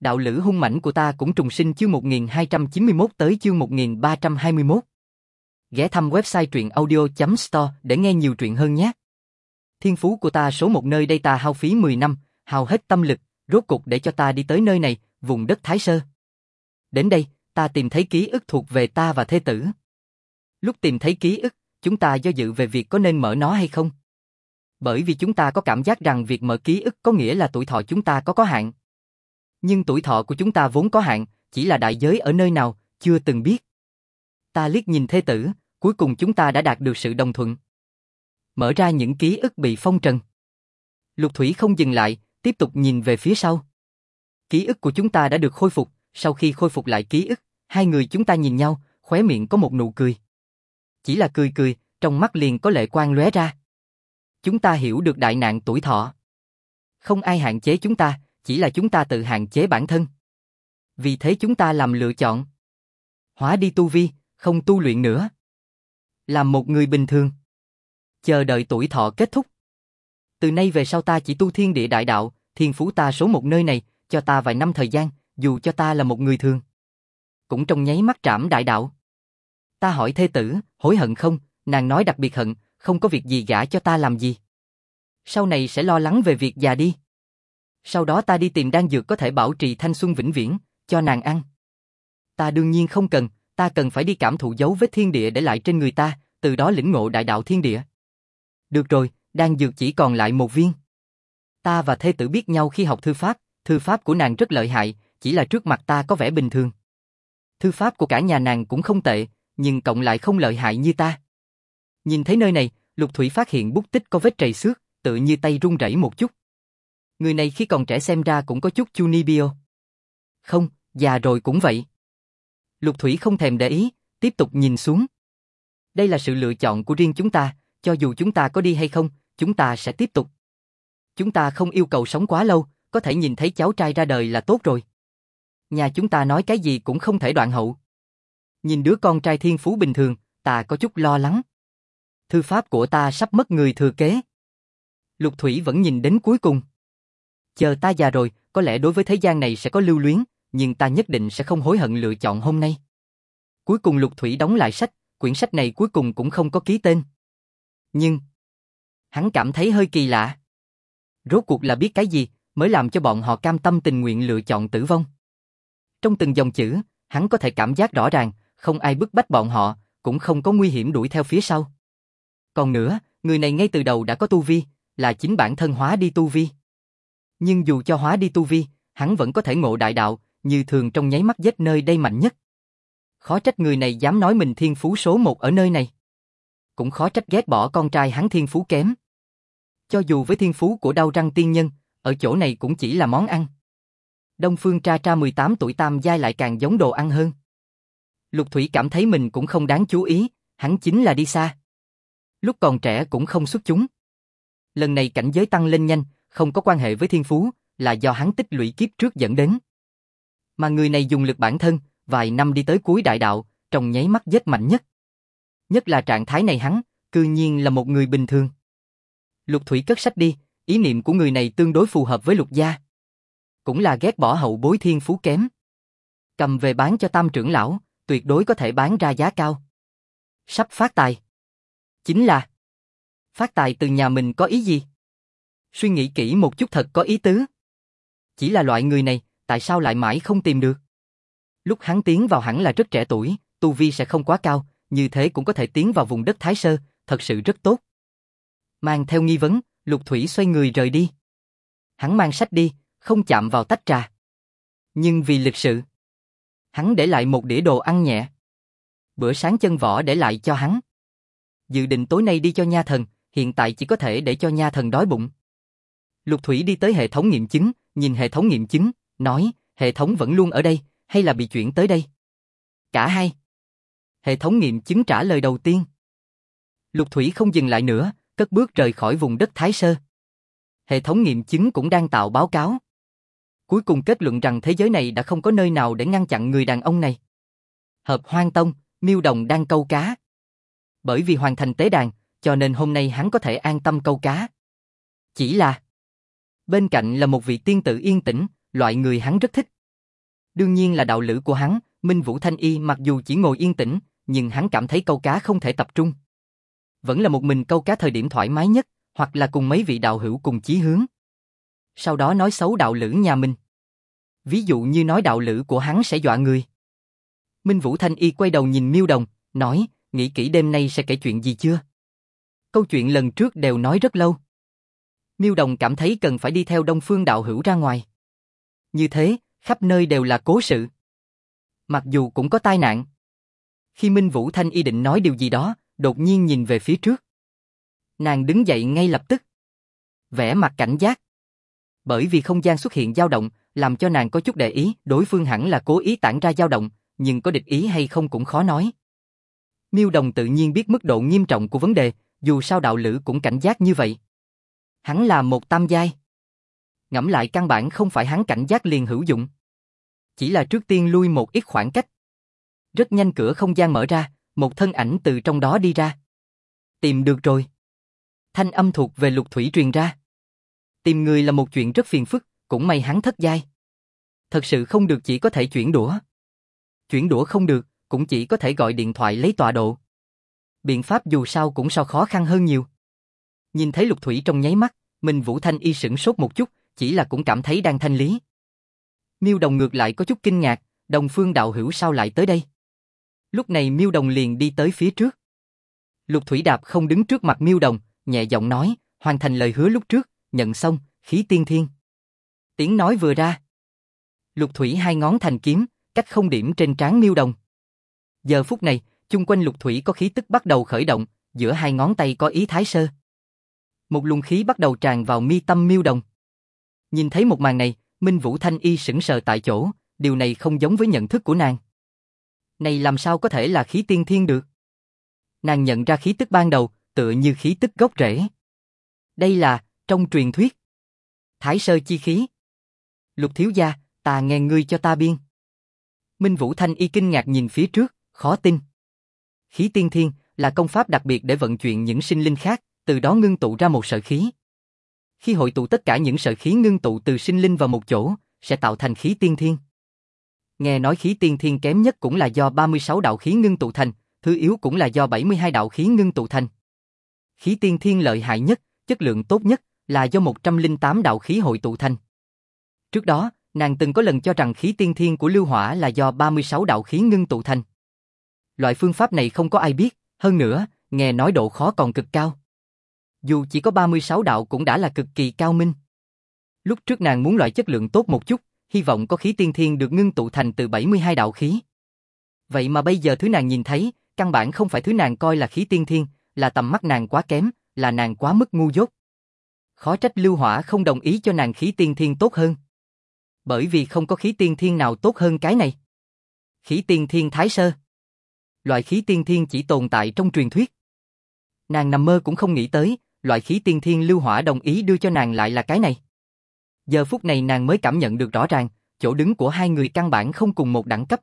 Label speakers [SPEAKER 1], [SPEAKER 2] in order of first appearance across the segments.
[SPEAKER 1] Đạo lữ hung mãnh của ta cũng trùng sinh chương 1291 tới chương 1321. Ghé thăm website truyệnaudio.store để nghe nhiều truyện hơn nhé. Thiên phú của ta số một nơi đây ta hao phí 10 năm, hao hết tâm lực, rốt cục để cho ta đi tới nơi này, vùng đất Thái Sơ. Đến đây, ta tìm thấy ký ức thuộc về ta và thê tử. Lúc tìm thấy ký ức, chúng ta do dự về việc có nên mở nó hay không. Bởi vì chúng ta có cảm giác rằng việc mở ký ức có nghĩa là tuổi thọ chúng ta có hạn. Nhưng tuổi thọ của chúng ta vốn có hạn, chỉ là đại giới ở nơi nào, chưa từng biết. Ta liếc nhìn thê tử, cuối cùng chúng ta đã đạt được sự đồng thuận. Mở ra những ký ức bị phong trần. Lục Thủy không dừng lại, tiếp tục nhìn về phía sau. Ký ức của chúng ta đã được khôi phục, sau khi khôi phục lại ký ức, hai người chúng ta nhìn nhau, khóe miệng có một nụ cười. Chỉ là cười cười, trong mắt liền có lệ quang lóe ra. Chúng ta hiểu được đại nạn tuổi thọ. Không ai hạn chế chúng ta, chỉ là chúng ta tự hạn chế bản thân. Vì thế chúng ta làm lựa chọn. Hóa đi tu vi, không tu luyện nữa. Làm một người bình thường. Chờ đợi tuổi thọ kết thúc. Từ nay về sau ta chỉ tu thiên địa đại đạo, thiên phú ta số một nơi này, cho ta vài năm thời gian, dù cho ta là một người thường. Cũng trong nháy mắt trảm đại đạo. Ta hỏi thê tử, hối hận không, nàng nói đặc biệt hận, không có việc gì gả cho ta làm gì. Sau này sẽ lo lắng về việc già đi. Sau đó ta đi tìm đan dược có thể bảo trì thanh xuân vĩnh viễn, cho nàng ăn. Ta đương nhiên không cần, ta cần phải đi cảm thụ dấu vết thiên địa để lại trên người ta, từ đó lĩnh ngộ đại đạo thiên địa. Được rồi, đan dược chỉ còn lại một viên. Ta và thê tử biết nhau khi học thư pháp của nàng rất lợi hại, chỉ là trước mặt ta có vẻ bình thường. Thư pháp của cả nhà nàng cũng không tệ, nhưng cộng lại không lợi hại như ta. Nhìn thấy nơi này, Lục Thủy phát hiện bút tích có vết trầy xước, tự như tay run rẩy một chút. Người này khi còn trẻ xem ra cũng có chút chunibyo. Không, già rồi cũng vậy. Lục Thủy không thèm để ý, tiếp tục nhìn xuống. Đây là sự lựa chọn của riêng chúng ta, cho dù chúng ta có đi hay không, chúng ta sẽ tiếp tục. Chúng ta không yêu cầu sống quá lâu, có thể nhìn thấy cháu trai ra đời là tốt rồi. Nhà chúng ta nói cái gì cũng không thể đoạn hậu. Nhìn đứa con trai thiên phú bình thường, ta có chút lo lắng. Thư pháp của ta sắp mất người thừa kế. Lục Thủy vẫn nhìn đến cuối cùng. Chờ ta già rồi, có lẽ đối với thế gian này sẽ có lưu luyến, nhưng ta nhất định sẽ không hối hận lựa chọn hôm nay. Cuối cùng Lục Thủy đóng lại sách, quyển sách này cuối cùng cũng không có ký tên. Nhưng hắn cảm thấy hơi kỳ lạ. Rốt cuộc là biết cái gì mới làm cho bọn họ cam tâm tình nguyện lựa chọn tử vong. Trong từng dòng chữ, hắn có thể cảm giác rõ ràng, không ai bức bách bọn họ, cũng không có nguy hiểm đuổi theo phía sau. Còn nữa, người này ngay từ đầu đã có tu vi, là chính bản thân hóa đi tu vi. Nhưng dù cho hóa đi tu vi, hắn vẫn có thể ngộ đại đạo, như thường trong nháy mắt giết nơi đây mạnh nhất. Khó trách người này dám nói mình thiên phú số một ở nơi này. Cũng khó trách ghét bỏ con trai hắn thiên phú kém. Cho dù với thiên phú của Đao Răng tiên nhân, ở chỗ này cũng chỉ là món ăn. Đông Phương Tra Tra 18 tuổi tam giai lại càng giống đồ ăn hơn. Lục Thủy cảm thấy mình cũng không đáng chú ý, hắn chính là đi xa. Lúc còn trẻ cũng không xuất chúng. Lần này cảnh giới tăng lên nhanh, không có quan hệ với thiên phú, là do hắn tích lũy kiếp trước dẫn đến. Mà người này dùng lực bản thân, vài năm đi tới cuối đại đạo, trong nháy mắt giết mạnh nhất. Nhất là trạng thái này hắn, cư nhiên là một người bình thường. Lục Thủy cất sách đi, ý niệm của người này tương đối phù hợp với Lục gia. Cũng là ghét bỏ hậu bối thiên phú kém. Cầm về bán cho Tam trưởng lão, tuyệt đối có thể bán ra giá cao. Sắp phát tài. Chính là phát tài từ nhà mình có ý gì? Suy nghĩ kỹ một chút thật có ý tứ. Chỉ là loại người này, tại sao lại mãi không tìm được? Lúc hắn tiến vào hẳn là rất trẻ tuổi, tu vi sẽ không quá cao, như thế cũng có thể tiến vào vùng đất Thái Sơ, thật sự rất tốt. Mang theo nghi vấn, Lục Thủy xoay người rời đi. Hắn mang sách đi, không chạm vào tách trà. Nhưng vì lịch sự, hắn để lại một đĩa đồ ăn nhẹ. Bữa sáng chân võ để lại cho hắn. Dự định tối nay đi cho nha thần, hiện tại chỉ có thể để cho nha thần đói bụng. Lục Thủy đi tới hệ thống nghiệm chứng, nhìn hệ thống nghiệm chứng, nói, hệ thống vẫn luôn ở đây, hay là bị chuyển tới đây? Cả hai. Hệ thống nghiệm chứng trả lời đầu tiên. Lục Thủy không dừng lại nữa, cất bước rời khỏi vùng đất Thái Sơ. Hệ thống nghiệm chứng cũng đang tạo báo cáo. Cuối cùng kết luận rằng thế giới này đã không có nơi nào để ngăn chặn người đàn ông này. Hợp Hoang Tông, Miêu Đồng đang câu cá. Bởi vì hoàn thành tế đàn, cho nên hôm nay hắn có thể an tâm câu cá. Chỉ là bên cạnh là một vị tiên tử yên tĩnh, loại người hắn rất thích. Đương nhiên là đạo lữ của hắn, Minh Vũ Thanh Y mặc dù chỉ ngồi yên tĩnh, nhưng hắn cảm thấy câu cá không thể tập trung. Vẫn là một mình câu cá thời điểm thoải mái nhất, hoặc là cùng mấy vị đạo hữu cùng chí hướng. Sau đó nói xấu đạo lữ nhà mình. Ví dụ như nói đạo lữ của hắn sẽ dọa người. Minh Vũ Thanh Y quay đầu nhìn Miêu Đồng, nói, nghĩ kỹ đêm nay sẽ kể chuyện gì chưa? Câu chuyện lần trước đều nói rất lâu. Miêu Đồng cảm thấy cần phải đi theo Đông Phương đạo hữu ra ngoài. Như thế, khắp nơi đều là cố sự. Mặc dù cũng có tai nạn. Khi Minh Vũ Thanh Y định nói điều gì đó, đột nhiên nhìn về phía trước. Nàng đứng dậy ngay lập tức. Vẻ mặt cảnh giác. Bởi vì không gian xuất hiện dao động, làm cho nàng có chút để ý, đối phương hẳn là cố ý tản ra dao động, nhưng có địch ý hay không cũng khó nói. Miêu Đồng tự nhiên biết mức độ nghiêm trọng của vấn đề, dù sao đạo lữ cũng cảnh giác như vậy. Hắn là một tam giai. Ngẫm lại căn bản không phải hắn cảnh giác liền hữu dụng. Chỉ là trước tiên lui một ít khoảng cách. Rất nhanh cửa không gian mở ra, một thân ảnh từ trong đó đi ra. Tìm được rồi. Thanh âm thuộc về Lục Thủy truyền ra. Tìm người là một chuyện rất phiền phức, cũng may hắn thất giai. Thật sự không được chỉ có thể chuyển đũa. Chuyển đũa không được, cũng chỉ có thể gọi điện thoại lấy tọa độ. Biện pháp dù sao cũng so khó khăn hơn nhiều. Nhìn thấy Lục Thủy trong nháy mắt, Minh Vũ Thanh Y sửng sốt một chút, chỉ là cũng cảm thấy đang thanh lý. Miêu Đồng ngược lại có chút kinh ngạc, Đông Phương đạo hữu sao lại tới đây? Lúc này Miêu Đồng liền đi tới phía trước. Lục Thủy đạp không đứng trước mặt Miêu Đồng, nhẹ giọng nói, hoàn thành lời hứa lúc trước, nhận xong, khí tiên thiên. Tiếng nói vừa ra. Lục Thủy hai ngón thành kiếm, cách không điểm trên trán Miêu Đồng. Giờ phút này, chung quanh Lục Thủy có khí tức bắt đầu khởi động, giữa hai ngón tay có ý thái sơ. Một luồng khí bắt đầu tràn vào mi tâm Miêu Đồng. Nhìn thấy một màn này, Minh Vũ Thanh Y sững sờ tại chỗ, điều này không giống với nhận thức của nàng. Này làm sao có thể là khí tiên thiên được? Nàng nhận ra khí tức ban đầu, tựa như khí tức gốc rễ. Đây là, trong truyền thuyết, Thái sơ chi khí. Lục thiếu gia, ta nghe ngươi cho ta biên. Minh Vũ Thanh Y kinh ngạc nhìn phía trước, khó tin. Khí tiên thiên là công pháp đặc biệt để vận chuyển những sinh linh khác, từ đó ngưng tụ ra một sợi khí. Khi hội tụ tất cả những sợi khí ngưng tụ từ sinh linh vào một chỗ, sẽ tạo thành khí tiên thiên. Nghe nói khí tiên thiên kém nhất cũng là do 36 đạo khí ngưng tụ thành, thứ yếu cũng là do 72 đạo khí ngưng tụ thành. Khí tiên thiên lợi hại nhất, chất lượng tốt nhất là do 108 đạo khí hội tụ thành. Trước đó, nàng từng có lần cho rằng khí tiên thiên của Lưu Hỏa là do 36 đạo khí ngưng tụ thành. Loại phương pháp này không có ai biết, hơn nữa, nghe nói độ khó còn cực cao. Dù chỉ có 36 đạo cũng đã là cực kỳ cao minh. Lúc trước nàng muốn loại chất lượng tốt một chút, hy vọng có khí tiên thiên được ngưng tụ thành từ 72 đạo khí. Vậy mà bây giờ thứ nàng nhìn thấy, căn bản không phải thứ nàng coi là khí tiên thiên, là tầm mắt nàng quá kém, là nàng quá mức ngu dốt. Khó trách Lưu Hỏa không đồng ý cho nàng khí tiên thiên tốt hơn. Bởi vì không có khí tiên thiên nào tốt hơn cái này. Khí tiên thiên thái sơ. Loại khí tiên thiên chỉ tồn tại trong truyền thuyết. Nàng nằm mơ cũng không nghĩ tới, loại khí tiên thiên Lưu Hỏa đồng ý đưa cho nàng lại là cái này. Giờ phút này nàng mới cảm nhận được rõ ràng, chỗ đứng của hai người căn bản không cùng một đẳng cấp.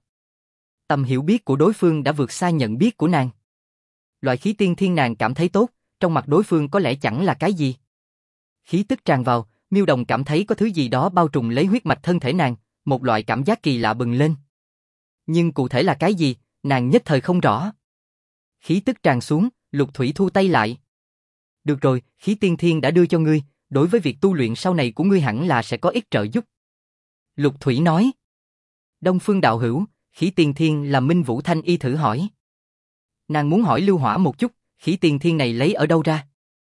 [SPEAKER 1] Tầm hiểu biết của đối phương đã vượt xa nhận biết của nàng. Loại khí tiên thiên nàng cảm thấy tốt, trong mặt đối phương có lẽ chẳng là cái gì. Khí tức tràn vào, Miêu Đồng cảm thấy có thứ gì đó bao trùm lấy huyết mạch thân thể nàng, một loại cảm giác kỳ lạ bừng lên. Nhưng cụ thể là cái gì, nàng nhất thời không rõ. Khí tức tràn xuống, Lục Thủy thu tay lại. Được rồi, khí tiên thiên đã đưa cho ngươi, đối với việc tu luyện sau này của ngươi hẳn là sẽ có ích trợ giúp. Lục Thủy nói. Đông Phương đạo hữu, khí tiên thiên là Minh Vũ Thanh Y thử hỏi. Nàng muốn hỏi Lưu Hỏa một chút, khí tiên thiên này lấy ở đâu ra?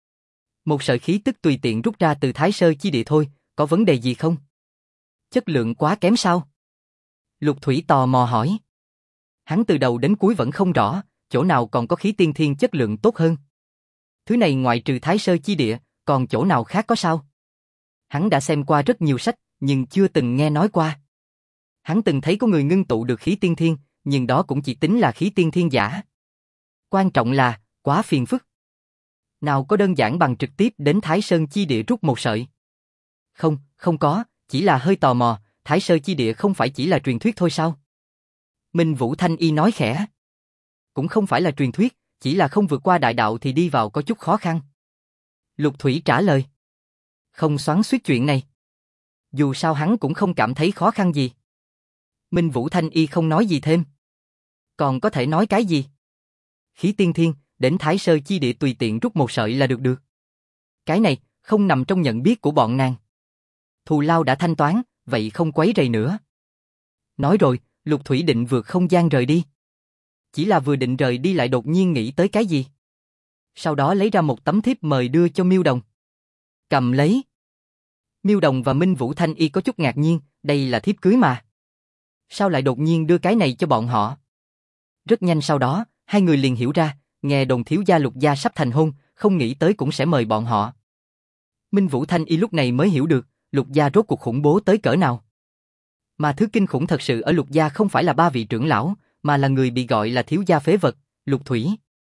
[SPEAKER 1] Một sợi khí tức tùy tiện rút ra từ Thái Sơ chi địa thôi, có vấn đề gì không? Chất lượng quá kém sao? Lục Thủy tò mò hỏi. Hắn từ đầu đến cuối vẫn không rõ, chỗ nào còn có khí tiên thiên chất lượng tốt hơn. Thứ này ngoại trừ Thái Sơ chi địa, còn chỗ nào khác có sao? Hắn đã xem qua rất nhiều sách, nhưng chưa từng nghe nói qua. Hắn từng thấy có người ngưng tụ được khí tiên thiên, nhưng đó cũng chỉ tính là khí tiên thiên giả. Quan trọng là, quá phiền phức. Nào có đơn giản bằng trực tiếp đến Thái Sơn chi địa rút một sợi. Không, không có, chỉ là hơi tò mò, Thái Sơn chi địa không phải chỉ là truyền thuyết thôi sao? Minh Vũ Thanh Y nói khẽ. Cũng không phải là truyền thuyết, chỉ là không vượt qua đại đạo thì đi vào có chút khó khăn. Lục Thủy trả lời. Không xoắn xuýt chuyện này. Dù sao hắn cũng không cảm thấy khó khăn gì. Minh Vũ Thanh Y không nói gì thêm. Còn có thể nói cái gì? Khí tiên thiên, đến Thái Sơ chi địa tùy tiện rút một sợi là được. Cái này, không nằm trong nhận biết của bọn nàng. Thù lao đã thanh toán, vậy không quấy rầy nữa. Nói rồi, Lục Thủy định vượt không gian rời đi. Chỉ là vừa định rời đi lại đột nhiên nghĩ tới cái gì. Sau đó lấy ra một tấm thiếp mời đưa cho Miêu Đồng. Cầm lấy. Miêu Đồng và Minh Vũ Thanh Y có chút ngạc nhiên, đây là thiếp cưới mà. Sao lại đột nhiên đưa cái này cho bọn họ? Rất nhanh sau đó, hai người liền hiểu ra, nghe đồn thiếu gia Lục gia sắp thành hôn, không nghĩ tới cũng sẽ mời bọn họ. Minh Vũ Thanh Y lúc này mới hiểu được, Lục gia rốt cuộc khủng bố tới cỡ nào. Mà thứ kinh khủng thật sự ở Lục gia không phải là ba vị trưởng lão, mà là người bị gọi là thiếu gia phế vật, Lục Thủy.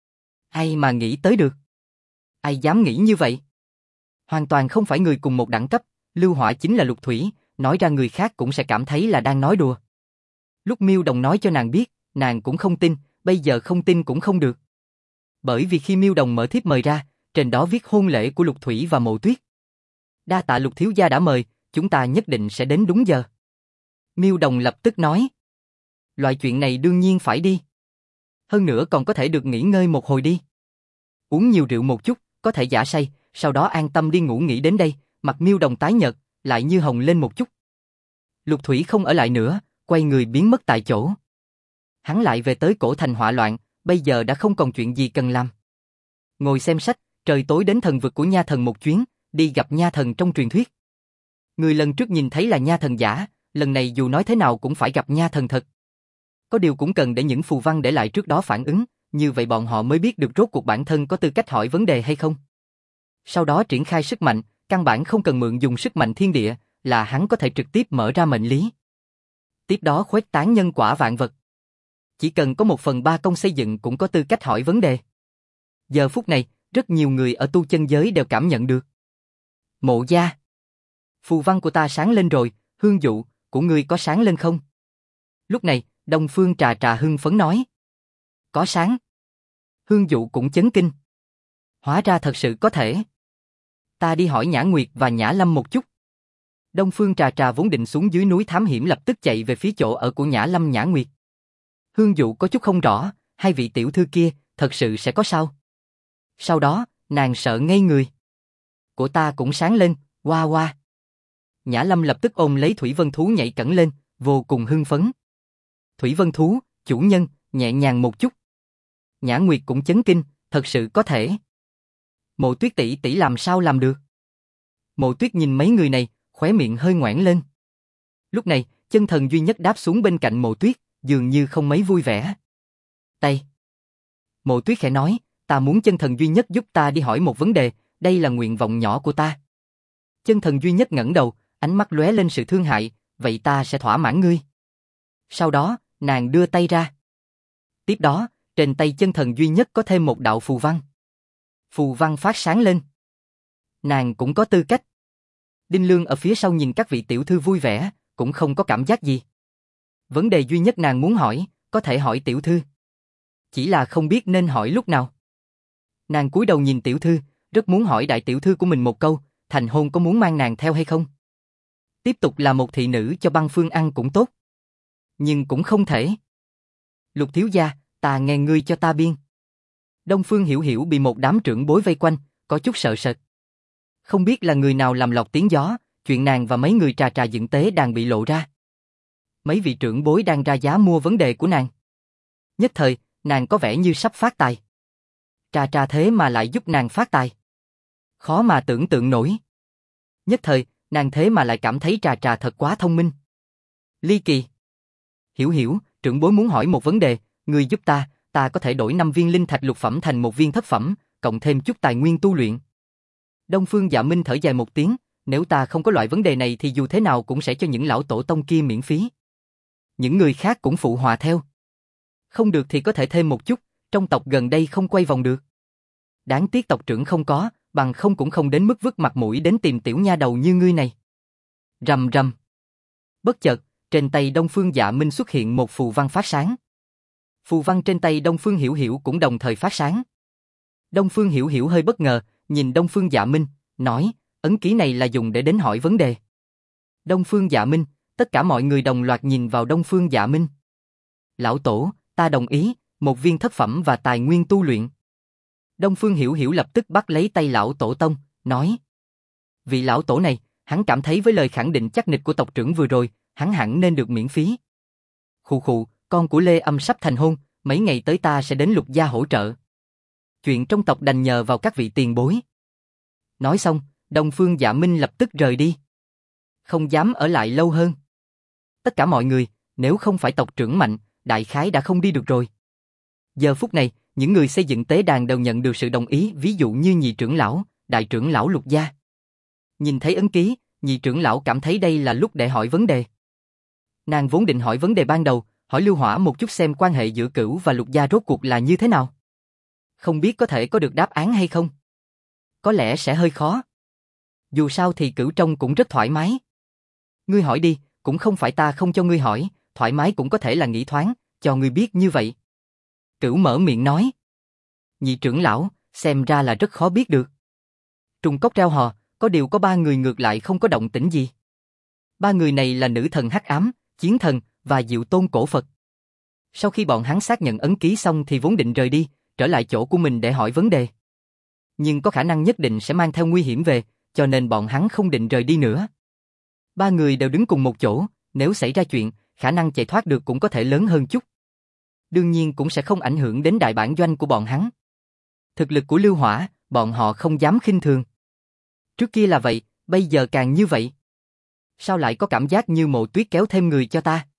[SPEAKER 1] Ai mà nghĩ tới được? Ai dám nghĩ như vậy? Hoàn toàn không phải người cùng một đẳng cấp, Lưu Họa chính là Lục Thủy, nói ra người khác cũng sẽ cảm thấy là đang nói đùa. Lúc Miêu Đồng nói cho nàng biết, nàng cũng không tin, bây giờ không tin cũng không được. Bởi vì khi Miêu Đồng mở thiếp mời ra, trên đó viết hôn lễ của Lục Thủy và Mộ Tuyết. Đa tạ Lục thiếu gia đã mời, chúng ta nhất định sẽ đến đúng giờ. Miêu Đồng lập tức nói. Loại chuyện này đương nhiên phải đi. Hơn nữa còn có thể được nghỉ ngơi một hồi đi. Uống nhiều rượu một chút, có thể giả say, sau đó an tâm đi ngủ nghỉ đến đây, mặt Miêu Đồng tái nhợt, lại như hồng lên một chút. Lục Thủy không ở lại nữa, quay người biến mất tại chỗ. Hắn lại về tới cổ thành họa loạn, bây giờ đã không còn chuyện gì cần làm. Ngồi xem sách, trời tối đến thần vực của nha thần một chuyến, đi gặp nha thần trong truyền thuyết. Người lần trước nhìn thấy là nha thần giả, lần này dù nói thế nào cũng phải gặp nha thần thật. Có điều cũng cần để những phù văn để lại trước đó phản ứng, như vậy bọn họ mới biết được rốt cuộc bản thân có tư cách hỏi vấn đề hay không. Sau đó triển khai sức mạnh, căn bản không cần mượn dùng sức mạnh thiên địa, là hắn có thể trực tiếp mở ra mệnh lý. Tiếp đó khuếch tán nhân quả vạn vật. Chỉ cần có 1/3 công xây dựng cũng có tư cách hỏi vấn đề. Giờ phút này, rất nhiều người ở tu chân giới đều cảm nhận được. Mộ gia. Phù văn của ta sáng lên rồi, Hương Dụ, của ngươi có sáng lên không? Lúc này, Đông Phương Trà Trà hưng phấn nói. Có sáng. Hương Dụ cũng chấn kinh. Hóa ra thật sự có thể. Ta đi hỏi Nhã Nguyệt và Nhã Lâm một chút. Đông Phương Trà Trà vốn định xuống dưới núi thám hiểm lập tức chạy về phía chỗ ở của Nhã Lâm Nhã Nguyệt. Hương Dụ có chút không rõ, hai vị tiểu thư kia, thật sự sẽ có sao? Sau đó, nàng sợ ngây người. Của ta cũng sáng lên, hoa hoa. Nhã Lâm lập tức ôm lấy Thủy Vân Thú nhảy cẫng lên, vô cùng hưng phấn. Thủy Vân Thú, chủ nhân, nhẹ nhàng một chút. Nhã Nguyệt cũng chấn kinh, thật sự có thể. Mộ Tuyết tỷ tỷ làm sao làm được? Mộ Tuyết nhìn mấy người này, khóe miệng hơi ngoãn lên. Lúc này, chân thần duy nhất đáp xuống bên cạnh Mộ Tuyết, dường như không mấy vui vẻ. Tay. Mộ Tuyết khẽ nói, ta muốn chân thần duy nhất giúp ta đi hỏi một vấn đề, đây là nguyện vọng nhỏ của ta. Chân thần duy nhất ngẩng đầu, ánh mắt lóe lên sự thương hại, vậy ta sẽ thỏa mãn ngươi. Sau đó, nàng đưa tay ra. Tiếp đó, trên tay chân thần duy nhất có thêm một đạo phù văn. Phù văn phát sáng lên. Nàng cũng có tư cách. Đinh Lương ở phía sau nhìn các vị tiểu thư vui vẻ, cũng không có cảm giác gì. Vấn đề duy nhất nàng muốn hỏi, có thể hỏi tiểu thư. Chỉ là không biết nên hỏi lúc nào. Nàng cúi đầu nhìn tiểu thư, rất muốn hỏi đại tiểu thư của mình một câu, thành hôn có muốn mang nàng theo hay không? Tiếp tục là một thị nữ cho Băng Phương ăn cũng tốt. Nhưng cũng không thể. Lục thiếu gia, ta nghe ngươi cho ta biên. Đông Phương Hiểu Hiểu bị một đám trưởng bối vây quanh, có chút sợ sệt. Không biết là người nào làm lọt tiếng gió, chuyện nàng và mấy người Trà Trà dựng tế đang bị lộ ra. Mấy vị trưởng bối đang ra giá mua vấn đề của nàng. Nhất thời, nàng có vẻ như sắp phát tài. Trà Trà thế mà lại giúp nàng phát tài. Khó mà tưởng tượng nổi. Nhất thời, nàng thế mà lại cảm thấy Trà Trà thật quá thông minh. Ly kỳ. Hiểu Hiểu, trưởng bối muốn hỏi một vấn đề, người giúp ta có thể đổi 5 viên linh thạch lục phẩm thành 1 viên thất phẩm, cộng thêm chút tài nguyên tu luyện. Đông Phương Dạ Minh thở dài một tiếng, nếu ta không có loại vấn đề này thì dù thế nào cũng sẽ cho những lão tổ tông kia miễn phí. Những người khác cũng phụ họa theo. Không được thì có thể thêm một chút, trong tộc gần đây không quay vòng được. Đáng tiếc tộc trưởng không có, bằng không cũng không đến mức vứt mặt mũi đến tìm tiểu nha đầu như ngươi này. Rầm rầm. Bất chợt, trên tay Đông Phương Dạ Minh xuất hiện một phù văn phát sáng. Phù văn trên tay Đông Phương Hiểu Hiểu cũng đồng thời phát sáng. Đông Phương Hiểu Hiểu hơi bất ngờ, nhìn Đông Phương Dạ Minh, nói, ấn ký này là dùng để đến hỏi vấn đề. Đông Phương Dạ Minh, Tất cả mọi người đồng loạt nhìn vào Đông Phương Dạ Minh. Lão tổ, ta đồng ý, một viên thất phẩm và tài nguyên tu luyện. Đông Phương Hiểu Hiểu lập tức bắt lấy tay lão tổ tông, nói. Vị lão tổ này, hắn cảm thấy với lời khẳng định chắc nịch của tộc trưởng vừa rồi, hắn hẳn nên được miễn phí. Khụ khụ, con của Lê Âm sắp thành hôn, mấy ngày tới ta sẽ đến Lục gia hỗ trợ. Chuyện trong tộc đành nhờ vào các vị tiền bối. Nói xong, Đông Phương Dạ Minh lập tức rời đi. Không dám ở lại lâu hơn. Tất cả mọi người, nếu không phải tộc trưởng mạnh, đại khái đã không đi được rồi. Giờ phút này, những người xây dựng tế đàn đều nhận được sự đồng ý, ví dụ như nhị trưởng lão, đại trưởng lão Lục gia. Nhìn thấy ấn ký, nhị trưởng lão cảm thấy đây là lúc để hỏi vấn đề. Nàng vốn định hỏi vấn đề ban đầu, hỏi Lưu Hỏa một chút xem quan hệ giữa Cửu và Lục gia rốt cuộc là như thế nào. Không biết có thể có được đáp án hay không? Có lẽ sẽ hơi khó. Dù sao thì Cửu trông cũng rất thoải mái. Ngươi hỏi đi, cũng không phải ta không cho ngươi hỏi, thoải mái cũng có thể là nghĩ thoáng, cho ngươi biết như vậy. Cửu mở miệng nói. Nhị trưởng lão, xem ra là rất khó biết được. Trùng cốc treo hò, có điều có 3 người ngược lại không có động tĩnh gì. 3 người này là nữ thần hắc ám, chiến thần và diệu tôn cổ Phật. Sau khi bọn hắn xác nhận ấn ký xong thì vốn định rời đi, trở lại chỗ của mình để hỏi vấn đề. Nhưng có khả năng nhất định sẽ mang theo nguy hiểm về, cho nên bọn hắn không định rời đi nữa. 3 người đều đứng cùng một chỗ, nếu xảy ra chuyện, khả năng chạy thoát được cũng có thể lớn hơn chút. Đương nhiên cũng sẽ không ảnh hưởng đến đại bản doanh của bọn hắn. Thực lực của Lưu Hỏa, bọn họ không dám khinh thường. Trước kia là vậy, bây giờ càng như vậy. Sao lại có cảm giác như Mộ Tuyết kéo thêm người cho ta?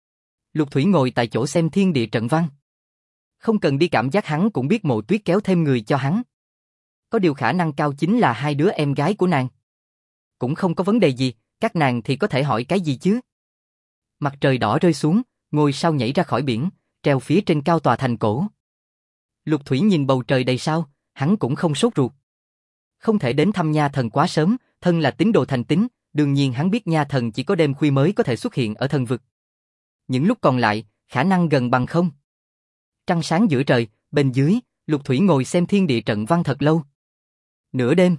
[SPEAKER 1] Lục Thủy ngồi tại chỗ xem thiên địa trận văn. Không cần đi cảm giác hắn cũng biết Mộ Tuyết kéo thêm người cho hắn. Có điều khả năng cao chính là 2 đứa em gái của nàng. Cũng không có vấn đề gì, các nàng thì có thể hỏi cái gì chứ? Mặt trời đỏ rơi xuống, ngôi sao nhảy ra khỏi biển, treo phía trên cao tòa thành cổ. Lục Thủy nhìn bầu trời đầy sao, hắn cũng không sốt ruột. Không thể đến thăm nha thần quá sớm, thân là tín đồ thành tín, đương nhiên hắn biết nha thần chỉ có đêm khuya mới có thể xuất hiện ở thần vực. Những lúc còn lại, khả năng gần bằng không. Trăng sáng giữa trời, bên dưới, Lục Thủy ngồi xem thiên địa trận văn thật lâu. Nửa đêm,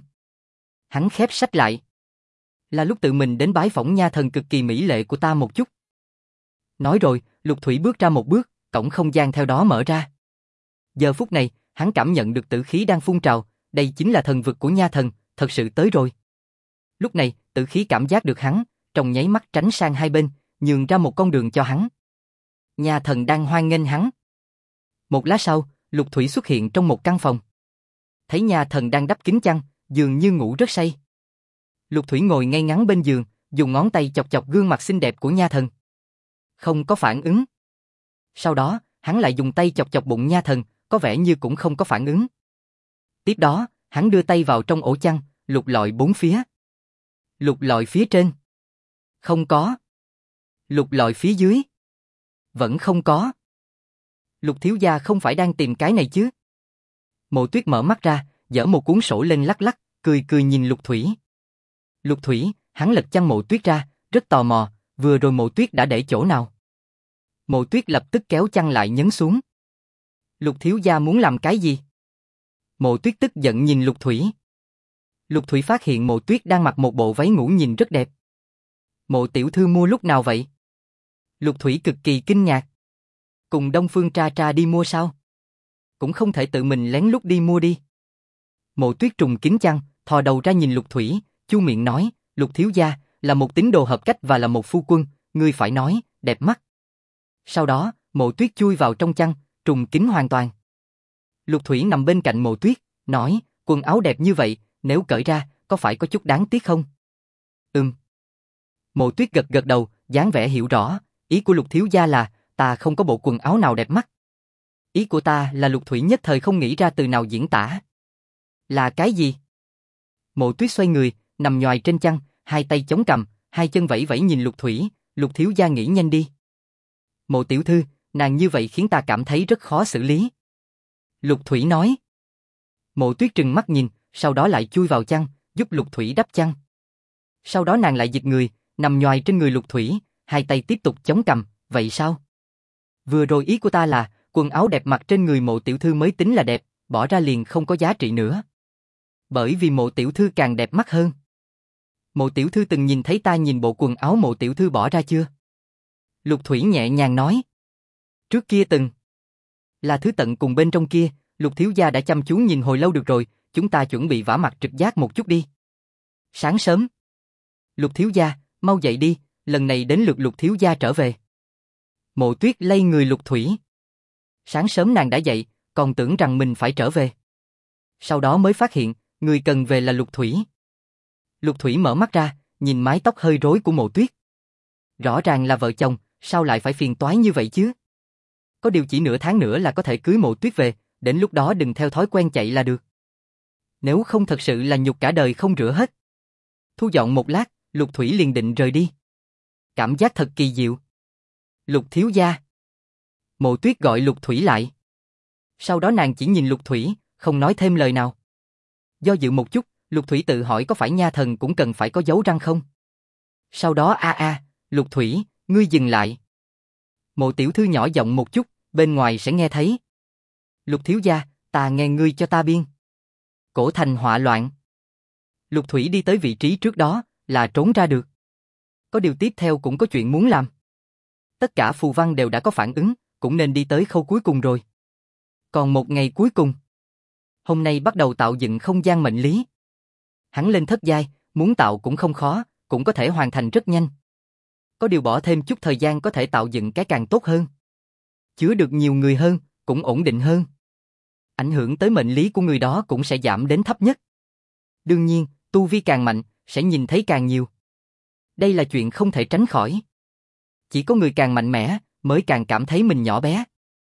[SPEAKER 1] hắn khép sách lại. Là lúc tự mình đến bái phỏng nha thần cực kỳ mỹ lệ của ta một chút. Nói rồi, Lục Thủy bước ra một bước, cổng không gian theo đó mở ra. Giờ phút này, hắn cảm nhận được tử khí đang phun trào, đây chính là thần vực của nha thần, thật sự tới rồi. Lúc này, tử khí cảm giác được hắn, trong nháy mắt tránh sang hai bên, nhường ra một con đường cho hắn. Nha thần đang hoan nghênh hắn. Một lát sau, Lục Thủy xuất hiện trong một căn phòng. Thấy nha thần đang đắp kín chăn, dường như ngủ rất say. Lục Thủy ngồi ngay ngắn bên giường, dùng ngón tay chọc chọc gương mặt xinh đẹp của nha thần. Không có phản ứng. Sau đó, hắn lại dùng tay chọc chọc bụng nha thần, có vẻ như cũng không có phản ứng. Tiếp đó, hắn đưa tay vào trong ổ chăn, lục lọi bốn phía. Lục lọi phía trên. Không có. Lục lọi phía dưới. Vẫn không có. Lục thiếu gia không phải đang tìm cái này chứ? Mộ Tuyết mở mắt ra, giở một cuốn sổ lên lắc lắc, cười cười nhìn Lục Thủy. Lục Thủy, hắn lật chăn Mộ Tuyết ra, rất tò mò, vừa rồi Mộ Tuyết đã để chỗ nào? Mộ Tuyết lập tức kéo chăn lại nhấn xuống. Lục thiếu gia muốn làm cái gì? Mộ Tuyết tức giận nhìn Lục Thủy. Lục Thủy phát hiện Mộ Tuyết đang mặc một bộ váy ngủ nhìn rất đẹp. Mộ tiểu thư mua lúc nào vậy? Lục Thủy cực kỳ kinh ngạc. Cùng Đông Phương Tra Tra đi mua sao? Cũng không thể tự mình lén lút đi mua đi. Mộ Tuyết trùng kín chăn, thò đầu ra nhìn Lục Thủy, chu miệng nói, Lục thiếu gia, là một tín đồ hợp cách và là một phu quân, ngươi phải nói, đẹp mắt. Sau đó, Mộ Tuyết chui vào trong chăn, trùng kín hoàn toàn. Lục Thủy nằm bên cạnh Mộ Tuyết, nói, quần áo đẹp như vậy, nếu cởi ra, có phải có chút đáng tiếc không? Mộ Tuyết gật gật đầu, dáng vẻ hiểu rõ, ý của Lục thiếu gia là, ta không có bộ quần áo nào đẹp mắt. Ý của ta là Lục Thủy nhất thời không nghĩ ra từ nào diễn tả. Là cái gì? Mộ Tuyết xoay người, nằm nhoài trên chăn, hai tay chống cằm, hai chân vẫy vẫy nhìn Lục Thủy, Lục thiếu gia nghĩ nhanh đi. Mộ tiểu thư, nàng như vậy khiến ta cảm thấy rất khó xử lý. Lục Thủy nói. Mộ Tuyết trừng mắt nhìn, sau đó lại chui vào chăn, giúp Lục Thủy đắp chăn. Sau đó nàng lại dịch người, nằm nhoài trên người Lục Thủy, hai tay tiếp tục chống cằm, vậy sao? Vừa rồi ý của ta là, quần áo đẹp mặc trên người Mộ tiểu thư mới tính là đẹp, bỏ ra liền không có giá trị nữa. Bởi vì Mộ tiểu thư càng đẹp mắt hơn. Mộ tiểu thư từng nhìn thấy ta nhìn bộ quần áo mộ tiểu thư bỏ ra chưa? Lục Thủy nhẹ nhàng nói. Trước kia từng. Là thứ tận cùng bên trong kia, Lục thiếu gia đã chăm chú nhìn hồi lâu được rồi, chúng ta chuẩn bị vả mặt trực giác một chút đi. Sáng sớm. Lục thiếu gia, mau dậy đi, lần này đến lượt Lục thiếu gia trở về. Mộ Tuyết lay người Lục Thủy. Sáng sớm nàng đã dậy, còn tưởng rằng mình phải trở về. Sau đó mới phát hiện, người cần về là Lục Thủy. Lục Thủy mở mắt ra, nhìn mái tóc hơi rối của Mộ Tuyết. Rõ ràng là vợ chồng, sao lại phải phiền toái như vậy chứ? Có điều chỉ nửa tháng nữa là có thể cưới Mộ Tuyết về, đến lúc đó đừng theo thói quen chạy là được. Nếu không thật sự là nhục cả đời không rửa hết. Thu dọn một lát, Lục Thủy liền định rời đi. Cảm giác thật kỳ diệu. Lục thiếu gia. Mộ Tuyết gọi Lục Thủy lại. Sau đó nàng chỉ nhìn Lục Thủy, không nói thêm lời nào. Do dự một chút, Lục Thủy tự hỏi có phải nha thần cũng cần phải có dấu răng không? Sau đó Lục Thủy, ngươi dừng lại. Mộ tiểu thư nhỏ giọng một chút, bên ngoài sẽ nghe thấy. Lục thiếu gia, ta nghe ngươi cho ta biên. Cổ thành họa loạn. Lục Thủy đi tới vị trí trước đó, là trốn ra được. Có điều tiếp theo cũng có chuyện muốn làm. Tất cả phù văn đều đã có phản ứng, cũng nên đi tới khâu cuối cùng rồi. Còn một ngày cuối cùng. Hôm nay bắt đầu tạo dựng không gian mệnh lý. Hắn lên thất giai, muốn tạo cũng không khó, cũng có thể hoàn thành rất nhanh. Có điều bỏ thêm chút thời gian có thể tạo dựng cái càng tốt hơn. Chứa được nhiều người hơn, cũng ổn định hơn. Ảnh hưởng tới mệnh lý của người đó cũng sẽ giảm đến thấp nhất. Đương nhiên, tu vi càng mạnh, sẽ nhìn thấy càng nhiều. Đây là chuyện không thể tránh khỏi. Chỉ có người càng mạnh mẽ, mới càng cảm thấy mình nhỏ bé.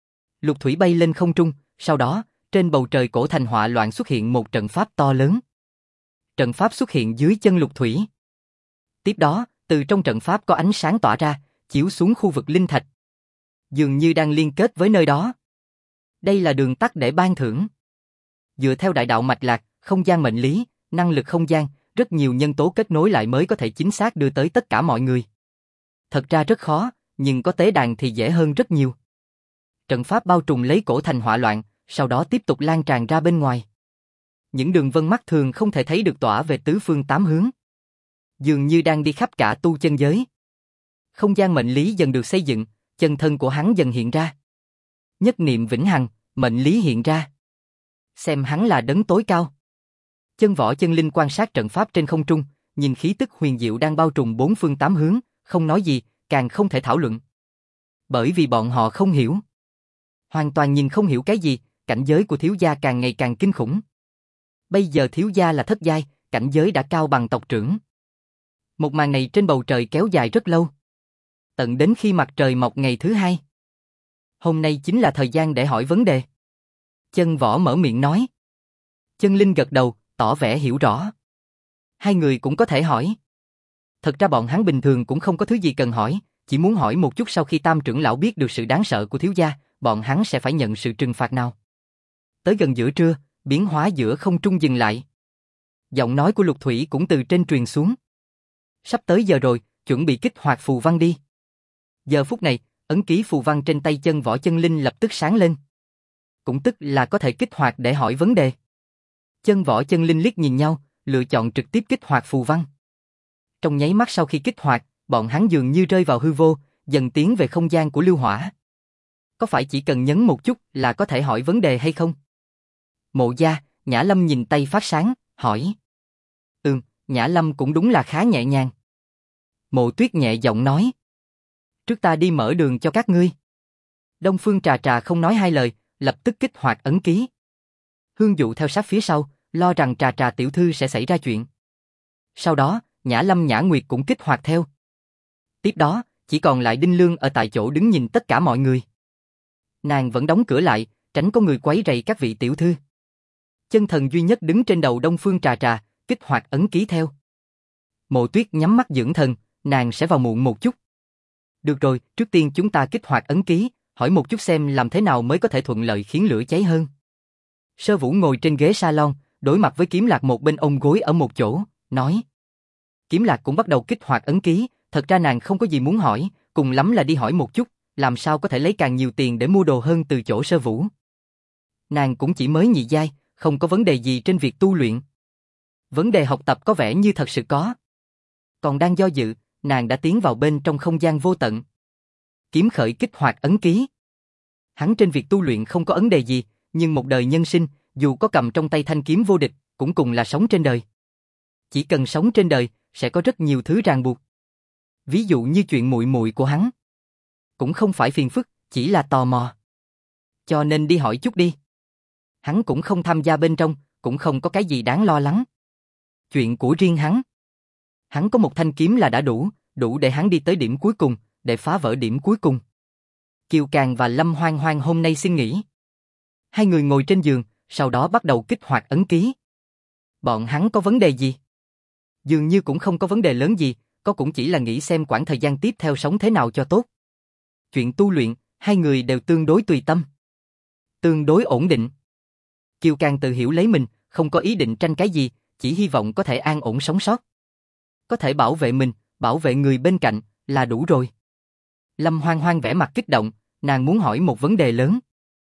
[SPEAKER 1] Lục Thủy bay lên không trung, sau đó, trên bầu trời cổ thành họa loạn xuất hiện một trận pháp to lớn. Trận pháp xuất hiện dưới chân Lục Thủy. Tiếp đó, từ trong trận pháp có ánh sáng tỏa ra, chiếu xuống khu vực linh thạch. Dường như đang liên kết với nơi đó. Đây là đường tắt để ban thưởng. Dựa theo đại đạo mạch lạc, không gian mệnh lý, năng lực không gian, rất nhiều nhân tố kết nối lại mới có thể chính xác đưa tới tất cả mọi người. Thật ra rất khó, nhưng có tế đàn thì dễ hơn rất nhiều. Trận pháp bao trùm lấy cổ thành họa loạn, sau đó tiếp tục lan tràn ra bên ngoài. Những đường vân mắt thường không thể thấy được tỏa về tứ phương tám hướng. Dường như đang đi khắp cả tu chân giới. Không gian mệnh lý dần được xây dựng, chân thân của hắn dần hiện ra. Nhất niệm vĩnh hằng, mệnh lý hiện ra. Xem hắn là đấng tối cao. Chân Võ Chân Linh quan sát trận pháp trên không trung, nhìn khí tức huyền diệu đang bao trùm bốn phương tám hướng, không nói gì, càng không thể thảo luận. Bởi vì bọn họ không hiểu. Hoàn toàn nhìn không hiểu cái gì, cảnh giới của thiếu gia càng ngày càng kinh khủng. Bây giờ thiếu gia là thất giai, cảnh giới đã cao bằng tộc trưởng. Một màn này trên bầu trời kéo dài rất lâu. Tận đến khi mặt trời mọc ngày thứ hai. Hôm nay chính là thời gian để hỏi vấn đề. Chân Võ mở miệng nói. Chân Linh gật đầu, tỏ vẻ hiểu rõ. Hai người cũng có thể hỏi. Thật ra bọn hắn bình thường cũng không có thứ gì cần hỏi, chỉ muốn hỏi một chút sau khi Tam trưởng lão biết được sự đáng sợ của thiếu gia, bọn hắn sẽ phải nhận sự trừng phạt nào. Tới gần giữa trưa, biến hóa giữa không trung dừng lại. Giọng nói của Lục Thủy cũng từ trên truyền xuống. Sắp tới giờ rồi, chuẩn bị kích hoạt phù văn đi. Giờ phút này, ấn ký phù văn trên tay Chân Võ Chân Linh lập tức sáng lên. Cũng tức là có thể kích hoạt để hỏi vấn đề. Chân Võ Chân Linh liếc nhìn nhau, lựa chọn trực tiếp kích hoạt phù văn. Trong nháy mắt sau khi kích hoạt, bọn hắn dường như rơi vào hư vô, dần tiến về không gian của lưu hỏa. Có phải chỉ cần nhấn một chút là có thể hỏi vấn đề hay không? Mộ gia, Nhã Lâm nhìn tay phát sáng, hỏi. Nhã Lâm cũng đúng là khá nhẹ nhàng. Mộ Tuyết nhẹ giọng nói. Trước ta đi mở đường cho các ngươi. Đông Phương Trà Trà không nói hai lời, lập tức kích hoạt ấn ký. Hương Dụ theo sát phía sau, lo rằng Trà Trà tiểu thư sẽ xảy ra chuyện. Sau đó, Nhã Lâm Nhã Nguyệt cũng kích hoạt theo. Tiếp đó, chỉ còn lại Đinh Lương ở tại chỗ đứng nhìn tất cả mọi người. Nàng vẫn đóng cửa lại, tránh có người quấy rầy các vị tiểu thư. Chân thần duy nhất đứng trên đầu Đông Phương Trà Trà, kích hoạt ấn ký theo. Mộ Tuyết nhắm mắt dưỡng thần, nàng sẽ vào muộn một chút. Được rồi, trước tiên chúng ta kích hoạt ấn ký, hỏi một chút xem làm thế nào mới có thể thuận lợi khiến lửa cháy hơn. Sơ Vũ ngồi trên ghế salon, đối mặt với Kiếm Lạc một bên ôm gối ở một chỗ, nói. Kiếm Lạc cũng bắt đầu kích hoạt ấn ký, thật ra nàng không có gì muốn hỏi, cùng lắm là đi hỏi một chút, làm sao có thể lấy càng nhiều tiền để mua đồ hơn từ chỗ Sơ Vũ. Nàng cũng chỉ mới nhị giai, không có vấn đề gì trên việc tu luyện. Vấn đề học tập có vẻ như thật sự có. Còn đang do dự, nàng đã tiến vào bên trong không gian vô tận. Kiếm khởi kích hoạt ấn ký. Hắn trên việc tu luyện không có vấn đề gì, nhưng một đời nhân sinh, dù có cầm trong tay thanh kiếm vô địch, cũng cùng là sống trên đời. Chỉ cần sống trên đời, sẽ có rất nhiều thứ ràng buộc. Ví dụ như chuyện muội muội của hắn. Cũng không phải phiền phức, chỉ là tò mò. Cho nên đi hỏi chút đi. Hắn cũng không tham gia bên trong, cũng không có cái gì đáng lo lắng. Chuyện của riêng hắn. Hắn có một thanh kiếm là đã đủ, đủ để hắn đi tới điểm cuối cùng, để phá vỡ điểm cuối cùng. Kiều Càng và Lâm Hoang Hoang hôm nay xin nghỉ. Hai người ngồi trên giường, sau đó bắt đầu kích hoạt ấn ký. Bọn hắn có vấn đề gì? Dường như cũng không có vấn đề lớn gì, có cũng chỉ là nghĩ xem quãng thời gian tiếp theo sống thế nào cho tốt. Chuyện tu luyện, hai người đều tương đối tùy tâm. Tương đối ổn định. Kiều Càng tự hiểu lấy mình, không có ý định tranh cái gì, chỉ hy vọng có thể an ổn sống sót. Có thể bảo vệ mình, bảo vệ người bên cạnh, là đủ rồi. Lâm Hoang Hoang vẻ mặt kích động, nàng muốn hỏi một vấn đề lớn.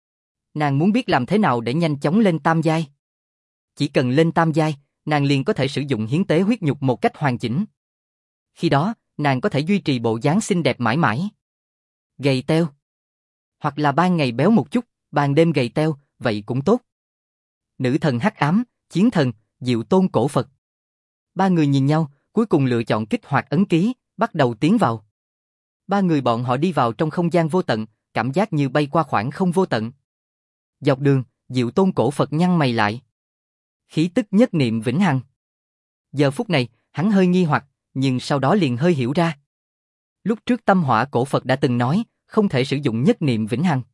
[SPEAKER 1] Nàng muốn biết làm thế nào để nhanh chóng lên tam giai. Chỉ cần lên tam giai, nàng liền có thể sử dụng hiến tế huyết nhục một cách hoàn chỉnh. Khi đó, nàng có thể duy trì bộ dáng xinh đẹp mãi mãi. Gầy teo. Hoặc là ban ngày béo một chút, ban đêm gầy teo, vậy cũng tốt. Nữ thần hắc ám, chiến thần, Diệu Tôn cổ Phật. Ba người nhìn nhau, cuối cùng lựa chọn kích hoạt ấn ký, bắt đầu tiến vào. Ba người bọn họ đi vào trong không gian vô tận, cảm giác như bay qua khoảng không vô tận. Dọc đường, Diệu Tôn cổ Phật nhăn mày lại. Khí tức nhất niệm vĩnh hằng. Giờ phút này, hắn hơi nghi hoặc, nhưng sau đó liền hơi hiểu ra. Lúc trước Tâm Hỏa cổ Phật đã từng nói, không thể sử dụng nhất niệm vĩnh hằng.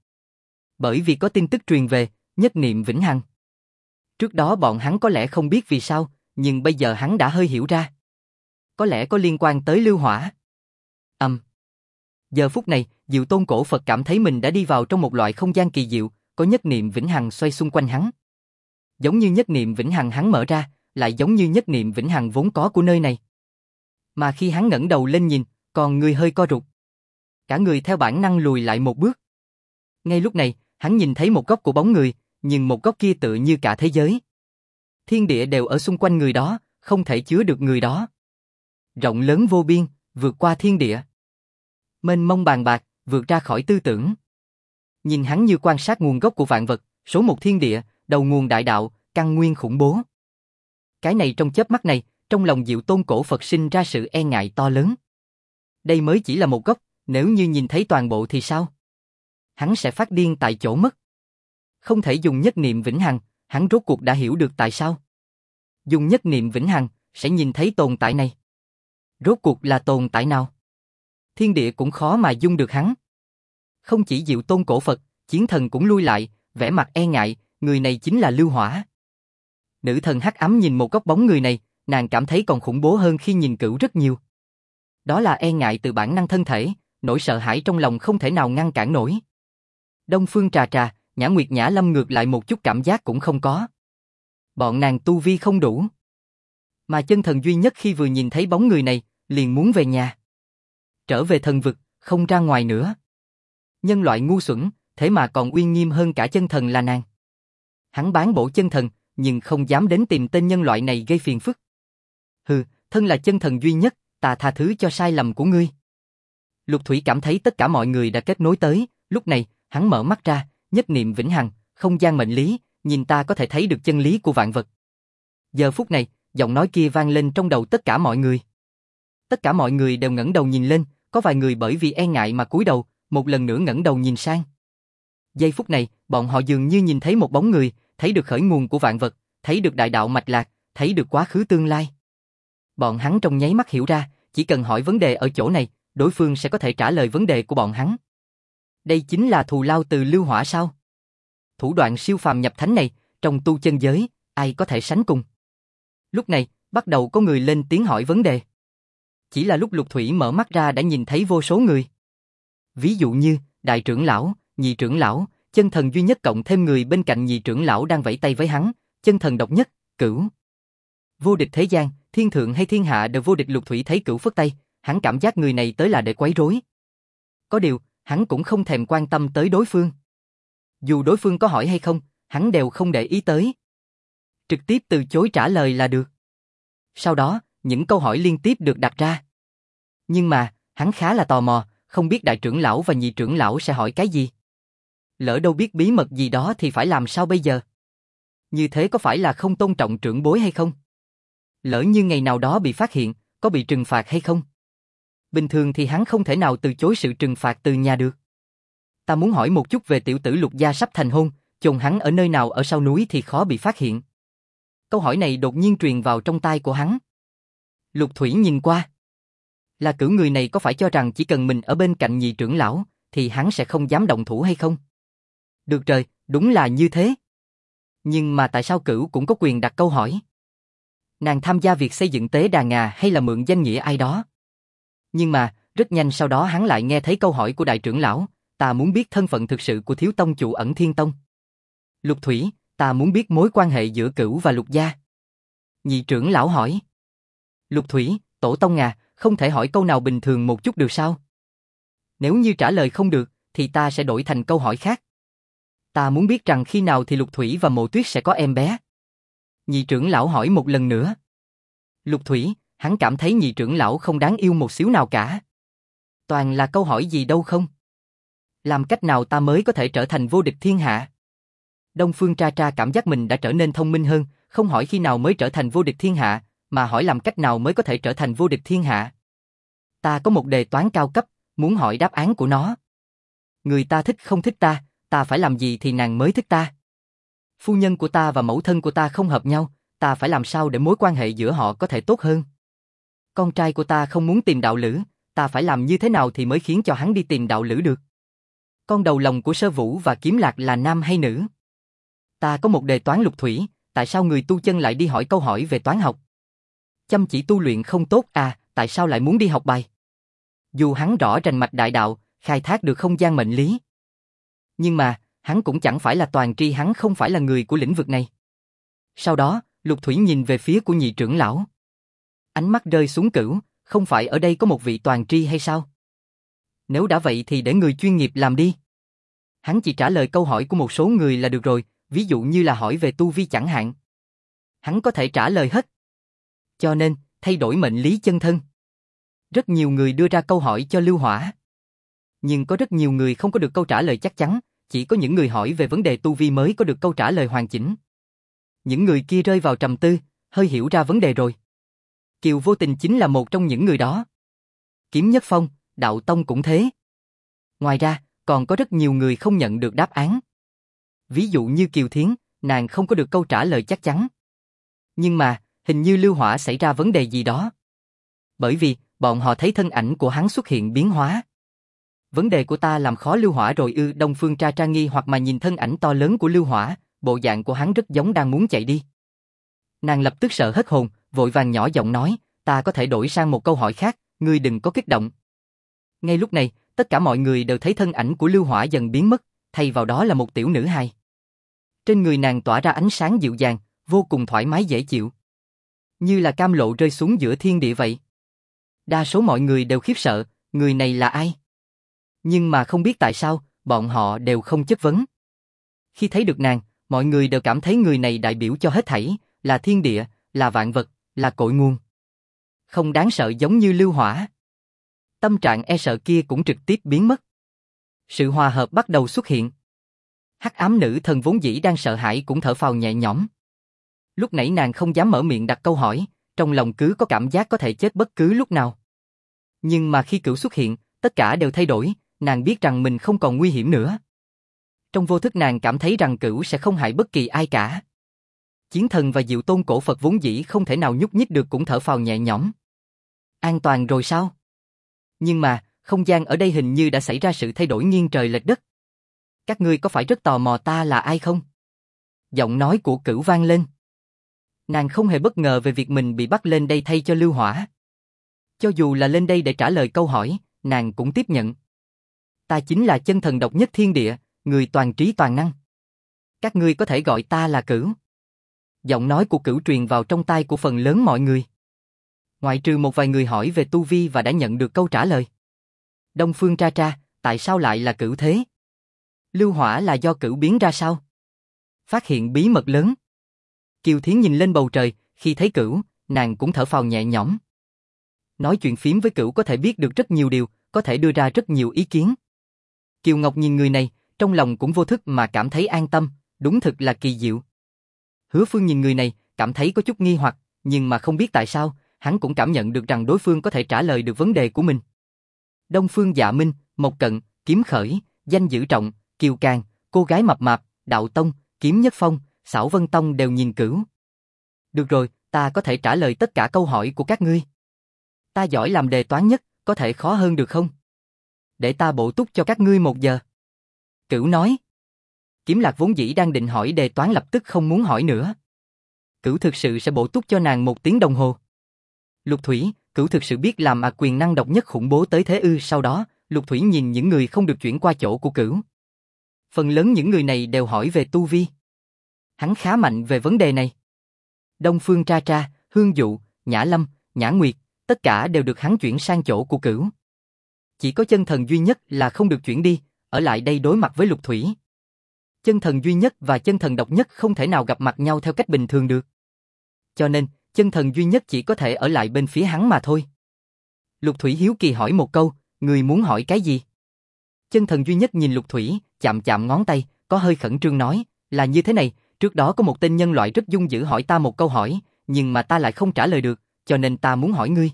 [SPEAKER 1] Bởi vì có tin tức truyền về, nhất niệm vĩnh hằng. Trước đó bọn hắn có lẽ không biết vì sao, nhưng bây giờ hắn đã hơi hiểu ra. Có lẽ có liên quan tới lưu hỏa. Giờ phút này, Diệu Tôn cổ Phật cảm thấy mình đã đi vào trong một loại không gian kỳ diệu, có nhất niệm vĩnh hằng xoay xung quanh hắn. Giống như nhất niệm vĩnh hằng hắn mở ra, lại giống như nhất niệm vĩnh hằng vốn có của nơi này. Mà khi hắn ngẩng đầu lên nhìn, còn người hơi co rụt. Cả người theo bản năng lùi lại một bước. Ngay lúc này, hắn nhìn thấy một góc của bóng người, nhưng một góc kia tựa như cả thế giới. Thiên địa đều ở xung quanh người đó, không thể chứa được người đó. Rộng lớn vô biên, vượt qua thiên địa. Mênh mông bàn bạc, vượt ra khỏi tư tưởng. Nhìn hắn như quan sát nguồn gốc của vạn vật, số một thiên địa, đầu nguồn đại đạo, căn nguyên khủng bố. Cái này trong chớp mắt này, trong lòng Diệu Tôn cổ Phật sinh ra sự e ngại to lớn. Đây mới chỉ là một góc, nếu như nhìn thấy toàn bộ thì sao? Hắn sẽ phát điên tại chỗ mất. Không thể dùng nhất niệm vĩnh hằng, hắn rốt cuộc đã hiểu được tại sao. Dùng nhất niệm vĩnh hằng, sẽ nhìn thấy tồn tại này. Rốt cuộc là tồn tại nào? Thiên địa cũng khó mà dung được hắn. Không chỉ Diệu Tôn cổ Phật, chiến thần cũng lui lại, vẻ mặt e ngại, người này chính là lưu hỏa. Nữ thần hắc ám nhìn một góc bóng người này, nàng cảm thấy còn khủng bố hơn khi nhìn Cửu rất nhiều. Đó là e ngại từ bản năng thân thể, nỗi sợ hãi trong lòng không thể nào ngăn cản nổi. Đông Phương Trà Trà, Nhã Nguyệt Nhã Lâm ngược lại một chút cảm giác cũng không có. Bọn nàng tu vi không đủ. Mà chân thần duy nhất khi vừa nhìn thấy bóng người này, liền muốn về nhà. Trở về thần vực, không ra ngoài nữa. Nhân loại ngu xuẩn, thế mà còn uy nghiêm hơn cả chân thần là nàng. Hắn bán bổ chân thần, nhưng không dám đến tìm tên nhân loại này gây phiền phức. Hừ, thân là chân thần duy nhất, ta tha thứ cho sai lầm của ngươi. Lục Thủy cảm thấy tất cả mọi người đã kết nối tới, lúc này, hắn mở mắt ra, nhất niệm vĩnh hằng, không gian mệnh lý, nhìn ta có thể thấy được chân lý của vạn vật. Giờ phút này, giọng nói kia vang lên trong đầu tất cả mọi người. Tất cả mọi người đều ngẩng đầu nhìn lên, có vài người bởi vì e ngại mà cúi đầu, một lần nữa ngẩng đầu nhìn sang. Giây phút này, bọn họ dường như nhìn thấy một bóng người, thấy được khởi nguồn của vạn vật, thấy được đại đạo mạch lạc, thấy được quá khứ tương lai. Bọn hắn trong nháy mắt hiểu ra, chỉ cần hỏi vấn đề ở chỗ này, đối phương sẽ có thể trả lời vấn đề của bọn hắn. Đây chính là thù lao từ lưu hỏa sao? Thủ đoạn siêu phàm nhập thánh này, trong tu chân giới, ai có thể sánh cùng? Lúc này, bắt đầu có người lên tiếng hỏi vấn đề. Chỉ là lúc Lục Thủy mở mắt ra đã nhìn thấy vô số người. Ví dụ như, đại trưởng lão, nhị trưởng lão, chân thần duy nhất cộng thêm người bên cạnh nhị trưởng lão đang vẫy tay với hắn, chân thần độc nhất, Cửu. Vô địch thế gian, thiên thượng hay thiên hạ đều vô địch. Lục Thủy thấy Cửu phất tay, hắn cảm giác người này tới là để quấy rối. Có điều, hắn cũng không thèm quan tâm tới đối phương. Dù đối phương có hỏi hay không, hắn đều không để ý tới. Trực tiếp từ chối trả lời là được. Sau đó, những câu hỏi liên tiếp được đặt ra. Nhưng mà, hắn khá là tò mò, không biết đại trưởng lão và nhị trưởng lão sẽ hỏi cái gì. Lỡ đâu biết bí mật gì đó thì phải làm sao bây giờ? Như thế có phải là không tôn trọng trưởng bối hay không? Lỡ như ngày nào đó bị phát hiện, có bị trừng phạt hay không? Bình thường thì hắn không thể nào từ chối sự trừng phạt từ nhà được. Ta muốn hỏi một chút về tiểu tử Lục gia sắp thành hôn, chồng hắn ở nơi nào ở sau núi thì khó bị phát hiện. Câu hỏi này đột nhiên truyền vào trong tai của hắn. Lục Thủy nhìn qua. Là kiểu người này có phải cho rằng chỉ cần mình ở bên cạnh nhị trưởng lão, thì hắn sẽ không dám động thủ hay không? Được trời, đúng là như thế. Nhưng mà tại sao Cửu cũng có quyền đặt câu hỏi? Nàng tham gia việc xây dựng tế đàn ngà hay là mượn danh nghĩa ai đó? Nhưng mà, rất nhanh sau đó hắn lại nghe thấy câu hỏi của đại trưởng lão, ta muốn biết thân phận thực sự của thiếu tông chủ Ẩn Thiên Tông. Lục Thủy, ta muốn biết mối quan hệ giữa Cửu và Lục gia. Nhị trưởng lão hỏi. Lục Thủy, tổ tông à, không thể hỏi câu nào bình thường một chút được sao? Nếu như trả lời không được, thì ta sẽ đổi thành câu hỏi khác. Ta muốn biết rằng khi nào thì Lục Thủy và Mộ Tuyết sẽ có em bé. Nhị trưởng lão hỏi một lần nữa. Lục Thủy, hắn cảm thấy nhị trưởng lão không đáng yêu một xíu nào cả. Toàn là câu hỏi gì đâu không? Làm cách nào ta mới có thể trở thành vô địch thiên hạ? Đông Phương Tra Tra cảm giác mình đã trở nên thông minh hơn, không hỏi khi nào mới trở thành vô địch thiên hạ, mà hỏi làm cách nào mới có thể trở thành vô địch thiên hạ. Ta có một đề toán cao cấp, muốn hỏi đáp án của nó. Người ta thích không thích ta, ta phải làm gì thì nàng mới thích ta? Phu nhân của ta và mẫu thân của ta không hợp nhau, ta phải làm sao để mối quan hệ giữa họ có thể tốt hơn? Con trai của ta không muốn tìm đạo lữ, ta phải làm như thế nào thì mới khiến cho hắn đi tìm đạo lữ được? Con đầu lòng của Sơ Vũ và Kiếm Lạc là nam hay nữ? Ta có một đề toán Lục Thủy, tại sao người tu chân lại đi hỏi câu hỏi về toán học? Chăm chỉ tu luyện không tốt à, tại sao lại muốn đi học bài? Dù hắn rõ rành mạch đại đạo, khai thác được không gian mệnh lý. Nhưng mà, hắn cũng chẳng phải là toàn tri, hắn không phải là người của lĩnh vực này. Sau đó, Lục Thủy nhìn về phía của nhị trưởng lão. Ánh mắt rơi xuống Cửu, không phải ở đây có một vị toàn tri hay sao? Nếu đã vậy thì để người chuyên nghiệp làm đi. Hắn chỉ trả lời câu hỏi của một số người là được rồi, ví dụ như là hỏi về tu vi chẳng hạn. Hắn có thể trả lời hết. Cho nên, thay đổi mệnh lý chân thân. Rất nhiều người đưa ra câu hỏi cho Lưu Hỏa. Nhưng có rất nhiều người không có được câu trả lời chắc chắn, chỉ có những người hỏi về vấn đề tu vi mới có được câu trả lời hoàn chỉnh. Những người kia rơi vào trầm tư, hơi hiểu ra vấn đề rồi. Kiều Vô Tình chính là một trong những người đó. Kiếm Nhất Phong, Đạo Tông cũng thế. Ngoài ra, còn có rất nhiều người không nhận được đáp án. Ví dụ như Kiều Thiến, nàng không có được câu trả lời chắc chắn. Nhưng mà, hình như Lưu Hỏa xảy ra vấn đề gì đó. Bởi vì, bọn họ thấy thân ảnh của hắn xuất hiện biến hóa. Vấn đề của ta làm khó Lưu Hỏa rồi ư? Đông Phương Tra Tra nghi hoặc mà nhìn thân ảnh to lớn của Lưu Hỏa, bộ dạng của hắn rất giống đang muốn chạy đi. Nàng lập tức sợ hết hồn, vội vàng nhỏ giọng nói, ta có thể đổi sang một câu hỏi khác, ngươi đừng có kích động. Ngay lúc này, tất cả mọi người đều thấy thân ảnh của Lưu Hỏa dần biến mất, thay vào đó là một tiểu nữ hài. Trên người nàng tỏa ra ánh sáng dịu dàng, vô cùng thoải mái dễ chịu. Như là cam lộ rơi xuống giữa thiên địa vậy. Đa số mọi người đều khiếp sợ, người này là ai? Nhưng mà không biết tại sao, bọn họ đều không chất vấn. Khi thấy được nàng, mọi người đều cảm thấy người này đại biểu cho hết thảy, là thiên địa, là vạn vật, là cội nguồn. Không đáng sợ giống như Lưu Hỏa. Tâm trạng e sợ kia cũng trực tiếp biến mất. Sự hòa hợp bắt đầu xuất hiện. Hắc ám nữ thần vốn dĩ đang sợ hãi cũng thở phào nhẹ nhõm. Lúc nãy nàng không dám mở miệng đặt câu hỏi, trong lòng cứ có cảm giác có thể chết bất cứ lúc nào. Nhưng mà khi Cửu xuất hiện, tất cả đều thay đổi, nàng biết rằng mình không còn nguy hiểm nữa. Trong vô thức nàng cảm thấy rằng Cửu sẽ không hại bất kỳ ai cả. Chiến thần và Diệu Tôn cổ Phật vốn dĩ không thể nào nhúc nhích được cũng thở phào nhẹ nhõm. An toàn rồi sao? Nhưng mà, không gian ở đây hình như đã xảy ra sự thay đổi nghiêng trời lệch đất. Các ngươi có phải rất tò mò ta là ai không? Giọng nói của Cửu vang lên. Nàng không hề bất ngờ về việc mình bị bắt lên đây thay cho Lưu Hỏa. Cho dù là lên đây để trả lời câu hỏi, nàng cũng tiếp nhận. Ta chính là chân thần độc nhất thiên địa, người toàn trí toàn năng. Các ngươi có thể gọi ta là Cửu. Giọng nói của Cửu truyền vào trong tai của phần lớn mọi người. Ngoại trừ một vài người hỏi về tu vi và đã nhận được câu trả lời. Đông Phương Tra Tra, tại sao lại là Cửu thế? Lưu Hỏa là do Cửu biến ra sao? Phát hiện bí mật lớn. Kiều Thiến nhìn lên bầu trời, khi thấy Cửu, nàng cũng thở phào nhẹ nhõm. Nói chuyện phím với Cửu có thể biết được rất nhiều điều, có thể đưa ra rất nhiều ý kiến. Kiều Ngọc nhìn người này, trong lòng cũng vô thức mà cảm thấy an tâm, đúng thực là kỳ diệu. Hứa Phương nhìn người này, cảm thấy có chút nghi hoặc, nhưng mà không biết tại sao, hắn cũng cảm nhận được rằng đối phương có thể trả lời được vấn đề của mình. Đông Phương Dạ Minh, Mộc Cận, Kiếm Khởi, Danh Dữ Trọng, Kiều Càn, Cô Gái Mập Mạp, Đạo Tông, Kiếm Nhất Phong, Xảo Vân Tông đều nhìn Cửu. Được rồi, ta có thể trả lời tất cả câu hỏi của các ngươi. Ta giỏi làm đề toán nhất, có thể khó hơn được không? Để ta bổ túc cho các ngươi 1 giờ. Cửu nói. Kiếm Lạc vốn dĩ đang định hỏi đề toán lập tức không muốn hỏi nữa. Cửu thực sự sẽ bổ túc cho nàng 1 tiếng đồng hồ. Lục Thủy, Cửu thực sự biết làm quyền năng độc nhất khủng bố tới thế ư? Sau đó, Lục Thủy nhìn những người không được chuyển qua chỗ của Cửu. Phần lớn những người này đều hỏi về tu vi. Hắn khá mạnh về vấn đề này. Đông Phương Tra Tra, Hương Dụ, Nhã Lâm, Nhã Nguyệt, tất cả đều được hắn chuyển sang chỗ của Cửu. Chỉ có chân thần duy nhất là không được chuyển đi, ở lại đây đối mặt với Lục Thủy. Chân thần duy nhất và chân thần độc nhất không thể nào gặp mặt nhau theo cách bình thường được. Cho nên, chân thần duy nhất chỉ có thể ở lại bên phía hắn mà thôi. Lục Thủy hiếu kỳ hỏi một câu, người muốn hỏi cái gì? Chân thần duy nhất nhìn Lục Thủy, chạm chạm ngón tay, có hơi khẩn trương nói, là như thế này, trước đó có một tên nhân loại rất dung dữ hỏi ta một câu hỏi, nhưng mà ta lại không trả lời được, cho nên ta muốn hỏi ngươi.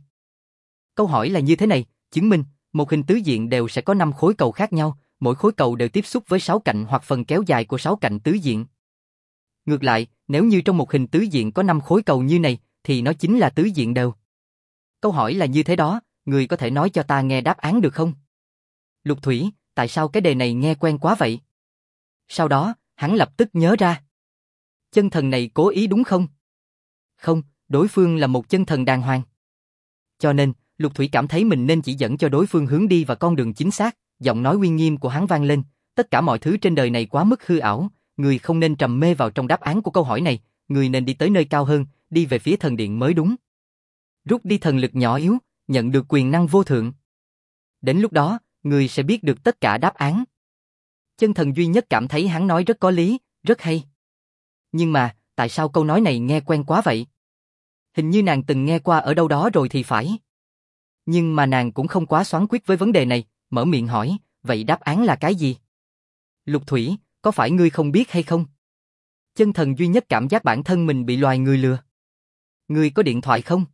[SPEAKER 1] Câu hỏi là như thế này, chứng minh, một hình tứ diện đều sẽ có 5 khối cầu khác nhau, mỗi khối cầu đều tiếp xúc với 6 cạnh hoặc phần kéo dài của 6 cạnh tứ diện. Ngược lại, nếu như trong một hình tứ diện có 5 khối cầu như này, thì nó chính là tứ diện đều. Câu hỏi là như thế đó, người có thể nói cho ta nghe đáp án được không? Lục Thủy, tại sao cái đề này nghe quen quá vậy? Sau đó, hắn lập tức nhớ ra. Chân thần này cố ý đúng không? Không, đối phương là một chân thần đàng hoàng. Cho nên, Lục Thủy cảm thấy mình nên chỉ dẫn cho đối phương hướng đi và con đường chính xác, giọng nói uy nghiêm của hắn vang lên, tất cả mọi thứ trên đời này quá mức hư ảo, người không nên trầm mê vào trong đáp án của câu hỏi này, người nên đi tới nơi cao hơn, đi về phía thần điện mới đúng. Rút đi thần lực nhỏ yếu, nhận được quyền năng vô thượng. Đến lúc đó, người sẽ biết được tất cả đáp án. Chân thần duy nhất cảm thấy hắn nói rất có lý, rất hay. Nhưng mà, tại sao câu nói này nghe quen quá vậy? Hình như nàng từng nghe qua ở đâu đó rồi thì phải. Nhưng mà nàng cũng không quá xoắn quyết với vấn đề này, mở miệng hỏi, vậy đáp án là cái gì? Lục Thủy, có phải ngươi không biết hay không? Chân thần duy nhất cảm giác bản thân mình bị loài người lừa. Ngươi có điện thoại không?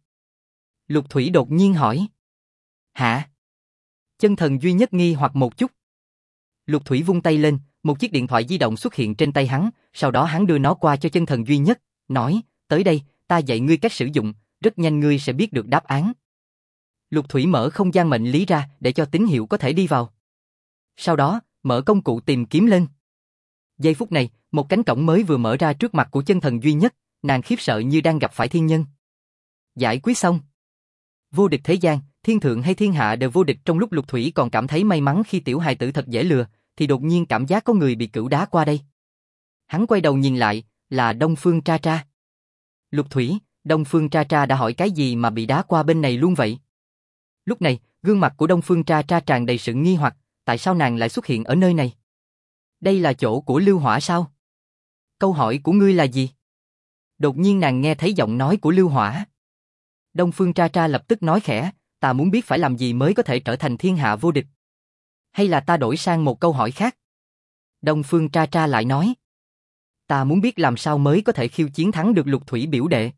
[SPEAKER 1] Lục Thủy đột nhiên hỏi. Hả? Chân thần duy nhất nghi hoặc một chút. Lục Thủy vung tay lên, một chiếc điện thoại di động xuất hiện trên tay hắn, sau đó hắn đưa nó qua cho chân thần duy nhất, nói, tới đây, ta dạy ngươi cách sử dụng, rất nhanh ngươi sẽ biết được đáp án. Lục Thủy mở không gian mệnh lý ra để cho tín hiệu có thể đi vào. Sau đó, mở công cụ tìm kiếm lên. Giây phút này, một cánh cổng mới vừa mở ra trước mặt của chân thần duy nhất, nàng khiếp sợ như đang gặp phải thiên nhân. Giải quyết xong. Vô địch thế gian, thiên thượng hay thiên hạ đều vô địch. Trong lúc Lục Thủy còn cảm thấy may mắn khi tiểu hài tử thật dễ lừa, thì đột nhiên cảm giác có người bị Cửu đá qua đây. Hắn quay đầu nhìn lại, là Đông Phương Tra Tra. Lục Thủy, Đông Phương Tra Tra đã hỏi cái gì mà bị đá qua bên này luôn vậy? Lúc này, gương mặt của Đông Phương Tra Tra tràn đầy sự nghi hoặc, tại sao nàng lại xuất hiện ở nơi này? Đây là chỗ của Lưu Hỏa sao? Câu hỏi của ngươi là gì? Đột nhiên nàng nghe thấy giọng nói của Lưu Hỏa. Đông Phương Tra Tra lập tức nói khẽ, ta muốn biết phải làm gì mới có thể trở thành thiên hạ vô địch. Hay là ta đổi sang một câu hỏi khác? Đông Phương Tra Tra lại nói. Ta muốn biết làm sao mới có thể khiêu chiến thắng được Lục Thủy biểu đệ.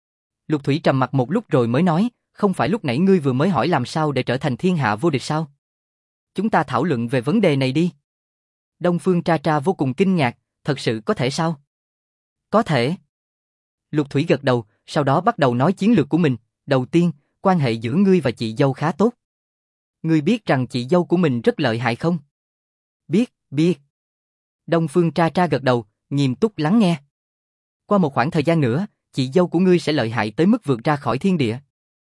[SPEAKER 1] Lục Thủy trầm mặc một lúc rồi mới nói, không phải lúc nãy ngươi vừa mới hỏi làm sao để trở thành thiên hạ vô địch sao? Chúng ta thảo luận về vấn đề này đi. Đông Phương Tra Tra vô cùng kinh ngạc, thật sự có thể sao? Có thể. Lục Thủy gật đầu, sau đó bắt đầu nói chiến lược của mình. Đầu tiên, quan hệ giữa ngươi và chị dâu khá tốt. Ngươi biết rằng chị dâu của mình rất lợi hại không? Biết, biết. Đông Phương Tra Tra gật đầu, nghiêm túc lắng nghe. Qua một khoảng thời gian nữa, chị dâu của ngươi sẽ lợi hại tới mức vượt ra khỏi thiên địa.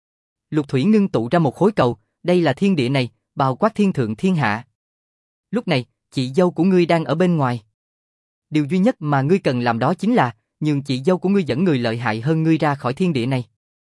[SPEAKER 1] Lục Thủy ngưng tụ ra một khối cầu, đây là thiên địa này, bao quát thiên thượng thiên hạ. Lúc này, chị dâu của ngươi đang ở bên ngoài. Điều duy nhất mà ngươi cần làm đó chính là nhường chị dâu của ngươi dẫn người lợi hại hơn ngươi ra khỏi thiên địa này.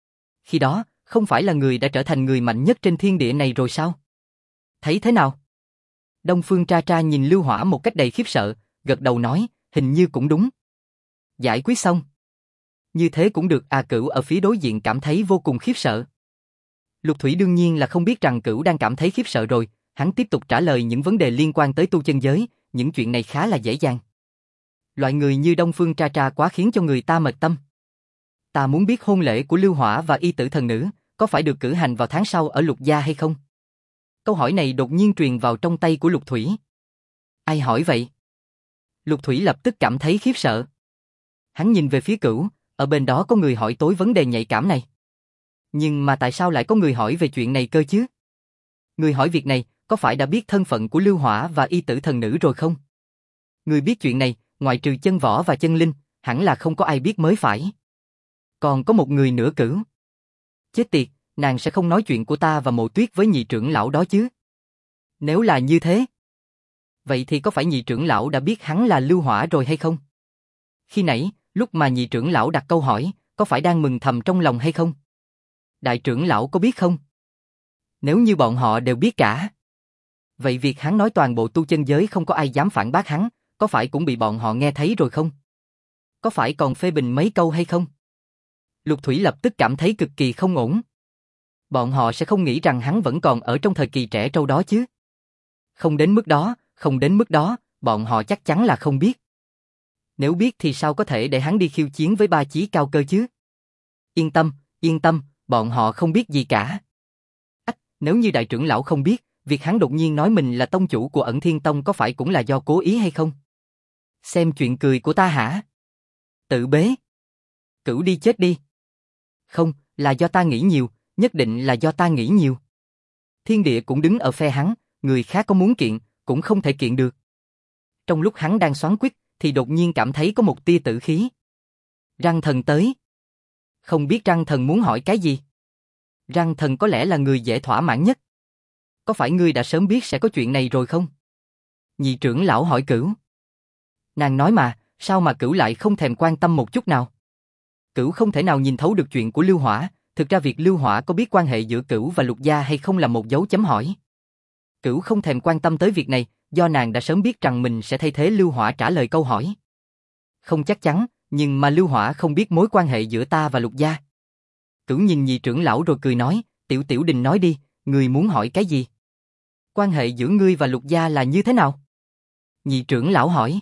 [SPEAKER 1] Khi đó, không phải là người đã trở thành người mạnh nhất trên thiên địa này rồi sao? Thấy thế nào? Đông Phương Tra Tra nhìn Lưu Hỏa một cách đầy khiếp sợ, gật đầu nói, hình như cũng đúng. Giải quyết xong. Như thế cũng được à? Cửu ở phía đối diện cảm thấy vô cùng khiếp sợ. Lục Thủy đương nhiên là không biết rằng Cửu đang cảm thấy khiếp sợ rồi, hắn tiếp tục trả lời những vấn đề liên quan tới tu chân giới, những chuyện này khá là dễ dàng. Loại người như Đông Phương Tra Tra quá khiến cho người ta mệt tâm. Ta muốn biết hôn lễ của Lưu Hỏa và Y Tử thần nữ, có phải được cử hành vào tháng sau ở Lục gia hay không? Câu hỏi này đột nhiên truyền vào trong tay của Lục Thủy. Ai hỏi vậy? Lục Thủy lập tức cảm thấy khiếp sợ. Hắn nhìn về phía Cửu, ở bên đó có người hỏi tối vấn đề nhạy cảm này. Nhưng mà tại sao lại có người hỏi về chuyện này cơ chứ? Người hỏi việc này, có phải đã biết thân phận của Lưu Hỏa và Y Tử thần nữ rồi không? Người biết chuyện này, ngoại trừ Chân Võ và Chân Linh, hẳn là không có ai biết mới phải. Còn có một người nữa Cửu. Chết tiệt, nàng sẽ không nói chuyện của ta và Mộ Tuyết với nhị trưởng lão đó chứ? Nếu là như thế, vậy thì có phải nhị trưởng lão đã biết hắn là Lưu Hỏa rồi hay không? Khi nãy, lúc mà nhị trưởng lão đặt câu hỏi, có phải đang mừng thầm trong lòng hay không? Đại trưởng lão có biết không? Nếu như bọn họ đều biết cả, vậy việc hắn nói toàn bộ tu chân giới không có ai dám phản bác hắn, có phải cũng bị bọn họ nghe thấy rồi không? Có phải còn phê bình mấy câu hay không? Lục Thủy lập tức cảm thấy cực kỳ không ổn. Bọn họ sẽ không nghĩ rằng hắn vẫn còn ở trong thời kỳ trẻ trâu đó chứ? Không đến mức đó, không đến mức đó, bọn họ chắc chắn là không biết. Nếu biết thì sao có thể để hắn đi khiêu chiến với ba chí cao cơ chứ? Yên tâm, bọn họ không biết gì cả. Nếu như đại trưởng lão không biết, việc hắn đột nhiên nói mình là tông chủ của Ẩn Thiên Tông có phải cũng là do cố ý hay không? Xem chuyện cười của ta hả? Tự bế. Cửu đi chết đi. Không, là do ta nghĩ nhiều, nhất định là do ta nghĩ nhiều. Thiên địa cũng đứng ở phe hắn, người khác có muốn kiện, cũng không thể kiện được. Trong lúc hắn đang xoắn quýt, thì đột nhiên cảm thấy có một tia tử khí. Răng Thần tới. Không biết Răng Thần muốn hỏi cái gì? Răng Thần có lẽ là người dễ thỏa mãn nhất. Có phải ngươi đã sớm biết sẽ có chuyện này rồi không? Nhị trưởng lão hỏi Cửu. Nàng nói mà, sao mà Cửu lại không thèm quan tâm một chút nào? Cửu không thể nào nhìn thấu được chuyện của Lưu Hỏa, thực ra việc Lưu Hỏa có biết quan hệ giữa Cửu và Lục gia hay không là một dấu chấm hỏi. Cửu không thèm quan tâm tới việc này, do nàng đã sớm biết rằng mình sẽ thay thế Lưu Hỏa trả lời câu hỏi. Không chắc chắn, nhưng mà Lưu Hỏa không biết mối quan hệ giữa ta và Lục gia. Cửu nhìn nhị trưởng lão rồi cười nói, Tiểu Đình nói đi, ngươi muốn hỏi cái gì? Quan hệ giữa ngươi và Lục gia là như thế nào? Nhị trưởng lão hỏi.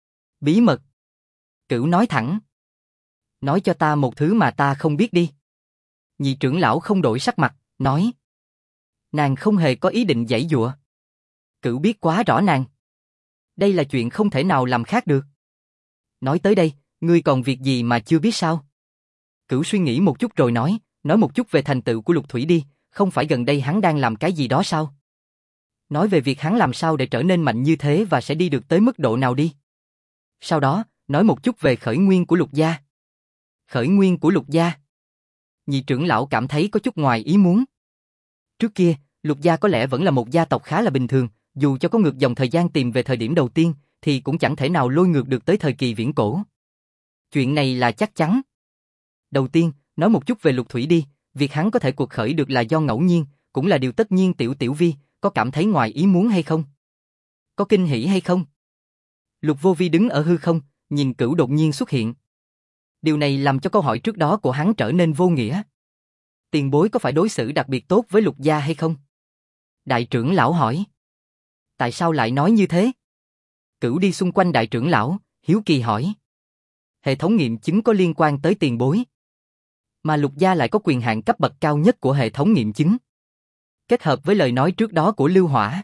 [SPEAKER 1] Bí mật. Cửu nói thẳng. Nói cho ta một thứ mà ta không biết đi. Nhị trưởng lão không đổi sắc mặt, nói. Nàng không hề có ý định giãy giụa. Cửu biết quá rõ nàng. Đây là chuyện không thể nào làm khác được. Nói tới đây, ngươi còn việc gì mà chưa biết sao? Cửu suy nghĩ một chút rồi nói một chút về thành tựu của Lục Thủy đi, không phải gần đây hắn đang làm cái gì đó sao? Nói về việc hắn làm sao để trở nên mạnh như thế và sẽ đi được tới mức độ nào đi. Sau đó, nói một chút về khởi nguyên của Lục gia. Khởi nguyên của Lục gia. Nhị trưởng lão cảm thấy có chút ngoài ý muốn. Trước kia, Lục gia có lẽ vẫn là một gia tộc khá là bình thường, dù cho có ngược dòng thời gian tìm về thời điểm đầu tiên, thì cũng chẳng thể nào lôi ngược được tới thời kỳ viễn cổ. Chuyện này là chắc chắn. Đầu tiên, nói một chút về Lục Thủy đi, việc hắn có thể cuộc khởi được là do ngẫu nhiên, cũng là điều tất nhiên. Tiểu Vi, có cảm thấy ngoài ý muốn hay không? Có kinh hỉ hay không? Lục Vô Vi đứng ở hư không, nhìn Cửu đột nhiên xuất hiện. Điều này làm cho câu hỏi trước đó của hắn trở nên vô nghĩa. Tiền bối có phải đối xử đặc biệt tốt với Lục gia hay không? Đại trưởng lão hỏi. Tại sao lại nói như thế? Cửu đi xung quanh đại trưởng lão, hiếu kỳ hỏi. Hệ thống nghiệm chứng có liên quan tới tiền bối. Mà Lục gia lại có quyền hạn cấp bậc cao nhất của hệ thống nghiệm chứng. Kết hợp với lời nói trước đó của Lưu Hỏa.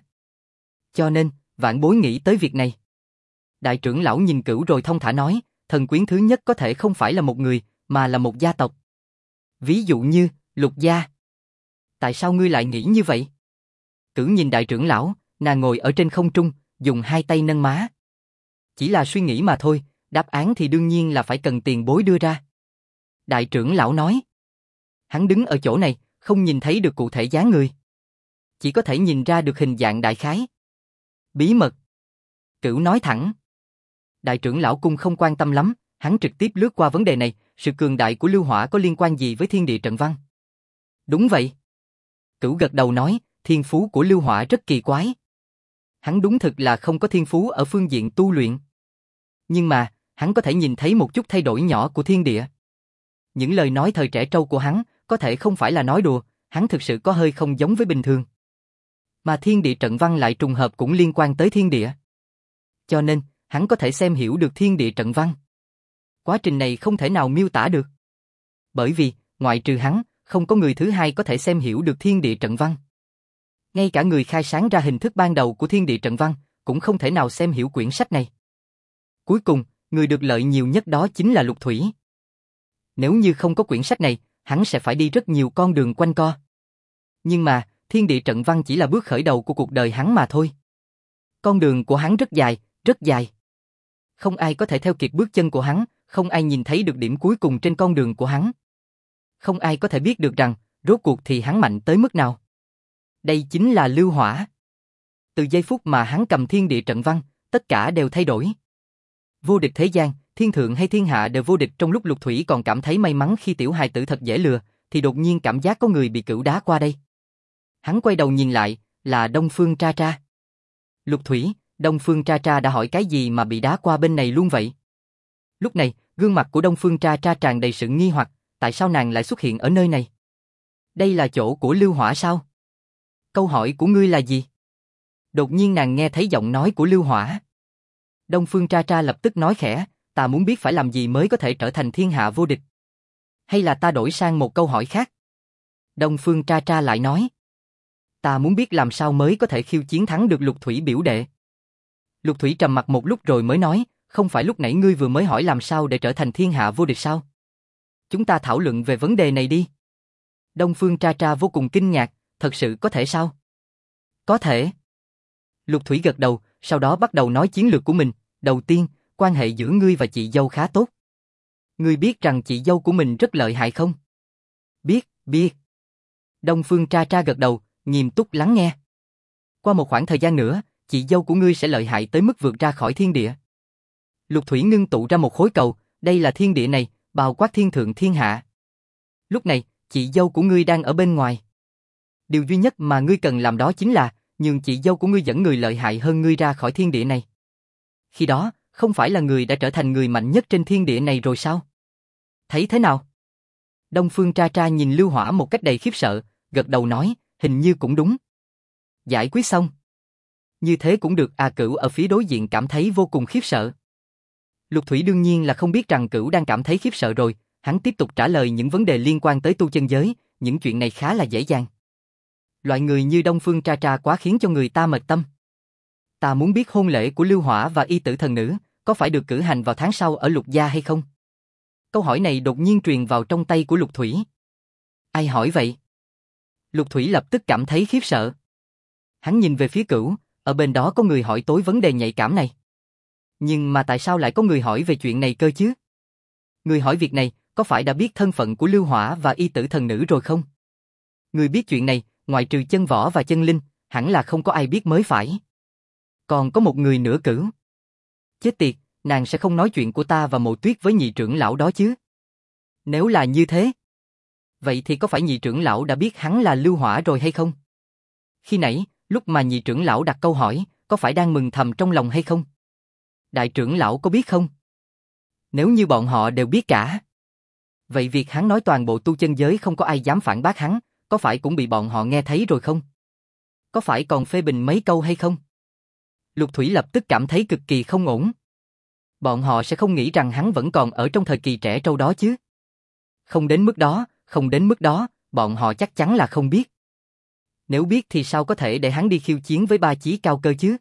[SPEAKER 1] Cho nên, vạn bối nghĩ tới việc này. Đại trưởng lão nhìn Cửu rồi thông thả nói, thần quyến thứ nhất có thể không phải là một người, mà là một gia tộc. Ví dụ như, Lục gia. Tại sao ngươi lại nghĩ như vậy? Cửu nhìn đại trưởng lão, nàng ngồi ở trên không trung, dùng hai tay nâng má. Chỉ là suy nghĩ mà thôi, đáp án thì đương nhiên là phải cần tiền bối đưa ra. Đại trưởng lão nói. Hắn đứng ở chỗ này, không nhìn thấy được cụ thể dáng người. Chỉ có thể nhìn ra được hình dạng đại khái. Bí mật. Cửu nói thẳng. Đại trưởng lão cung không quan tâm lắm, hắn trực tiếp lướt qua vấn đề này, sự cường đại của Lưu Hỏa có liên quan gì với thiên địa trận văn? Đúng vậy. Cửu gật đầu nói, thiên phú của Lưu Hỏa rất kỳ quái. Hắn đúng thực là không có thiên phú ở phương diện tu luyện. Nhưng mà, hắn có thể nhìn thấy một chút thay đổi nhỏ của thiên địa. Những lời nói thời trẻ trâu của hắn, có thể không phải là nói đùa, hắn thực sự có hơi không giống với bình thường. Mà thiên địa trận văn lại trùng hợp cũng liên quan tới thiên địa. Cho nên, hắn có thể xem hiểu được thiên địa trận văn. Quá trình này không thể nào miêu tả được. Bởi vì, ngoại trừ hắn, không có người thứ hai có thể xem hiểu được thiên địa trận văn. Ngay cả người khai sáng ra hình thức ban đầu của thiên địa trận văn, cũng không thể nào xem hiểu quyển sách này. Cuối cùng, người được lợi nhiều nhất đó chính là Lục Thủy. Nếu như không có quyển sách này, hắn sẽ phải đi rất nhiều con đường quanh co. Nhưng mà, thiên địa trận văn chỉ là bước khởi đầu của cuộc đời hắn mà thôi. Con đường của hắn rất dài, rất dài. Không ai có thể theo kịp bước chân của hắn, không ai nhìn thấy được điểm cuối cùng trên con đường của hắn. Không ai có thể biết được rằng, rốt cuộc thì hắn mạnh tới mức nào. Đây chính là lưu hỏa. Từ giây phút mà hắn cầm thiên địa trận văn, tất cả đều thay đổi. Vô địch thế gian, thiên thượng hay thiên hạ đều vô địch. Trong lúc Lục Thủy còn cảm thấy may mắn khi tiểu hài tử thật dễ lừa, thì đột nhiên cảm giác có người bị cửu đá qua đây. Hắn quay đầu nhìn lại, là Đông Phương Tra Tra. Lục Thủy, Đông Phương Tra Tra đã hỏi cái gì mà bị đá qua bên này luôn vậy? Lúc này, gương mặt của Đông Phương Tra Tra tràn đầy sự nghi hoặc, tại sao nàng lại xuất hiện ở nơi này? Đây là chỗ của lưu hỏa sao? Câu hỏi của ngươi là gì? Đột nhiên nàng nghe thấy giọng nói của lưu hỏa. Đông Phương Tra Tra lập tức nói khẽ, ta muốn biết phải làm gì mới có thể trở thành thiên hạ vô địch. Hay là ta đổi sang một câu hỏi khác? Đông Phương Tra Tra lại nói, ta muốn biết làm sao mới có thể khiêu chiến thắng được Lục Thủy biểu đệ. Lục Thủy trầm mặt một lúc rồi mới nói, không phải lúc nãy ngươi vừa mới hỏi làm sao để trở thành thiên hạ vô địch sao? Chúng ta thảo luận về vấn đề này đi. Đông Phương Tra Tra vô cùng kinh ngạc, thật sự có thể sao? Có thể. Lục Thủy gật đầu, sau đó bắt đầu nói chiến lược của mình. Đầu tiên, quan hệ giữa ngươi và chị dâu khá tốt. Ngươi biết rằng chị dâu của mình rất lợi hại không? Biết, biết. Đông Phương Tra Tra gật đầu, nghiêm túc lắng nghe. Qua một khoảng thời gian nữa, chị dâu của ngươi sẽ lợi hại tới mức vượt ra khỏi thiên địa. Lục Thủy ngưng tụ ra một khối cầu, đây là thiên địa này, bao quát thiên thượng thiên hạ. Lúc này, chị dâu của ngươi đang ở bên ngoài. Điều duy nhất mà ngươi cần làm đó chính là nhường chị dâu của ngươi dẫn người lợi hại hơn ngươi ra khỏi thiên địa này. Khi đó, không phải là người đã trở thành người mạnh nhất trên thiên địa này rồi sao? Thấy thế nào? Đông Phương Tra Tra nhìn lưu hỏa một cách đầy khiếp sợ, gật đầu nói, hình như cũng đúng. Giải quyết xong. Như thế cũng được. Cửu ở phía đối diện cảm thấy vô cùng khiếp sợ. Lục Thủy đương nhiên là không biết rằng Cửu đang cảm thấy khiếp sợ rồi, hắn tiếp tục trả lời những vấn đề liên quan tới tu chân giới, những chuyện này khá là dễ dàng. Loại người như Đông Phương Tra Tra quá khiến cho người ta mệt tâm. Ta muốn biết hôn lễ của Lưu Hỏa và Y Tử thần nữ, có phải được cử hành vào tháng sau ở Lục gia hay không? Câu hỏi này đột nhiên truyền vào trong tay của Lục Thủy. Ai hỏi vậy? Lục Thủy lập tức cảm thấy khiếp sợ. Hắn nhìn về phía Cửu, ở bên đó có người hỏi tối vấn đề nhạy cảm này. Nhưng mà tại sao lại có người hỏi về chuyện này cơ chứ? Người hỏi việc này, có phải đã biết thân phận của Lưu Hỏa và Y Tử thần nữ rồi không? Người biết chuyện này, ngoại trừ Chân Võ và Chân Linh, hẳn là không có ai biết mới phải. Còn có một người nữa Cửu. Chết tiệt, nàng sẽ không nói chuyện của ta và Mộ Tuyết với nhị trưởng lão đó chứ? Nếu là như thế, vậy thì có phải nhị trưởng lão đã biết hắn là Lưu Hỏa rồi hay không? Khi nãy, lúc mà nhị trưởng lão đặt câu hỏi, có phải đang mừng thầm trong lòng hay không? Đại trưởng lão có biết không? Nếu như bọn họ đều biết cả, vậy việc hắn nói toàn bộ tu chân giới không có ai dám phản bác hắn, có phải cũng bị bọn họ nghe thấy rồi không? Có phải còn phê bình mấy câu hay không? Lục Thủy lập tức cảm thấy cực kỳ không ổn. Bọn họ sẽ không nghĩ rằng hắn vẫn còn ở trong thời kỳ trẻ trâu đó chứ? Không đến mức đó, không đến mức đó, bọn họ chắc chắn là không biết. Nếu biết thì sao có thể để hắn đi khiêu chiến với ba chí cao cơ chứ?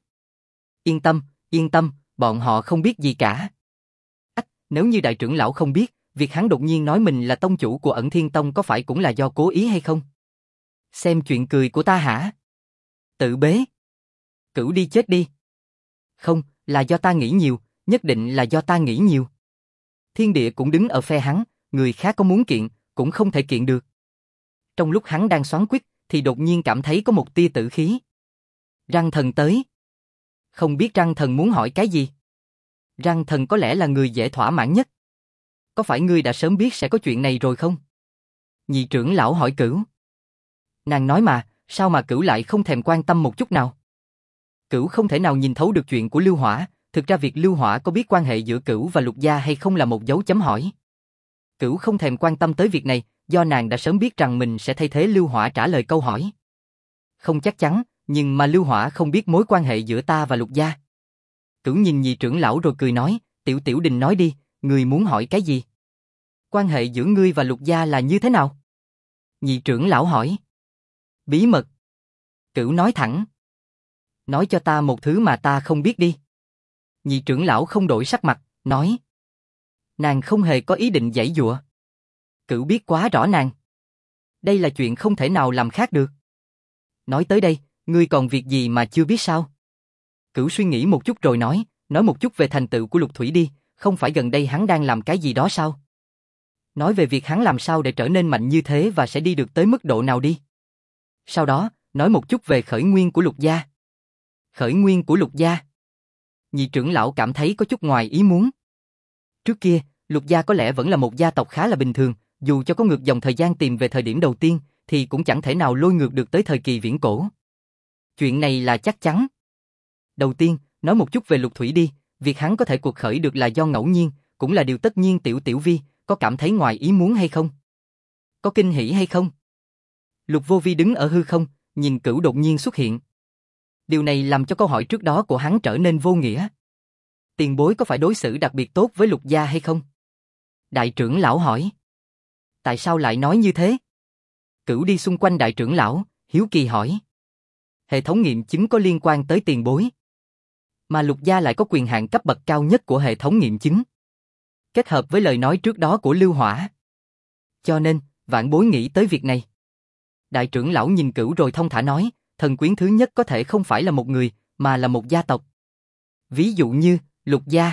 [SPEAKER 1] Yên tâm, bọn họ không biết gì cả. Nếu như đại trưởng lão không biết, việc hắn đột nhiên nói mình là tông chủ của Ẩn Thiên Tông có phải cũng là do cố ý hay không? Xem chuyện cười của ta hả? Tự bế. Cửu đi chết đi. Không, là do ta nghĩ nhiều, nhất định là do ta nghĩ nhiều. Thiên địa cũng đứng ở phe hắn, người khác có muốn kiện, cũng không thể kiện được. Trong lúc hắn đang xoắn quyết, thì đột nhiên cảm thấy có một tia tử khí. Răng Thần tới. Không biết Răng Thần muốn hỏi cái gì? Răng Thần có lẽ là người dễ thỏa mãn nhất. Có phải ngươi đã sớm biết sẽ có chuyện này rồi không? Nhị trưởng lão hỏi Cửu. Nàng nói mà, sao mà Cửu lại không thèm quan tâm một chút nào? Cửu không thể nào nhìn thấu được chuyện của Lưu Hỏa, thực ra việc Lưu Hỏa có biết quan hệ giữa Cửu và Lục gia hay không là một dấu chấm hỏi. Cửu không thèm quan tâm tới việc này, do nàng đã sớm biết rằng mình sẽ thay thế Lưu Hỏa trả lời câu hỏi. Không chắc chắn, nhưng mà Lưu Hỏa không biết mối quan hệ giữa ta và Lục gia. Cửu nhìn nhị trưởng lão rồi cười nói, Tiểu Tiểu Đình nói đi, ngươi muốn hỏi cái gì? Quan hệ giữa ngươi và Lục gia là như thế nào? Nhị trưởng lão hỏi. Bí mật. Cửu nói thẳng. Nói cho ta một thứ mà ta không biết đi. Nhị trưởng lão không đổi sắc mặt, nói. Nàng không hề có ý định giãy giụa. Cửu biết quá rõ nàng. Đây là chuyện không thể nào làm khác được. Nói tới đây, ngươi còn việc gì mà chưa biết sao? Cửu suy nghĩ một chút rồi nói một chút về thành tựu của Lục Thủy đi, không phải gần đây hắn đang làm cái gì đó sao? Nói về việc hắn làm sao để trở nên mạnh như thế và sẽ đi được tới mức độ nào đi. Sau đó, nói một chút về khởi nguyên của Lục gia. Khởi nguyên của Lục gia. Nhị trưởng lão cảm thấy có chút ngoài ý muốn. Trước kia, Lục gia có lẽ vẫn là một gia tộc khá là bình thường, dù cho có ngược dòng thời gian tìm về thời điểm đầu tiên, thì cũng chẳng thể nào lôi ngược được tới thời kỳ viễn cổ. Chuyện này là chắc chắn. Đầu tiên, nói một chút về Lục Thủy đi, việc hắn có thể cuộc khởi được là do ngẫu nhiên, cũng là điều tất nhiên. Tiểu Vi, có cảm thấy ngoài ý muốn hay không? Có kinh hỉ hay không? Lục Vô Vi đứng ở hư không, nhìn Cửu đột nhiên xuất hiện. Điều này làm cho câu hỏi trước đó của hắn trở nên vô nghĩa. Tiền bối có phải đối xử đặc biệt tốt với Lục gia hay không? Đại trưởng lão hỏi. Tại sao lại nói như thế? Cửu đi xung quanh đại trưởng lão, hiếu kỳ hỏi. Hệ thống nghiệm chứng có liên quan tới tiền bối. Mà Lục gia lại có quyền hạn cấp bậc cao nhất của hệ thống nghiệm chứng. Kết hợp với lời nói trước đó của Lưu Hỏa. Cho nên, vạn bối nghĩ tới việc này. Đại trưởng lão nhìn Cửu rồi thông thả nói, thần quyến thứ nhất có thể không phải là một người, mà là một gia tộc. Ví dụ như, Lục gia.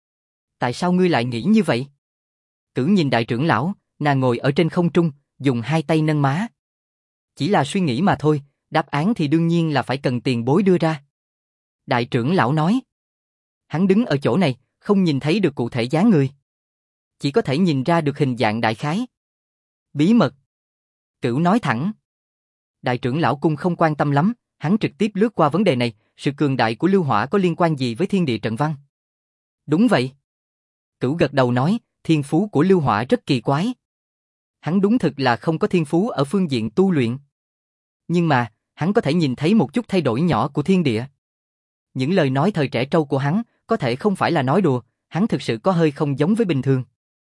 [SPEAKER 1] Tại sao ngươi lại nghĩ như vậy? Cửu nhìn đại trưởng lão, nàng ngồi ở trên không trung, dùng hai tay nâng má. Chỉ là suy nghĩ mà thôi, đáp án thì đương nhiên là phải cần tiền bối đưa ra. Đại trưởng lão nói. Hắn đứng ở chỗ này, không nhìn thấy được cụ thể dáng người. Chỉ có thể nhìn ra được hình dạng đại khái. Bí mật. Cửu nói thẳng. Đại trưởng lão cung không quan tâm lắm, hắn trực tiếp lướt qua vấn đề này, sự cường đại của Lưu Hỏa có liên quan gì với thiên địa trận văn? Đúng vậy. Cửu gật đầu nói, thiên phú của Lưu Hỏa rất kỳ quái. Hắn đúng thực là không có thiên phú ở phương diện tu luyện. Nhưng mà, hắn có thể nhìn thấy một chút thay đổi nhỏ của thiên địa. Những lời nói thời trẻ trâu của hắn, có thể không phải là nói đùa, hắn thực sự có hơi không giống với bình thường.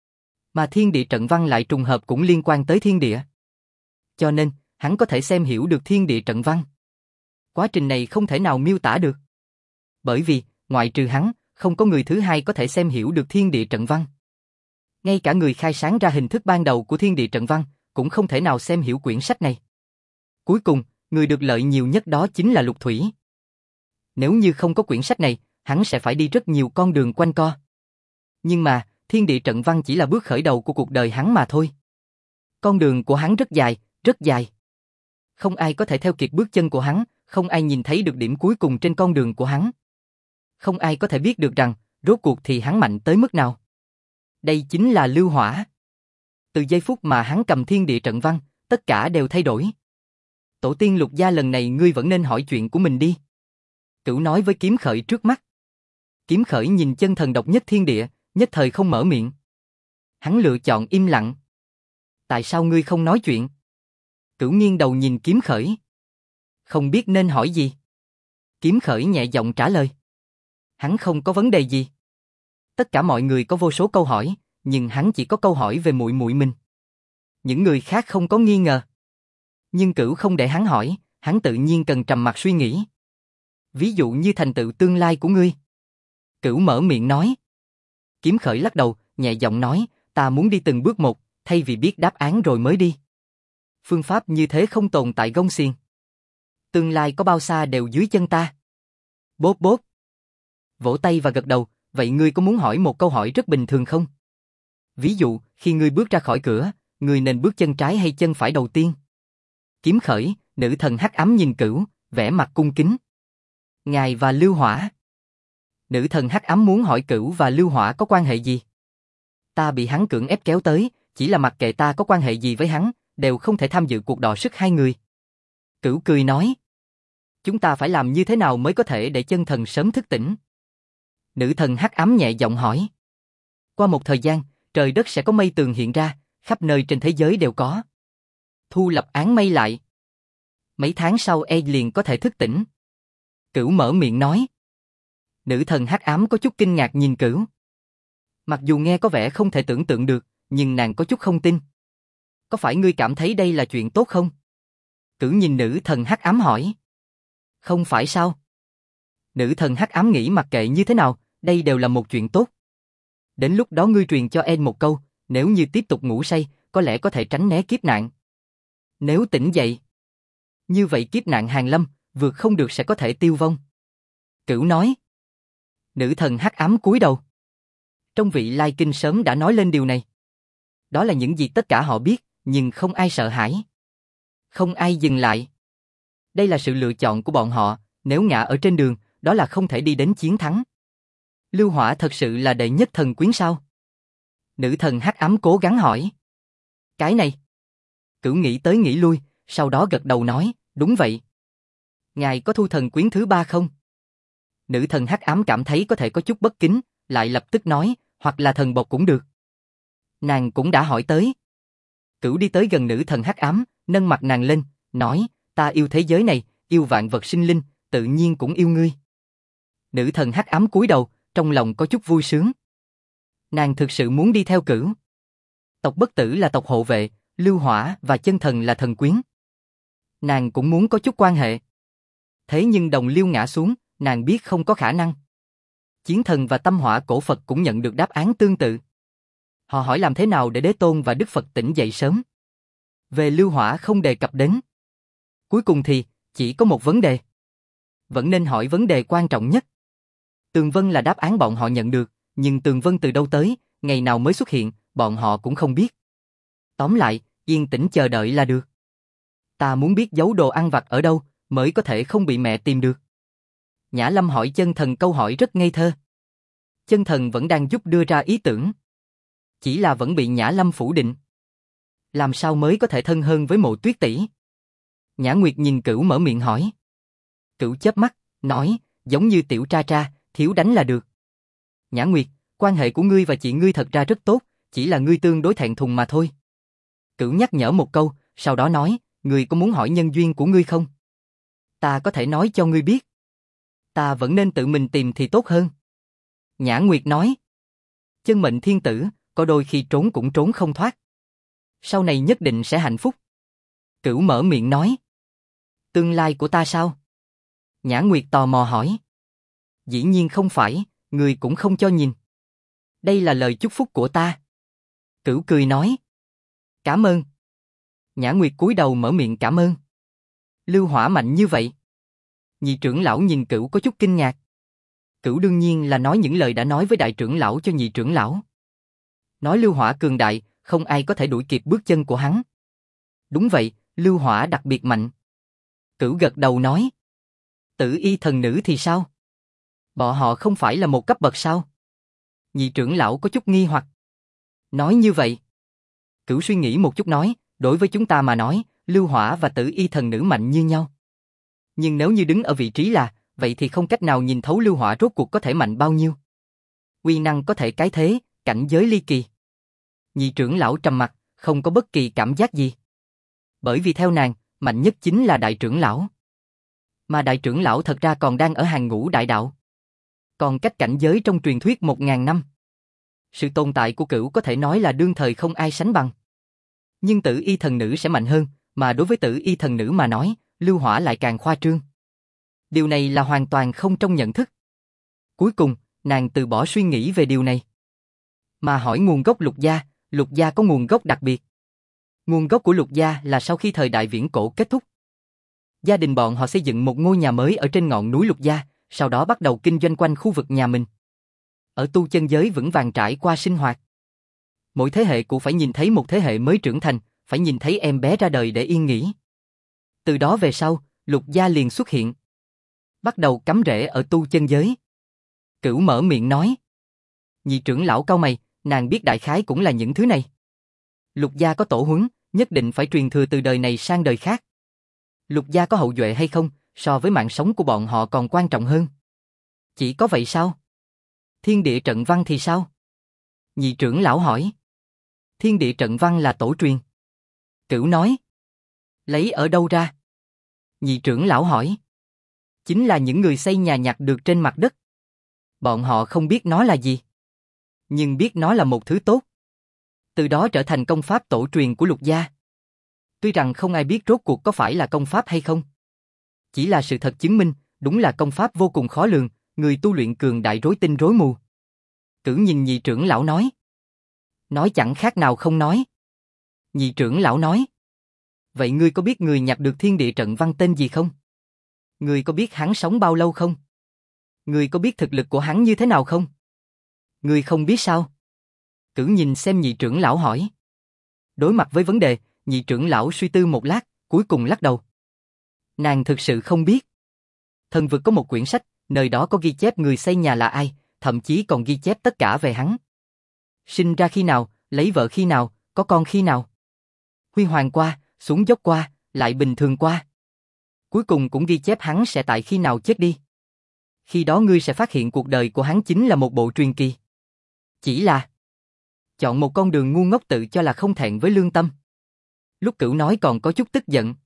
[SPEAKER 1] Mà thiên địa trận văn lại trùng hợp cũng liên quan tới thiên địa. Cho nên, hắn có thể xem hiểu được thiên địa trận văn. Quá trình này không thể nào miêu tả được. Bởi vì, ngoại trừ hắn, không có người thứ hai có thể xem hiểu được thiên địa trận văn. Ngay cả người khai sáng ra hình thức ban đầu của thiên địa trận văn, cũng không thể nào xem hiểu quyển sách này. Cuối cùng, người được lợi nhiều nhất đó chính là Lục Thủy. Nếu như không có quyển sách này, hắn sẽ phải đi rất nhiều con đường quanh co. Nhưng mà, thiên địa trận văn chỉ là bước khởi đầu của cuộc đời hắn mà thôi. Con đường của hắn rất dài, rất dài. Không ai có thể theo kịp bước chân của hắn, không ai nhìn thấy được điểm cuối cùng trên con đường của hắn. Không ai có thể biết được rằng, rốt cuộc thì hắn mạnh tới mức nào. Đây chính là Lưu Hỏa. Từ giây phút mà hắn cầm thiên địa trận văn, tất cả đều thay đổi. Tổ tiên Lục gia lần này ngươi vẫn nên hỏi chuyện của mình đi. Cửu nói với Kiếm Khởi trước mắt. Kiếm Khởi nhìn chân thần độc nhất thiên địa, nhất thời không mở miệng. Hắn lựa chọn im lặng. Tại sao ngươi không nói chuyện? Cửu nghiêng đầu nhìn Kiếm Khởi. Không biết nên hỏi gì. Kiếm Khởi nhẹ giọng trả lời. Hắn không có vấn đề gì. Tất cả mọi người có vô số câu hỏi, nhưng hắn chỉ có câu hỏi về muội muội mình. Những người khác không có nghi ngờ. Nhưng Cửu không để hắn hỏi, hắn tự nhiên cần trầm mặc suy nghĩ. Ví dụ như thành tựu tương lai của ngươi. Cửu mở miệng nói. Kiếm Khởi lắc đầu, nhẹ giọng nói, ta muốn đi từng bước một, thay vì biết đáp án rồi mới đi. Phương pháp như thế không tồn tại gông xiềng. Tương lai có bao xa đều dưới chân ta. Bốp bốp. Vỗ tay và gật đầu, vậy ngươi có muốn hỏi một câu hỏi rất bình thường không? Ví dụ, khi ngươi bước ra khỏi cửa, ngươi nên bước chân trái hay chân phải đầu tiên? Kiếm Khởi, nữ thần hắc ám nhìn Cửu, vẻ mặt cung kính. Ngài và Lưu Hỏa. Nữ thần hắc ám muốn hỏi Cửu và Lưu Hỏa có quan hệ gì? Ta bị hắn cưỡng ép kéo tới, chỉ là mặc kệ ta có quan hệ gì với hắn, đều không thể tham dự cuộc đọ sức hai người. Cửu cười nói. Chúng ta phải làm như thế nào mới có thể để chân thần sớm thức tỉnh? Nữ thần hắc ám nhẹ giọng hỏi. Qua một thời gian, trời đất sẽ có mây tường hiện ra, khắp nơi trên thế giới đều có. Thu lập áng mây lại. Mấy tháng sau liền có thể thức tỉnh. Cửu mở miệng nói. Nữ thần hắc ám có chút kinh ngạc nhìn Cửu. Mặc dù nghe có vẻ không thể tưởng tượng được, nhưng nàng có chút không tin. Có phải ngươi cảm thấy đây là chuyện tốt không? Cửu nhìn nữ thần hắc ám hỏi. Không phải sao? Nữ thần hắc ám nghĩ mặc kệ như thế nào, đây đều là một chuyện tốt. Đến lúc đó ngươi truyền cho một câu, nếu như tiếp tục ngủ say, có lẽ có thể tránh né kiếp nạn. Nếu tỉnh dậy, như vậy kiếp nạn hàng lâm, vượt không được sẽ có thể tiêu vong. Cửu nói. Nữ thần hắc ám cúi đầu. Trong vị lai kinh sớm đã nói lên điều này. Đó là những gì tất cả họ biết, nhưng không ai sợ hãi. Không ai dừng lại. Đây là sự lựa chọn của bọn họ, nếu ngã ở trên đường, đó là không thể đi đến chiến thắng. Lưu Hỏa thật sự là đệ nhất thần quyến sao? Nữ thần hắc ám cố gắng hỏi. Cái này. Cửu nghĩ tới nghĩ lui, sau đó gật đầu nói, đúng vậy. Ngài có thu thần quyến thứ 3 không? Nữ thần hắc ám cảm thấy có thể có chút bất kính, lại lập tức nói, hoặc là thần bộc cũng được. Nàng cũng đã hỏi tới. Cửu đi tới gần nữ thần hắc ám, nâng mặt nàng lên, nói, ta yêu thế giới này, yêu vạn vật sinh linh, tự nhiên cũng yêu ngươi. Nữ thần hắc ám cúi đầu, trong lòng có chút vui sướng. Nàng thực sự muốn đi theo Cửu. Tộc bất tử là tộc hộ vệ, Lưu Hỏa và chân thần là thần quyến. Nàng cũng muốn có chút quan hệ. Thế nhưng đồng liêu ngã xuống, nàng biết không có khả năng. Chiến thần và tâm hỏa cổ Phật cũng nhận được đáp án tương tự. Họ hỏi làm thế nào để Đế Tôn và Đức Phật tỉnh dậy sớm. Về Lưu Hỏa không đề cập đến. Cuối cùng thì, chỉ có một vấn đề. Vẫn nên hỏi vấn đề quan trọng nhất. Tường Vân là đáp án bọn họ nhận được, nhưng Tường Vân từ đâu tới, ngày nào mới xuất hiện, bọn họ cũng không biết. Tóm lại, yên tĩnh chờ đợi là được. Ta muốn biết giấu đồ ăn vặt ở đâu, mới có thể không bị mẹ tìm được. Nhã Lâm hỏi chân thần câu hỏi rất ngây thơ. Chân thần vẫn đang giúp đưa ra ý tưởng. Chỉ là vẫn bị Nhã Lâm phủ định. Làm sao mới có thể thân hơn với Mộ Tuyết tỷ? Nhã Nguyệt nhìn Cửu mở miệng hỏi. Cửu chớp mắt, nói, giống như tiểu tra tra, thiếu đánh là được. Nhã Nguyệt, quan hệ của ngươi và chị ngươi thật ra rất tốt, chỉ là ngươi tương đối thẹn thùng mà thôi. Cửu nhắc nhở một câu, sau đó nói, ngươi có muốn hỏi nhân duyên của ngươi không? Ta có thể nói cho ngươi biết. Ta vẫn nên tự mình tìm thì tốt hơn. Nhã Nguyệt nói. Chân mệnh thiên tử, có đôi khi trốn cũng trốn không thoát. Sau này nhất định sẽ hạnh phúc. Cửu mở miệng nói. Tương lai của ta sao? Nhã Nguyệt tò mò hỏi. Dĩ nhiên không phải, ngươi cũng không cho nhìn. Đây là lời chúc phúc của ta. Cửu cười nói. Cảm ơn. Nhã Nguyệt cúi đầu mở miệng cảm ơn. Lưu Hỏa mạnh như vậy. Nhị trưởng lão nhìn Cửu có chút kinh ngạc. Cửu đương nhiên là nói những lời đã nói với đại trưởng lão cho nhị trưởng lão. Nói Lưu Hỏa cường đại, không ai có thể đuổi kịp bước chân của hắn. Đúng vậy, Lưu Hỏa đặc biệt mạnh. Cửu gật đầu nói. Tử y thần nữ thì sao? Bọn họ không phải là một cấp bậc sao? Nhị trưởng lão có chút nghi hoặc. Nói như vậy. Cửu suy nghĩ một chút nói, đối với chúng ta mà nói, Lưu Hỏa và Tử y thần nữ mạnh như nhau. Nhưng nếu như đứng ở vị trí là, vậy thì không cách nào nhìn thấu Lưu Hỏa rốt cuộc có thể mạnh bao nhiêu. Uy năng có thể cái thế, cảnh giới ly kỳ. Nhị trưởng lão trầm mặt, không có bất kỳ cảm giác gì. Bởi vì theo nàng, mạnh nhất chính là đại trưởng lão. Mà đại trưởng lão thật ra còn đang ở hàng ngũ đại đạo. Còn cách cảnh giới trong truyền thuyết 1000 năm. Sự tồn tại của Cửu có thể nói là đương thời không ai sánh bằng. Nhưng Tử y thần nữ sẽ mạnh hơn, mà đối với Tử y thần nữ mà nói, Lưu Hỏa lại càng khoa trương. Điều này là hoàn toàn không trong nhận thức. Cuối cùng, nàng từ bỏ suy nghĩ về điều này. Mà hỏi nguồn gốc Lục gia có nguồn gốc đặc biệt. Nguồn gốc của Lục gia là sau khi thời đại viễn cổ kết thúc. Gia đình bọn họ xây dựng một ngôi nhà mới ở trên ngọn núi Lục gia, sau đó bắt đầu kinh doanh quanh khu vực nhà mình. Ở tu chân giới vững vàng trải qua sinh hoạt. Mỗi thế hệ cũng phải nhìn thấy một thế hệ mới trưởng thành, phải nhìn thấy em bé ra đời để yên nghỉ. Từ đó về sau, Lục gia liền xuất hiện. Bắt đầu cắm rễ ở tu chân giới. Cửu mở miệng nói. Nhị trưởng lão cau mày, nàng biết đại khái cũng là những thứ này. Lục gia có tổ huấn, nhất định phải truyền thừa từ đời này sang đời khác. Lục gia có hậu duệ hay không, so với mạng sống của bọn họ còn quan trọng hơn. Chỉ có vậy sao? Thiên địa trận văn thì sao? Nhị trưởng lão hỏi. Thiên địa trận văn là tổ truyền. Cửu nói. Lấy ở đâu ra? Nhị trưởng lão hỏi. Chính là những người xây nhà nhặt được trên mặt đất. Bọn họ không biết nó là gì, nhưng biết nó là một thứ tốt. Từ đó trở thành công pháp tổ truyền của Lục gia. Tuy rằng không ai biết rốt cuộc có phải là công pháp hay không. Chỉ là sự thật chứng minh, đúng là công pháp vô cùng khó lường, người tu luyện cường đại rối tinh rối mù. Cửu nhìn nhị trưởng lão nói. Nói chẳng khác nào không nói. Nhị trưởng lão nói. Vậy ngươi có biết người nhặt được thiên địa trận văn tên gì không? Ngươi có biết hắn sống bao lâu không? Ngươi có biết thực lực của hắn như thế nào không? Ngươi không biết sao? Cửu nhìn xem nhị trưởng lão hỏi. Đối mặt với vấn đề, nhị trưởng lão suy tư một lát, cuối cùng lắc đầu. Nàng thực sự không biết. Thần vực có một quyển sách, nơi đó có ghi chép người xây nhà là ai, thậm chí còn ghi chép tất cả về hắn. Sinh ra khi nào, lấy vợ khi nào, có con khi nào. Huy hoàng qua, xuống dốc qua, lại bình thường qua. Cuối cùng cũng ghi chép hắn sẽ tại khi nào chết đi. Khi đó ngươi sẽ phát hiện cuộc đời của hắn chính là một bộ truyền kỳ. Chỉ là chọn một con đường ngu ngốc tự cho là không thẹn với lương tâm. Lúc Cửu nói còn có chút tức giận.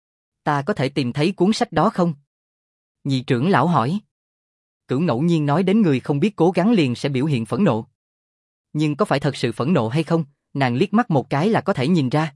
[SPEAKER 1] Ta có thể tìm thấy cuốn sách đó không? Nhị trưởng lão hỏi. Cửu ngẫu nhiên nói đến người không biết cố gắng liền sẽ biểu hiện phẫn nộ. Nhưng có phải thật sự phẫn nộ hay không, nàng liếc mắt một cái là có thể nhìn ra.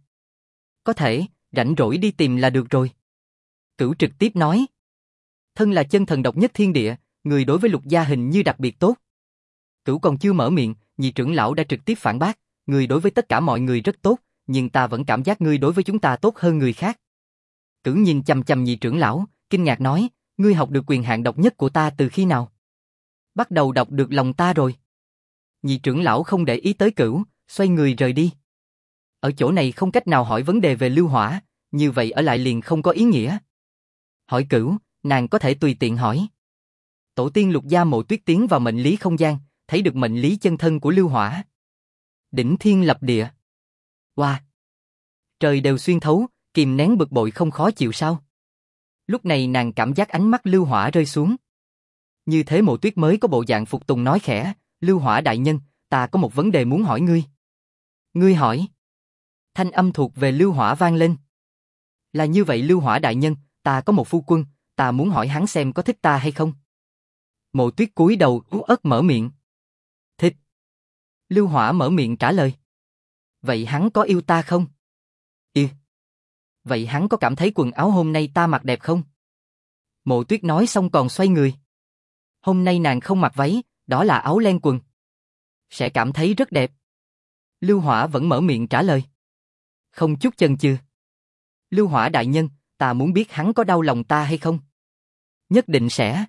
[SPEAKER 1] Có thể, rảnh rỗi đi tìm là được rồi. Cửu trực tiếp nói. Thân là chân thần độc nhất thiên địa, người đối với Lục gia hình như đặc biệt tốt. Cửu còn chưa mở miệng, nhị trưởng lão đã trực tiếp phản bác. Người đối với tất cả mọi người rất tốt, nhưng ta vẫn cảm giác ngươi đối với chúng ta tốt hơn người khác. Cửu nhìn chằm chằm nhị trưởng lão, kinh ngạc nói, ngươi học được quyền hạn độc nhất của ta từ khi nào? Bắt đầu đọc được lòng ta rồi. Nhị trưởng lão không để ý tới Cửu, xoay người rời đi. Ở chỗ này không cách nào hỏi vấn đề về Lưu Hỏa, như vậy ở lại liền không có ý nghĩa. Hỏi Cửu, nàng có thể tùy tiện hỏi. Tổ tiên Lục gia Mộ Tuyết tiến vào mệnh lý không gian, thấy được mệnh lý chân thân của Lưu Hỏa. Đỉnh thiên lập địa. Wow! Trời đều xuyên thấu, kìm nén bực bội không khó chịu sao? Lúc này nàng cảm giác ánh mắt Lưu Hỏa rơi xuống. Như thế Mộ Tuyết mới có bộ dạng phục tùng nói khẽ, Lưu Hỏa đại nhân, ta có một vấn đề muốn hỏi ngươi. Ngươi hỏi. Thanh âm thuộc về Lưu Hỏa vang lên. Là như vậy Lưu Hỏa đại nhân, ta có một phu quân, ta muốn hỏi hắn xem có thích ta hay không. Mộ Tuyết cúi đầu uất ức mở miệng. Thích. Lưu Hỏa mở miệng trả lời. Vậy hắn có yêu ta không? Yêu. Vậy hắn có cảm thấy quần áo hôm nay ta mặc đẹp không? Mộ Tuyết nói xong còn xoay người. Hôm nay nàng không mặc váy, đó là áo len quần. Sẽ cảm thấy rất đẹp. Lưu Hỏa vẫn mở miệng trả lời. Không chút chần chừ. Lưu Hỏa đại nhân, ta muốn biết hắn có đau lòng ta hay không? Nhất định sẽ.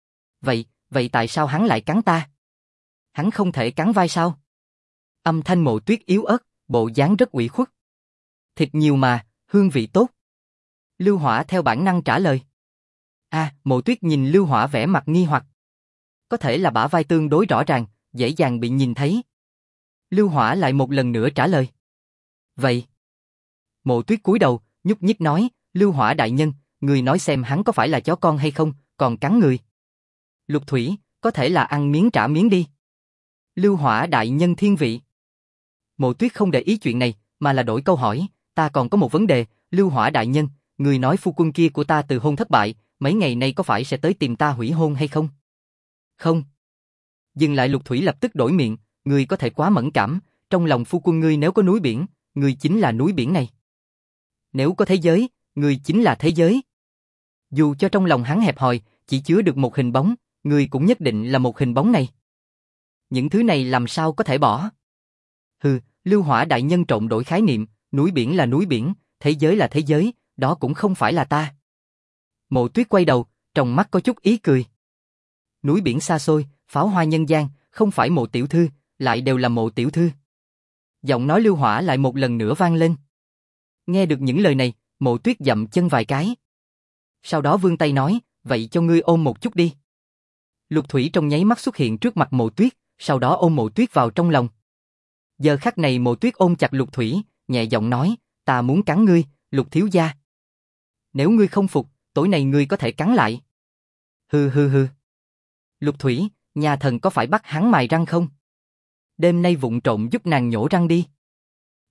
[SPEAKER 1] Vậy tại sao hắn lại cắn ta? Hắn không thể cắn vai sao? Âm thanh Mộ Tuyết yếu ớt, bộ dáng rất ủy khuất. Thịt nhiều mà, hương vị tốt. Lưu Hỏa theo bản năng trả lời. Mộ Tuyết nhìn Lưu Hỏa vẻ mặt nghi hoặc. Có thể là bả vai tương đối rõ ràng, dễ dàng bị nhìn thấy. Lưu Hỏa lại một lần nữa trả lời. Vậy. Mộ Tuyết cúi đầu, nhúc nhích nói, Lưu Hỏa đại nhân, người nói xem hắn có phải là chó con hay không, còn cắn người. Lục Thủy, có thể là ăn miếng trả miếng đi. Lưu Hỏa đại nhân thiên vị. Mộ Tuyết không để ý chuyện này, mà là đổi câu hỏi, ta còn có một vấn đề, Lưu Hỏa đại nhân, người nói phu quân kia của ta từ hôn thất bại, mấy ngày nay có phải sẽ tới tìm ta hủy hôn hay không? Không. Dừng lại Lục Thủy lập tức đổi miệng, ngươi có thể quá mẫn cảm, trong lòng phu quân ngươi nếu có núi biển, ngươi chính là núi biển này. Nếu có thế giới, ngươi chính là thế giới. Dù cho trong lòng hắn hẹp hòi, chỉ chứa được một hình bóng, ngươi cũng nhất định là một hình bóng này. Những thứ này làm sao có thể bỏ? Hừ, Lưu Hỏa đại nhân trộn đổi khái niệm, núi biển là núi biển, thế giới là thế giới, đó cũng không phải là ta. Mộ Tuyết quay đầu, trong mắt có chút ý cười. Núi biển xa xôi, pháo hoa nhân gian, không phải Mộ tiểu thư, lại đều là Mộ tiểu thư. Giọng nói Lưu Hỏa lại một lần nữa vang lên. Nghe được những lời này, Mộ Tuyết dậm chân vài cái. Sau đó vươn tay nói, vậy cho ngươi ôm một chút đi. Lục Thủy trong nháy mắt xuất hiện trước mặt Mộ Tuyết, sau đó ôm Mộ Tuyết vào trong lòng. Giờ khắc này Mộ Tuyết ôm chặt Lục Thủy, nhẹ giọng nói, ta muốn cắn ngươi, Lục thiếu gia. Nếu ngươi không phục, tối nay ngươi có thể cắn lại. Hừ hừ hừ. Lục Thủy, nhà thần có phải bắt hắn mài răng không? Đêm nay vụng trộm giúp nàng nhổ răng đi.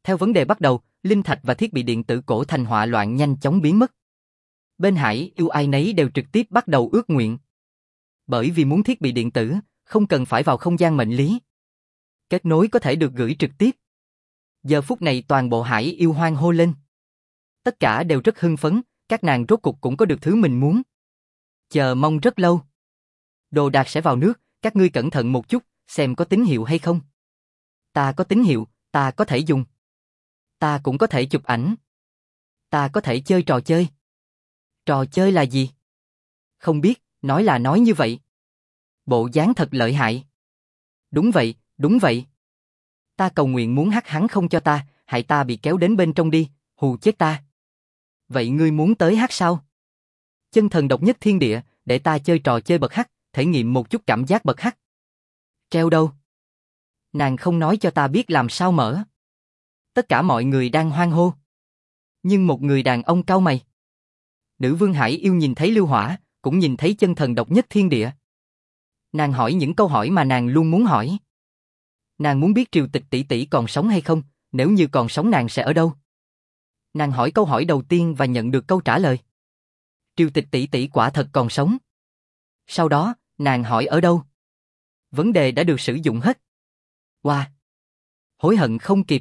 [SPEAKER 1] Theo vấn đề bắt đầu, linh thạch và thiết bị điện tử cổ thành họa loạn nhanh chóng biến mất. Bên Hải yêu ai nấy đều trực tiếp bắt đầu ước nguyện. Bởi vì muốn thiết bị điện tử, không cần phải vào không gian mệnh lý. Kết nối có thể được gửi trực tiếp. Giờ phút này toàn bộ Hải yêu hoan hô lên. Tất cả đều rất hưng phấn, các nàng rốt cục cũng có được thứ mình muốn. Chờ mong rất lâu. Đồ đạc sẽ vào nước, các ngươi cẩn thận một chút, xem có tín hiệu hay không. Ta có tín hiệu, ta có thể dùng. Ta cũng có thể chụp ảnh. Ta có thể chơi trò chơi. Trò chơi là gì? Không biết, nói là nói như vậy. Bộ dáng thật lợi hại. Đúng vậy, đúng vậy. Ta cầu nguyện muốn hắc hắn không cho ta, hại ta bị kéo đến bên trong đi, hù chết ta. Vậy ngươi muốn tới hắc sao? Chân thần độc nhất thiên địa, để ta chơi trò chơi bật hắc, thể nghiệm một chút cảm giác bật hắc. Treo đâu? Nàng không nói cho ta biết làm sao mở. Tất cả mọi người đang hoan hô. Nhưng một người đàn ông cau mày. Nữ vương Hải yêu nhìn thấy Lưu Hỏa, cũng nhìn thấy chân thần độc nhất thiên địa. Nàng hỏi những câu hỏi mà nàng luôn muốn hỏi. Nàng muốn biết Triều Tịch tỷ tỷ còn sống hay không, nếu như còn sống nàng sẽ ở đâu? Nàng hỏi câu hỏi đầu tiên và nhận được câu trả lời. Triều Tịch tỷ tỷ quả thật còn sống. Sau đó, nàng hỏi ở đâu? Vấn đề đã được sử dụng hết. Wow! Hối hận không kịp.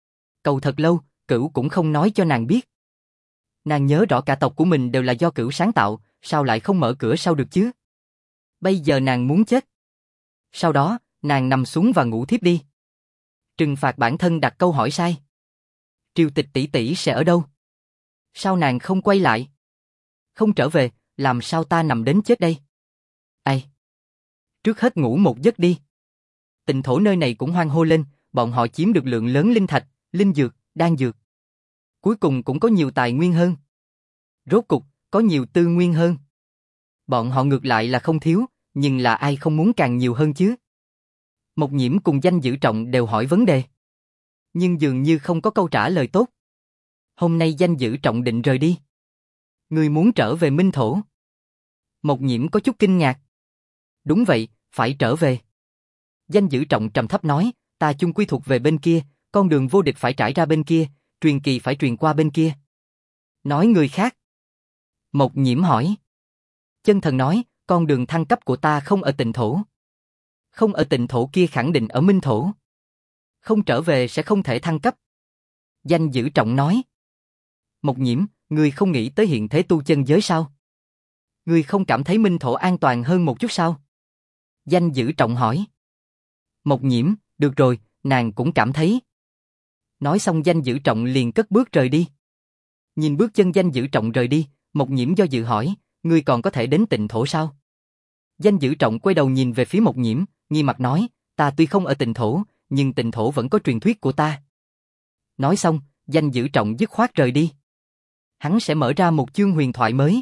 [SPEAKER 1] Cầu thật lâu, Cửu cũng không nói cho nàng biết. Nàng nhớ rõ cả tộc của mình đều là do Cửu sáng tạo, sao lại không mở cửa sau được chứ? Bây giờ nàng muốn chết. Sau đó, nàng nằm xuống và ngủ thiếp đi. Trừng phạt bản thân đặt câu hỏi sai. Triều Tịch tỷ tỷ sẽ ở đâu? Sao nàng không quay lại? Không trở về, làm sao ta nằm đến chết đây? Ai? Trước hết ngủ một giấc đi. Tịnh thổ nơi này cũng hoan hô lên, bọn họ chiếm được lượng lớn linh thạch, linh dược, đan dược. Cuối cùng cũng có nhiều tài nguyên hơn. Rốt cục, có nhiều tư nguyên hơn. Bọn họ ngược lại là không thiếu, nhưng là ai không muốn càng nhiều hơn chứ? Một Nhiễm cùng Danh Dữ Trọng đều hỏi vấn đề. Nhưng dường như không có câu trả lời tốt. Hôm nay Danh Dữ Trọng định rời đi. Người muốn trở về Minh Thổ. Một Nhiễm có chút kinh ngạc. Đúng vậy, phải trở về. Danh Dữ Trọng trầm thấp nói, ta chung quy thuộc về bên kia, con đường vô địch phải trải ra bên kia, truyền kỳ phải truyền qua bên kia. Nói người khác. Một Nhiễm hỏi. Chân thần nói, con đường thăng cấp của ta không ở Tịnh Thổ. Không ở Tịnh Thổ kia khẳng định ở Minh Thổ. Không trở về sẽ không thể thăng cấp. Danh Dữ Trọng nói. Một Nhiễm, ngươi không nghĩ tới hiện thế tu chân giới sao? Ngươi không cảm thấy Minh Thổ an toàn hơn một chút sao? Danh Dữ Trọng hỏi. Một Nhiễm, được rồi, nàng cũng cảm thấy. Nói xong Danh Dữ Trọng liền cất bước rời đi. Nhìn bước chân Danh Dữ Trọng rời đi, Một Nhiễm do dự hỏi, ngươi còn có thể đến Tịnh Thổ sao? Danh Dữ Trọng quay đầu nhìn về phía Một Nhiễm, nghi mặt nói, ta tuy không ở Tịnh Thổ, nhưng Tịnh Thổ vẫn có truyền thuyết của ta. Nói xong, Danh Dữ Trọng dứt khoát rời đi. Hắn sẽ mở ra một chương huyền thoại mới.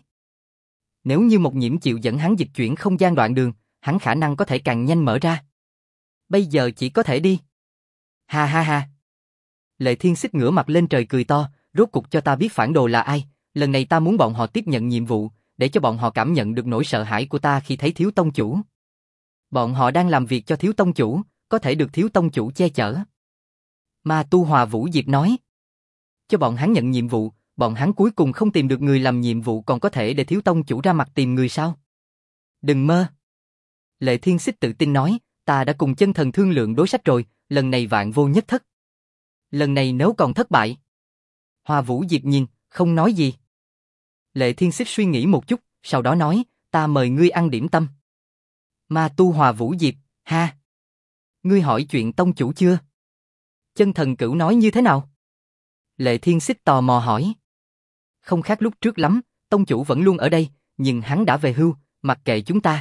[SPEAKER 1] Nếu như Một Nhiễm chịu dẫn hắn dịch chuyển không gian đoạn đường, hắn khả năng có thể càng nhanh mở ra. Bây giờ chỉ có thể đi. Ha ha ha. Lệ Thiên Xích ngửa mặt lên trời cười to, rốt cục cho ta biết phản đồ là ai, lần này ta muốn bọn họ tiếp nhận nhiệm vụ, để cho bọn họ cảm nhận được nỗi sợ hãi của ta khi thấy Thiếu Tông Chủ. Bọn họ đang làm việc cho Thiếu Tông Chủ, có thể được Thiếu Tông Chủ che chở. Ma Tu Hòa Vũ Diệp nói. Cho bọn hắn nhận nhiệm vụ, bọn hắn cuối cùng không tìm được người làm nhiệm vụ còn có thể để Thiếu Tông Chủ ra mặt tìm người sao? Đừng mơ. Lệ Thiên Xích tự tin nói, ta đã cùng chân thần thương lượng đối sách rồi, lần này vạn vô nhất thất. Lần này nếu còn thất bại. Hòa Vũ Diệp nhìn, không nói gì. Lệ Thiên Xích suy nghĩ một chút, sau đó nói, ta mời ngươi ăn điểm tâm. Ma Tu Hòa Vũ Diệp, ha. Ngươi hỏi chuyện Tông Chủ chưa? Chân thần Cửu nói như thế nào? Lệ Thiên Xích tò mò hỏi. Không khác lúc trước lắm, Tông Chủ vẫn luôn ở đây, nhưng hắn đã về hưu, mặc kệ chúng ta.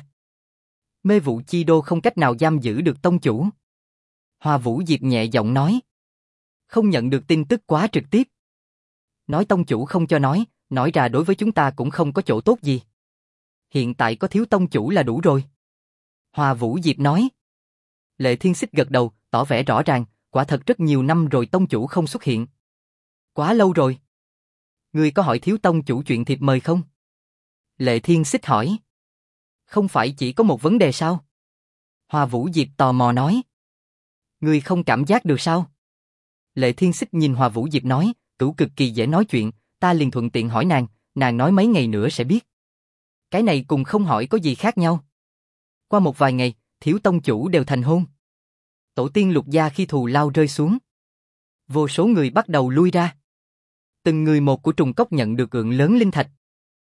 [SPEAKER 1] Mê vụ chi đô không cách nào giam giữ được Tông Chủ. Hòa Vũ Diệp nhẹ giọng nói. Không nhận được tin tức quá trực tiếp. Nói Tông Chủ không cho nói ra đối với chúng ta cũng không có chỗ tốt gì. Hiện tại có Thiếu Tông Chủ là đủ rồi. Hòa Vũ Diệp nói. Lệ Thiên Xích gật đầu, tỏ vẻ rõ ràng, quả thật rất nhiều năm rồi Tông Chủ không xuất hiện. Quá lâu rồi. Ngươi có hỏi Thiếu Tông Chủ chuyện thiệp mời không? Lệ Thiên Xích hỏi. Không phải chỉ có một vấn đề sao? Hòa Vũ Diệp tò mò nói. Ngươi không cảm giác được sao? Lệ Thiên Xích nhìn Hòa Vũ Diệp nói, Cửu cực kỳ dễ nói chuyện, ta liền thuận tiện hỏi nàng nói mấy ngày nữa sẽ biết. Cái này cùng không hỏi có gì khác nhau. Qua một vài ngày, Thiếu tông chủ đều thành hôn. Tổ tiên Lục gia khi thù lao rơi xuống, vô số người bắt đầu lui ra. Từng người một của Trùng Cốc nhận được lượng lớn linh thạch.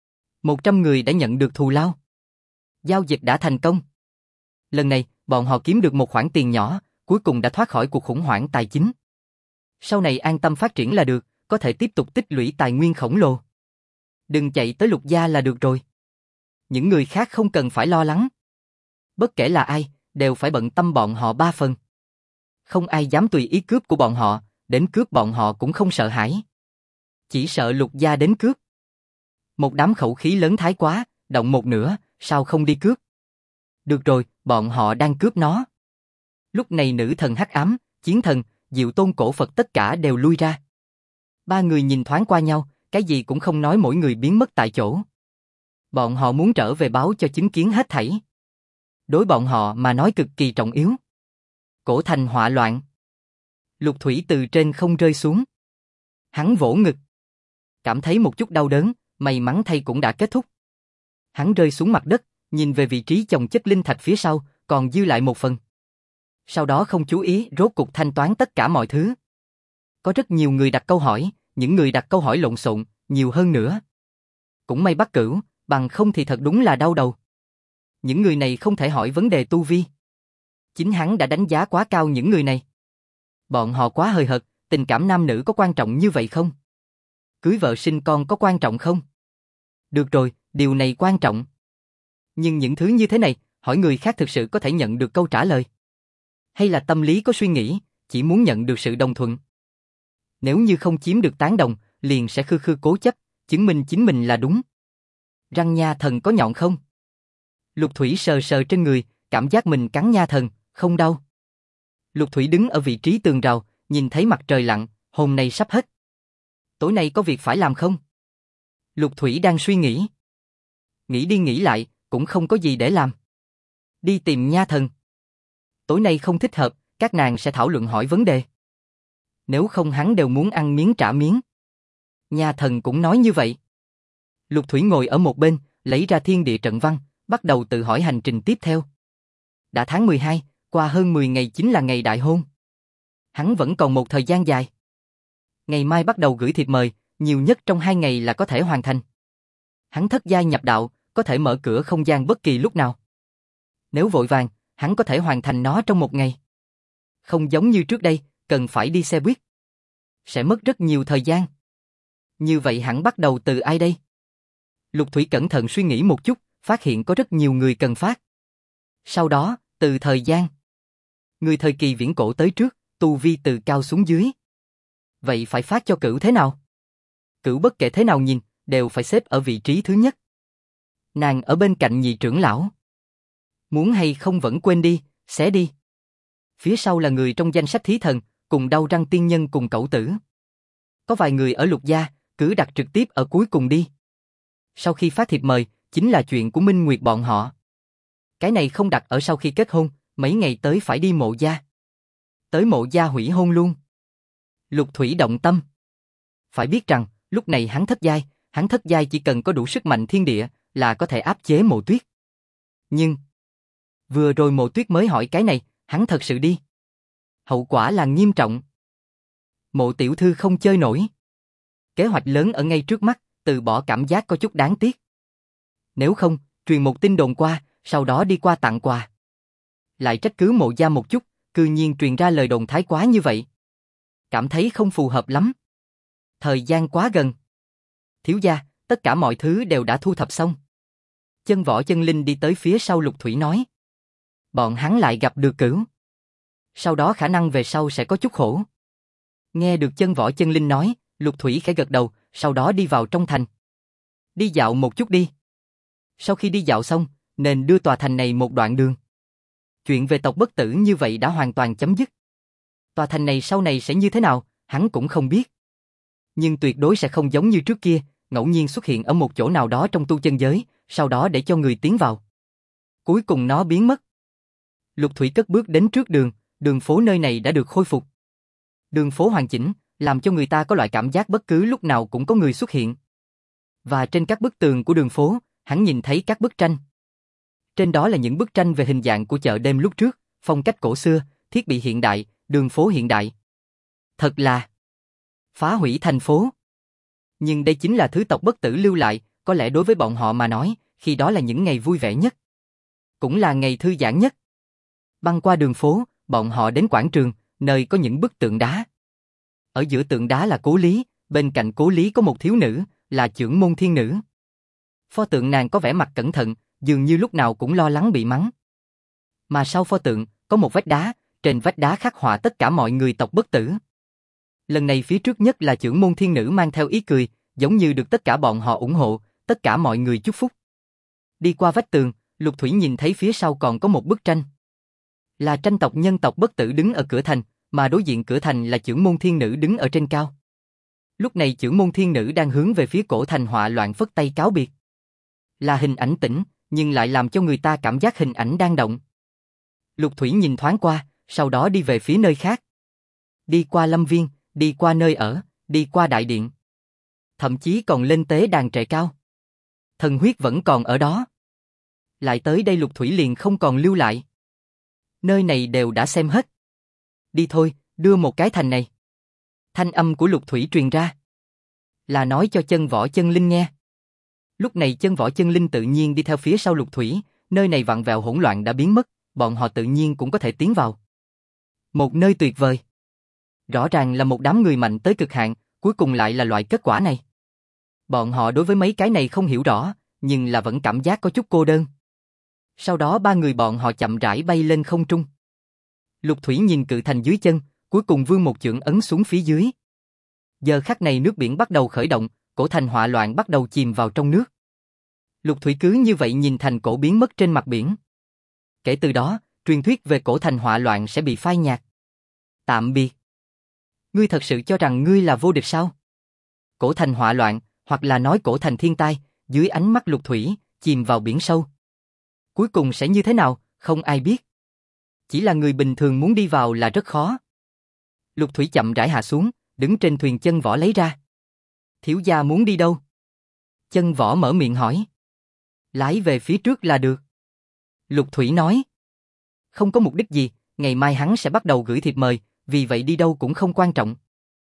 [SPEAKER 1] 100 người đã nhận được thù lao. Giao dịch đã thành công. Lần này, bọn họ kiếm được một khoản tiền nhỏ, cuối cùng đã thoát khỏi cuộc khủng hoảng tài chính. Sau này an tâm phát triển là được, có thể tiếp tục tích lũy tài nguyên khổng lồ. Đừng chạy tới Lục gia là được rồi. Những người khác không cần phải lo lắng. Bất kể là ai, đều phải bận tâm bọn họ 3 phần. Không ai dám tùy ý cướp của bọn họ, đến cướp bọn họ cũng không sợ hãi. Chỉ sợ Lục gia đến cướp. Một đám khẩu khí lớn thái quá, động một nửa, sao không đi cướp? Được rồi, bọn họ đang cướp nó. Lúc này nữ thần hắc ám, chiến thần, Diệu Tôn cổ Phật tất cả đều lui ra. 3 người nhìn thoáng qua nhau, cái gì cũng không nói, mỗi người biến mất tại chỗ. Bọn họ muốn trở về báo cho chứng kiến hết thảy. Đối bọn họ mà nói cực kỳ trọng yếu. Cổ thành họa loạn. Lục Thủy từ trên không rơi xuống. Hắn vỗ ngực. Cảm thấy một chút đau đớn, may mắn thay cũng đã kết thúc. Hắn rơi xuống mặt đất, nhìn về vị trí chồng chất linh thạch phía sau, còn dư lại một phần. Sau đó không chú ý, rốt cục thanh toán tất cả mọi thứ. Có rất nhiều người đặt câu hỏi, những người đặt câu hỏi lộn xộn, nhiều hơn nữa. Cũng may Bắc Cửu, bằng không thì thật đúng là đau đầu. Những người này không thể hỏi vấn đề tu vi. Chính hắn đã đánh giá quá cao những người này. Bọn họ quá hời hợt, tình cảm nam nữ có quan trọng như vậy không? Cưới vợ sinh con có quan trọng không? Được rồi, điều này quan trọng. Nhưng những thứ như thế này, hỏi người khác thực sự có thể nhận được câu trả lời. Hay là tâm lý có suy nghĩ, chỉ muốn nhận được sự đồng thuận. Nếu như không chiếm được tán đồng, liền sẽ khư khư cố chấp, chứng minh chính mình là đúng. Răng nha thần có nhọn không? Lục Thủy sờ sờ trên người, cảm giác mình cắn nha thần, không đau. Lục Thủy đứng ở vị trí tường rào, nhìn thấy mặt trời lặn, hôm nay sắp hết. Tối nay có việc phải làm không? Lục Thủy đang suy nghĩ. Nghĩ đi nghĩ lại, cũng không có gì để làm. Đi tìm nha thần. Tối nay không thích hợp, các nàng sẽ thảo luận hỏi vấn đề. Nếu không hắn đều muốn ăn miếng trả miếng. Nha thần cũng nói như vậy. Lục Thủy ngồi ở một bên, lấy ra thiên địa trận văn, bắt đầu tự hỏi hành trình tiếp theo. Đã tháng 12, qua hơn 10 ngày chính là ngày đại hôn. Hắn vẫn còn một thời gian dài. Ngày mai bắt đầu gửi thiệp mời, nhiều nhất trong 2 ngày là có thể hoàn thành. Hắn thất giai nhập đạo, có thể mở cửa không gian bất kỳ lúc nào. Nếu vội vàng, hắn có thể hoàn thành nó trong 1 ngày. Không giống như trước đây, cần phải đi xe buýt. Sẽ mất rất nhiều thời gian. Như vậy hắn bắt đầu từ ai đây? Lục Thủy cẩn thận suy nghĩ một chút, phát hiện có rất nhiều người cần phát. Sau đó, từ thời gian. Người thời kỳ viễn cổ tới trước, tu vi từ cao xuống dưới. Vậy phải phát cho Cửu thế nào? Cửu bất kể thế nào nhìn, đều phải xếp ở vị trí thứ nhất. Nàng ở bên cạnh nhị trưởng lão. Muốn hay không vẫn quên đi, xé đi. Phía sau là người trong danh sách thí thần, cùng đau răng tiên nhân cùng Cẩu tử. Có vài người ở Lục gia, cứ đặt trực tiếp ở cuối cùng đi. Sau khi phát thiệp mời, chính là chuyện của Minh Nguyệt bọn họ. Cái này không đặt ở sau khi kết hôn, mấy ngày tới phải đi Mộ gia. Tới Mộ gia hủy hôn luôn. Lục Thủy động tâm. Phải biết rằng, lúc này hắn thất giai chỉ cần có đủ sức mạnh thiên địa, là có thể áp chế Mộ Tuyết. Nhưng, vừa rồi Mộ Tuyết mới hỏi cái này, hắn thật sự đi. Hậu quả là nghiêm trọng. Mộ tiểu thư không chơi nổi. Kế hoạch lớn ở ngay trước mắt, từ bỏ cảm giác có chút đáng tiếc. Nếu không, truyền một tin đồn qua, sau đó đi qua tặng quà. Lại trách cứ Mộ gia một chút, cư nhiên truyền ra lời đồn thái quá như vậy. Cảm thấy không phù hợp lắm. Thời gian quá gần. Thiếu gia, tất cả mọi thứ đều đã thu thập xong. Chân Võ Chân Linh đi tới phía sau Lục Thủy nói. Bọn hắn lại gặp được Cửu. Sau đó khả năng về sau sẽ có chút khổ. Nghe được Chân Võ Chân Linh nói, Lục Thủy khẽ gật đầu, sau đó đi vào trong thành. Đi dạo một chút đi. Sau khi đi dạo xong, nên đưa tòa thành này một đoạn đường. Chuyện về tộc Bất Tử như vậy đã hoàn toàn chấm dứt. Tòa thành này sau này sẽ như thế nào, hắn cũng không biết. Nhưng tuyệt đối sẽ không giống như trước kia, ngẫu nhiên xuất hiện ở một chỗ nào đó trong tu chân giới, sau đó để cho người tiến vào. Cuối cùng nó biến mất. Lục Thủy cất bước đến trước đường, đường phố nơi này đã được khôi phục. Đường phố hoàn chỉnh, làm cho người ta có loại cảm giác bất cứ lúc nào cũng có người xuất hiện. Và trên các bức tường của đường phố, hắn nhìn thấy các bức tranh. Trên đó là những bức tranh về hình dạng của chợ đêm lúc trước, phong cách cổ xưa, thiết bị hiện đại, đường phố hiện đại. Thật là phá hủy thành phố. Nhưng đây chính là thứ tộc Bất Tử lưu lại, có lẽ đối với bọn họ mà nói, khi đó là những ngày vui vẻ nhất. Cũng là ngày thư giãn nhất. Băng qua đường phố, bọn họ đến quảng trường, nơi có những bức tượng đá. Ở giữa tượng đá là Cố Lý, bên cạnh Cố Lý có một thiếu nữ, là Chưởng Môn Thiên Nữ. Pho tượng nàng có vẻ mặt cẩn thận, dường như lúc nào cũng lo lắng bị mắng. Mà sau pho tượng, có một vách đá, trên vách đá khắc họa tất cả mọi người tộc Bất Tử. Lần này phía trước nhất là Chưởng Môn Thiên Nữ mang theo ý cười, giống như được tất cả bọn họ ủng hộ, tất cả mọi người chúc phúc. Đi qua vách tường, Lục Thủy nhìn thấy phía sau còn có một bức tranh. Là tranh tộc nhân tộc Bất Tử đứng ở cửa thành, mà đối diện cửa thành là Chưởng Môn Thiên Nữ đứng ở trên cao. Lúc này Chưởng Môn Thiên Nữ đang hướng về phía cổ thành họa loạn phất tay cáo biệt. Là hình ảnh tĩnh, nhưng lại làm cho người ta cảm giác hình ảnh đang động. Lục Thủy nhìn thoáng qua, sau đó đi về phía nơi khác. Đi qua lâm viên, đi qua nơi ở, đi qua đại điện. Thậm chí còn lên tế đàn trệ cao. Thần huyết vẫn còn ở đó. Lại tới đây Lục Thủy liền không còn lưu lại. Nơi này đều đã xem hết. Đi thôi, đưa một cái thành này. Thanh âm của Lục Thủy truyền ra. Là nói cho Chân Võ Chân Linh nghe. Lúc này Chân Võ Chân Linh tự nhiên đi theo phía sau Lục Thủy, nơi này vặn vẹo hỗn loạn đã biến mất, bọn họ tự nhiên cũng có thể tiến vào. Một nơi tuyệt vời. Rõ ràng là một đám người mạnh tới cực hạn, cuối cùng lại là loại kết quả này. Bọn họ đối với mấy cái này không hiểu rõ, nhưng là vẫn cảm giác có chút cô đơn. Sau đó ba người bọn họ chậm rãi bay lên không trung. Lục Thủy nhìn cự thành dưới chân, cuối cùng vươn một chưởng ấn xuống phía dưới. Giờ khắc này nước biển bắt đầu khởi động, cổ thành họa loạn bắt đầu chìm vào trong nước. Lục Thủy cứ như vậy nhìn thành cổ biến mất trên mặt biển. Kể từ đó, truyền thuyết về cổ thành họa loạn sẽ bị phai nhạt. Tạm biệt. Ngươi thật sự cho rằng ngươi là vô địch sao? Cổ thành họa loạn, hoặc là nói cổ thành thiên tai, dưới ánh mắt Lục Thủy, chìm vào biển sâu. Cuối cùng sẽ như thế nào, không ai biết. Chỉ là người bình thường muốn đi vào là rất khó. Lục Thủy chậm rãi hạ xuống, đứng trên thuyền Chân Võ lấy ra. Thiếu gia muốn đi đâu? Chân Võ mở miệng hỏi. Lái về phía trước là được. Lục Thủy nói. Không có mục đích gì, ngày mai hắn sẽ bắt đầu gửi thiệp mời, vì vậy đi đâu cũng không quan trọng.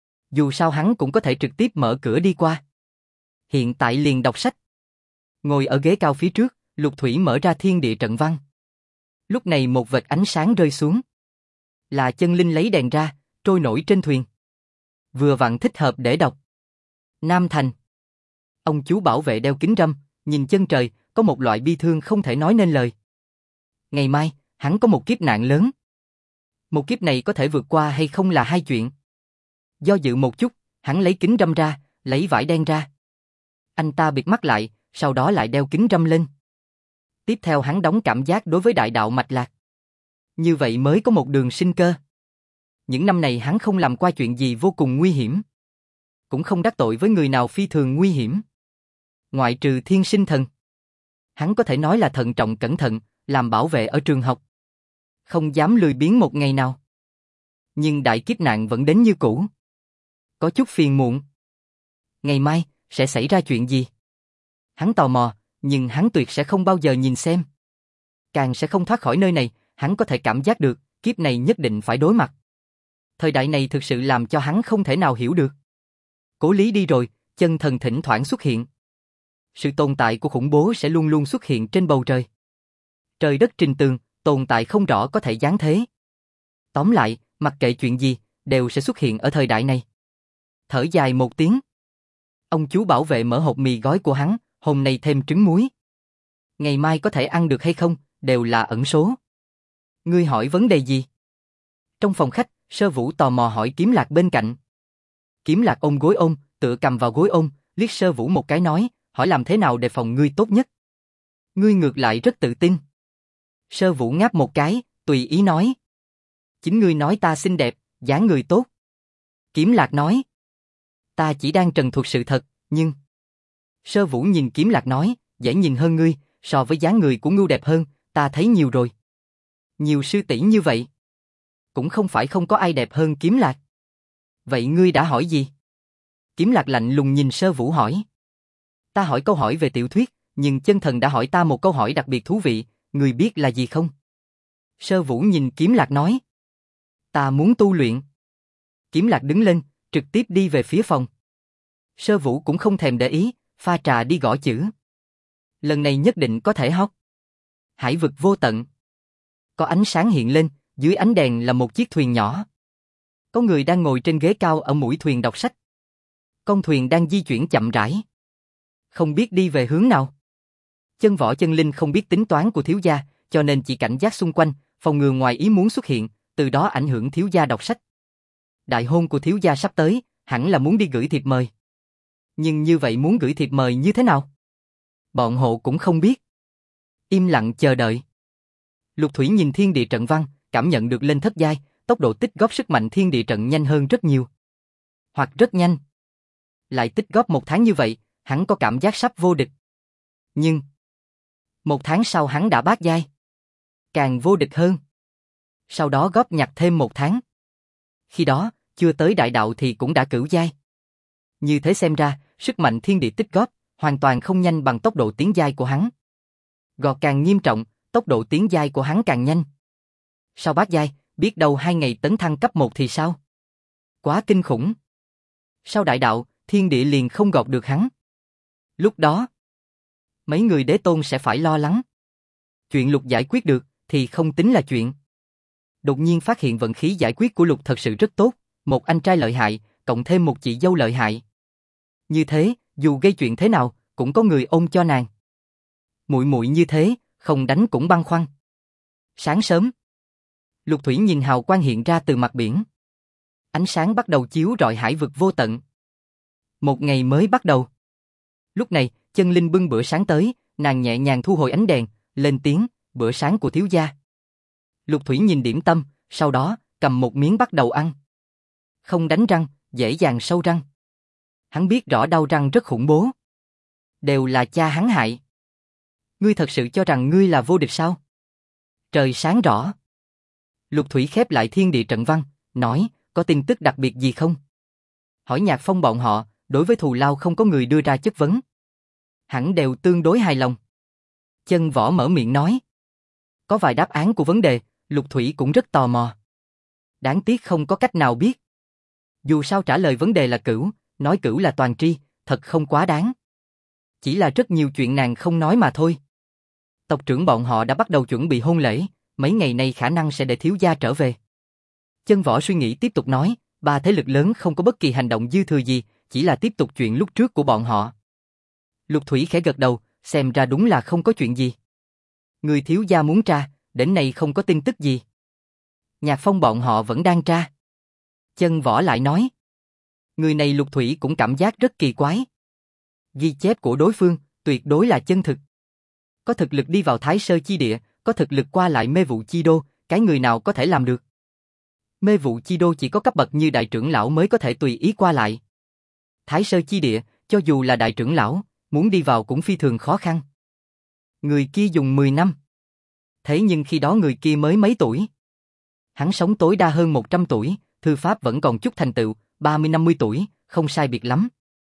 [SPEAKER 1] Dù sao hắn cũng có thể trực tiếp mở cửa đi qua. Hiện tại liền đọc sách. Ngồi ở ghế cao phía trước, Lục Thủy mở ra thiên địa trận văn. Lúc này một vệt ánh sáng rơi xuống. Là Chân Linh lấy đèn ra, trôi nổi trên thuyền. Vừa vặn thích hợp để đọc. Nam Thành. Ông chú bảo vệ đeo kính râm, nhìn chân trời, có một loại bi thương không thể nói nên lời. Ngày mai, hắn có một kiếp nạn lớn. Một kiếp này có thể vượt qua hay không là hai chuyện. Do dự một chút, hắn lấy kính râm ra, lấy vải đen ra. Anh ta bịt mắt lại, sau đó lại đeo kính râm lên. Tiếp theo hắn đóng cảm giác đối với đại đạo mạch lạc. Như vậy mới có một đường sinh cơ. Những năm này hắn không làm qua chuyện gì vô cùng nguy hiểm. Cũng không đắc tội với người nào phi thường nguy hiểm. Ngoại trừ Thiên Sinh Thần. Hắn có thể nói là thận trọng cẩn thận, làm bảo vệ ở trường học. Không dám lười biếng một ngày nào. Nhưng đại kiếp nạn vẫn đến như cũ. Có chút phiền muộn. Ngày mai, sẽ xảy ra chuyện gì? Hắn tò mò, nhưng hắn tuyệt sẽ không bao giờ nhìn xem. Càng sẽ không thoát khỏi nơi này, hắn có thể cảm giác được, kiếp này nhất định phải đối mặt. Thời đại này thực sự làm cho hắn không thể nào hiểu được. Cố Lý đi rồi, chân thần thỉnh thoảng xuất hiện. Sự tồn tại của khủng bố sẽ luôn luôn xuất hiện trên bầu trời. Trời đất trình tường, tồn tại không rõ có thể giáng thế. Tóm lại, mặc kệ chuyện gì, đều sẽ xuất hiện ở thời đại này. Thở dài một tiếng. Ông chú bảo vệ mở hộp mì gói của hắn, hôm nay thêm trứng muối. Ngày mai có thể ăn được hay không, đều là ẩn số. Ngươi hỏi vấn đề gì? Trong phòng khách, Sơ Vũ tò mò hỏi Kiếm Lạc bên cạnh. Kiếm Lạc ôm gối ôm, tựa cầm vào gối ôm, liếc Sơ Vũ một cái nói, hỏi làm thế nào đề phòng ngươi tốt nhất. Ngươi ngược lại rất tự tin. Sơ Vũ ngáp một cái, tùy ý nói. Chính ngươi nói ta xinh đẹp, dáng người tốt. Kiếm Lạc nói. Ta chỉ đang trần thuật sự thật, nhưng... Sơ Vũ nhìn Kiếm Lạc nói, dễ nhìn hơn ngươi, so với dáng người của Ngưu đẹp hơn, ta thấy nhiều rồi. Nhiều sư tỷ như vậy. Cũng không phải không có ai đẹp hơn Kiếm Lạc. Vậy ngươi đã hỏi gì? Kiếm Lạc lạnh lùng nhìn Sơ Vũ hỏi. Ta hỏi câu hỏi về tiểu thuyết, nhưng chân thần đã hỏi ta một câu hỏi đặc biệt thú vị, ngươi biết là gì không? Sơ Vũ nhìn Kiếm Lạc nói. Ta muốn tu luyện. Kiếm Lạc đứng lên, trực tiếp đi về phía phòng. Sơ Vũ cũng không thèm để ý, pha trà đi gõ chữ. Lần này nhất định có thể hót. Hải vực vô tận. Có ánh sáng hiện lên, dưới ánh đèn là một chiếc thuyền nhỏ. Có người đang ngồi trên ghế cao ở mũi thuyền đọc sách. Con thuyền đang di chuyển chậm rãi. Không biết đi về hướng nào. Chân Võ Chân Linh không biết tính toán của thiếu gia, cho nên chỉ cảnh giác xung quanh, phòng ngừa ngoài ý muốn xuất hiện, từ đó ảnh hưởng thiếu gia đọc sách. Đại hôn của thiếu gia sắp tới, hẳn là muốn đi gửi thiệp mời. Nhưng như vậy muốn gửi thiệp mời như thế nào? Bọn hộ cũng không biết. Im lặng chờ đợi. Lục Thủy nhìn thiên địa trận văn, cảm nhận được lên thất giai, tốc độ tích góp sức mạnh thiên địa trận nhanh hơn rất nhiều. Hoặc rất nhanh. Lại tích góp 1 tháng như vậy, hắn có cảm giác sắp vô địch. Nhưng 1 tháng sau hắn đã bát giai. Càng vô địch hơn. Sau đó góp nhặt thêm 1 tháng. Khi đó, chưa tới đại đạo thì cũng đã cửu giai. Như thế xem ra, sức mạnh thiên địa tích góp, hoàn toàn không nhanh bằng tốc độ tiến giai của hắn. Gọt càng nghiêm trọng, tốc độ tiến giai của hắn càng nhanh. Sau bát giai, biết đâu 2 ngày tấn thăng cấp 1 thì sao? Quá kinh khủng. Sau đại đạo, thiên địa liền không gọt được hắn. Lúc đó, mấy người đế tôn sẽ phải lo lắng. Chuyện Lục giải quyết được, thì không tính là chuyện. Đột nhiên phát hiện vận khí giải quyết của Lục thật sự rất tốt, một anh trai lợi hại, cộng thêm một chị dâu lợi hại. Như thế, dù gây chuyện thế nào, cũng có người ôm cho nàng. Muội muội như thế, không đánh cũng băn khoăn. Sáng sớm, Lục Thủy nhìn hào quang hiện ra từ mặt biển. Ánh sáng bắt đầu chiếu rọi hải vực vô tận. Một ngày mới bắt đầu. Lúc này, Chân Linh bưng bữa sáng tới, nàng nhẹ nhàng thu hồi ánh đèn, lên tiếng, bữa sáng của thiếu gia. Lục Thủy nhìn điểm tâm, sau đó, cầm một miếng bắt đầu ăn. Không đánh răng, dễ dàng sâu răng. Hắn biết rõ đau răng rất khủng bố. Đều là cha hắn hại. Ngươi thật sự cho rằng ngươi là vô địch sao? Trời sáng rõ. Lục Thủy khép lại thiên địa trận văn, nói, có tin tức đặc biệt gì không? Hỏi Nhạc Phong bọn họ, đối với thù lao không có người đưa ra chất vấn. Hẳn đều tương đối hài lòng. Chân Võ mở miệng nói. Có vài đáp án của vấn đề, Lục Thủy cũng rất tò mò. Đáng tiếc không có cách nào biết. Dù sao trả lời vấn đề là cửu, nói cửu là toàn tri, thật không quá đáng. Chỉ là rất nhiều chuyện nàng không nói mà thôi. Tộc trưởng bọn họ đã bắt đầu chuẩn bị hôn lễ, mấy ngày nay khả năng sẽ để thiếu gia trở về. Chân Võ suy nghĩ tiếp tục nói, 3 thế lực lớn không có bất kỳ hành động dư thừa gì, chỉ là tiếp tục chuyện lúc trước của bọn họ. Lục Thủy khẽ gật đầu, xem ra đúng là không có chuyện gì. Người thiếu gia muốn tra, đến nay không có tin tức gì. Nhạc Phong bọn họ vẫn đang tra. Chân Võ lại nói. Người này Lục Thủy cũng cảm giác rất kỳ quái. Ghi chép của đối phương, tuyệt đối là chân thực. Có thực lực đi vào Thái Sơ Chi Địa, có thực lực qua lại Mê Vụ Chi Đô, cái người nào có thể làm được. Mê Vụ Chi Đô chỉ có cấp bậc như đại trưởng lão mới có thể tùy ý qua lại. Thái Sơ Chi Địa, cho dù là đại trưởng lão, muốn đi vào cũng phi thường khó khăn. Người kia dùng 10 năm. Thế nhưng khi đó người kia mới mấy tuổi. Hắn sống tối đa hơn 100 tuổi, thư pháp vẫn còn chút thành tựu, 30-50 tuổi, không sai biệt lắm.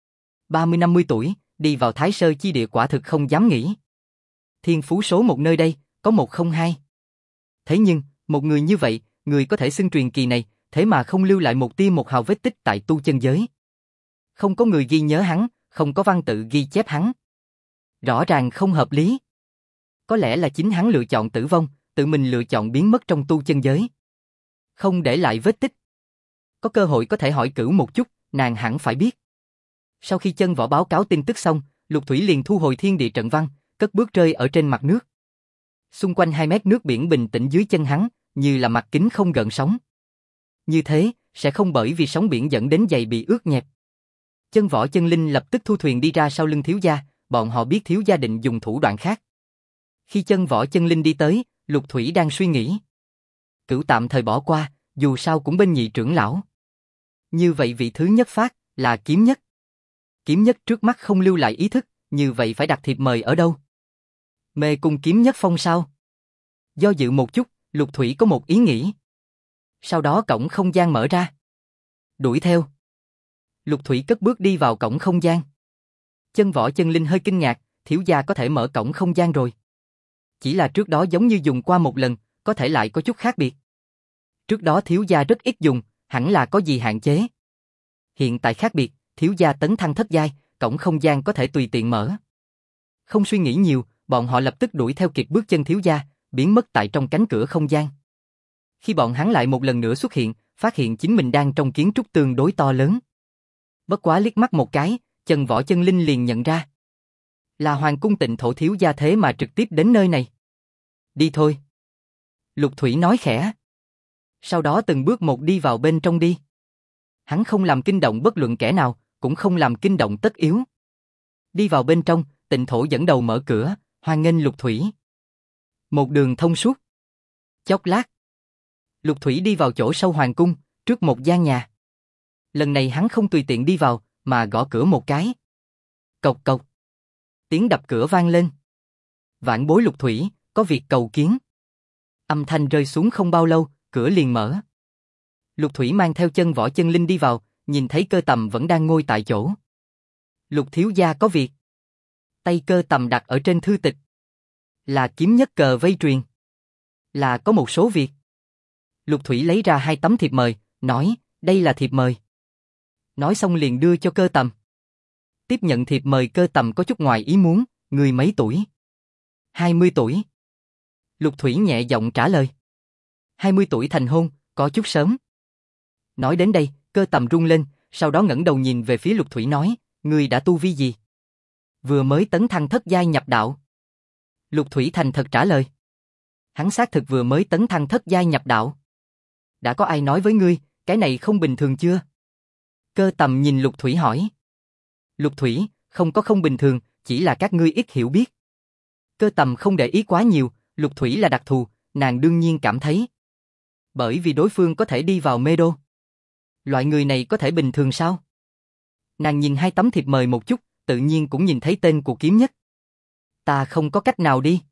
[SPEAKER 1] 30-50 tuổi, đi vào Thái Sơ Chi Địa quả thực không dám nghĩ. Thiên phú số 1 nơi đây, có 102. Thế nhưng, một người như vậy, người có thể xưng truyền kỳ này, thế mà không lưu lại một tia một hào vết tích tại tu chân giới. Không có người ghi nhớ hắn, không có văn tự ghi chép hắn. Rõ ràng không hợp lý. Có lẽ là chính hắn lựa chọn tử vong, tự mình lựa chọn biến mất trong tu chân giới. Không để lại vết tích. Có cơ hội có thể hỏi Cửu một chút, nàng hẳn phải biết. Sau khi Chân Võ báo cáo tin tức xong, Lục Thủy liền thu hồi thiên địa trận văn, cất bước rơi ở trên mặt nước. Xung quanh 2 mét nước biển bình tĩnh dưới chân hắn, như là mặt kính không gợn sóng. Như thế, sẽ không bởi vì sóng biển dẫn đến giày bị ướt nhẹp. Chân Võ Chân Linh lập tức thu thuyền đi ra sau lưng thiếu gia, bọn họ biết thiếu gia định dùng thủ đoạn khác. Khi Chân Võ Chân Linh đi tới, Lục Thủy đang suy nghĩ. Cửu tạm thời bỏ qua, dù sao cũng bên nhị trưởng lão. Như vậy vị thứ nhất phát, là Kiếm Nhất. Kiếm Nhất trước mắt không lưu lại ý thức, như vậy phải đặt thiệp mời ở đâu? Mê Cung Kiếm Nhất Phong sao? Do dự một chút, Lục Thủy có một ý nghĩ. Sau đó cổng không gian mở ra. đuổi theo. Lục Thủy cất bước đi vào cổng không gian. Chân Võ Chân Linh hơi kinh ngạc, thiếu gia có thể mở cổng không gian rồi. Chỉ là trước đó giống như dùng qua một lần, có thể lại có chút khác biệt. Trước đó thiếu gia rất ít dùng, hẳn là có gì hạn chế. Hiện tại khác biệt, thiếu gia tấn thăng thất giai, cổng không gian có thể tùy tiện mở. Không suy nghĩ nhiều, bọn họ lập tức đuổi theo kịp bước chân thiếu gia, biến mất tại trong cánh cửa không gian. Khi bọn hắn lại một lần nữa xuất hiện, phát hiện chính mình đang trong kiến trúc tương đối to lớn. Bất quá liếc mắt một cái, Chân Võ Chân Linh liền nhận ra. Là Hoàng cung Tịnh Thổ thiếu gia thế mà trực tiếp đến nơi này. Đi thôi. Lục Thủy nói khẽ. Sau đó từng bước một đi vào bên trong đi. Hắn không làm kinh động bất luận kẻ nào, cũng không làm kinh động tất yếu. Đi vào bên trong, Tịnh Thổ dẫn đầu mở cửa, hoan nghênh Lục Thủy. Một đường thông suốt. Chốc lát, Lục Thủy đi vào chỗ sâu hoàng cung, trước một gian nhà. Lần này hắn không tùy tiện đi vào, mà gõ cửa một cái. Cộc cộc. Tiếng đập cửa vang lên. Vãn bối Lục Thủy, có việc cầu kiến. Âm thanh rơi xuống không bao lâu, cửa liền mở. Lục Thủy mang theo Chân Võ Chân Linh đi vào, nhìn thấy Cơ Tầm vẫn đang ngồi tại chỗ. Lục thiếu gia có việc. Tay Cơ Tầm đặt ở trên thư tịch. Là kiếm nhất cờ vây truyền. Là có một số việc. Lục Thủy lấy ra 2 tấm thiệp mời, nói, đây là thiệp mời. Nói xong liền đưa cho Cơ Tầm. Tiếp nhận thiệp mời, Cơ Tầm có chút ngoài ý muốn, người mấy tuổi? 20 tuổi. Lục Thủy nhẹ giọng trả lời. 20 tuổi thành hôn, có chút sớm. Nói đến đây, Cơ Tầm rung lên, sau đó ngẩng đầu nhìn về phía Lục Thủy nói, ngươi đã tu vi gì? Vừa mới tấn thăng thất giai nhập đạo. Lục Thủy thành thật trả lời. Hắn xác thực vừa mới tấn thăng thất giai nhập đạo. Đã có ai nói với ngươi, cái này không bình thường chưa? Cơ Tầm nhìn Lục Thủy hỏi. Lục Thủy, không có không bình thường, chỉ là các ngươi ít hiểu biết. Cơ Tầm không để ý quá nhiều, Lục Thủy là đặc thù, nàng đương nhiên cảm thấy. Bởi vì đối phương có thể đi vào mê đô. Loại người này có thể bình thường sao? Nàng nhìn 2 tấm thiệp mời một chút, tự nhiên cũng nhìn thấy tên của kiếm nhất. Ta không có cách nào đi.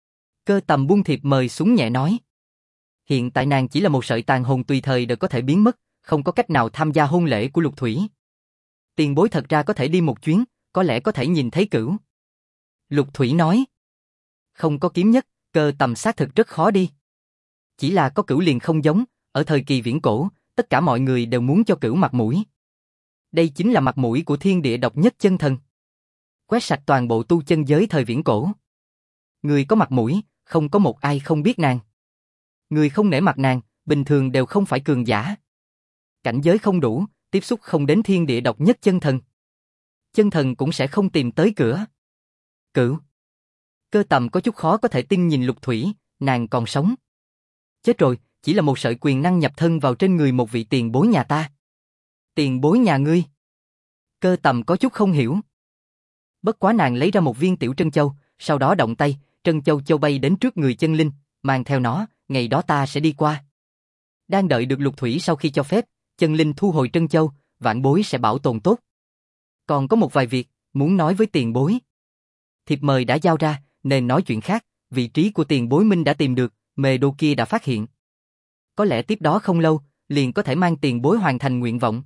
[SPEAKER 1] Cơ Tầm buông thiệp mời xuống nhẹ nói. Hiện tại nàng chỉ là một sợi tàn hồn tùy thời đều có thể biến mất, không có cách nào tham gia hôn lễ của Lục Thủy. Tiền bối thật ra có thể đi một chuyến, có lẽ có thể nhìn thấy Cửu. Lục Thủy nói. Không có kiếm nhất, Cơ Tầm xác thực rất khó đi. Chỉ là có Cửu liền không giống, ở thời kỳ viễn cổ, tất cả mọi người đều muốn cho Cửu mặt mũi. Đây chính là mặt mũi của thiên địa độc nhất chân thần. Quét sạch toàn bộ tu chân giới thời viễn cổ. Người có mặt mũi, không có một ai không biết nàng. Người không nể mặt nàng, bình thường đều không phải cường giả. Cảnh giới không đủ, tiếp xúc không đến thiên địa độc nhất chân thần. Chân thần cũng sẽ không tìm tới cửa. Cửu. Cơ Tầm có chút khó có thể tin nhìn Lục Thủy, nàng còn sống. Chết rồi, chỉ là một sợi quyền năng nhập thân vào trên người một vị tiền bối nhà ta. Tiền bối nhà ngươi? Cơ Tầm có chút không hiểu. Bất quá nàng lấy ra một viên tiểu trân châu, sau đó động tay, trân châu châu bay đến trước người chân linh, mang theo nó, ngày đó ta sẽ đi qua. Đang đợi được Lục Thủy sau khi cho phép, chân linh thu hồi trân châu, vãn bối sẽ bảo tồn tốt. Còn có một vài việc, muốn nói với tiền bối. Thiệp mời đã giao ra, nên nói chuyện khác, vị trí của tiền bối Minh đã tìm được, mê đô kia đã phát hiện. Có lẽ tiếp đó không lâu, liền có thể mang tiền bối hoàn thành nguyện vọng.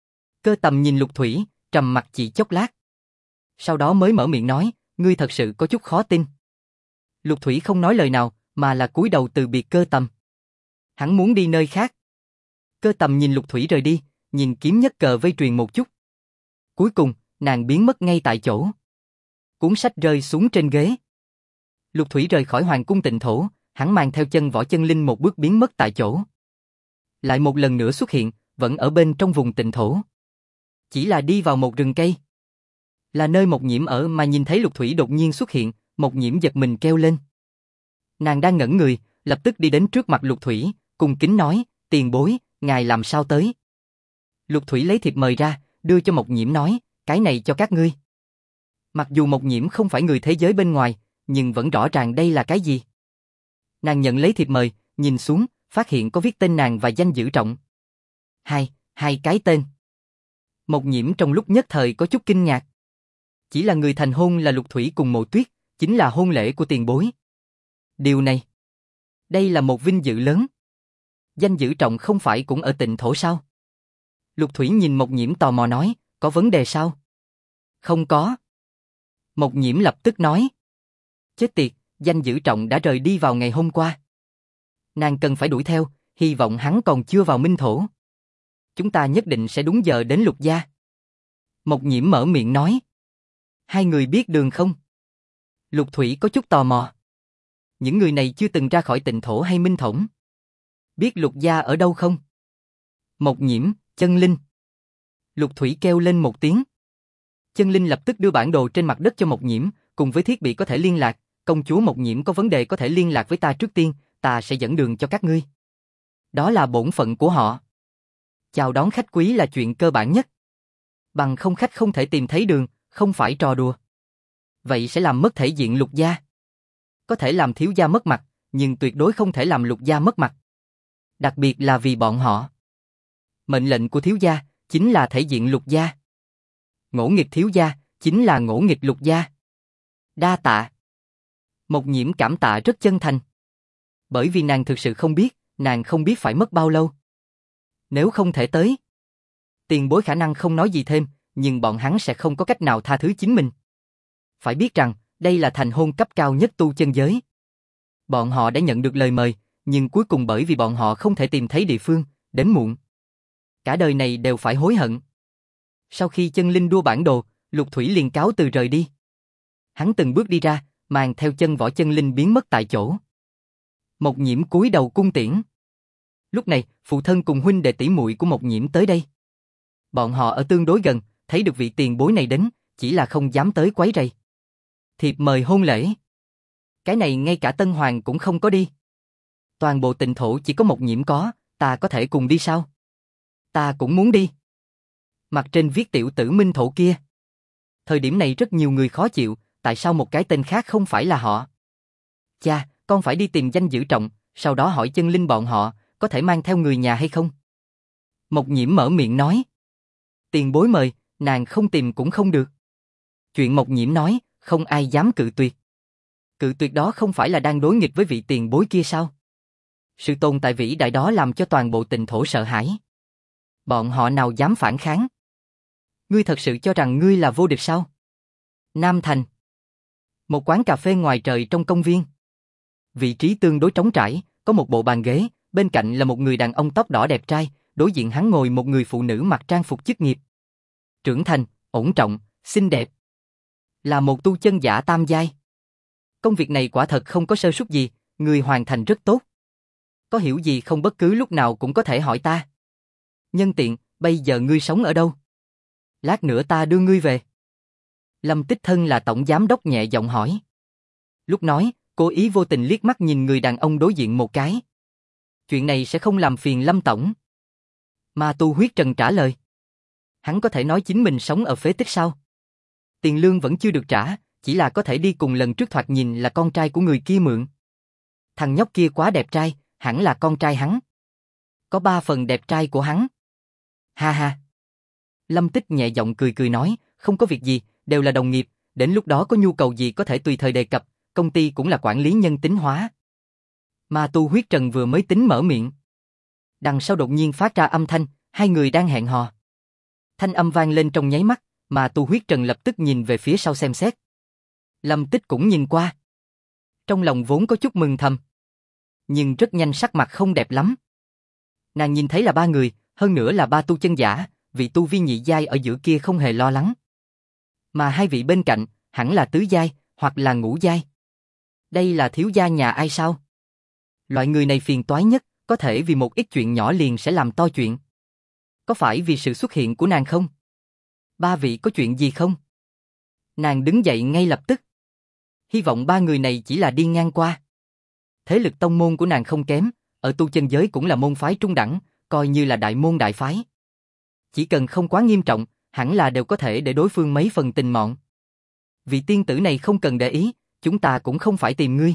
[SPEAKER 1] Cơ Tầm nhìn Lục Thủy, trầm mặc chỉ chốc lát. Sau đó mới mở miệng nói, ngươi thật sự có chút khó tin. Lục Thủy không nói lời nào, mà là cúi đầu từ biệt Cơ Tầm. Hắn muốn đi nơi khác. Cơ Tầm nhìn Lục Thủy rời đi, nhìn kiếm nhất cờ vây truyền một chút. Cuối cùng, nàng biến mất ngay tại chỗ. Cuốn sách rơi xuống trên ghế. Lục Thủy rời khỏi Hoàng cung Tịnh Thổ, hắn mang theo Chân Võ Chân Linh một bước biến mất tại chỗ. Lại một lần nữa xuất hiện, vẫn ở bên trong vùng Tịnh Thổ. Chỉ là đi vào một rừng cây. Là nơi Mộc Nhiễm ở mà nhìn thấy Lục Thủy đột nhiên xuất hiện, Mộc Nhiễm giật mình kêu lên. Nàng đang ngẩn người, lập tức đi đến trước mặt Lục Thủy, cung kính nói, tiền bối, ngài làm sao tới? Lục Thủy lấy thiệp mời ra, đưa cho Mộc Nhiễm nói, cái này cho các ngươi. Mặc dù Mộc Nhiễm không phải người thế giới bên ngoài, nhưng vẫn rõ ràng đây là cái gì. Nàng nhận lấy thiệp mời, nhìn xuống, phát hiện có viết tên nàng và danh Dữ Trọng. Hai cái tên. Mộc Nhiễm trong lúc nhất thời có chút kinh ngạc. Chỉ là người thành hôn là Lục Thủy cùng Mộ Tuyết, chính là hôn lễ của tiền bối. Điều này, đây là một vinh dự lớn. Danh Dữ Trọng không phải cũng ở Tịnh Thổ sao? Lục Thủy nhìn Mộc Nhiễm tò mò nói, có vấn đề sao? Không có. Mộc Nhiễm lập tức nói. Chết tiệt, danh giữ trọng đã rời đi vào ngày hôm qua. Nàng cần phải đuổi theo, hy vọng hắn còn chưa vào minh thổ. Chúng ta nhất định sẽ đúng giờ đến Lục gia. Mộc Nhiễm mở miệng nói. Hai người biết đường không? Lục Thủy có chút tò mò. Những người này chưa từng ra khỏi Tịnh thổ hay Minh Thổng. Biết Lục gia ở đâu không? Mộc Nhiễm, Chân Linh. Lục Thủy kêu lên một tiếng. Chân Linh lập tức đưa bản đồ trên mặt đất cho Mộc Nhiễm, cùng với thiết bị có thể liên lạc. Công chúa Mộc Nhiễm có vấn đề có thể liên lạc với ta trước tiên, ta sẽ dẫn đường cho các ngươi. Đó là bổn phận của họ. Chào đón khách quý là chuyện cơ bản nhất. Bằng không khách không thể tìm thấy đường, không phải trò đùa. Vậy sẽ làm mất thể diện Lục gia. Có thể làm thiếu gia mất mặt, nhưng tuyệt đối không thể làm Lục gia mất mặt. Đặc biệt là vì bọn họ. Mệnh lệnh của thiếu gia chính là thể diện Lục gia. Ngỗ nghịch thiếu gia chính là ngỗ nghịch Lục gia. Đa tạ. Mộc Nhiễm cảm tạ rất chân thành. Bởi vì nàng thực sự không biết, nàng không biết phải mất bao lâu. Nếu không thể tới, tiền bối khả năng không nói gì thêm, nhưng bọn hắn sẽ không có cách nào tha thứ chính mình. Phải biết rằng, đây là thành hôn cấp cao nhất tu chân giới. Bọn họ đã nhận được lời mời, nhưng cuối cùng bởi vì bọn họ không thể tìm thấy địa phương, đến muộn. Cả đời này đều phải hối hận. Sau khi Chân Linh đua bản đồ, Lục Thủy liền cáo từ rời đi. Hắn từng bước đi ra, mang theo chân võ Chân Linh biến mất tại chỗ. Mộc Nhiễm cúi đầu cung tiễn. Lúc này, phụ thân cùng huynh đệ tỷ muội của Mộc Nhiễm tới đây. Bọn họ ở tương đối gần, thấy được vị tiền bối này đến, chỉ là không dám tới quấy rầy. Thiệp mời hôn lễ. Cái này ngay cả Tân Hoàng cũng không có đi. Toàn bộ Tịnh thổ chỉ có Mộc Nhiễm có, ta có thể cùng đi sao? Ta cũng muốn đi. Mặt trên viết tiểu tử Minh thổ kia. Thời điểm này rất nhiều người khó chịu, tại sao một cái tên khác không phải là họ? Cha, con phải đi tìm danh giữ trọng, sau đó hỏi Chân Linh bọn họ, có thể mang theo người nhà hay không? Mộc Nhiễm mở miệng nói. Tiền bối mời, nàng không tìm cũng không được. Chuyện Mộc Nhiễm nói, không ai dám cự tuyệt. Cự tuyệt đó không phải là đang đối nghịch với vị tiền bối kia sao? Sự tồn tại vĩ đại đó làm cho toàn bộ Tịnh thổ sợ hãi. Bọn họ nào dám phản kháng? Ngươi thật sự cho rằng ngươi là vô địch sao? Nam Thành. Một quán cà phê ngoài trời trong công viên. Vị trí tương đối trống trải, có một bộ bàn ghế, bên cạnh là một người đàn ông tóc đỏ đẹp trai, đối diện hắn ngồi một người phụ nữ mặc trang phục chức nghiệp. Trưởng thành, ổn trọng, xinh đẹp. Là một tu chân giả tam giai. Công việc này quả thật không có sơ suất gì, người hoàn thành rất tốt. Có hiểu gì không bất cứ lúc nào cũng có thể hỏi ta. Nhân tiện, bây giờ ngươi sống ở đâu? Lát nữa ta đưa ngươi về. Lâm Tích Thân là tổng giám đốc nhẹ giọng hỏi. Lúc nói, cố ý vô tình liếc mắt nhìn người đàn ông đối diện một cái. Chuyện này sẽ không làm phiền Lâm tổng. Ma Tu Huyết Trần trả lời. Hắn có thể nói chính mình sống ở phế tích sao? Tiền lương vẫn chưa được trả, chỉ là có thể đi cùng lần trước thoạt nhìn là con trai của người kia mượn. Thằng nhóc kia quá đẹp trai, hẳn là con trai hắn. Có 3 phần đẹp trai của hắn. Ha ha. Lâm Tích nhẹ giọng cười cười nói, không có việc gì, đều là đồng nghiệp, đến lúc đó có nhu cầu gì có thể tùy thời đề cập, công ty cũng là quản lý nhân tính hóa. Ma Tu Huyết Trần vừa mới tính mở miệng. Đằng sau đột nhiên phát ra âm thanh, hai người đang hẹn hò. Thanh âm vang lên trong nháy mắt, Ma Tu Huyết Trần lập tức nhìn về phía sau xem xét. Lâm Tích cũng nhìn qua. Trong lòng vốn có chút mừng thầm. Nhưng rất nhanh sắc mặt không đẹp lắm. Nàng nhìn thấy là 3 người, hơn nữa là 3 tu chân giả, vị tu vi nhị giai ở giữa kia không hề lo lắng. Mà 2 vị bên cạnh, hẳn là tứ giai, hoặc là ngũ giai. Đây là thiếu gia nhà ai sao? Loại người này phiền toái nhất, có thể vì một ít chuyện nhỏ liền sẽ làm to chuyện. Có phải vì sự xuất hiện của nàng không? 3 vị có chuyện gì không? Nàng đứng dậy ngay lập tức. Hy vọng 3 người này chỉ là đi ngang qua. Thế lực tông môn của nàng không kém, ở tu chân giới cũng là môn phái trung đẳng, coi như là đại môn đại phái. Chỉ cần không quá nghiêm trọng, hẳn là đều có thể để đối phương mấy phần tình mọn. Vị tiên tử này không cần để ý, chúng ta cũng không phải tìm ngươi,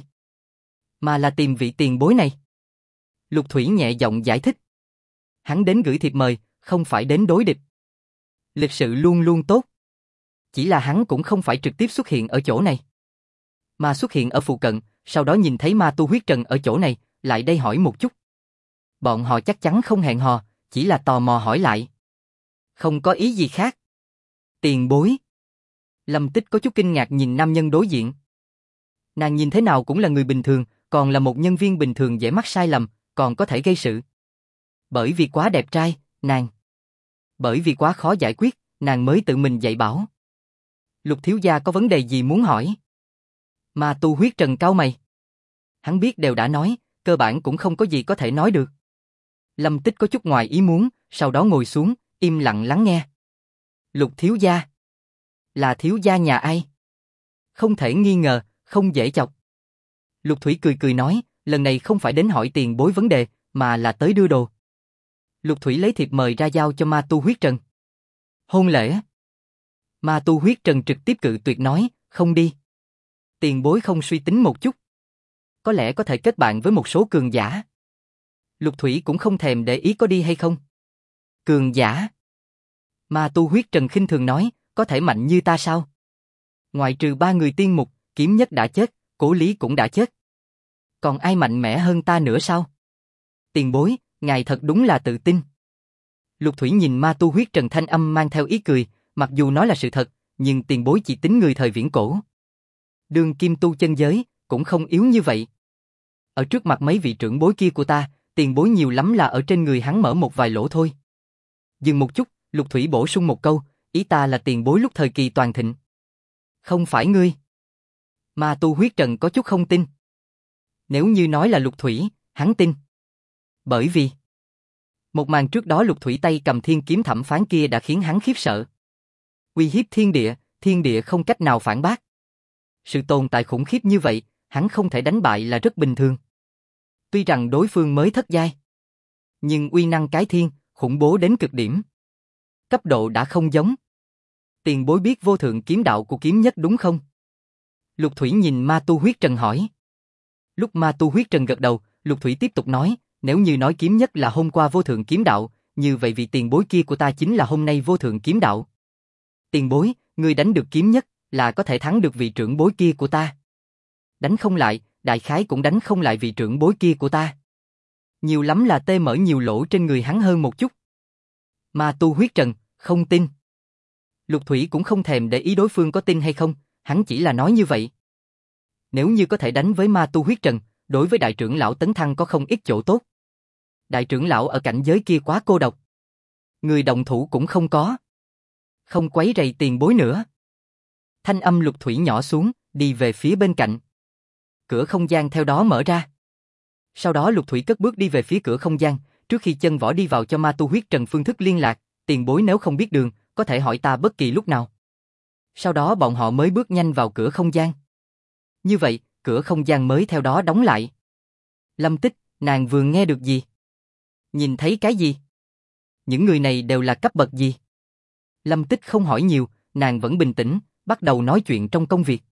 [SPEAKER 1] mà là tìm vị tiền bối này. Lục Thủy nhẹ giọng giải thích. Hắn đến gửi thiệp mời, không phải đến đối địch. Lịch sự luôn luôn tốt. Chỉ là hắn cũng không phải trực tiếp xuất hiện ở chỗ này, mà xuất hiện ở phụ cận, sau đó nhìn thấy Ma Tu Huyết Trần ở chỗ này, lại đây hỏi một chút. Bọn họ chắc chắn không hẹn hò, chỉ là tò mò hỏi lại. Không có ý gì khác. Tiền bối. Lâm Tích có chút kinh ngạc nhìn nam nhân đối diện. Nàng nhìn thế nào cũng là người bình thường, còn là một nhân viên bình thường dễ mắc sai lầm, còn có thể gây sự. Bởi vì quá đẹp trai, bởi vì quá khó giải quyết, nàng mới tự mình dạy bảo. Lục thiếu gia có vấn đề gì muốn hỏi? Ma tu huyết trần cau mày. Hắn biết đều đã nói, cơ bản cũng không có gì có thể nói được. Lâm Tích có chút ngoài ý muốn, sau đó ngồi xuống, im lặng lắng nghe. Lục thiếu gia. Là thiếu gia nhà ai? Không thể nghi ngờ, không dễ chọc. Lục Thủy cười cười nói, lần này không phải đến hỏi tiền bối vấn đề, mà là tới đưa đồ. Lục Thủy lấy thiệp mời ra giao cho Ma tu huyết trần. Hôn lễ. Ma tu huyết trần trực tiếp cự tuyệt nói, không đi. Tiền bối không suy tính một chút. Có lẽ có thể kết bạn với một số cường giả. Lục Thủy cũng không thèm để ý có đi hay không. Cường giả. Ma tu huyết trần khinh thường nói, có thể mạnh như ta sao? Ngoại trừ 3 người tiên mục, Kiếm Nhất đã chết, Cố Lý cũng đã chết. Còn ai mạnh mẽ hơn ta nữa sao? Tiền bối, ngài thật đúng là tự tin. Lục Thủy nhìn Ma tu huyết trần thanh âm mang theo ý cười, mặc dù nói là sự thật, nhưng tiền bối chỉ tính người thời viễn cổ. Đường kim tu chân giới, cũng không yếu như vậy. Ở trước mặt mấy vị trưởng bối kia của ta, tiền bối nhiều lắm là ở trên người hắn mở một vài lỗ thôi. Dừng một chút, Lục Thủy bổ sung một câu, ý ta là tiền bối lúc thời kỳ toàn thịnh. Không phải ngươi. Ma tu huyết trần có chút không tin. Nếu như nói là Lục Thủy, hắn tin. Bởi vì một màn trước đó Lục Thủy tay cầm thiên kiếm thẩm phán kia đã khiến hắn khiếp sợ. Uy hiếp thiên địa không cách nào phản bác. Sự tồn tại khủng khiếp như vậy, hắn không thể đánh bại là rất bình thường. Tuy rằng đối phương mới thất giai, nhưng uy năng cái thiên, khủng bố đến cực điểm. Cấp độ đã không giống. Tiền bối biết vô thượng kiếm đạo của Kiếm Nhất đúng không? Lục Thủy nhìn Ma tu huyết trần hỏi. Lúc Ma tu huyết trần gật đầu, Lục Thủy tiếp tục nói, nếu như nói Kiếm Nhất là hôm qua vô thượng kiếm đạo, như vậy vị tiền bối kia của ta chính là hôm nay vô thượng kiếm đạo. Tiền bối, người đánh được Kiếm Nhất, là có thể thắng được vị trưởng bối kia của ta. Đánh không lại, đại khái cũng đánh không lại vị trưởng bối kia của ta. Nhiều lắm là tê mở nhiều lỗ trên người hắn hơn một chút. Ma tu huyết trần, không tin. Lục Thủy cũng không thèm để ý đối phương có tin hay không, hắn chỉ là nói như vậy. Nếu như có thể đánh với Ma tu huyết trần, đối với đại trưởng lão tấn thăng có không ít chỗ tốt. Đại trưởng lão ở cảnh giới kia quá cô độc. Người đồng thủ cũng không có. Không quấy rầy tiền bối nữa. Thanh âm Lục Thủy nhỏ xuống, đi về phía bên cạnh. Cửa không gian theo đó mở ra. Sau đó Lục Thủy cất bước đi về phía cửa không gian, trước khi chân võ đi vào cho Ma tu huyết trần phương thức liên lạc, tiền bối nếu không biết đường, có thể hỏi ta bất kỳ lúc nào. Sau đó bọn họ mới bước nhanh vào cửa không gian. Như vậy, cửa không gian mới theo đó đóng lại. Lâm Tích, nàng vừa nghe được gì? Nhìn thấy cái gì? Những người này đều là cấp bậc gì? Lâm Tích không hỏi nhiều, nàng vẫn bình tĩnh, bắt đầu nói chuyện trong công việc.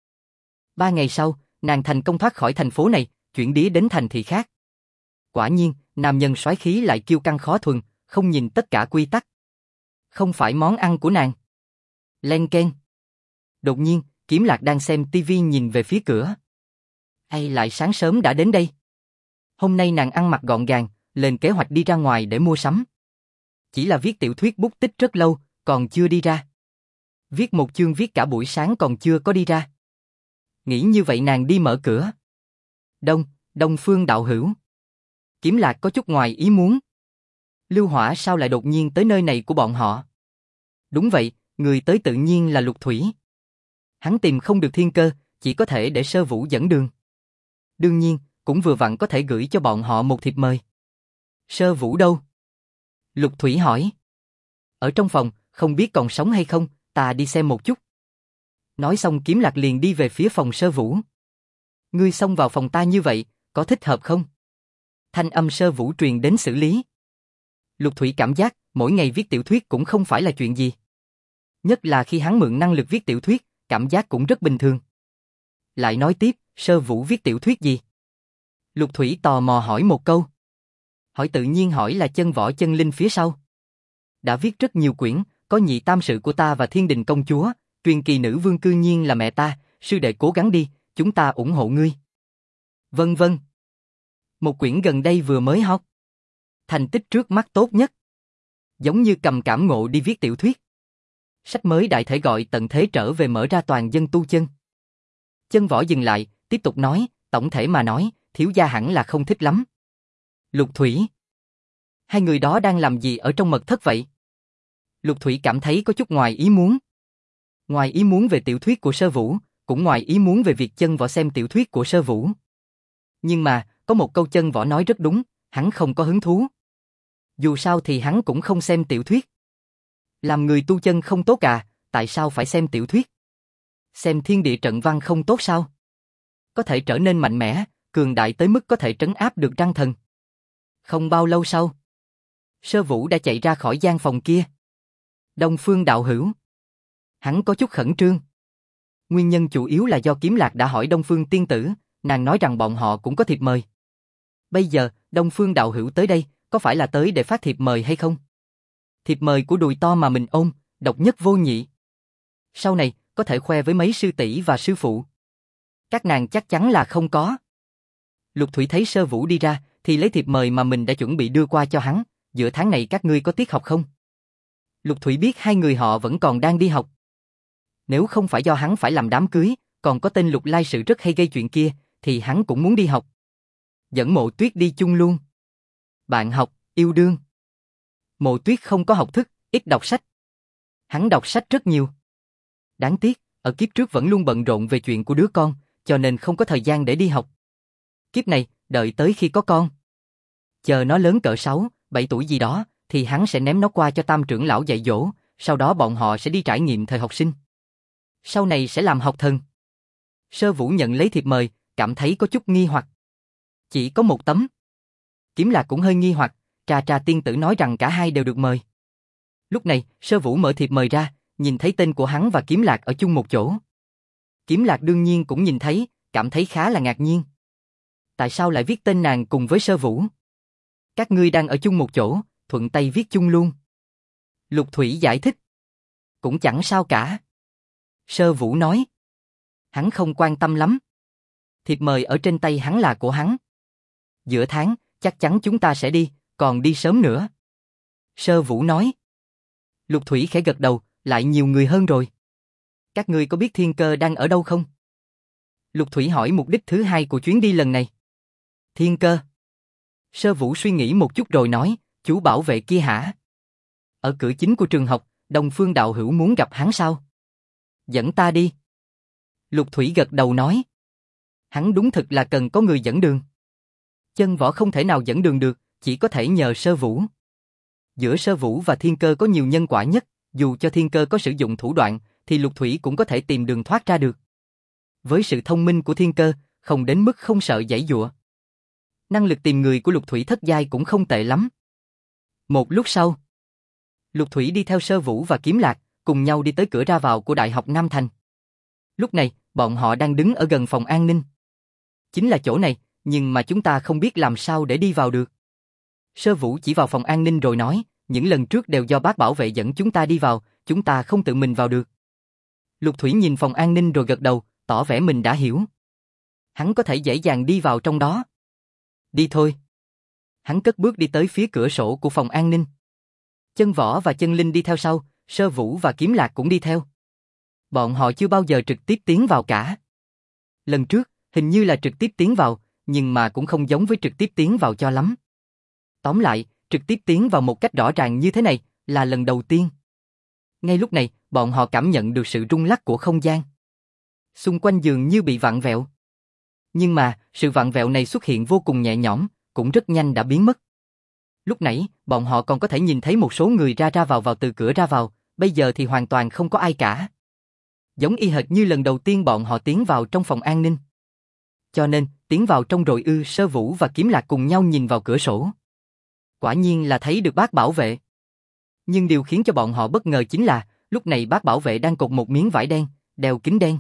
[SPEAKER 1] 3 ngày sau, nàng thành công thoát khỏi thành phố này, chuyển đía đến thành thị khác. Quả nhiên, nam nhân soái khí lại kiêu căng khó thuần, không nhìn tất cả quy tắc. Không phải món ăn của nàng. Len keng. Đột nhiên, Kiếm Lạc đang xem tivi nhìn về phía cửa. Hay lại sáng sớm đã đến đây? Hôm nay nàng ăn mặc gọn gàng, lên kế hoạch đi ra ngoài để mua sắm. Chỉ là viết tiểu thuyết bút tích rất lâu, còn chưa đi ra. Viết một chương viết cả buổi sáng còn chưa có đi ra. Nghĩ như vậy nàng đi mở cửa. Đông Phương đạo hữu. Kiếm Lạc có chút ngoài ý muốn. Lưu Hỏa sao lại đột nhiên tới nơi này của bọn họ? Đúng vậy, người tới tự nhiên là Lục Thủy. Hắn tìm không được thiên cơ, chỉ có thể để Sơ Vũ dẫn đường. Đương nhiên, cũng vừa vặn có thể gửi cho bọn họ một thiệp mời. Sơ Vũ đâu? Lục Thủy hỏi. Ở trong phòng, không biết còn sống hay không, ta đi xem một chút. Nói xong Kiếm Lạc liền đi về phía phòng Sơ Vũ. Ngươi xông vào phòng ta như vậy, có thích hợp không? Thanh âm Sơ Vũ truyền đến xử lý. Lục Thủy cảm giác, mỗi ngày viết tiểu thuyết cũng không phải là chuyện gì. Nhất là khi hắn mượn năng lực viết tiểu thuyết, cảm giác cũng rất bình thường. Lại nói tiếp, Sơ Vũ viết tiểu thuyết gì? Lục Thủy tò mò hỏi một câu. Hỏi tự nhiên hỏi là chân võ chân linh phía sau. Đã viết rất nhiều quyển, có nhị tam sự của ta và Thiên Đình công chúa, truyền kỳ nữ vương cư nhiên là mẹ ta, sư đệ cố gắng đi, chúng ta ủng hộ ngươi. Vân vân. Một quyển gần đây vừa mới hot. Thành tích trước mắt tốt nhất. Giống như cầm cảm ngộ đi viết tiểu thuyết. Sách mới đại thể gọi tận thế trở về mở ra toàn dân tu chân. Chân Võ dừng lại, tiếp tục nói, tổng thể mà nói, thiếu gia hẳn là không thích lắm. Lục Thủy. Hai người đó đang làm gì ở trong mật thất vậy? Lục Thủy cảm thấy có chút ngoài ý muốn. Ngoài ý muốn về tiểu thuyết của Sơ Vũ, cũng ngoài ý muốn về việc Chân Võ xem tiểu thuyết của Sơ Vũ. Nhưng mà, có một câu Chân Võ nói rất đúng, hắn không có hứng thú. Dù sao thì hắn cũng không xem tiểu thuyết. Làm người tu chân không tốt à, tại sao phải xem tiểu thuyết? Xem thiên địa trận văn không tốt sao? Có thể trở nên mạnh mẽ, cường đại tới mức có thể trấn áp được Răng Thần. Không bao lâu sau, Sơ Vũ đã chạy ra khỏi gian phòng kia. Đông Phương đạo hữu. Hắn có chút khẩn trương. Nguyên nhân chủ yếu là do Kiếm Lạc đã hỏi Đông Phương tiên tử, nàng nói rằng bọn họ cũng có thiệp mời. Bây giờ, Đông Phương đạo hữu tới đây, có phải là tới để phát thiệp mời hay không? Thiệp mời của đùi to mà mình ôm, độc nhất vô nhị. Sau này, có thể khoe với mấy sư tỷ và sư phụ. Các nàng chắc chắn là không có. Lục Thủy thấy Sơ Vũ đi ra, thì lấy thiệp mời mà mình đã chuẩn bị đưa qua cho hắn. Giữa tháng này các ngươi có tiết học không? Lục Thủy biết hai người họ vẫn còn đang đi học. Nếu không phải do hắn phải làm đám cưới, còn có tên Lục Lai Sự rất hay gây chuyện kia, thì hắn cũng muốn đi học. Dẫn Mộ Tuyết đi chung luôn. Bạn học, yêu đương. Mộ Tuyết không có học thức, ít đọc sách. Hắn đọc sách rất nhiều. Đáng tiếc, ở kiếp trước vẫn luôn bận rộn về chuyện của đứa con, cho nên không có thời gian để đi học. Kiếp này, đợi tới khi có con. Chờ nó lớn cỡ 6, 7 tuổi gì đó, thì hắn sẽ ném nó qua cho Tam trưởng lão dạy dỗ, sau đó bọn họ sẽ đi trải nghiệm thời học sinh. Sau này sẽ làm học thần. Sơ Vũ nhận lấy thiệp mời, cảm thấy có chút nghi hoặc. Chỉ có một tấm. Kiếm Lạc cũng hơi nghi hoặc, Trà tiên tử nói rằng cả hai đều được mời. Lúc này, Sơ Vũ mở thiệp mời ra, nhìn thấy tên của hắn và Kiếm Lạc ở chung một chỗ. Kiếm Lạc đương nhiên cũng nhìn thấy, cảm thấy khá là ngạc nhiên. Tại sao lại viết tên nàng cùng với Sơ Vũ? Các ngươi đang ở chung một chỗ, thuận tay viết chung luôn. Lục Thủy giải thích. Cũng chẳng sao cả. Sơ Vũ nói. Hắn không quan tâm lắm. Thiệp mời ở trên tay hắn là của hắn. Giữa tháng, chắc chắn chúng ta sẽ đi, còn đi sớm nữa. Sơ Vũ nói. Lục Thủy khẽ gật đầu, lại nhiều người hơn rồi. Các ngươi có biết Thiên Cơ đang ở đâu không? Lục Thủy hỏi mục đích thứ hai của chuyến đi lần này. Thiên Cơ. Sơ Vũ suy nghĩ một chút rồi nói, chú bảo vệ kia hả? Ở cửa chính của trường học, Đông Phương đạo hữu muốn gặp hắn sao? Dẫn ta đi. Lục Thủy gật đầu nói. Hắn đúng thực là cần có người dẫn đường. Chân Võ không thể nào dẫn đường được, chỉ có thể nhờ Sơ Vũ. Giữa Sơ Vũ và Thiên Cơ có nhiều nhân quả nhất, dù cho Thiên Cơ có sử dụng thủ đoạn, thì Lục Thủy cũng có thể tìm đường thoát ra được. Với sự thông minh của Thiên Cơ, không đến mức không sợ giãy giụa. Năng lực tìm người của Lục Thủy thất giai cũng không tệ lắm. Một lúc sau, Lục Thủy đi theo Sơ Vũ và Kiếm Lạc, cùng nhau đi tới cửa ra vào của Đại học Nam Thành. Lúc này, bọn họ đang đứng ở gần phòng an ninh. Chính là chỗ này, nhưng mà chúng ta không biết làm sao để đi vào được. Sơ Vũ chỉ vào phòng an ninh rồi nói, những lần trước đều do bác bảo vệ dẫn chúng ta đi vào, chúng ta không tự mình vào được. Lục Thủy nhìn phòng an ninh rồi gật đầu, tỏ vẻ mình đã hiểu. Hắn có thể dễ dàng đi vào trong đó. Đi thôi. Hắn cất bước đi tới phía cửa sổ của phòng an ninh. Chân Võ và Chân Linh đi theo sau, Sơ Vũ và Kiếm Lạc cũng đi theo. Bọn họ chưa bao giờ trực tiếp tiến vào cả. Lần trước, hình như là trực tiếp tiến vào, nhưng mà cũng không giống với trực tiếp tiến vào cho lắm. Tóm lại, trực tiếp tiến vào một cách rõ ràng như thế này, là lần đầu tiên. Ngay lúc này, bọn họ cảm nhận được sự rung lắc của không gian. Xung quanh dường như bị vặn vẹo. Nhưng mà, sự vặn vẹo này xuất hiện vô cùng nhẹ nhõm, cũng rất nhanh đã biến mất. Lúc nãy, bọn họ còn có thể nhìn thấy một số người ra vào từ cửa ra vào, bây giờ thì hoàn toàn không có ai cả. Giống y hệt như lần đầu tiên bọn họ tiến vào trong phòng an ninh. Cho nên, tiến vào trong rồi Sơ Vũ và Kiếm Lạc cùng nhau nhìn vào cửa sổ. Quả nhiên là thấy được bác bảo vệ. Nhưng điều khiến cho bọn họ bất ngờ chính là, lúc này bác bảo vệ đang cột một miếng vải đen, đeo kính đen.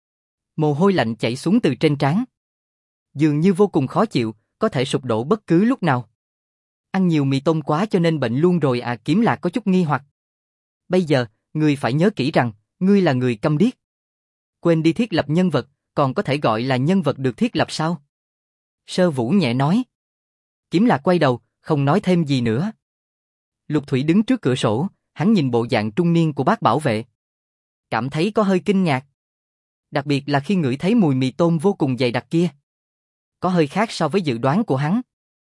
[SPEAKER 1] Mồ hôi lạnh chảy xuống từ trên trán. Dường như vô cùng khó chịu, có thể sụp đổ bất cứ lúc nào. Ăn nhiều mì tôm quá cho nên bệnh luôn rồi à? Kiếm Lạc có chút nghi hoặc. Bây giờ, ngươi phải nhớ kỹ rằng, ngươi là người câm điếc. Quên đi thiết lập nhân vật, còn có thể gọi là nhân vật được thiết lập sao? Sơ Vũ nhẹ nói. Kiếm Lạc quay đầu, không nói thêm gì nữa. Lục Thủy đứng trước cửa sổ, hắn nhìn bộ dạng trung niên của bác bảo vệ. Cảm thấy có hơi kinh ngạc. Đặc biệt là khi ngửi thấy mùi mì tôm vô cùng dày đặc kia. Có hơi khác so với dự đoán của hắn.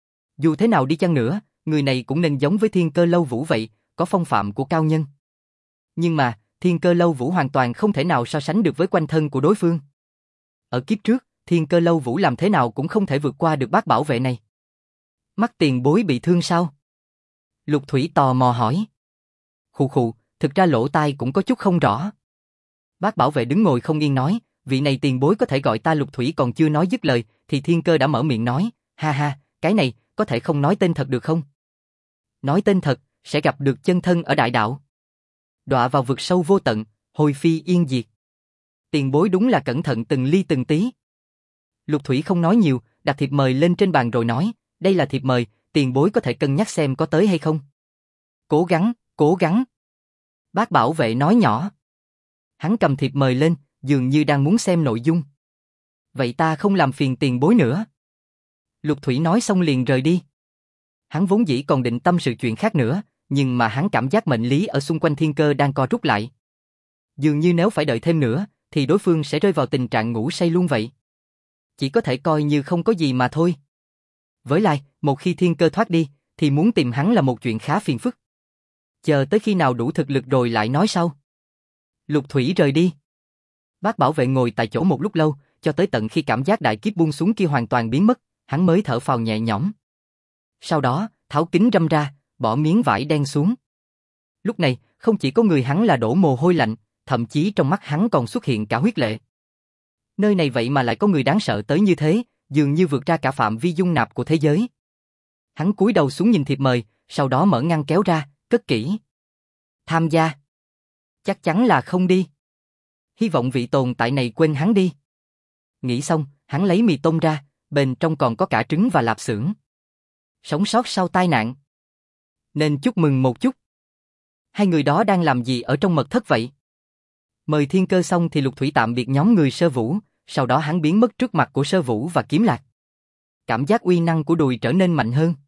[SPEAKER 1] Dù thế nào đi chăng nữa, người này cũng nên giống với Thiên Cơ Lâu Vũ vậy, có phong phạm của cao nhân. Nhưng mà, Thiên Cơ Lâu Vũ hoàn toàn không thể nào so sánh được với quanh thân của đối phương. Ở kiếp trước, Thiên Cơ Lâu Vũ làm thế nào cũng không thể vượt qua được bác bảo vệ này. Mắt tiền bối bị thương sao? Lục Thủy tò mò hỏi. Khụ khụ, thực ra lỗ tai cũng có chút không rõ. Bác bảo vệ đứng ngồi không yên nói, vị này tiền bối có thể gọi ta Lục Thủy. Còn chưa nói dứt lời, thì Thiên Cơ đã mở miệng nói, ha ha, cái này, có thể không nói tên thật được không? Nói tên thật, sẽ gặp được chân thân ở đại đạo. Đọa vào vực sâu vô tận, hồi phi yên diệt. Tiền bối đúng là cẩn thận từng ly từng tí. Lục Thủy không nói nhiều, đặt thiệp mời lên trên bàn rồi nói, đây là thiệp mời, tiền bối có thể cân nhắc xem có tới hay không. Cố gắng, cố gắng. Bác bảo vệ nói nhỏ. Hắn cầm thiệp mời lên, dường như đang muốn xem nội dung. Vậy ta không làm phiền tiền bối nữa. Lục Thủy nói xong liền rời đi. Hắn vốn dĩ còn định tâm sự chuyện khác nữa, nhưng mà hắn cảm giác mệnh lý ở xung quanh Thiên Cơ đang co rút lại. Dường như nếu phải đợi thêm nữa, thì đối phương sẽ rơi vào tình trạng ngủ say luôn vậy. Chỉ có thể coi như không có gì mà thôi. Với lại, một khi Thiên Cơ thoát đi, thì muốn tìm hắn là một chuyện khá phiền phức. Chờ tới khi nào đủ thực lực rồi lại nói sau. Lục Thủy rời đi. Bác bảo vệ ngồi tại chỗ một lúc lâu, cho tới tận khi cảm giác đại kiếp buông xuống kia hoàn toàn biến mất, hắn mới thở phào nhẹ nhõm. Sau đó, tháo kính râm ra, bỏ miếng vải đen xuống. Lúc này, không chỉ có người hắn là đổ mồ hôi lạnh, thậm chí trong mắt hắn còn xuất hiện cả huyết lệ. Nơi này vậy mà lại có người đáng sợ tới như thế, dường như vượt ra cả phạm vi dung nạp của thế giới. Hắn cúi đầu xuống nhìn thiệp mời, sau đó mở ngăn kéo ra, cất kỹ. Tham gia. Chắc chắn là không đi. Hy vọng vị tồn tại này quên hắn đi. Nghĩ xong, hắn lấy mì tôm ra, bên trong còn có cả trứng và lạp xưởng. Sống sót sau tai nạn. Nên chúc mừng một chút. Hai người đó đang làm gì ở trong mật thất vậy? Mời Thiên Cơ xong thì Lục Thủy tạm biệt nhóm người Sơ Vũ, sau đó hắn biến mất trước mặt của Sơ Vũ và Kiếm Lạc. Cảm giác uy năng của đùi trở nên mạnh hơn.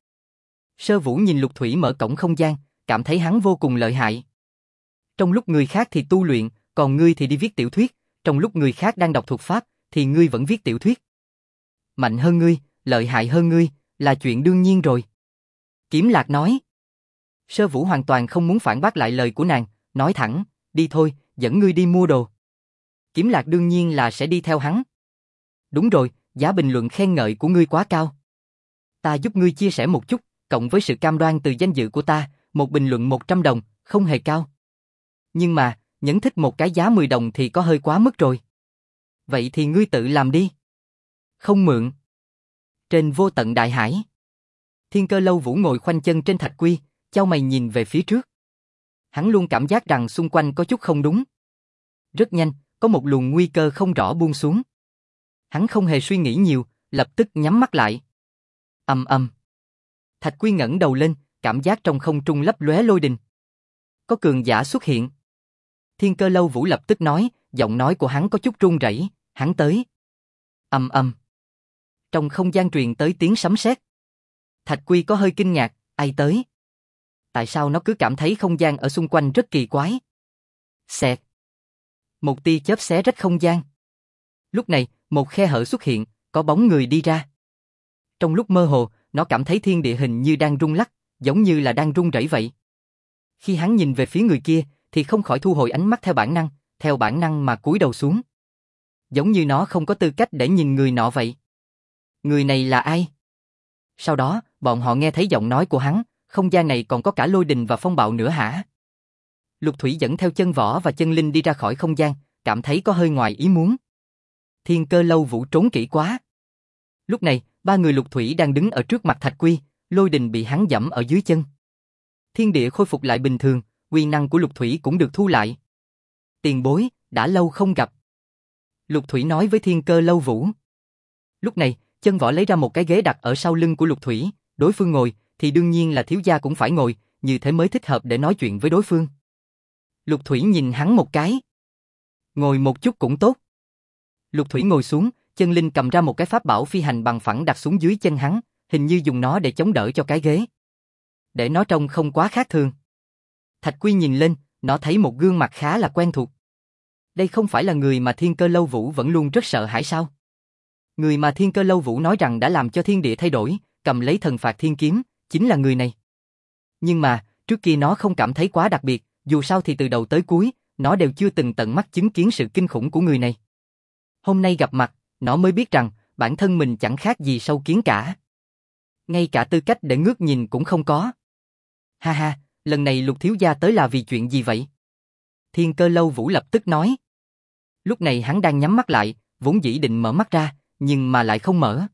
[SPEAKER 1] Sơ Vũ nhìn Lục Thủy mở cổng không gian, cảm thấy hắn vô cùng lợi hại. Trong lúc người khác thì tu luyện, còn ngươi thì đi viết tiểu thuyết, trong lúc người khác đang đọc thuật pháp, thì ngươi vẫn viết tiểu thuyết. Mạnh hơn ngươi, lợi hại hơn ngươi, là chuyện đương nhiên rồi. Kiếm Lạc nói. Sơ Vũ hoàn toàn không muốn phản bác lại lời của nàng, nói thẳng, đi thôi, dẫn ngươi đi mua đồ. Kiếm Lạc đương nhiên là sẽ đi theo hắn. Đúng rồi, giá bình luận khen ngợi của ngươi quá cao. Ta giúp ngươi chia sẻ một chút, cộng với sự cam đoan từ danh dự của ta, một bình luận 100 đồng, không hề cao. Nhưng mà, nhấn thích một cái giá 10 đồng thì có hơi quá mức rồi. Vậy thì ngươi tự làm đi. Không mượn. Trên vô tận đại hải, Thiên Cơ Lâu Vũ ngồi khoanh chân trên thạch quy, chau mày nhìn về phía trước. Hắn luôn cảm giác rằng xung quanh có chút không đúng. Rất nhanh, có một luồng nguy cơ không rõ buông xuống. Hắn không hề suy nghĩ nhiều, lập tức nhắm mắt lại. Ầm ầm. Thạch quy ngẩng đầu lên, cảm giác trong không trung lấp lóe lôi đình. Có cường giả xuất hiện. Thiên Cơ Lâu Vũ lập tức nói, giọng nói của hắn có chút run rẩy, hắn tới. Ầm ầm. Trong không gian truyền tới tiếng sấm sét. Thạch Quy có hơi kinh ngạc, ai tới? Tại sao nó cứ cảm thấy không gian ở xung quanh rất kỳ quái? Xẹt. Một tia chớp xé rách không gian. Lúc này, một khe hở xuất hiện, có bóng người đi ra. Trong lúc mơ hồ, nó cảm thấy thiên địa hình như đang rung lắc, giống như là đang rung rẩy vậy. Khi hắn nhìn về phía người kia, thì không khỏi thu hồi ánh mắt theo bản năng mà cúi đầu xuống. Giống như nó không có tư cách để nhìn người nọ vậy. Người này là ai? Sau đó, bọn họ nghe thấy giọng nói của hắn, không gian này còn có cả lôi đình và phong bạo nữa hả? Lục Thủy dẫn theo chân võ và chân linh đi ra khỏi không gian, cảm thấy có hơi ngoài ý muốn. Thiên Cơ Lâu Vũ trốn kỹ quá. Lúc này, ba người Lục Thủy đang đứng ở trước mặt Thạch Quy, lôi đình bị hắn giẫm ở dưới chân. Thiên địa khôi phục lại bình thường, uy năng của Lục Thủy cũng được thu lại. Tiền bối, đã lâu không gặp. Lục Thủy nói với Thiên Cơ Lâu Vũ. Lúc này, chân võ lấy ra một cái ghế đặt ở sau lưng của Lục Thủy, đối phương ngồi, thì đương nhiên là thiếu gia cũng phải ngồi, như thế mới thích hợp để nói chuyện với đối phương. Lục Thủy nhìn hắn một cái. Ngồi một chút cũng tốt. Lục Thủy ngồi xuống, chân linh cầm ra một cái pháp bảo phi hành bằng phẳng đặt xuống dưới chân hắn, hình như dùng nó để chống đỡ cho cái ghế. để nó trông không quá khác thường. Thạch Quy nhìn lên, nó thấy một gương mặt khá là quen thuộc. Đây không phải là người mà Thiên Cơ Lâu Vũ vẫn luôn rất sợ hãi sao? Người mà Thiên Cơ Lâu Vũ nói rằng đã làm cho thiên địa thay đổi, cầm lấy thần phạt thiên kiếm, chính là người này. Nhưng mà, trước kia nó không cảm thấy quá đặc biệt, dù sao thì từ đầu tới cuối, nó đều chưa từng tận mắt chứng kiến sự kinh khủng của người này. Hôm nay gặp mặt, nó mới biết rằng, bản thân mình chẳng khác gì sâu kiến cả. Ngay cả tư cách để ngước nhìn cũng không có. Ha ha, lần này Lục thiếu gia tới là vì chuyện gì vậy? Thiên Cơ Lâu Vũ lập tức nói. Lúc này hắn đang nhắm mắt lại, vốn dĩ định mở mắt ra, nhưng mà lại không mở.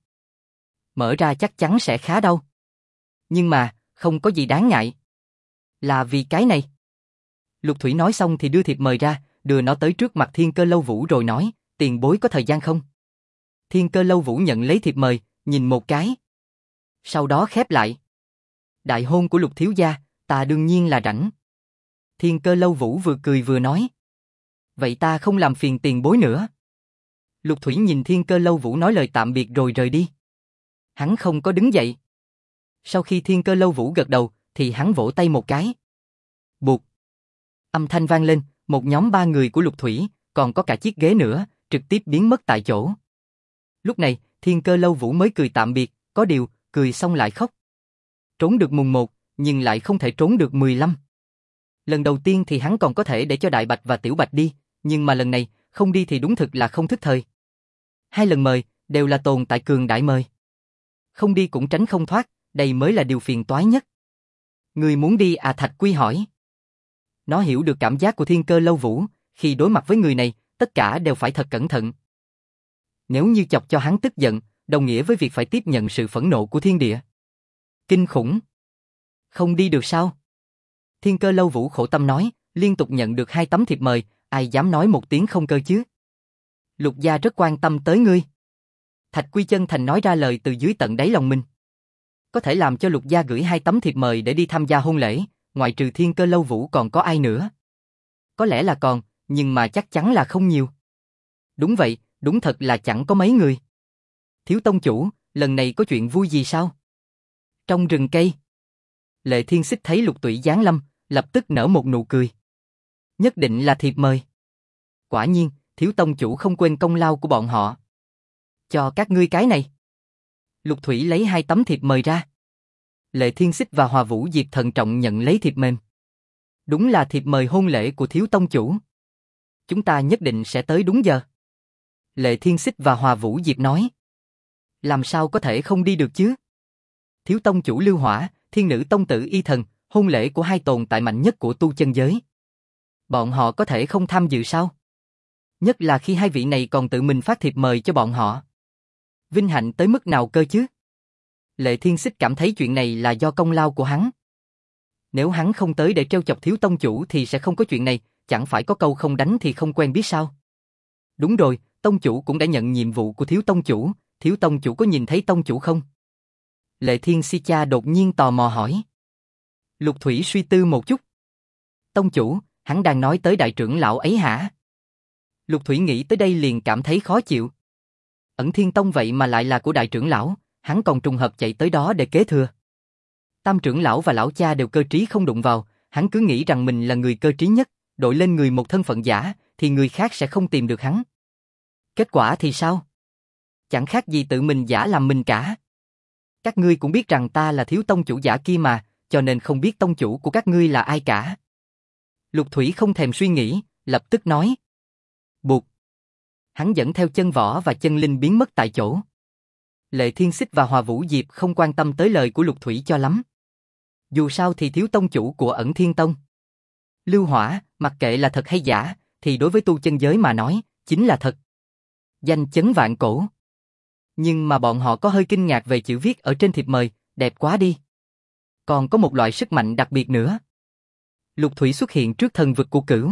[SPEAKER 1] Mở ra chắc chắn sẽ khá đau. Nhưng mà, không có gì đáng ngại. Là vì cái này. Lục Thủy nói xong thì đưa thiệp mời ra, đưa nó tới trước mặt Thiên Cơ Lâu Vũ rồi nói, tiền bối có thời gian không? Thiên Cơ Lâu Vũ nhận lấy thiệp mời, nhìn một cái. Sau đó khép lại. Đại hôn của Lục thiếu gia, ta đương nhiên là rảnh. Thiên Cơ Lâu Vũ vừa cười vừa nói. Vậy ta không làm phiền tiền bối nữa. Lục Thủy nhìn Thiên Cơ Lâu Vũ nói lời tạm biệt rồi rời đi. Hắn không có đứng dậy. Sau khi Thiên Cơ Lâu Vũ gật đầu, thì hắn vỗ tay một cái. Bụt. Âm thanh vang lên, một nhóm 3 người của Lục Thủy, còn có cả chiếc ghế nữa, trực tiếp biến mất tại chỗ. Lúc này, Thiên Cơ Lâu Vũ mới cười tạm biệt, có điều, cười xong lại khóc. Trốn được mùng 1, nhưng lại không thể trốn được 15. Lần đầu tiên thì hắn còn có thể để cho Đại Bạch và Tiểu Bạch đi, nhưng mà lần này, không đi thì đúng thực là không thức thời. 2 lần mời, đều là tồn tại cường đại mời. Không đi cũng tránh không thoát, đây mới là điều phiền toái nhất. Người muốn đi à? Thạch Quy hỏi. Nó hiểu được cảm giác của Thiên Cơ Lâu Vũ, khi đối mặt với người này, tất cả đều phải thật cẩn thận. Nếu như chọc cho hắn tức giận, đồng nghĩa với việc phải tiếp nhận sự phẫn nộ của thiên địa. Kinh khủng. Không đi được sao? Thiên Cơ Lâu Vũ khổ tâm nói, liên tục nhận được 2 tấm thiệp mời, ai dám nói một tiếng không cơ chứ? Lục gia rất quan tâm tới ngươi. Thạch Quy chân thành nói ra lời từ dưới tận đáy lòng mình. Có thể làm cho Lục gia gửi 2 tấm thiệp mời để đi tham gia hôn lễ, ngoại trừ Thiên Cơ Lâu Vũ còn có ai nữa? Có lẽ là còn, nhưng mà chắc chắn là không nhiều. Đúng vậy, đúng thật là chẳng có mấy người. Thiếu tông chủ, lần này có chuyện vui gì sao? Trong rừng cây, Lệ Thiên Xích thấy Lục Tụy giáng lâm, lập tức nở một nụ cười. Nhất định là thiệp mời. Quả nhiên, thiếu tông chủ không quên công lao của bọn họ. Cho các ngươi cái này. Lục Thủy lấy 2 tấm thiệp mời ra. Lệ Thiên Xích và Hòa Vũ Diệp thận trọng nhận lấy thiệp mềm. Đúng là thiệp mời hôn lễ của thiếu tông chủ. Chúng ta nhất định sẽ tới đúng giờ. Lệ Thiên Xích và Hòa Vũ Diệp nói. Làm sao có thể không đi được chứ? Thiếu tông chủ Lưu Hỏa, thiên nữ tông tử Y Thần, hôn lễ của 2 tồn tại mạnh nhất của tu chân giới. Bọn họ có thể không tham dự sao? Nhất là khi 2 vị này còn tự mình phát thiệp mời cho bọn họ. Vinh hạnh tới mức nào cơ chứ? Lệ Thiên Xích cảm thấy chuyện này là do công lao của hắn. Nếu hắn không tới để trêu chọc thiếu tông chủ thì sẽ không có chuyện này, chẳng phải có câu không đánh thì không quen biết sao? Đúng rồi, tông chủ cũng đã nhận nhiệm vụ của thiếu tông chủ có nhìn thấy tông chủ không? Lệ Thiên Si Cha đột nhiên tò mò hỏi. Lục Thủy suy tư một chút. Tông chủ, hắn đang nói tới đại trưởng lão ấy hả? Lục Thủy nghĩ tới đây liền cảm thấy khó chịu. Ẩn Thiên Tông vậy mà lại là của đại trưởng lão, hắn còn trùng hợp chạy tới đó để kế thừa. Tam trưởng lão và lão cha đều cơ trí không đụng vào, hắn cứ nghĩ rằng mình là người cơ trí nhất, đội lên người một thân phận giả, thì người khác sẽ không tìm được hắn. Kết quả thì sao? Chẳng khác gì tự mình giả làm mình cả. Các ngươi cũng biết rằng ta là thiếu tông chủ giả kia mà, cho nên không biết tông chủ của các ngươi là ai cả. Lục Thủy không thèm suy nghĩ, lập tức nói. Buộc. Hắn dẫn theo chân võ và chân linh biến mất tại chỗ. Lệ Thiên Xích và Hòa Vũ Diệp không quan tâm tới lời của Lục Thủy cho lắm. Dù sao thì thiếu tông chủ của Ẩn Thiên Tông. Lưu Hỏa, mặc kệ là thật hay giả, thì đối với tu chân giới mà nói, chính là thật. Danh chấn vạn cổ. Nhưng mà bọn họ có hơi kinh ngạc về chữ viết ở trên thiệp mời, đẹp quá đi. Còn có một loại sức mạnh đặc biệt nữa. Lục Thủy xuất hiện trước thần vực của Cửu.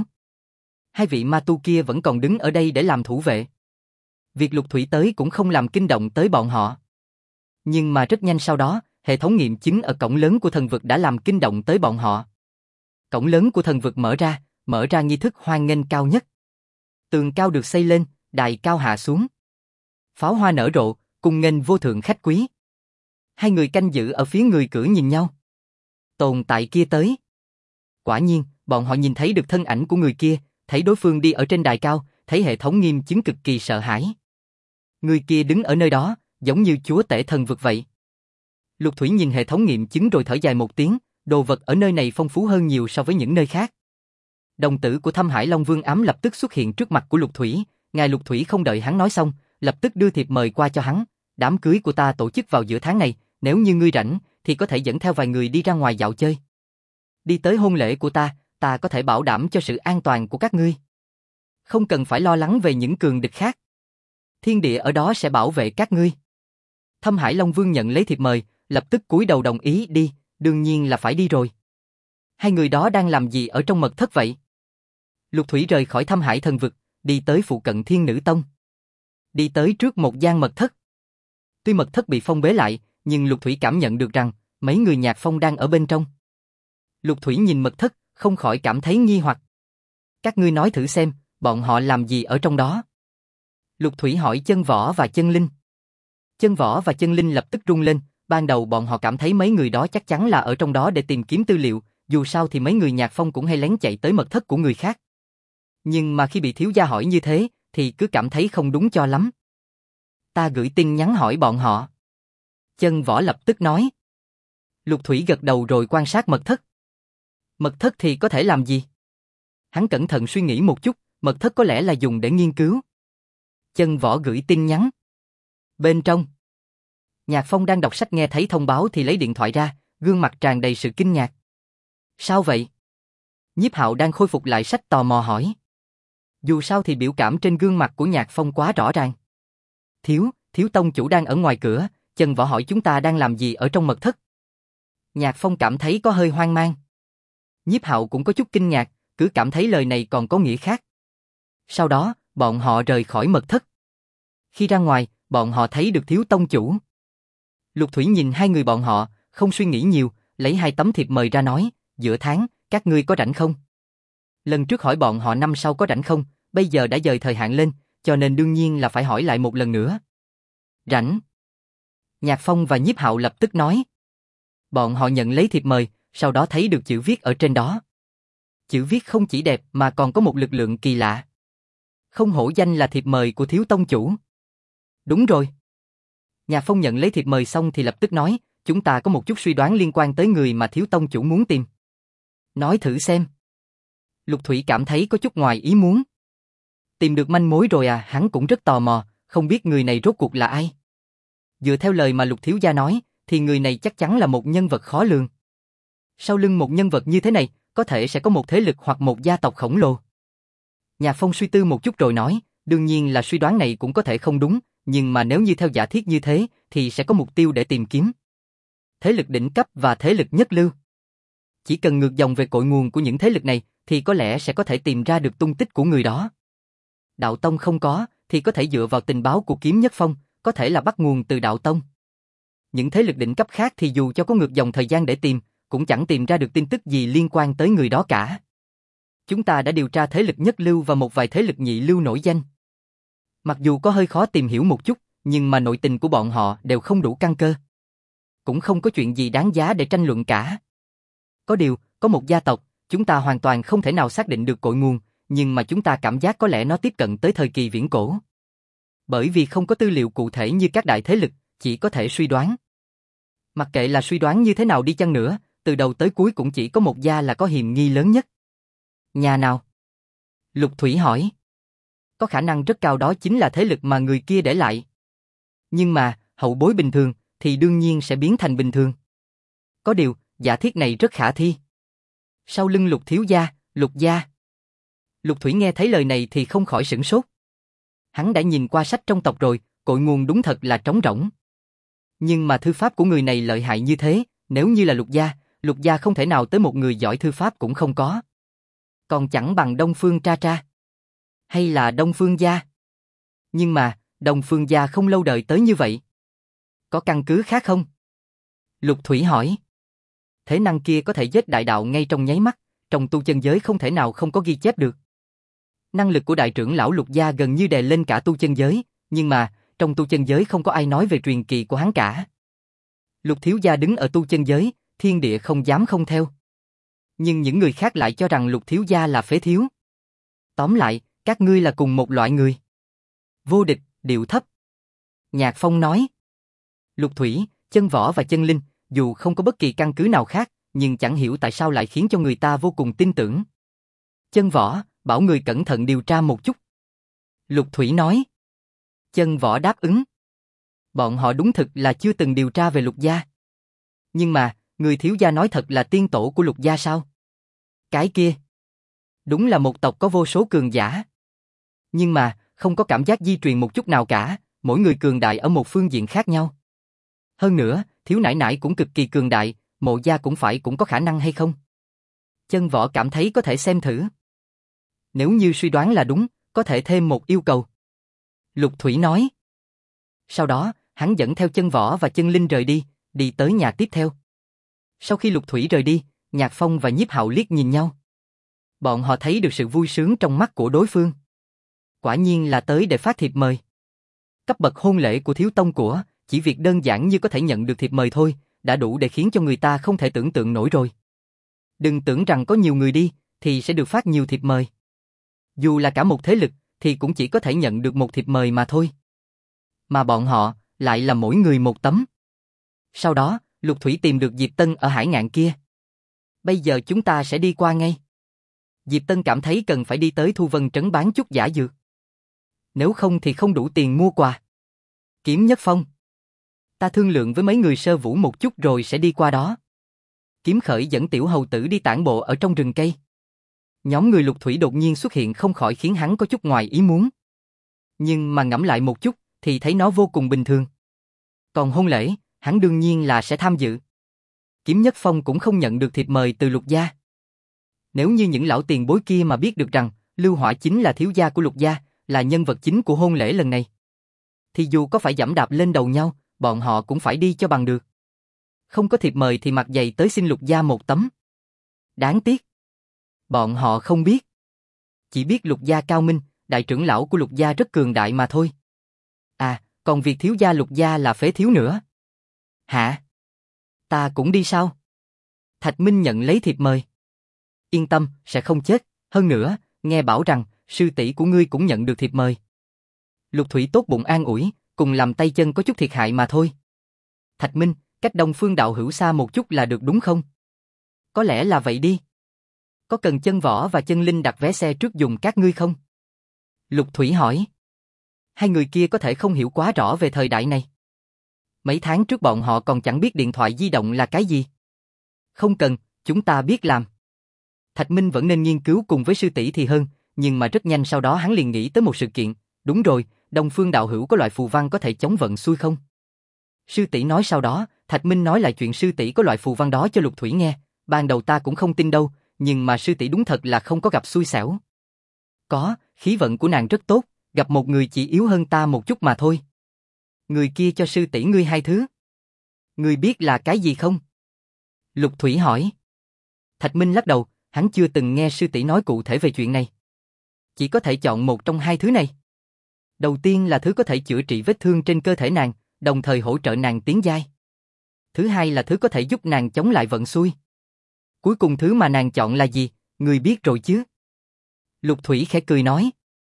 [SPEAKER 1] 2 vị ma tu kia vẫn còn đứng ở đây để làm thủ vệ. Việc Lục Thủy tới cũng không làm kinh động tới bọn họ. Nhưng mà rất nhanh sau đó, hệ thống nghiệm chứng ở cổng lớn của thần vực đã làm kinh động tới bọn họ. Cổng lớn của thần vực mở ra nghi thức hoan nghênh cao nhất. Tường cao được xây lên, đài cao hạ xuống. Pháo hoa nở rộ, cùng nghênh vô thượng khách quý. 2 người canh giữ ở phía người cửa nhìn nhau. tồn tại kia tới. Quả nhiên, bọn họ nhìn thấy được thân ảnh của người kia, thấy đối phương đi ở trên đài cao, thấy hệ thống nghiêm chứng cực kỳ sợ hãi. Người kia đứng ở nơi đó, giống như chúa tể thần vực vậy. Lục Thủy nhìn hệ thống nghiệm chứng rồi thở dài một tiếng, đồ vật ở nơi này phong phú hơn nhiều so với những nơi khác. Đồng tử của Thâm Hải Long Vương ám lập tức xuất hiện trước mặt của Lục Thủy, ngài Lục Thủy không đợi hắn nói xong, lập tức đưa thiệp mời qua cho hắn. Đám cưới của ta tổ chức vào giữa tháng này, nếu như ngươi rảnh, thì có thể dẫn theo vài người đi ra ngoài dạo chơi. Đi tới hôn lễ của ta có thể bảo đảm cho sự an toàn của các ngươi. Không cần phải lo lắng về những cường địch khác. Thiên địa ở đó sẽ bảo vệ các ngươi. Thâm Hải Long Vương nhận lấy thiệp mời, lập tức cúi đầu đồng ý đi, đương nhiên là phải đi rồi. Hai người đó đang làm gì ở trong mật thất vậy? Lục Thủy rời khỏi Thâm Hải thần vực, đi tới phụ cận Thiên Nữ Tông. Đi tới trước một gian mật thất. Tuy mật thất bị phong bế lại, nhưng Lục Thủy cảm nhận được rằng mấy người Nhạc Phong đang ở bên trong. Lục Thủy nhìn mật thất, không khỏi cảm thấy nghi hoặc. Các ngươi nói thử xem, bọn họ làm gì ở trong đó? Lục Thủy hỏi Chân Võ và Chân Linh. Chân Võ và Chân Linh lập tức run lên, ban đầu bọn họ cảm thấy mấy người đó chắc chắn là ở trong đó để tìm kiếm tư liệu, dù sao thì mấy người Nhạc Phong cũng hay lén chạy tới mật thất của người khác. Nhưng mà khi bị thiếu gia hỏi như thế, thì cứ cảm thấy không đúng cho lắm. Ta gửi tin nhắn hỏi bọn họ. Chân Võ lập tức nói. Lục Thủy gật đầu rồi quan sát mật thất. Mật thất thì có thể làm gì? Hắn cẩn thận suy nghĩ một chút, mật thất có lẽ là dùng để nghiên cứu. Chân Võ gửi tin nhắn. Bên trong, Nhạc Phong đang đọc sách nghe thấy thông báo thì lấy điện thoại ra, gương mặt tràn đầy sự kinh ngạc. Sao vậy? Nhiếp Hạo đang khôi phục lại sách tò mò hỏi. Dù sao thì biểu cảm trên gương mặt của Nhạc Phong quá rõ ràng. Thiếu tông chủ đang ở ngoài cửa, Chân Võ hỏi chúng ta đang làm gì ở trong mật thất. Nhạc Phong cảm thấy có hơi hoang mang. Nhiếp Hạo cũng có chút kinh ngạc, cứ cảm thấy lời này còn có nghĩa khác. Sau đó, bọn họ rời khỏi mật thất. Khi ra ngoài, bọn họ thấy được Thiếu tông chủ. Lục Thủy nhìn hai người bọn họ, không suy nghĩ nhiều, lấy hai tấm thiệp mời ra nói, giữa tháng, các ngươi có rảnh không? Lần trước hỏi bọn họ năm sau có rảnh không, bây giờ đã dời thời hạn lên, cho nên đương nhiên là phải hỏi lại một lần nữa. Rảnh. Nhạc Phong và Nhiếp Hạo lập tức nói. Bọn họ nhận lấy thiệp mời, sau đó thấy được chữ viết ở trên đó. Chữ viết không chỉ đẹp mà còn có một lực lượng kỳ lạ. Không hổ danh là thiệp mời của Thiếu tông chủ. Đúng rồi. Nhạc Phong nhận lấy thiệp mời xong thì lập tức nói, chúng ta có một chút suy đoán liên quan tới người mà Thiếu tông chủ muốn tìm. Nói thử xem. Lục Thủy cảm thấy có chút ngoài ý muốn. Tìm được manh mối rồi à, hắn cũng rất tò mò, không biết người này rốt cuộc là ai. Dựa theo lời mà Lục thiếu gia nói, thì người này chắc chắn là một nhân vật khó lường. Sau lưng một nhân vật như thế này, có thể sẽ có một thế lực hoặc một gia tộc khổng lồ. Nhạc Phong suy tư một chút rồi nói, đương nhiên là suy đoán này cũng có thể không đúng, nhưng mà nếu như theo giả thiết như thế, thì sẽ có mục tiêu để tìm kiếm. Thế lực đỉnh cấp và thế lực nhất lưu. Chỉ cần ngược dòng về cội nguồn của những thế lực này, thì có lẽ sẽ có thể tìm ra được tung tích của người đó. Đạo Tông không có, thì có thể dựa vào tình báo của Kiếm Nhất Phong, có thể là bắt nguồn từ Đạo Tông. Những thế lực đỉnh cấp khác thì dù cho có ngược dòng thời gian để tìm, cũng chẳng tìm ra được tin tức gì liên quan tới người đó cả. Chúng ta đã điều tra thế lực nhất lưu và một vài thế lực nhị lưu nổi danh. Mặc dù có hơi khó tìm hiểu một chút, nhưng mà nội tình của bọn họ đều không đủ căn cơ. Cũng không có chuyện gì đáng giá để tranh luận cả. Có điều, có một gia tộc, chúng ta hoàn toàn không thể nào xác định được cội nguồn, nhưng mà chúng ta cảm giác có lẽ nó tiếp cận tới thời kỳ viễn cổ. Bởi vì không có tư liệu cụ thể như các đại thế lực, chỉ có thể suy đoán. Mặc kệ là suy đoán như thế nào đi chăng nữa, từ đầu tới cuối cũng chỉ có một gia là có hiềm nghi lớn nhất. Nhà nào? Lục Thủy hỏi. Có khả năng rất cao đó chính là thế lực mà người kia để lại. Nhưng mà, hậu bối bình thường, thì đương nhiên sẽ biến thành bình thường. Có điều, giả thiết này rất khả thi. Sau lưng Lục thiếu gia, Lục gia. Lục Thủy nghe thấy lời này thì không khỏi sửng sốt. Hắn đã nhìn qua sách trong tộc rồi, cội nguồn đúng thật là trống rỗng. Nhưng mà thư pháp của người này lợi hại như thế, nếu như là Lục gia không thể nào tới một người giỏi thư pháp cũng không có. Còn chẳng bằng Đông Phương Tra Tra. Hay là Đông Phương gia. Nhưng mà, Đông Phương gia không lâu đời tới như vậy. Có căn cứ khác không? Lục Thủy hỏi. Thế năng kia có thể giết đại đạo ngay trong nháy mắt, trong tu chân giới không thể nào không có ghi chép được. Năng lực của đại trưởng lão Lục gia gần như đè lên cả tu chân giới, nhưng mà, trong tu chân giới không có ai nói về truyền kỳ của hắn cả. Lục thiếu gia đứng ở tu chân giới, thiên địa không dám không theo. Nhưng những người khác lại cho rằng Lục thiếu gia là phế thiếu. Tóm lại, các ngươi là cùng một loại người. Vô địch, điệu thấp. Nhạc Phong nói. Lục Thủy, Chân Võ và Chân Linh, dù không có bất kỳ căn cứ nào khác, nhưng chẳng hiểu tại sao lại khiến cho người ta vô cùng tin tưởng. Chân Võ, bảo người cẩn thận điều tra một chút. Lục Thủy nói. Chân Võ đáp ứng. Bọn họ đúng thực là chưa từng điều tra về Lục gia. Nhưng mà, người thiếu gia nói thật là tiên tổ của Lục gia sao? Cái kia. Đúng là một tộc có vô số cường giả. Nhưng mà, không có cảm giác di truyền một chút nào cả, mỗi người cường đại ở một phương diện khác nhau. Hơn nữa, thiếu nãi nãi cũng cực kỳ cường đại, Mộ gia cũng có khả năng hay không? Chân Võ cảm thấy có thể xem thử. Nếu như suy đoán là đúng, có thể thêm một yêu cầu. Lục Thủy nói. Sau đó, hắn dẫn theo Chân Võ và Chân Linh rời đi, đi tới nhà tiếp theo. Sau khi Lục Thủy rời đi, Nhạc Phong và Nhiếp Hạo liếc nhìn nhau. Bọn họ thấy được sự vui sướng trong mắt của đối phương. Quả nhiên là tới để phát thiệp mời. Cấp bậc hôn lễ của thiếu tông của, chỉ việc đơn giản như có thể nhận được thiệp mời thôi, đã đủ để khiến cho người ta không thể tưởng tượng nổi rồi. Đừng tưởng rằng có nhiều người đi, thì sẽ được phát nhiều thiệp mời. Dù là cả một thế lực, thì cũng chỉ có thể nhận được một thiệp mời mà thôi. Mà bọn họ, lại là mỗi người một tấm. Sau đó, Lục Thủy tìm được Diệp Tân ở hải ngạn kia. Bây giờ chúng ta sẽ đi qua ngay. Diệp Tân cảm thấy cần phải đi tới Thu Vân Trấn bán chút giả dược. Nếu không thì không đủ tiền mua quà. Kiếm Nhất Phong. Ta thương lượng với mấy người sơ vũ một chút rồi sẽ đi qua đó. Kiếm Khởi dẫn tiểu hầu tử đi tản bộ ở trong rừng cây. Nhóm người Lục Thủy đột nhiên xuất hiện không khỏi khiến hắn có chút ngoài ý muốn. Nhưng mà ngẫm lại một chút, thì thấy nó vô cùng bình thường. Còn hôn lễ, hắn đương nhiên là sẽ tham dự. Kiếm Nhất Phong cũng không nhận được thiệp mời từ Lục gia. Nếu như những lão tiền bối kia mà biết được rằng Lưu Hỏa chính là thiếu gia của Lục gia, là nhân vật chính của hôn lễ lần này, thì dù có phải giẫm đạp lên đầu nhau, bọn họ cũng phải đi cho bằng được. Không có thiệp mời thì mặc dày tới xin Lục gia một tấm. Đáng tiếc. Bọn họ không biết. Chỉ biết Lục gia cao minh, đại trưởng lão của Lục gia rất cường đại mà thôi. À, còn việc thiếu gia Lục gia là phế thiếu nữa. Hả? Ta cũng đi sao? Thạch Minh nhận lấy thiệp mời. Yên tâm, sẽ không chết. Hơn nữa, nghe bảo rằng sư tỷ của ngươi cũng nhận được thiệp mời. Lục Thủy tốt bụng an ủi, cùng làm tay chân có chút thiệt hại mà thôi. Thạch Minh, cách Đông Phương đạo hữu xa một chút là được đúng không? Có lẽ là vậy đi. Có cần Chân Võ và Chân Linh đặt vé xe trước dùng các ngươi không? Lục Thủy hỏi. Hai người kia có thể không hiểu quá rõ về thời đại này. Mấy tháng trước bọn họ còn chẳng biết điện thoại di động là cái gì. Không cần, chúng ta biết làm. Thạch Minh vẫn nên nghiên cứu cùng với sư tỷ thì hơn, nhưng mà rất nhanh sau đó hắn liền nghĩ tới một sự kiện. Đúng rồi, Đông Phương đạo hữu có loại phù văn có thể chống vận xui không? Sư tỷ nói sau đó, Thạch Minh nói lại chuyện sư tỷ có loại phù văn đó cho Lục Thủy nghe. Ban đầu ta cũng không tin đâu, nhưng mà sư tỷ đúng thật là không có gặp xui xẻo. Có, khí vận của nàng rất tốt, gặp một người chỉ yếu hơn ta một chút mà thôi. Người kia cho sư tỷ ngươi hai thứ. Ngươi biết là cái gì không? Lục Thủy hỏi. Thạch Minh lắc đầu, hắn chưa từng nghe sư tỷ nói cụ thể về chuyện này. Chỉ có thể chọn một trong hai thứ này. Đầu tiên là thứ có thể chữa trị vết thương trên cơ thể nàng, đồng thời hỗ trợ nàng tiến giai. Thứ hai là thứ có thể giúp nàng chống lại vận xui. Cuối cùng thứ mà nàng chọn là gì, ngươi biết rồi chứ? Lục Thủy khẽ cười nói.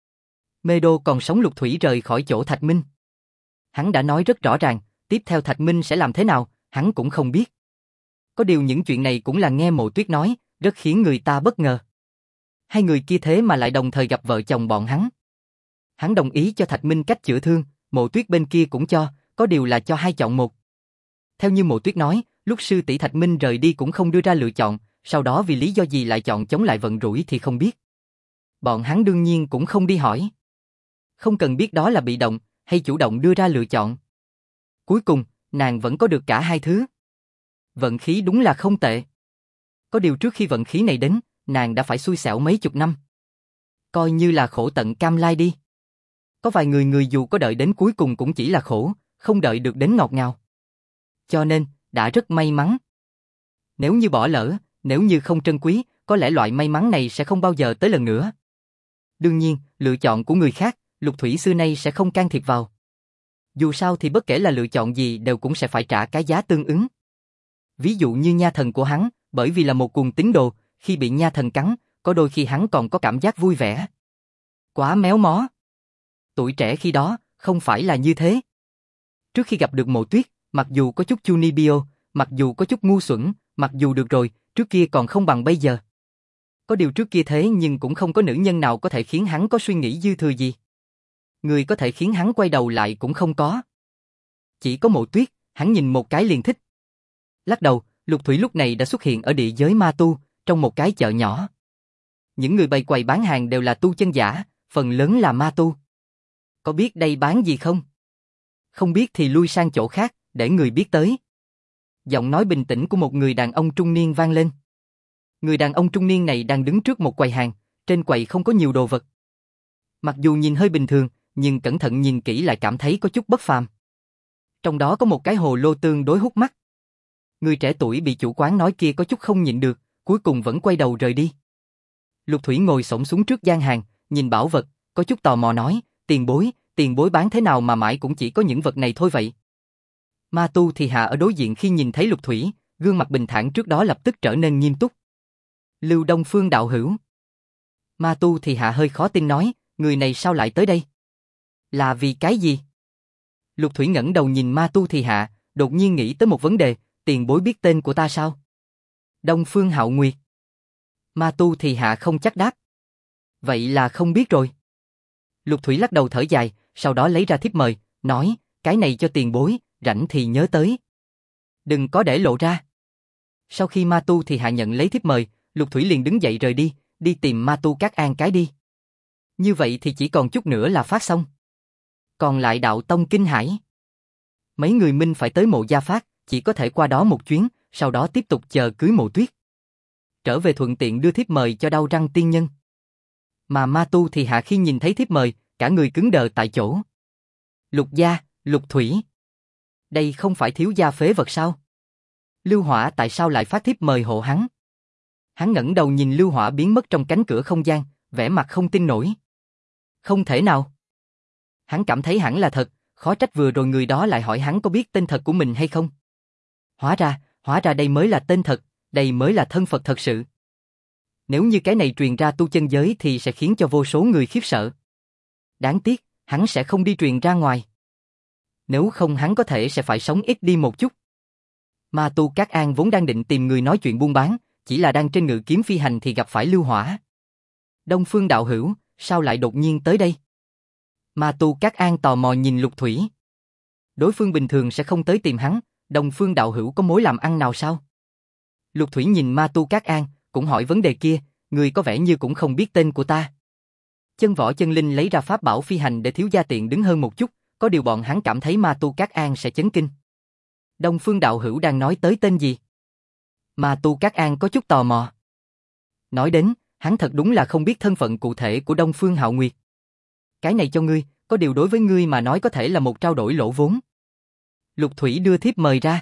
[SPEAKER 1] Mê Đô còn sống Lục Thủy rời khỏi chỗ Thạch Minh. Hắn đã nói rất rõ ràng, tiếp theo Thạch Minh sẽ làm thế nào, hắn cũng không biết. Có điều những chuyện này cũng là nghe Mộ Tuyết nói, rất khiến người ta bất ngờ. Hai người kia thế mà lại đồng thời gặp vợ chồng bọn hắn. Hắn đồng ý cho Thạch Minh cách chữa thương, Mộ Tuyết bên kia cũng cho, có điều là cho hai chọn một. Theo như Mộ Tuyết nói, lúc sư tỷ Thạch Minh rời đi cũng không đưa ra lựa chọn, sau đó vì lý do gì lại chọn chống lại vận rủi thì không biết. Bọn hắn đương nhiên cũng không đi hỏi. Không cần biết đó là bị động hay chủ động đưa ra lựa chọn. Cuối cùng, nàng vẫn có được cả hai thứ. Vận khí đúng là không tệ. Có điều trước khi vận khí này đến, nàng đã phải xui xẻo mấy chục năm. Coi như là khổ tận cam lai đi. Có vài người dù có đợi đến cuối cùng cũng chỉ là khổ, không đợi được đến ngọt ngào. Cho nên, đã rất may mắn. Nếu như bỏ lỡ, nếu như không trân quý, có lẽ loại may mắn này sẽ không bao giờ tới lần nữa. Đương nhiên, lựa chọn của người khác, Lục Thủy xưa nay sẽ không can thiệp vào. Dù sao thì bất kể là lựa chọn gì đều cũng sẽ phải trả cái giá tương ứng. Ví dụ như nha thần của hắn, bởi vì là một cuồng tín đồ, khi bị nha thần cắn, có đôi khi hắn còn có cảm giác vui vẻ. Quá méo mó. Tuổi trẻ khi đó, không phải là như thế. Trước khi gặp được Mộ Tuyết, mặc dù có chút Chunibyo, mặc dù có chút ngu xuẩn, mặc dù được rồi, trước kia còn không bằng bây giờ. Có điều trước kia thế nhưng cũng không có nữ nhân nào có thể khiến hắn có suy nghĩ dư thừa gì. Người có thể khiến hắn quay đầu lại cũng không có. Chỉ có Mộ Tuyết, hắn nhìn một cái liền thích. Lắc đầu, Lục Thủy lúc này đã xuất hiện ở địa giới ma tu, trong một cái chợ nhỏ. Những người bày quầy bán hàng đều là tu chân giả, phần lớn là ma tu. Có biết đây bán gì không? Không biết thì lui sang chỗ khác, để người biết tới. Giọng nói bình tĩnh của một người đàn ông trung niên vang lên. Người đàn ông trung niên này đang đứng trước một quầy hàng, trên quầy không có nhiều đồ vật. Mặc dù nhìn hơi bình thường, nhưng cẩn thận nhìn kỹ lại cảm thấy có chút bất phàm. Trong đó có một cái hồ lô tương đối hút mắt. Người trẻ tuổi bị chủ quán nói kia có chút không nhịn được, cuối cùng vẫn quay đầu rời đi. Lục Thủy ngồi xổm xuống trước gian hàng, nhìn bảo vật, có chút tò mò nói, tiền bối bán thế nào mà mãi cũng chỉ có những vật này thôi vậy. Ma tu thì hạ ở đối diện khi nhìn thấy Lục Thủy, gương mặt bình thản trước đó lập tức trở nên nghiêm túc. Lưu Đông Phương đạo hữu. Ma tu thì hạ hơi khó tin nói, người này sao lại tới đây? Là vì cái gì? Lục Thủy ngẩng đầu nhìn ma tu thì hạ, đột nhiên nghĩ tới một vấn đề, tiền bối biết tên của ta sao? Đông Phương Hạo Nguyệt. Ma tu thì hạ không chắc đáp. Vậy là không biết rồi. Lục Thủy lắc đầu thở dài, sau đó lấy ra thiếp mời, nói, cái này cho tiền bối, rảnh thì nhớ tới. Đừng có để lộ ra. Sau khi ma tu thì hạ nhận lấy thiếp mời, Lục Thủy liền đứng dậy rời đi, đi tìm ma tu Cát An cái đi. Như vậy thì chỉ còn chút nữa là phát xong. Còn lại đạo tông kinh hãi. Mấy người Minh phải tới Mộ Gia Phát, chỉ có thể qua đó một chuyến, sau đó tiếp tục chờ cưới Mộ Tuyết. Trở về thuận tiện đưa thiếp mời cho Đau Răng tiên nhân. Mà ma tu thì hạ khi nhìn thấy thiếp mời, cả người cứng đờ tại chỗ. Lục gia, Lục Thủy. Đây không phải thiếu gia phế vật sao? Lưu Hỏa tại sao lại phát thiếp mời hộ hắn? Hắn ngẩng đầu nhìn Lưu Hỏa biến mất trong cánh cửa không gian, vẻ mặt không tin nổi. Không thể nào. Hắn cảm thấy hẳn là thật, khó trách vừa rồi người đó lại hỏi hắn có biết tên thật của mình hay không. Hóa ra đây mới là tên thật, đây mới là thân Phật thật sự. Nếu như cái này truyền ra tu chân giới thì sẽ khiến cho vô số người khiếp sợ. Đáng tiếc, hắn sẽ không đi truyền ra ngoài. Nếu không hắn có thể sẽ phải sống ít đi một chút. Ma tu Cát An vốn đang định tìm người nói chuyện buôn bán, chỉ là đang trên ngự kiếm phi hành thì gặp phải Lưu Hỏa. Đông Phương đạo hữu, sao lại đột nhiên tới đây? Ma tu Cát An tò mò nhìn Lục Thủy. Đối phương bình thường sẽ không tới tìm hắn, Đông Phương đạo hữu có mối làm ăn nào sao? Lục Thủy nhìn ma tu Cát An, cũng hỏi vấn đề kia, người có vẻ như cũng không biết tên của ta. Chân Võ Chân Linh lấy ra pháp bảo phi hành để thiếu gia tiện đứng hơn một chút, có điều bọn hắn cảm thấy ma tu Cát An sẽ chấn kinh. Đông Phương đạo hữu đang nói tới tên gì? Ma tu Cát An có chút tò mò. Nói đến, hắn thật đúng là không biết thân phận cụ thể của Đông Phương Hạo Nguyệt. Cái này cho ngươi, có điều đối với ngươi mà nói có thể là một trao đổi lỗ vốn. Lục Thủy đưa thiếp mời ra.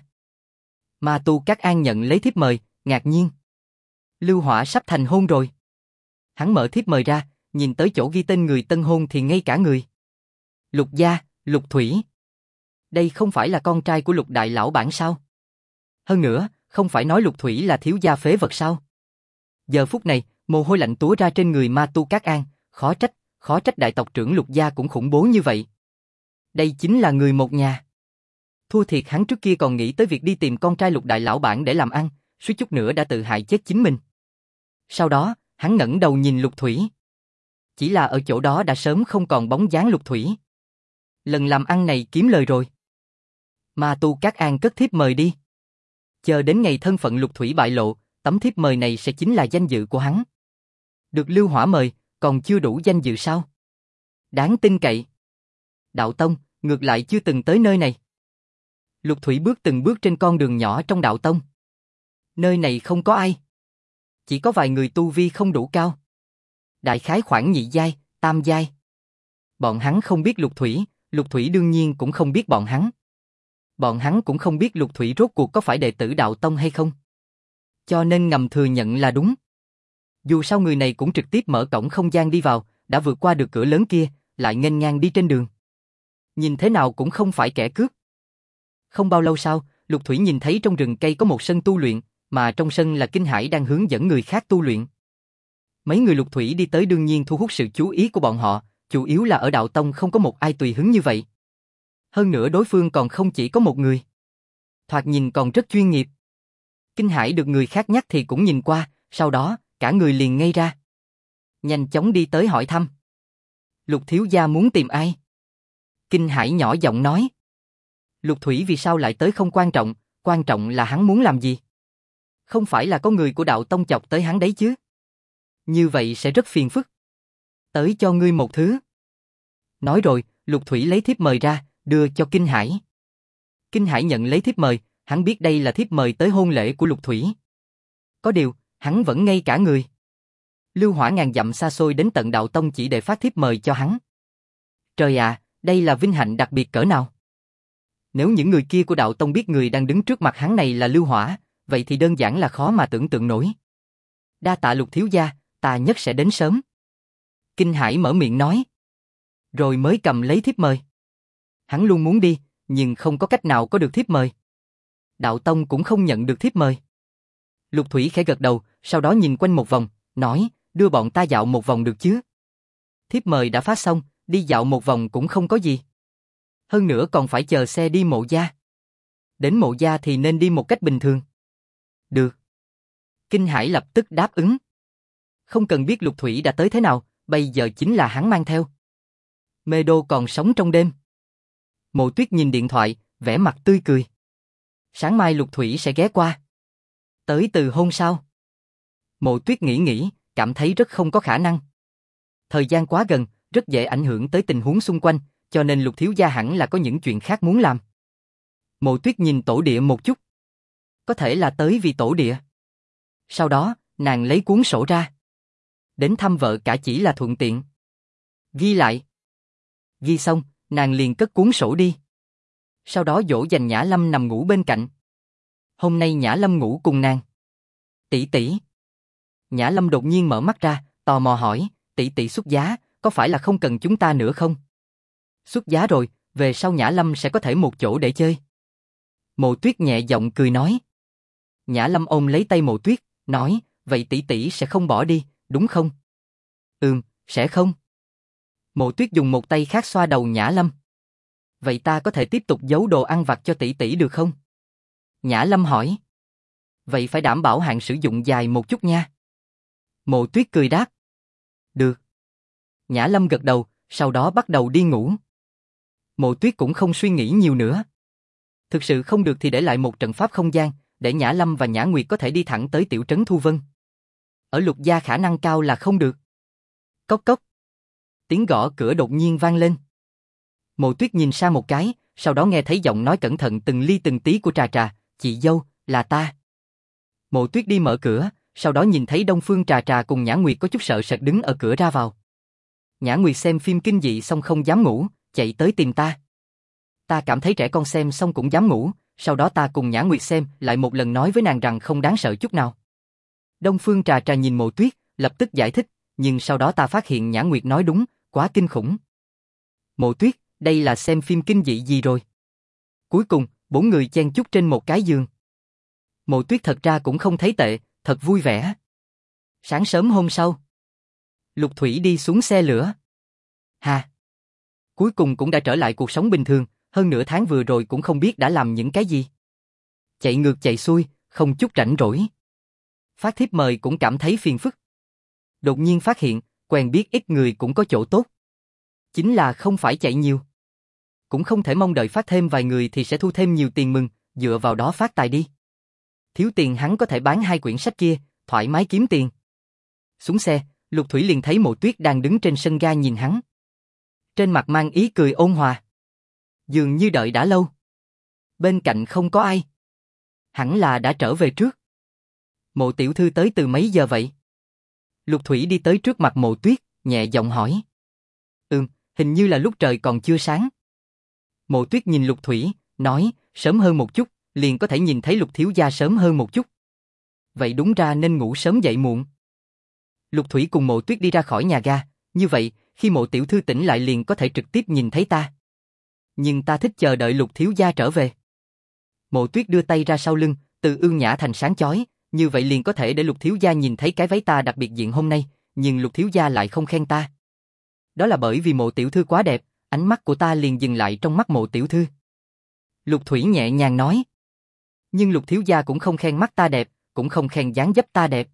[SPEAKER 1] Ma tu Cát An nhận lấy thiếp mời, ngạc nhiên. Lưu Hỏa sắp thành hôn rồi. Hắn mở thiếp mời ra, nhìn tới chỗ ghi tên người tân hôn thì ngây cả người. Lục gia, Lục Thủy. Đây không phải là con trai của Lục đại lão bản sao? Hơn nữa, không phải nói Lục Thủy là thiếu gia phế vật sao? Giờ phút này, mồ hôi lạnh túa ra trên người ma tu Cát An, khó trách đại tộc trưởng Lục gia cũng khủng bố như vậy. Đây chính là người một nhà. Thua thiệt hắn trước kia còn nghĩ tới việc đi tìm con trai Lục đại lão bản để làm ăn, suýt chút nữa đã tự hại chết chính mình. Sau đó, hắn ngẩng đầu nhìn Lục Thủy. Chỉ là ở chỗ đó đã sớm không còn bóng dáng Lục Thủy. Lần làm ăn này kiếm lời rồi. Ma tu Cát An cất thiếp mời đi. Chờ đến ngày thân phận Lục Thủy bại lộ, tấm thiếp mời này sẽ chính là danh dự của hắn. Được Lưu Hỏa mời, còn chưa đủ danh dự sao? Đáng tin cậy. Đạo Tông, ngược lại chưa từng tới nơi này. Lục Thủy bước từng bước trên con đường nhỏ trong Đạo Tông. Nơi này không có ai. Chỉ có vài người tu vi không đủ cao. Đại khái khoảng nhị giai, tam giai. Bọn hắn không biết Lục Thủy đương nhiên cũng không biết bọn hắn. Bọn hắn cũng không biết Lục Thủy rốt cuộc có phải đệ tử Đạo Tông hay không. Cho nên ngầm thừa nhận là đúng. Dù sao người này cũng trực tiếp mở cổng không gian đi vào, đã vượt qua được cửa lớn kia, lại nghênh ngang đi trên đường. Nhìn thế nào cũng không phải kẻ cướp. Không bao lâu sau, Lục Thủy nhìn thấy trong rừng cây có một sân tu luyện, mà trong sân là Kinh Hải đang hướng dẫn người khác tu luyện. Mấy người Lục Thủy đi tới đương nhiên thu hút sự chú ý của bọn họ, chủ yếu là ở đạo tông không có một ai tùy hứng như vậy. Hơn nữa đối phương còn không chỉ có một người. Thoạt nhìn còn rất chuyên nghiệp. Kinh Hải được người khác nhắc thì cũng nhìn qua, sau đó, cả người liền ngây ra. Nhanh chóng đi tới hỏi thăm. Lục thiếu gia muốn tìm ai? Kinh Hải nhỏ giọng nói. Lục Thủy vì sao lại tới không quan trọng là hắn muốn làm gì? Không phải là có người của đạo tông chọc tới hắn đấy chứ? Như vậy sẽ rất phiền phức. Tới cho ngươi một thứ. Nói rồi, Lục Thủy lấy thiếp mời ra, đưa cho Kinh Hải. Kinh Hải nhận lấy thiếp mời, hắn biết đây là thiếp mời tới hôn lễ của Lục Thủy. Có điều, hắn vẫn ngây cả người. Lưu Hỏa ngàn dặm xa xôi đến tận đạo tông chỉ để phát thiếp mời cho hắn. Trời ạ, đây là vinh hạnh đặc biệt cỡ nào? Nếu những người kia của đạo tông biết người đang đứng trước mặt hắn này là Lưu Hỏa, vậy thì đơn giản là khó mà tưởng tượng nổi. Đa tạ Lục thiếu gia, ta nhất sẽ đến sớm. Kinh Hải mở miệng nói. Rồi mới cầm lấy thiếp mời. Hắn luôn muốn đi, nhưng không có cách nào có được thiếp mời. Đạo tông cũng không nhận được thiếp mời. Lục Thủy khẽ gật đầu, sau đó nhìn quanh một vòng, nói, đưa bọn ta dạo một vòng được chứ? Thiếp mời đã phát xong, đi dạo một vòng cũng không có gì. Hơn nữa còn phải chờ xe đi Mộ gia. Đến Mộ gia thì nên đi một cách bình thường. Được. Kinh Hải lập tức đáp ứng. Không cần biết Lục Thủy đã tới thế nào, bây giờ chính là hắn mang theo. Mê Đô còn sống trong đêm. Mộ Tuyết nhìn điện thoại, vẻ mặt tươi cười. Sáng mai Lục Thủy sẽ ghé qua. Tới từ hôm sau. Mộ Tuyết nghĩ, cảm thấy rất không có khả năng. Thời gian quá gần, rất dễ ảnh hưởng tới tình huống xung quanh, cho nên Lục thiếu gia hẳn là có những chuyện khác muốn làm. Mộ Tuyết nhìn tổ địa một chút. Có thể là tới vì tổ địa. Sau đó, nàng lấy cuốn sổ ra. Đến thăm vợ cả chỉ là thuận tiện. Ghi lại. Ghi xong, nàng liền cất cuốn sổ đi. Sau đó dỗ dành Nhã Lâm nằm ngủ bên cạnh. Hôm nay Nhã Lâm ngủ cùng nàng. Tỷ tỷ. Nhã Lâm đột nhiên mở mắt ra, tò mò hỏi, tỷ tỷ xuất giá, có phải là không cần chúng ta nữa không? Xuất giá rồi, về sau Nhã Lâm sẽ có thể một chỗ để chơi. Mộ Tuyết nhẹ giọng cười nói. Nhã Lâm ôm lấy tay Mộ Tuyết, nói, vậy tỷ tỷ sẽ không bỏ đi, đúng không? Sẽ không. Mộ Tuyết dùng một tay khác xoa đầu Nhã Lâm. Vậy ta có thể tiếp tục giấu đồ ăn vặt cho tỷ tỷ được không? Nhã Lâm hỏi. Vậy phải đảm bảo hạn sử dụng dài một chút nha. Mộ Tuyết cười đáp. Được. Nhã Lâm gật đầu, sau đó bắt đầu đi ngủ. Mộ Tuyết cũng không suy nghĩ nhiều nữa. Thực sự không được thì để lại một trận pháp không gian, để Nhã Lâm và Nhã Nguyệt có thể đi thẳng tới tiểu trấn Thu Vân. Ở Lục gia khả năng cao là không được. Cốc cốc. Tiếng gõ cửa đột nhiên vang lên. Mộ Tuyết nhìn sang một cái, sau đó nghe thấy giọng nói cẩn thận từng ly từng tí của Trà Trà, chị dâu, là ta. Mộ Tuyết đi mở cửa, sau đó nhìn thấy Đông Phương Trà Trà cùng Nhã Nguyệt có chút sợ sệt đứng ở cửa ra vào. Nhã Nguyệt xem phim kinh dị xong không dám ngủ, chạy tới tìm ta. Ta cảm thấy trẻ con xem xong cũng dám ngủ, sau đó ta cùng Nhã Nguyệt xem, lại một lần nói với nàng rằng không đáng sợ chút nào. Đông Phương Trà Trà nhìn Mộ Tuyết, lập tức giải thích, nhưng sau đó ta phát hiện Nhã Nguyệt nói đúng, quá kinh khủng. Mộ Tuyết, đây là xem phim kinh dị gì rồi? Cuối cùng, 4 người chen chúc trên một cái giường. Mộ Tuyết thật ra cũng không thấy tệ, thật vui vẻ. Sáng sớm hôm sau, Lục Thủy đi xuống xe lửa. Hà! Cuối cùng cũng đã trở lại cuộc sống bình thường, hơn nửa tháng vừa rồi cũng không biết đã làm những cái gì. Chạy ngược chạy xuôi, không chút rảnh rỗi. Phát thiếp mời cũng cảm thấy phiền phức. Đột nhiên phát hiện, quen biết ít người cũng có chỗ tốt. Chính là không phải chạy nhiều. Cũng không thể mong đợi phát thêm vài người thì sẽ thu thêm nhiều tiền mừng, dựa vào đó phát tài đi. Thiếu tiền hắn có thể bán 2 quyển sách kia, thoải mái kiếm tiền. Xuống xe, Lục Thủy liền thấy Mộ Tuyết đang đứng trên sân ga nhìn hắn. Trên mặt mang ý cười ôn hòa. Dường như đợi đã lâu. Bên cạnh không có ai. Hẳn là đã trở về trước. Mộ tiểu thư tới từ mấy giờ vậy? Lục Thủy đi tới trước mặt Mộ Tuyết, nhẹ giọng hỏi. Hình như là lúc trời còn chưa sáng. Mộ Tuyết nhìn Lục Thủy, nói, sớm hơn một chút, liền có thể nhìn thấy Lục thiếu gia sớm hơn một chút. Vậy đúng ra nên ngủ sớm dậy muộn. Lục Thủy cùng Mộ Tuyết đi ra khỏi nhà ga, như vậy, khi Mộ tiểu thư tỉnh lại liền có thể trực tiếp nhìn thấy ta. Nhưng ta thích chờ đợi Lục thiếu gia trở về. Mộ Tuyết đưa tay ra sau lưng, từ ương nhã thành sáng chói, như vậy liền có thể để Lục thiếu gia nhìn thấy cái váy ta đặc biệt diện hôm nay, nhưng Lục thiếu gia lại không khen ta. Đó là bởi vì Mộ tiểu thư quá đẹp, ánh mắt của ta liền dừng lại trong mắt Mộ tiểu thư. Lục Thủy nhẹ nhàng nói. Nhưng Lục thiếu gia cũng không khen mắt ta đẹp, cũng không khen dáng dấp ta đẹp.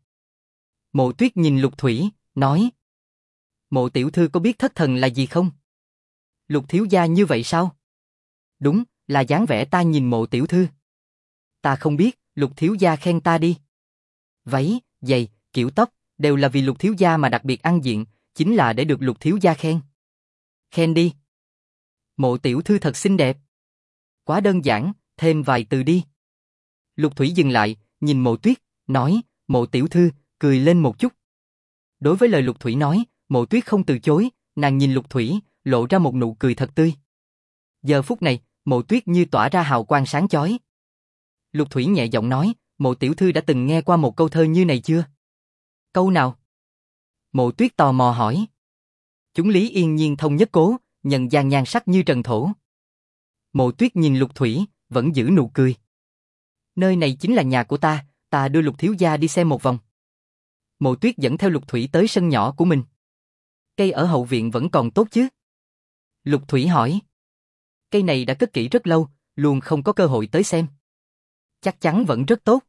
[SPEAKER 1] Mộ Tuyết nhìn Lục Thủy, nói. Mộ tiểu thư có biết thất thần là gì không? Lục thiếu gia như vậy sao? Đúng, là dáng vẻ ta nhìn Mộ tiểu thư. Ta không biết, Lục thiếu gia khen ta đi. Váy, giày, kiểu tóc, đều là vì Lục thiếu gia mà đặc biệt ăn diện, chính là để được Lục thiếu gia khen. Khen đi. Mộ tiểu thư thật xinh đẹp. Quá đơn giản, thêm vài từ đi. Lục Thủy dừng lại, nhìn Mộ Tuyết, nói, Mộ tiểu thư, cười lên một chút. Đối với lời Lục Thủy nói, Mộ Tuyết không từ chối, nàng nhìn Lục Thủy, lộ ra một nụ cười thật tươi. Giờ phút này, Mộ Tuyết như tỏa ra hào quang sáng chói. Lục Thủy nhẹ giọng nói, Mộ tiểu thư đã từng nghe qua một câu thơ như này chưa? Câu nào? Mộ Tuyết tò mò hỏi. Chúng lý yên nhiên thông nhất cố, nhận gian nhan sắc như trần thổ. Mộ Tuyết nhìn Lục Thủy, vẫn giữ nụ cười. Nơi này chính là nhà của ta đưa Lục thiếu gia đi xem một vòng. Mộ Tuyết dẫn theo Lục Thủy tới sân nhỏ của mình. Cây ở hậu viện vẫn còn tốt chứ? Lục Thủy hỏi. Cây này đã cất kỹ rất lâu, luôn không có cơ hội tới xem. Chắc chắn vẫn rất tốt.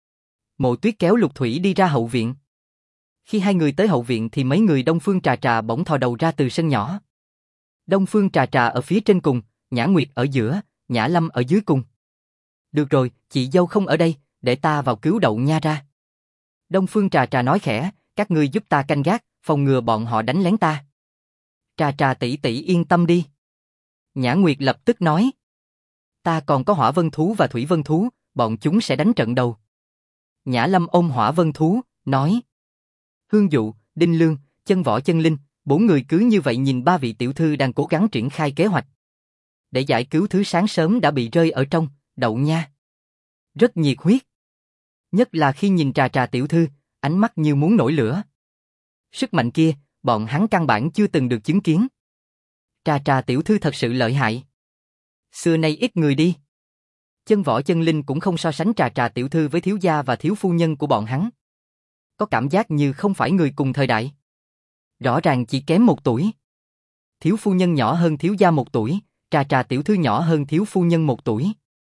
[SPEAKER 1] Mộ Tuyết kéo Lục Thủy đi ra hậu viện. Khi hai người tới hậu viện thì mấy người Đông Phương Trà Trà bỗng thò đầu ra từ sân nhỏ. Đông Phương Trà Trà ở phía trên cùng, Nhã Nguyệt ở giữa, Nhã Lâm ở dưới cùng. Được rồi, chị dâu không ở đây, để ta vào cứu Đậu Nha ra. Đông Phương Trà Trà nói khẽ, các ngươi giúp ta canh gác, phòng ngừa bọn họ đánh lén ta. Trà Trà tỷ tỷ yên tâm đi. Nhã Nguyệt lập tức nói. Ta còn có Hỏa Vân Thú và Thủy Vân Thú, bọn chúng sẽ đánh trận đầu. Nhã Lâm ôm Hỏa Vân Thú, nói. Hương Dụ, Đinh Lương, Chân Võ Chân Linh, 4 người cứ như vậy nhìn 3 vị tiểu thư đang cố gắng triển khai kế hoạch. Để giải cứu thứ sáng sớm đã bị rơi ở trong, Đậu Nha. Rất nhiệt huyết. Nhất là khi nhìn Trà Trà tiểu thư, ánh mắt như muốn nổi lửa. Sức mạnh kia, bọn hắn căn bản chưa từng được chứng kiến. Trà Trà tiểu thư thật sự lợi hại. Xưa nay ít người đi. Chân Võ Chân Linh cũng không so sánh Trà Trà tiểu thư với thiếu gia và thiếu phu nhân của bọn hắn. Có cảm giác như không phải người cùng thời đại. Rõ ràng chỉ kém 1 tuổi. Thiếu phu nhân nhỏ hơn thiếu gia 1 tuổi, Trà Trà tiểu thư nhỏ hơn thiếu phu nhân 1 tuổi.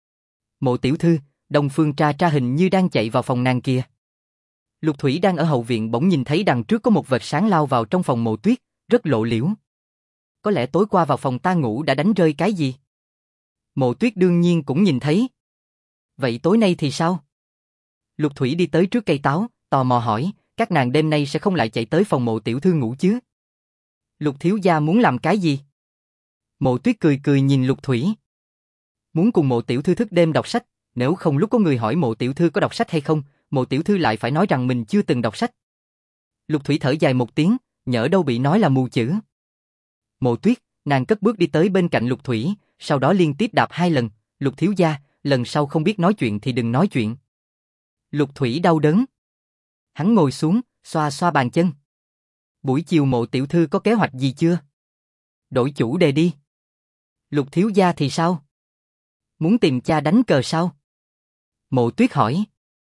[SPEAKER 1] Mộ tiểu thư, Đông Phương Trà Trà hình như đang chạy vào phòng nàng kia. Lục Thủy đang ở hậu viện bỗng nhìn thấy đằng trước có một vệt sáng lao vào trong phòng Mộ Tuyết, rất lộ liễu. Có lẽ tối qua vào phòng ta ngủ đã đánh rơi cái gì? Mộ Tuyết đương nhiên cũng nhìn thấy. Vậy tối nay thì sao? Lục Thủy đi tới trước cây táo, tò mò hỏi, các nàng đêm nay sẽ không lại chạy tới phòng Mộ tiểu thư ngủ chứ? Lục thiếu gia muốn làm cái gì? Mộ Tuyết cười cười nhìn Lục Thủy. Muốn cùng Mộ tiểu thư thức đêm đọc sách, nếu không lúc có người hỏi Mộ tiểu thư có đọc sách hay không, Mộ tiểu thư lại phải nói rằng mình chưa từng đọc sách. Lục Thủy thở dài một tiếng, nhỡ đâu bị nói là mù chữ. Mộ Tuyết, nàng cất bước đi tới bên cạnh Lục Thủy, sau đó liên tiếp đạp 2 lần, Lục thiếu gia, lần sau không biết nói chuyện thì đừng nói chuyện. Lục Thủy đau đớn. Hắn ngồi xuống, xoa xoa bàn chân. Buổi chiều Mộ tiểu thư có kế hoạch gì chưa? Đổi chủ đề đi. Lục thiếu gia thì sao? Muốn tìm cha đánh cờ sao? Mộ Tuyết hỏi.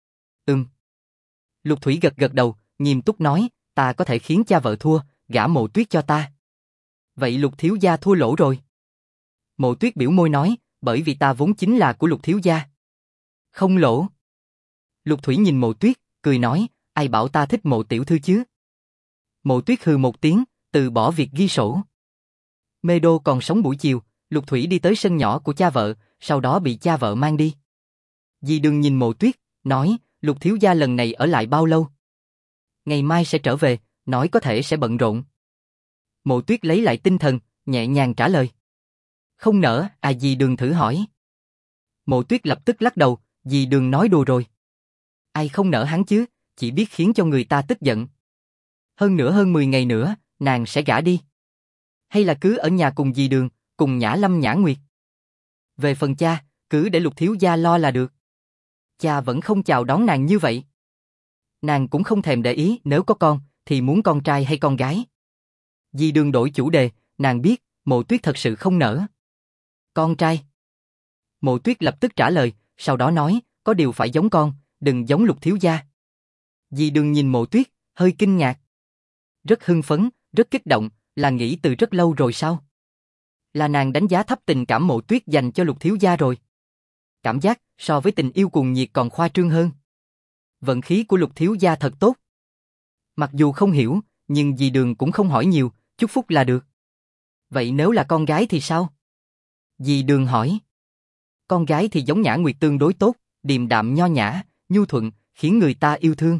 [SPEAKER 1] Lục Thủy gật gật đầu, nghiêm túc nói, ta có thể khiến cha vợ thua, gả Mộ Tuyết cho ta. Vậy Lục thiếu gia thua lỗ rồi. Mộ Tuyết biểu môi nói, bởi vì ta vốn chính là của Lục thiếu gia. Không lỗ. Lục Thủy nhìn Mộ Tuyết, cười nói, ai bảo ta thích Mộ tiểu thư chứ? Mộ Tuyết hừ một tiếng, từ bỏ việc ghi sổ. Mê Đô còn sống buổi chiều, Lục Thủy đi tới sân nhỏ của cha vợ, sau đó bị cha vợ mang đi. Dì Đường nhìn Mộ Tuyết, nói, Lục thiếu gia lần này ở lại bao lâu? Ngày mai sẽ trở về, nói có thể sẽ bận rộn. Mộ Tuyết lấy lại tinh thần, nhẹ nhàng trả lời. Không nỡ, dì Đường thử hỏi. Mộ Tuyết lập tức lắc đầu, dì Đường nói đùa rồi. Ai không nỡ hắn chứ, chỉ biết khiến cho người ta tức giận. Hơn 10 ngày nữa, nàng sẽ gả đi. Hay là cứ ở nhà cùng dì Đường, cùng Nhã Lâm Nhã Nguyệt. Về phần cha, cứ để Lục thiếu gia lo là được. Cha vẫn không chào đón nàng như vậy. Nàng cũng không thèm để ý nếu có con, thì muốn con trai hay con gái. Dì Đường đổi chủ đề, nàng biết, Mộ Tuyết thật sự không nỡ. Con trai. Mộ Tuyết lập tức trả lời, sau đó nói, có điều phải giống con, đừng giống Lục thiếu gia. Dì Đường nhìn Mộ Tuyết, hơi kinh ngạc. Rất hưng phấn, rất kích động, là nghĩ từ rất lâu rồi sao? Là nàng đánh giá thấp tình cảm Mộ Tuyết dành cho Lục thiếu gia rồi. Cảm giác so với tình yêu cuồng nhiệt còn khoa trương hơn. Vận khí của Lục thiếu gia thật tốt. Mặc dù không hiểu, nhưng dì Đường cũng không hỏi nhiều, chúc phúc là được. Vậy nếu là con gái thì sao? Dì Đường hỏi. Con gái thì giống Nhã Nguyệt tương đối tốt, điềm đạm nho nhã, nhu thuận, khiến người ta yêu thương.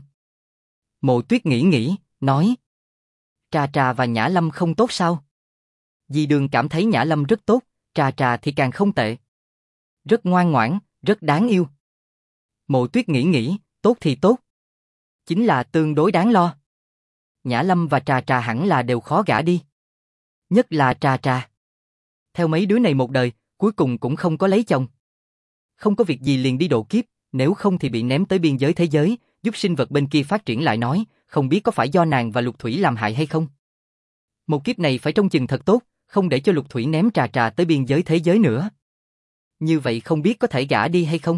[SPEAKER 1] Mộ Tuyết nghĩ, nói. Trà Trà và Nhã Lâm không tốt sao? Dì Đường cảm thấy Nhã Lâm rất tốt, Trà Trà thì càng không tệ. Rất ngoan ngoãn, rất đáng yêu. Mộ Tuyết nghĩ, tốt thì tốt. Chính là tương đối đáng lo. Nhã Lâm và Trà Trà hẳn là đều khó gả đi. Nhất là Trà Trà. Theo mấy đứa này một đời, cuối cùng cũng không có lấy chồng. Không có việc gì liền đi độ kiếp, nếu không thì bị ném tới biên giới thế giới, giúp sinh vật bên kia phát triển lại nói, không biết có phải do nàng và Lục Thủy làm hại hay không. Một kiếp này phải trông chừng thật tốt, không để cho Lục Thủy ném Trà Trà tới biên giới thế giới nữa. Như vậy không biết có thể gả đi hay không.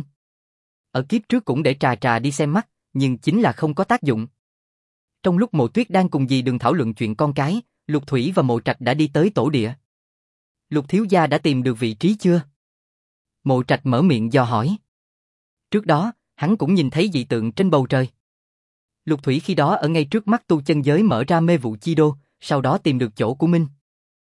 [SPEAKER 1] Ở kiếp trước cũng để Trà Trà đi xem mắt, nhưng chính là không có tác dụng. Trong lúc Mộ Tuyết đang cùng dì Đường thảo luận chuyện con cái, Lục Thủy và Mộ Trạch đã đi tới tổ địa. Lục thiếu gia đã tìm được vị trí chưa? Mộ Trạch mở miệng dò hỏi. Trước đó, hắn cũng nhìn thấy dị tượng trên bầu trời. Lục Thủy khi đó ở ngay trước mắt tu chân giới mở ra mê vụ chi đô, sau đó tìm được chỗ của Minh.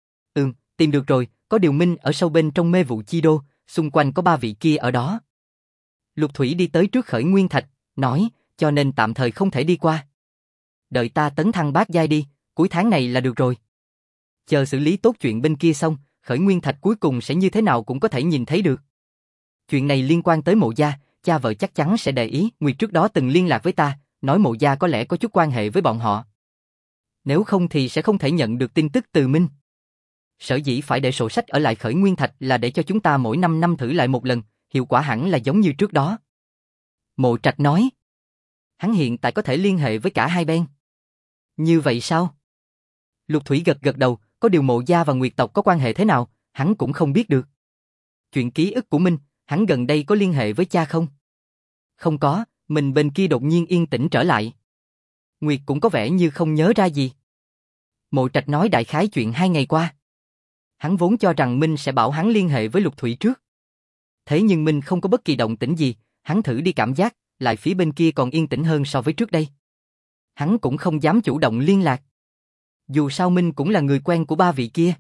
[SPEAKER 1] Tìm được rồi, có điều Minh ở sâu bên trong mê vụ chi đô, xung quanh có 3 vị kia ở đó. Lục Thủy đi tới trước Khởi Nguyên Thạch, nói, cho nên tạm thời không thể đi qua. Đợi ta tấn thăng bát giai đi, cuối tháng này là được rồi. Chờ xử lý tốt chuyện bên kia xong, Khởi Nguyên Thạch cuối cùng sẽ như thế nào cũng có thể nhìn thấy được. Chuyện này liên quan tới Mộ gia, cha vợ chắc chắn sẽ để ý, Nguyệt trước đó từng liên lạc với ta, nói Mộ gia có lẽ có chút quan hệ với bọn họ. Nếu không thì sẽ không thể nhận được tin tức từ Minh. Sở dĩ phải để sổ sách ở lại Khởi Nguyên Thạch là để cho chúng ta mỗi 5 năm thử lại một lần, hiệu quả hẳn là giống như trước đó. Mộ Trạch nói. Hắn hiện tại có thể liên hệ với cả hai bên. Như vậy sao? Lục Thủy gật đầu, có điều Mộ gia và Nguyệt tộc có quan hệ thế nào, hắn cũng không biết được. Chuyện ký ức của Minh, hắn gần đây có liên hệ với cha không? Không có, mình bên kia đột nhiên yên tĩnh trở lại. Nguyệt cũng có vẻ như không nhớ ra gì. Mộ Trạch nói đại khái chuyện 2 ngày qua. Hắn vốn cho rằng Minh sẽ bảo hắn liên hệ với Lục Thủy trước. Thế nhưng Minh không có bất kỳ động tĩnh gì, hắn thử đi cảm giác, lại phía bên kia còn yên tĩnh hơn so với trước đây. Hắn cũng không dám chủ động liên lạc. Dù sao Minh cũng là người quen của 3 vị kia.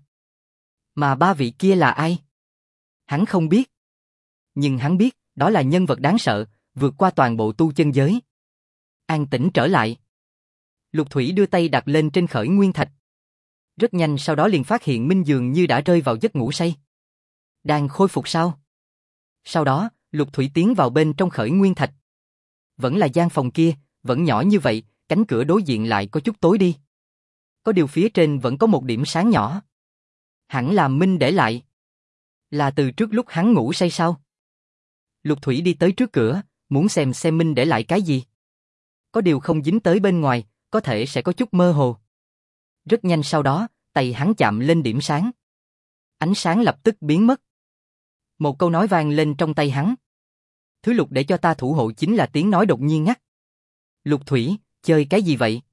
[SPEAKER 1] Mà 3 vị kia là ai? Hắn không biết. Nhưng hắn biết, đó là nhân vật đáng sợ, vượt qua toàn bộ tu chân giới. An tĩnh trở lại. Lục Thủy đưa tay đặt lên trên Khởi Nguyên Thạch. Rất nhanh sau đó liền phát hiện Minh dường như đã rơi vào giấc ngủ say. Đang khôi phục sao? Sau đó, Lục Thủy tiến vào bên trong Khởi Nguyên Thạch. Vẫn là gian phòng kia, vẫn nhỏ như vậy, cánh cửa đối diện lại có chút tối đi. Có điều phía trên vẫn có một điểm sáng nhỏ. Hẳn là Minh để lại. Là từ trước lúc hắn ngủ say sao? Lục Thủy đi tới trước cửa, muốn xem Minh để lại cái gì. Có điều không dính tới bên ngoài, có thể sẽ có chút mơ hồ. Rất nhanh sau đó, tay hắn chạm lên điểm sáng. Ánh sáng lập tức biến mất. Một câu nói vang lên trong tay hắn. Thứ Lục để cho ta thủ hộ chính là tiếng nói đột nhiên ngắt. Lục Thủy, chơi cái gì vậy?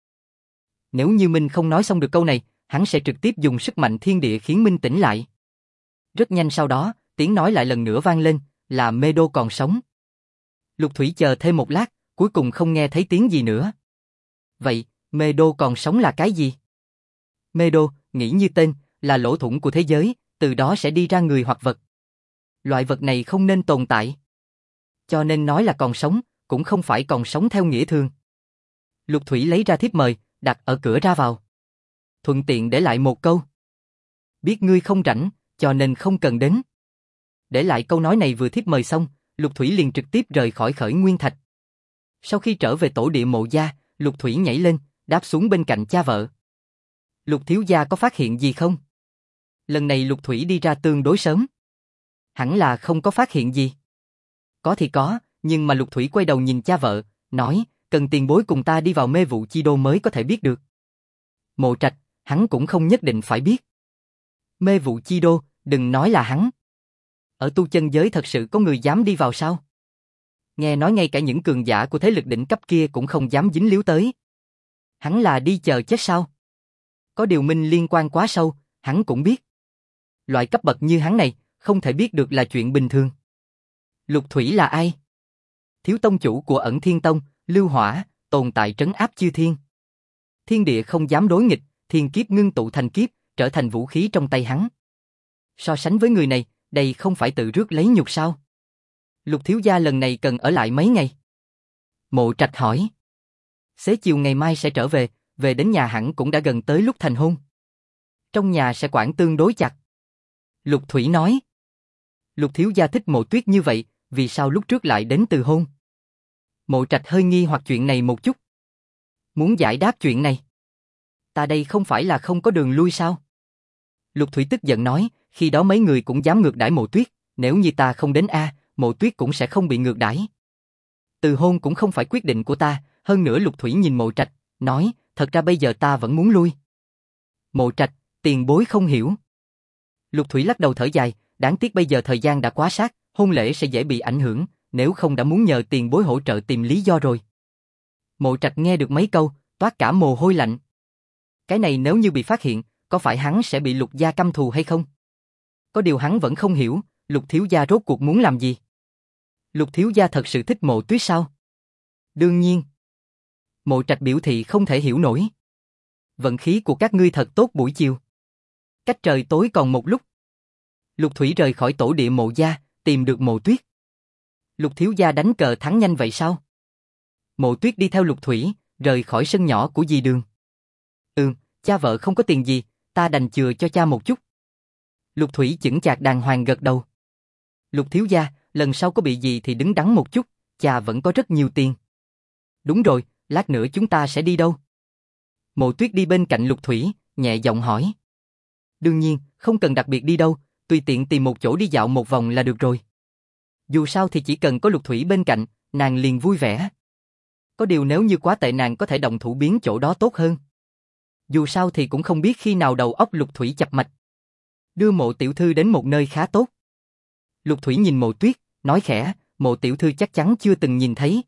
[SPEAKER 1] Nếu như Minh không nói xong được câu này, hắn sẽ trực tiếp dùng sức mạnh thiên địa khiến Minh tỉnh lại. Rất nhanh sau đó, tiếng nói lại lần nữa vang lên, là Mê Đô còn sống. Lục Thủy chờ thêm một lát, cuối cùng không nghe thấy tiếng gì nữa. Vậy, Mê Đô còn sống là cái gì? Mê Đô, nghĩ như tên, là lỗ thủng của thế giới, từ đó sẽ đi ra người hoặc vật. Loại vật này không nên tồn tại. Cho nên nói là còn sống, cũng không phải còn sống theo nghĩa thường. Lục Thủy lấy ra thiếp mời, đặt ở cửa ra vào. Thuận tiện để lại một câu. Biết ngươi không rảnh, cho nên không cần đến. Để lại câu nói này vừa thiếp mời xong, Lục Thủy liền trực tiếp rời khỏi Khởi Nguyên Thạch. Sau khi trở về tổ địa Mộ gia, Lục Thủy nhảy lên, đáp xuống bên cạnh cha vợ. Lục thiếu gia có phát hiện gì không? Lần này Lục Thủy đi ra tương đối sớm. Hẳn là không có phát hiện gì. Có thì có, nhưng mà Lục Thủy quay đầu nhìn cha vợ, nói, cần tiền bối cùng ta đi vào mê vụ chi đô mới có thể biết được. Mộ Trạch, hắn cũng không nhất định phải biết. Mê vụ chi đô, đừng nói là hắn. Ở tu chân giới thật sự có người dám đi vào sao? Nghe nói ngay cả những cường giả của thế lực đỉnh cấp kia cũng không dám dính líu tới. Hắn là đi chờ chết sao? Có điều minh liên quan quá sâu, hắn cũng biết. Loại cấp bậc như hắn này, không thể biết được là chuyện bình thường. Lục Thủy là ai? Thiếu tông chủ của Ẩn Thiên Tông, Lưu Hỏa, tồn tại trấn áp chư thiên. Thiên địa không dám đối nghịch, thiên kiếp ngưng tụ thành kiếp, trở thành vũ khí trong tay hắn. So sánh với người này, đây không phải tự rước lấy nhục sao? Lục thiếu gia lần này cần ở lại mấy ngày? Mộ Trạch hỏi. Xế chiều ngày mai sẽ trở về, về đến nhà hẳn cũng đã gần tới lúc thành hôn. Trong nhà sẽ quản tương đối chặt. Lục Thủy nói. Lục thiếu gia thích Mộ Tuyết như vậy, vì sao lúc trước lại đến từ hôn? Mộ Trạch hơi nghi hoặc chuyện này một chút. Muốn giải đáp chuyện này. Ta đây không phải là không có đường lui sao? Lục Thủy tức giận nói, khi đó mấy người cũng dám ngược đãi Mộ Tuyết, nếu như ta không đến Mộ Tuyết cũng sẽ không bị ngược đãi. Từ hôn cũng không phải quyết định của ta, hơn nữa Lục Thủy nhìn Mộ Trạch, nói, thật ra bây giờ ta vẫn muốn lui. Mộ Trạch, tiền bối không hiểu. Lục Thủy lắc đầu thở dài, đáng tiếc bây giờ thời gian đã quá sát, hôn lễ sẽ dễ bị ảnh hưởng, nếu không đã muốn nhờ tiền bối hỗ trợ tìm lý do rồi. Mộ Trạch nghe được mấy câu, toát cả mồ hôi lạnh. Cái này nếu như bị phát hiện, có phải hắn sẽ bị Lục gia căm thù hay không? Có điều hắn vẫn không hiểu, Lục thiếu gia rốt cuộc muốn làm gì? Lục thiếu gia thật sự thích Mộ Tuyết sao? Đương nhiên. Mộ Trạch biểu thị không thể hiểu nổi. Vận khí của các ngươi thật tốt buổi chiều. Cách trời tối còn một lúc. Lục Thủy rời khỏi tổ địa Mộ gia, tìm được Mộ Tuyết. Lục thiếu gia đánh cờ thắng nhanh vậy sao? Mộ Tuyết đi theo Lục Thủy, rời khỏi sân nhỏ của dì Đường. Cha vợ không có tiền gì, ta đành chừa cho cha một chút. Lục Thủy chững chạc đàng hoàng gật đầu. Lục thiếu gia, lần sau có bị gì thì đứng đắn một chút, cha vẫn có rất nhiều tiền. Đúng rồi, lát nữa chúng ta sẽ đi đâu? Mộ Tuyết đi bên cạnh Lục Thủy, nhẹ giọng hỏi. Đương nhiên, không cần đặc biệt đi đâu, tùy tiện tìm một chỗ đi dạo một vòng là được rồi. Dù sao thì chỉ cần có Lục Thủy bên cạnh, nàng liền vui vẻ. Có điều nếu như quá tệ nàng có thể động thủ biến chỗ đó tốt hơn. Dù sao thì cũng không biết khi nào đầu óc Lục Thủy chập mạch. Đưa Mộ tiểu thư đến một nơi khá tốt. Lục Thủy nhìn Mộ Tuyết, nói khẽ, Mộ tiểu thư chắc chắn chưa từng nhìn thấy.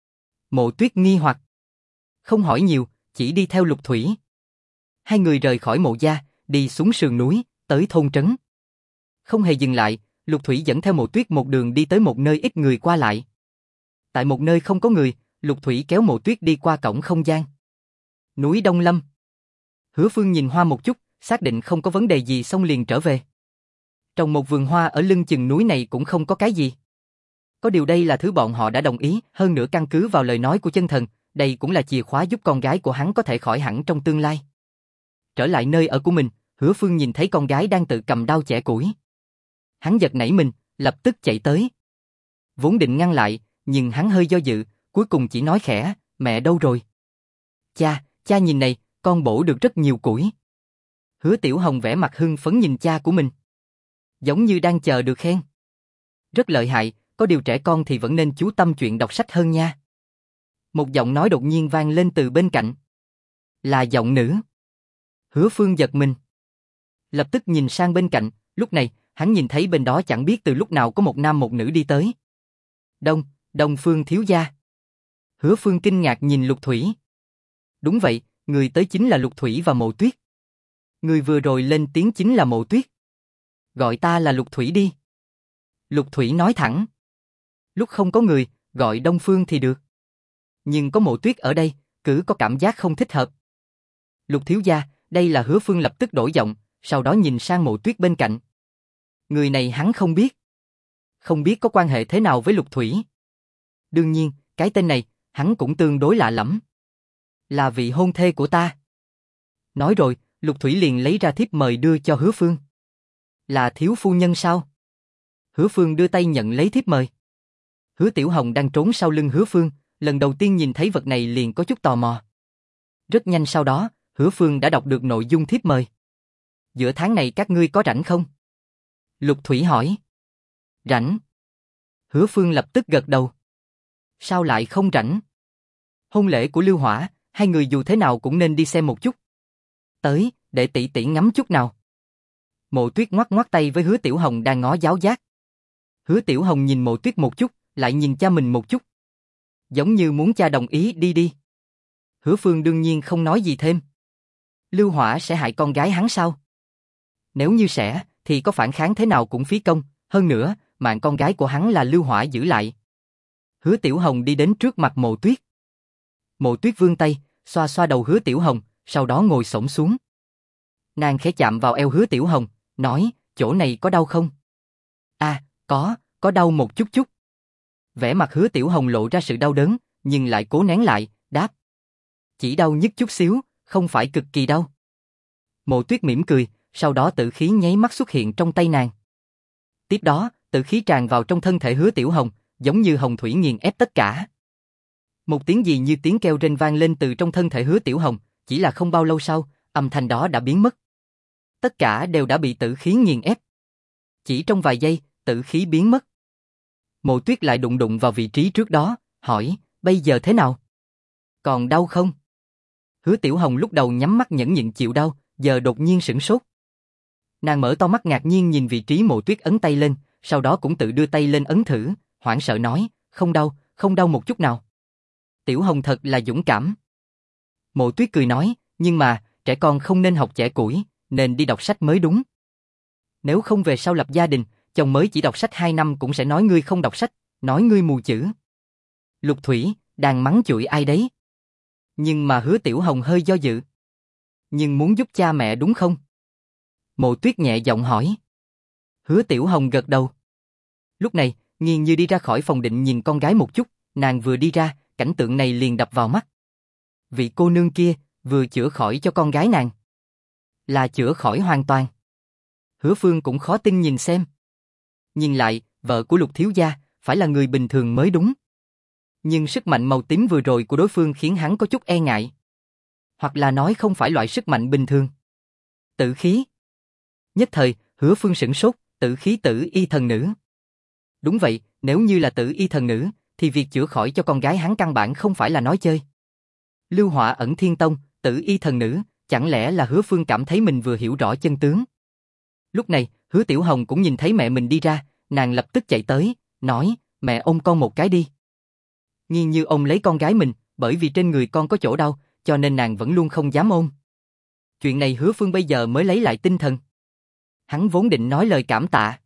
[SPEAKER 1] Mộ Tuyết nghi hoặc. Không hỏi nhiều, chỉ đi theo Lục Thủy. Hai người rời khỏi Mộ gia, đi xuống sườn núi, tới thôn trấn. Không hề dừng lại, Lục Thủy dẫn theo Mộ Tuyết một đường đi tới một nơi ít người qua lại. Tại một nơi không có người, Lục Thủy kéo Mộ Tuyết đi qua cổng không gian. Núi Đông Lâm. Hứa Phương nhìn hoa một chút, xác định không có vấn đề gì xong liền trở về. Trồng một vườn hoa ở lưng chừng núi này cũng không có cái gì. Có điều đây là thứ bọn họ đã đồng ý, hơn nữa căn cứ vào lời nói của chân thần, đây cũng là chìa khóa giúp con gái của hắn có thể khỏi hẳn trong tương lai. Trở lại nơi ở của mình, Hứa Phương nhìn thấy con gái đang tự cầm đao chẻ củi. Hắn giật nảy mình, lập tức chạy tới. Vốn định ngăn lại, nhưng hắn hơi do dự, cuối cùng chỉ nói khẽ, mẹ đâu rồi? Cha nhìn này, con bổ được rất nhiều củi. Hứa Tiểu Hồng vẻ mặt hưng phấn nhìn cha của mình. Giống như đang chờ được khen. Rất lợi hại, có điều trẻ con thì vẫn nên chú tâm chuyện đọc sách hơn nha. Một giọng nói đột nhiên vang lên từ bên cạnh. Là giọng nữ. Hứa Phương giật mình. Lập tức nhìn sang bên cạnh, lúc này, hắn nhìn thấy bên đó chẳng biết từ lúc nào có một nam một nữ đi tới. Đông Phương thiếu gia. Hứa Phương kinh ngạc nhìn Lục Thủy. Đúng vậy, người tới chính là Lục Thủy và Mộ Tuyết. Người vừa rồi lên tiếng chính là Mộ Tuyết. Gọi ta là Lục Thủy đi. Lục Thủy nói thẳng. Lúc không có người, gọi Đông Phương thì được. Nhưng có Mộ Tuyết ở đây, cứ có cảm giác không thích hợp. Lục thiếu gia, đây là Hứa Phương lập tức đổi giọng, sau đó nhìn sang Mộ Tuyết bên cạnh. Người này hắn không biết. Không biết có quan hệ thế nào với Lục Thủy. Đương nhiên, cái tên này, hắn cũng tương đối lạ lẫm. Là vị hôn thê của ta. Nói rồi, Lục Thủy liền lấy ra thiếp mời đưa cho Hứa Phương. Là thiếu phu nhân sao? Hứa Phương đưa tay nhận lấy thiếp mời. Hứa Tiểu Hồng đang trốn sau lưng Hứa Phương, lần đầu tiên nhìn thấy vật này liền có chút tò mò. Rất nhanh sau đó, Hứa Phương đã đọc được nội dung thiếp mời. Giữa tháng này các ngươi có rảnh không? Lục Thủy hỏi. Rảnh. Hứa Phương lập tức gật đầu. Sao lại không rảnh? Hôn lễ của Lưu Hỏa, hai người dù thế nào cũng nên đi xem một chút. Tới, để tỷ tỷ ngắm chút nào. Mộ Tuyết ngoắc ngoắc tay với Hứa Tiểu Hồng đang ngó giáo giác. Hứa Tiểu Hồng nhìn Mộ Tuyết một chút, lại nhìn cha mình một chút. Giống như muốn cha đồng ý đi. Hứa Phương đương nhiên không nói gì thêm. Lưu Hỏa sẽ hại con gái hắn sao? Nếu như sẽ, thì có phản kháng thế nào cũng phí công, hơn nữa, mạng con gái của hắn là Lưu Hỏa giữ lại. Hứa Tiểu Hồng đi đến trước mặt Mộ Tuyết. Mộ Tuyết vươn tay, xoa xoa đầu Hứa Tiểu Hồng, sau đó ngồi xổm xuống. Nàng khẽ chạm vào eo Hứa Tiểu Hồng, nói, chỗ này có đau không? À, có đau một chút chút. Vẻ mặt Hứa Tiểu Hồng lộ ra sự đau đớn, nhưng lại cố nén lại, đáp. Chỉ đau nhất chút xíu, không phải cực kỳ đau. Mộ Tuyết mỉm cười, sau đó tử khí nháy mắt xuất hiện trong tay nàng. Tiếp đó, tử khí tràn vào trong thân thể Hứa Tiểu Hồng, giống như hồng thủy nghiền ép tất cả. Một tiếng gì như tiếng kêu rên vang lên từ trong thân thể Hứa Tiểu Hồng, chỉ là không bao lâu sau, âm thanh đó đã biến mất. Tất cả đều đã bị tử khí nghiền ép. Chỉ trong vài giây, tử khí biến mất. Mộ Tuyết lại đụng vào vị trí trước đó, hỏi, bây giờ thế nào? Còn đau không? Hứa Tiểu Hồng lúc đầu nhắm mắt nhẫn nhịn chịu đau, giờ đột nhiên sửng sốt. Nàng mở to mắt ngạc nhiên nhìn vị trí Mộ Tuyết ấn tay lên, sau đó cũng tự đưa tay lên ấn thử, hoảng sợ nói, không đau một chút nào. Tiểu Hồng thật là dũng cảm. Mộ Tuyết cười nói, nhưng mà, trẻ con không nên học chẻ củi, nên đi đọc sách mới đúng. Nếu không về sau lập gia đình, chồng mới chỉ đọc sách 2 năm cũng sẽ nói ngươi không đọc sách, nói ngươi mù chữ. Lục Thủy, đang mắng chửi ai đấy? Nhưng mà Hứa Tiểu Hồng hơi do dự. Nhưng muốn giúp cha mẹ đúng không? Mộ Tuyết nhẹ giọng hỏi. Hứa Tiểu Hồng gật đầu. Lúc này, Nghiên Như đi ra khỏi phòng định nhìn con gái một chút, nàng vừa đi ra, cảnh tượng này liền đập vào mắt. Vị cô nương kia, vừa chữa khỏi cho con gái nàng. Là chữa khỏi hoàn toàn. Hứa Phương cũng khó tin nhìn xem. Nhìn lại, vợ của Lục thiếu gia, phải là người bình thường mới đúng. Nhưng sức mạnh màu tím vừa rồi của đối phương khiến hắn có chút e ngại. Hoặc là nói không phải loại sức mạnh bình thường. Tử khí. Nhất thời, Hứa Phương sửng sốt, tử khí tử y thần nữ. Đúng vậy, nếu như là tử y thần nữ, thì việc chữa khỏi cho con gái hắn căn bản không phải là nói chơi. Lưu Hỏa ẩn thiên tông, tử y thần nữ, chẳng lẽ là Hứa Phương cảm thấy mình vừa hiểu rõ chân tướng. Lúc này, Hứa Tiểu Hồng cũng nhìn thấy mẹ mình đi ra, nàng lập tức chạy tới, nói, mẹ ôm con một cái đi. Nghiên Như ôm lấy con gái mình, bởi vì trên người con có chỗ đau, cho nên nàng vẫn luôn không dám ôm. Chuyện này Hứa Phương bây giờ mới lấy lại tinh thần. Hắn vốn định nói lời cảm tạ.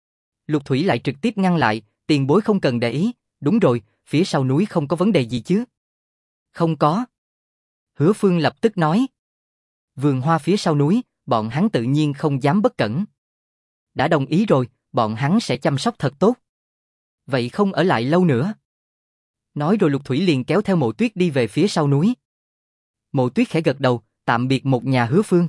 [SPEAKER 1] Lục Thủy lại trực tiếp ngăn lại, tiền bối không cần để ý, đúng rồi, phía sau núi không có vấn đề gì chứ? Không có. Hứa Phương lập tức nói. Vườn hoa phía sau núi, bọn hắn tự nhiên không dám bất cẩn. Đã đồng ý rồi, bọn hắn sẽ chăm sóc thật tốt. Vậy không ở lại lâu nữa. Nói rồi Lục Thủy liền kéo theo Mộ Tuyết đi về phía sau núi. Mộ Tuyết khẽ gật đầu, tạm biệt một nhà Hứa Phương.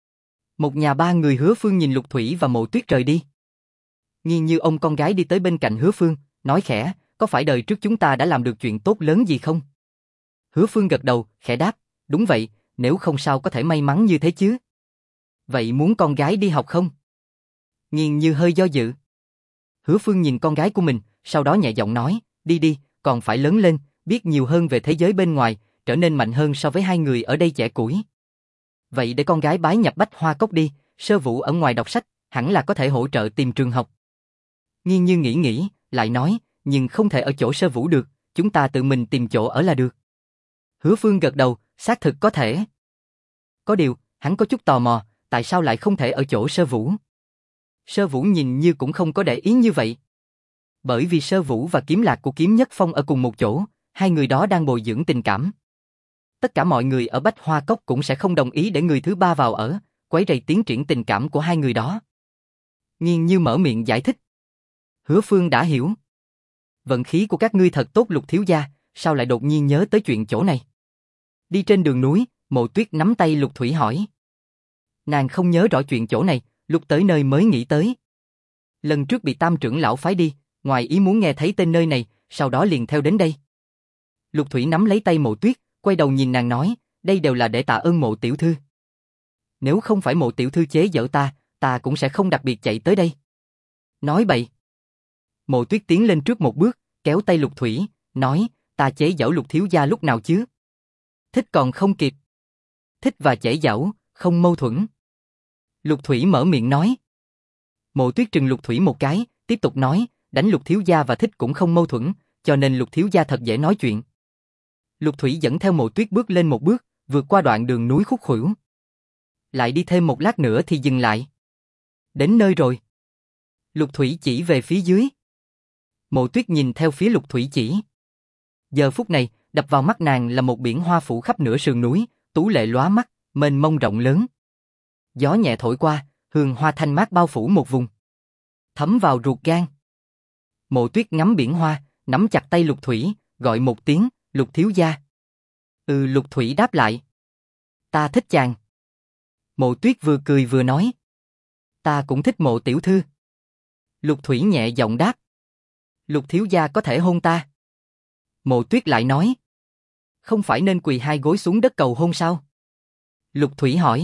[SPEAKER 1] Một nhà ba người Hứa Phương nhìn Lục Thủy và Mộ Tuyết rời đi. Nghiên Như ôm con gái đi tới bên cạnh Hứa Phương, nói khẽ, có phải đời trước chúng ta đã làm được chuyện tốt lớn gì không? Hứa Phương gật đầu, khẽ đáp, đúng vậy, nếu không sao có thể may mắn như thế chứ. Vậy muốn con gái đi học không? Nghiên Như hơi do dự. Hứa Phương nhìn con gái của mình, sau đó nhẹ giọng nói, đi, còn phải lớn lên, biết nhiều hơn về thế giới bên ngoài, trở nên mạnh hơn so với hai người ở đây chẻ củi. Vậy để con gái bái nhập Bách Hoa Cốc đi, Sơ Vũ ở ngoài đọc sách, hẳn là có thể hỗ trợ tìm trường học. Nghiên Như nghĩ, lại nói, nhưng không thể ở chỗ Sơ Vũ được, chúng ta tự mình tìm chỗ ở là được. Hứa Phương gật đầu, xác thực có thể. Có điều, hắn có chút tò mò, tại sao lại không thể ở chỗ Sơ Vũ? Sơ Vũ nhìn như cũng không có để ý như vậy. Bởi vì Sơ Vũ và Kiếm Lạc của Kiếm Nhất Phong ở cùng một chỗ, hai người đó đang bồi dưỡng tình cảm. Tất cả mọi người ở Bách Hoa Cốc cũng sẽ không đồng ý để người thứ ba vào ở, quấy rầy tiến triển tình cảm của hai người đó. Nghiên Như mở miệng giải thích. Hứa Phương đã hiểu. Vận khí của các ngươi thật tốt Lục thiếu gia, sao lại đột nhiên nhớ tới chuyện chỗ này? Đi trên đường núi, Mộ Tuyết nắm tay Lục Thủy hỏi. Nàng không nhớ rõ chuyện chỗ này, lúc tới nơi mới nghĩ tới. Lần trước bị Tam trưởng lão phái đi, ngoài ý muốn nghe thấy tên nơi này, sau đó liền theo đến đây. Lục Thủy nắm lấy tay Mộ Tuyết, quay đầu nhìn nàng nói, đây đều là để tạ ơn Mộ tiểu thư. Nếu không phải Mộ tiểu thư chế giễu ta cũng sẽ không đặc biệt chạy tới đây. Nói bậy. Mộ Tuyết tiến lên trước một bước, kéo tay Lục Thủy, nói, ta chế giễu Lục thiếu gia lúc nào chứ? Thích còn không kịp. Thích và chế giễu, không mâu thuẫn. Lục Thủy mở miệng nói. Mộ Tuyết trừng Lục Thủy một cái, tiếp tục nói, đánh Lục thiếu gia và thích cũng không mâu thuẫn, cho nên Lục thiếu gia thật dễ nói chuyện. Lục Thủy dẫn theo Mộ Tuyết bước lên một bước, vượt qua đoạn đường núi khúc khuỷu. Lại đi thêm một lát nữa thì dừng lại. Đến nơi rồi. Lục Thủy chỉ về phía dưới. Mộ Tuyết nhìn theo phía Lục Thủy chỉ. Giờ phút này, đập vào mắt nàng là một biển hoa phủ khắp nửa sườn núi, tú lệ lóa mắt, mênh mông rộng lớn. Gió nhẹ thổi qua, hương hoa thanh mát bao phủ một vùng. Thấm vào ruột gan. Mộ Tuyết ngắm biển hoa, nắm chặt tay Lục Thủy, gọi một tiếng, Lục thiếu gia. Lục Thủy đáp lại. Ta thích chàng. Mộ Tuyết vừa cười vừa nói. Ta cũng thích Mộ tiểu thư. Lục Thủy nhẹ giọng đáp. Lục thiếu gia có thể hôn ta. Mộ Tuyết lại nói. Không phải nên quỳ hai gối xuống đất cầu hôn sao? Lục Thủy hỏi.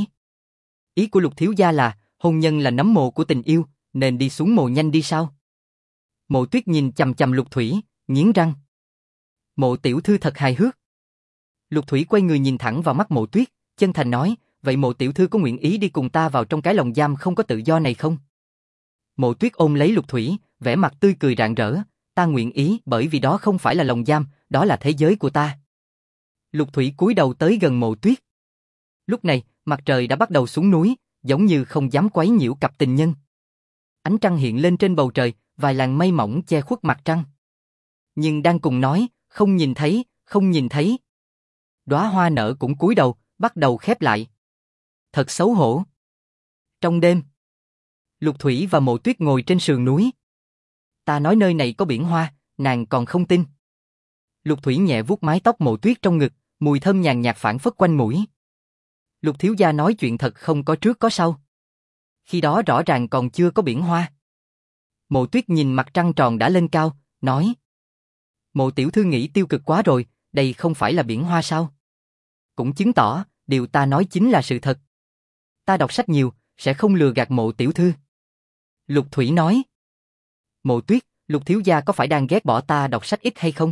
[SPEAKER 1] Ý của Lục thiếu gia là, hôn nhân là nấm mồ của tình yêu, nên đi xuống mồ nhanh đi sao? Mộ Tuyết nhìn chằm chằm Lục Thủy, nghiến răng. Mộ tiểu thư thật hài hước. Lục Thủy quay người nhìn thẳng vào mắt Mộ Tuyết, chân thành nói, vậy Mộ tiểu thư có nguyện ý đi cùng ta vào trong cái lồng giam không có tự do này không? Mộ Tuyết ôm lấy Lục Thủy, vẻ mặt tươi cười rạng rỡ, ta nguyện ý bởi vì đó không phải là lồng giam, đó là thế giới của ta. Lục Thủy cúi đầu tới gần Mộ Tuyết. Lúc này, mặt trời đã bắt đầu xuống núi, giống như không dám quấy nhiễu cặp tình nhân. Ánh trăng hiện lên trên bầu trời, vài làn mây mỏng che khuất mặt trăng. Nhưng đang cùng nói, không nhìn thấy, không nhìn thấy. Đóa hoa nở cũng cúi đầu, bắt đầu khép lại. Thật xấu hổ. Trong đêm, Lục Thủy và Mộ Tuyết ngồi trên sườn núi. Ta nói nơi này có biển hoa, nàng còn không tin. Lục Thủy nhẹ vuốt mái tóc Mộ Tuyết trong ngực, mùi thơm nhàn nhạt phảng phất quanh mũi. Lục thiếu gia nói chuyện thật không có trước có sau. Khi đó rõ ràng còn chưa có biển hoa. Mộ Tuyết nhìn mặt trăng tròn đã lên cao, nói. Mộ tiểu thư nghĩ tiêu cực quá rồi, đây không phải là biển hoa sao? Cũng chứng tỏ, điều ta nói chính là sự thật. Ta đọc sách nhiều, sẽ không lừa gạt Mộ tiểu thư. Lục Thủy nói. Mộ Tuyết, Lục thiếu gia có phải đang ghét bỏ ta đọc sách ít hay không?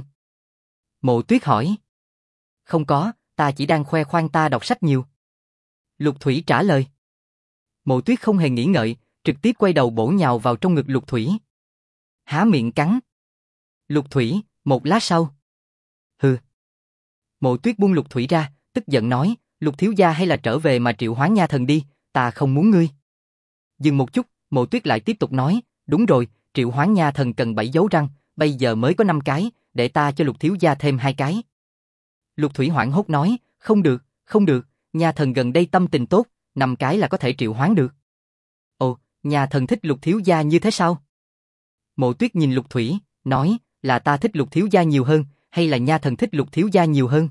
[SPEAKER 1] Mộ Tuyết hỏi. Không có, ta chỉ đang khoe khoang ta đọc sách nhiều. Lục Thủy trả lời. Mộ Tuyết không hề nghĩ ngợi, trực tiếp quay đầu bổ nhào vào trong ngực Lục Thủy. Há miệng cắn. Lục Thủy, một lát sau. Hừ. Mộ Tuyết buông Lục Thủy ra, tức giận nói, Lục thiếu gia hay là trở về mà triệu hoán nha thần đi, ta không muốn ngươi. Dừng một chút, Mộ Tuyết lại tiếp tục nói, đúng rồi, triệu hoán nha thần cần 7 dấu răng, bây giờ mới có 5 cái, để ta cho Lục thiếu gia thêm 2 cái. Lục Thủy hoảng hốt nói, không được, không được, nha thần gần đây tâm tình tốt, 5 cái là có thể triệu hoán được. Ồ, nha thần thích Lục thiếu gia như thế sao? Mộ Tuyết nhìn Lục Thủy, nói, là ta thích Lục thiếu gia nhiều hơn, hay là nha thần thích Lục thiếu gia nhiều hơn?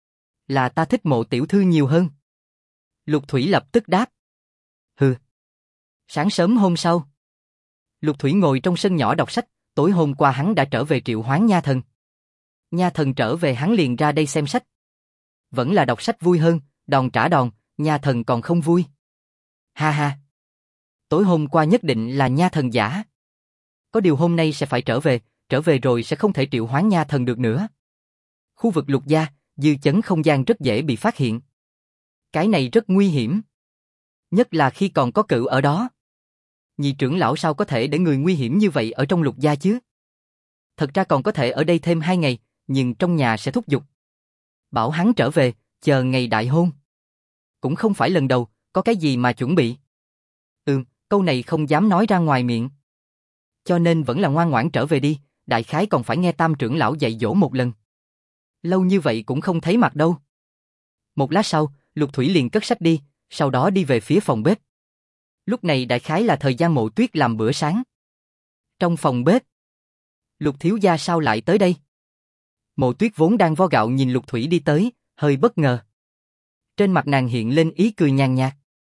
[SPEAKER 1] Là ta thích Mộ tiểu thư nhiều hơn. Lục Thủy lập tức đáp. Hừ. Sáng sớm hôm sau, Lục Thủy ngồi trong sân nhỏ đọc sách, tối hôm qua hắn đã trở về triệu hoán nha thần. Nha thần trở về hắn liền ra đây xem sách. Vẫn là đọc sách vui hơn, đòn trả đòn, nha thần còn không vui. Ha ha. Tối hôm qua nhất định là nha thần giả. Có điều hôm nay sẽ phải trở về rồi sẽ không thể triệu hoán nha thần được nữa. Khu vực Lục gia, dư chấn không gian rất dễ bị phát hiện. Cái này rất nguy hiểm. Nhất là khi còn có Cựu ở đó. Nhị trưởng lão sao có thể để người nguy hiểm như vậy ở trong Lục gia chứ? Thật ra còn có thể ở đây thêm 2 ngày, nhưng trong nhà sẽ thúc giục. Bảo hắn trở về, chờ ngày đại hôn. Cũng không phải lần đầu, có cái gì mà chuẩn bị. Câu này không dám nói ra ngoài miệng. Cho nên vẫn là ngoan ngoãn trở về đi, đại khái còn phải nghe Tam trưởng lão dạy dỗ một lần. Lâu như vậy cũng không thấy mặt đâu. Một lát sau, Lục Thủy liền cất sách đi, sau đó đi về phía phòng bếp. Lúc này đại khái là thời gian Mộ Tuyết làm bữa sáng. Trong phòng bếp, Lục thiếu gia sao lại tới đây? Mộ Tuyết vốn đang vo gạo nhìn Lục Thủy đi tới, hơi bất ngờ. Trên mặt nàng hiện lên ý cười nhàn nhạt.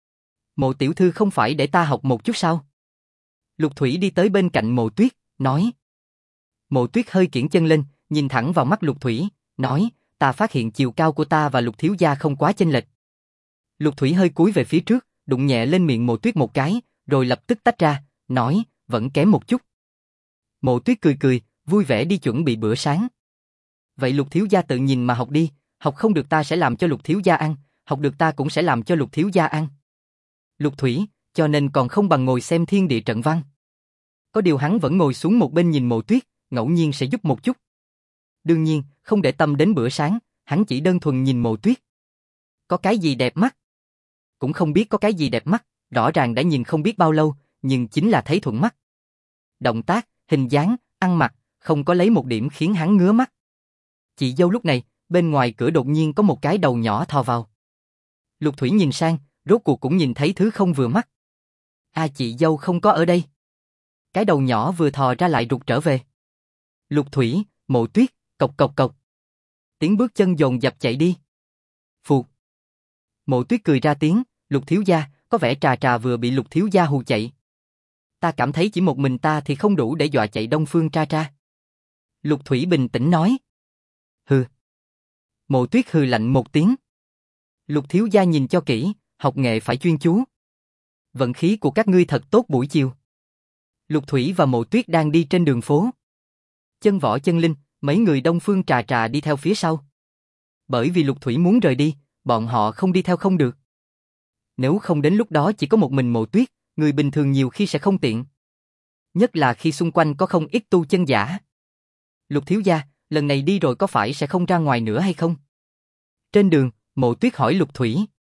[SPEAKER 1] Mộ tiểu thư không phải để ta học một chút sao? Lục Thủy đi tới bên cạnh Mộ Tuyết, nói. Mộ Tuyết hơi kiễng chân lên, nhìn thẳng vào mắt Lục Thủy, nói, ta phát hiện chiều cao của ta và Lục thiếu gia không quá chênh lệch. Lục Thủy hơi cúi về phía trước, đụng nhẹ lên miệng Mộ Tuyết một cái, rồi lập tức tách ra, nói, vẫn kém một chút. Mộ Tuyết cười cười, vui vẻ đi chuẩn bị bữa sáng. Vậy Lục thiếu gia tự nhìn mà học đi, học không được ta sẽ làm cho Lục thiếu gia ăn, học được ta cũng sẽ làm cho Lục thiếu gia ăn. Lục Thủy, cho nên còn không bằng ngồi xem thiên địa trận văn. Có điều hắn vẫn ngồi xuống một bên nhìn Mộ Tuyết, ngẫu nhiên sẽ giúp một chút. Đương nhiên, không để tâm đến bữa sáng, hắn chỉ đơn thuần nhìn Mộ Tuyết. Có cái gì đẹp mắt? Cũng không biết có cái gì đẹp mắt, rõ ràng đã nhìn không biết bao lâu, nhưng chính là thấy thuận mắt. Động tác, hình dáng, ăn mặc, không có lấy một điểm khiến hắn ngứa mắt. Chị dâu lúc này, bên ngoài cửa đột nhiên có một cái đầu nhỏ thò vào. Lục Thủy nhìn sang, rốt cuộc cũng nhìn thấy thứ không vừa mắt. Chị dâu không có ở đây. Cái đầu nhỏ vừa thò ra lại rụt trở về. Lục Thủy, Mộ Tuyết, cộc cộc cộc. Tiếng bước chân dồn dập chạy đi. Phụt. Mộ Tuyết cười ra tiếng, Lục thiếu gia, có vẻ Trà Trà vừa bị Lục thiếu gia hù chạy. Ta cảm thấy chỉ một mình ta thì không đủ để dọa chạy Đông Phương Tra Tra. Lục Thủy bình tĩnh nói. Hừ. Mộ Tuyết hừ lạnh một tiếng. Lục thiếu gia nhìn cho kỹ, học nghệ phải chuyên chú. Vận khí của các ngươi thật tốt buổi chiều. Lục Thủy và Mộ Tuyết đang đi trên đường phố. Chân Võ Chân Linh, mấy người Đông Phương Trà Trà đi theo phía sau. Bởi vì Lục Thủy muốn rời đi, bọn họ không đi theo không được. Nếu không đến lúc đó chỉ có một mình Mộ Tuyết, người bình thường nhiều khi sẽ không tiện. Nhất là khi xung quanh có không ít tu chân giả. Lục thiếu gia, lần này đi rồi có phải sẽ không ra ngoài nữa hay không? Trên đường, Mộ Tuyết hỏi Lục Thủy.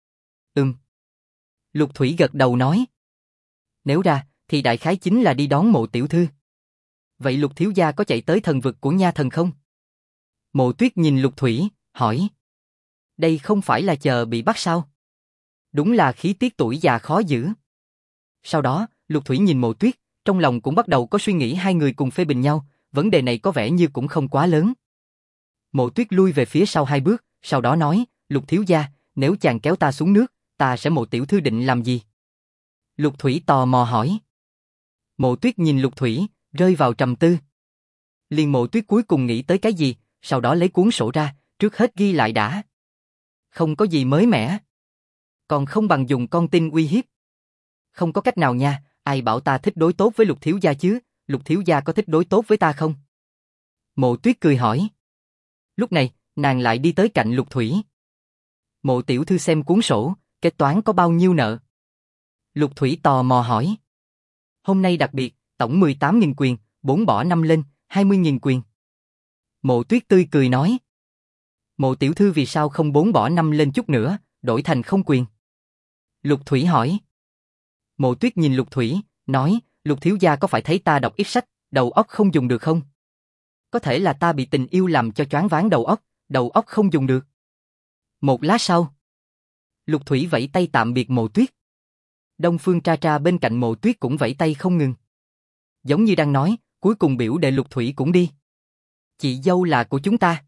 [SPEAKER 1] Lục Thủy gật đầu nói. Nếu ra, thì đại khái chính là đi đón Mộ tiểu thư. Vậy Lục thiếu gia có chạy tới thần vực của Nha Thần không? Mộ Tuyết nhìn Lục Thủy, hỏi. Đây không phải là chờ bị bắt sao? Đúng là khí tiết tuổi già khó giữ. Sau đó, Lục Thủy nhìn Mộ Tuyết, trong lòng cũng bắt đầu có suy nghĩ hai người cùng phê bình nhau, vấn đề này có vẻ như cũng không quá lớn. Mộ Tuyết lui về phía sau 2 bước, sau đó nói, Lục thiếu gia, nếu chàng kéo ta xuống nước, ta sẽ Mộ tiểu thư định làm gì? Lục Thủy tò mò hỏi. Mộ Tuyết nhìn Lục Thủy, rơi vào trầm tư. Liền Mộ Tuyết cuối cùng nghĩ tới cái gì, sau đó lấy cuốn sổ ra, trước hết ghi lại đã. Không có gì mới mẻ. Còn không bằng dùng con tin uy hiếp. Không có cách nào nha, ai bảo ta thích đối tốt với Lục thiếu gia chứ, Lục thiếu gia có thích đối tốt với ta không? Mộ Tuyết cười hỏi. Lúc này, nàng lại đi tới cạnh Lục Thủy. Mộ tiểu thư xem cuốn sổ, kế toán có bao nhiêu nợ? Lục Thủy tò mò hỏi. Hôm nay đặc biệt, tổng 18.000 quyền, 4 bỏ 5 lên, 20.000 quyền. Mộ Tuyết tươi cười nói. Mộ tiểu thư vì sao không 4 bỏ 5 lên chút nữa, đổi thành không quyền? Lục Thủy hỏi. Mộ Tuyết nhìn Lục Thủy, nói, Lục thiếu gia có phải thấy ta đọc ít sách, đầu óc không dùng được không? Có thể là ta bị tình yêu làm cho choáng váng đầu óc không dùng được. Một lát sau, Lục Thủy vẫy tay tạm biệt Mộ Tuyết. Đông Phương Tra Tra bên cạnh Mộ Tuyết cũng vẫy tay không ngừng. Giống như đang nói, cuối cùng biểu đệ Lục Thủy cũng đi. Chị dâu là của chúng ta.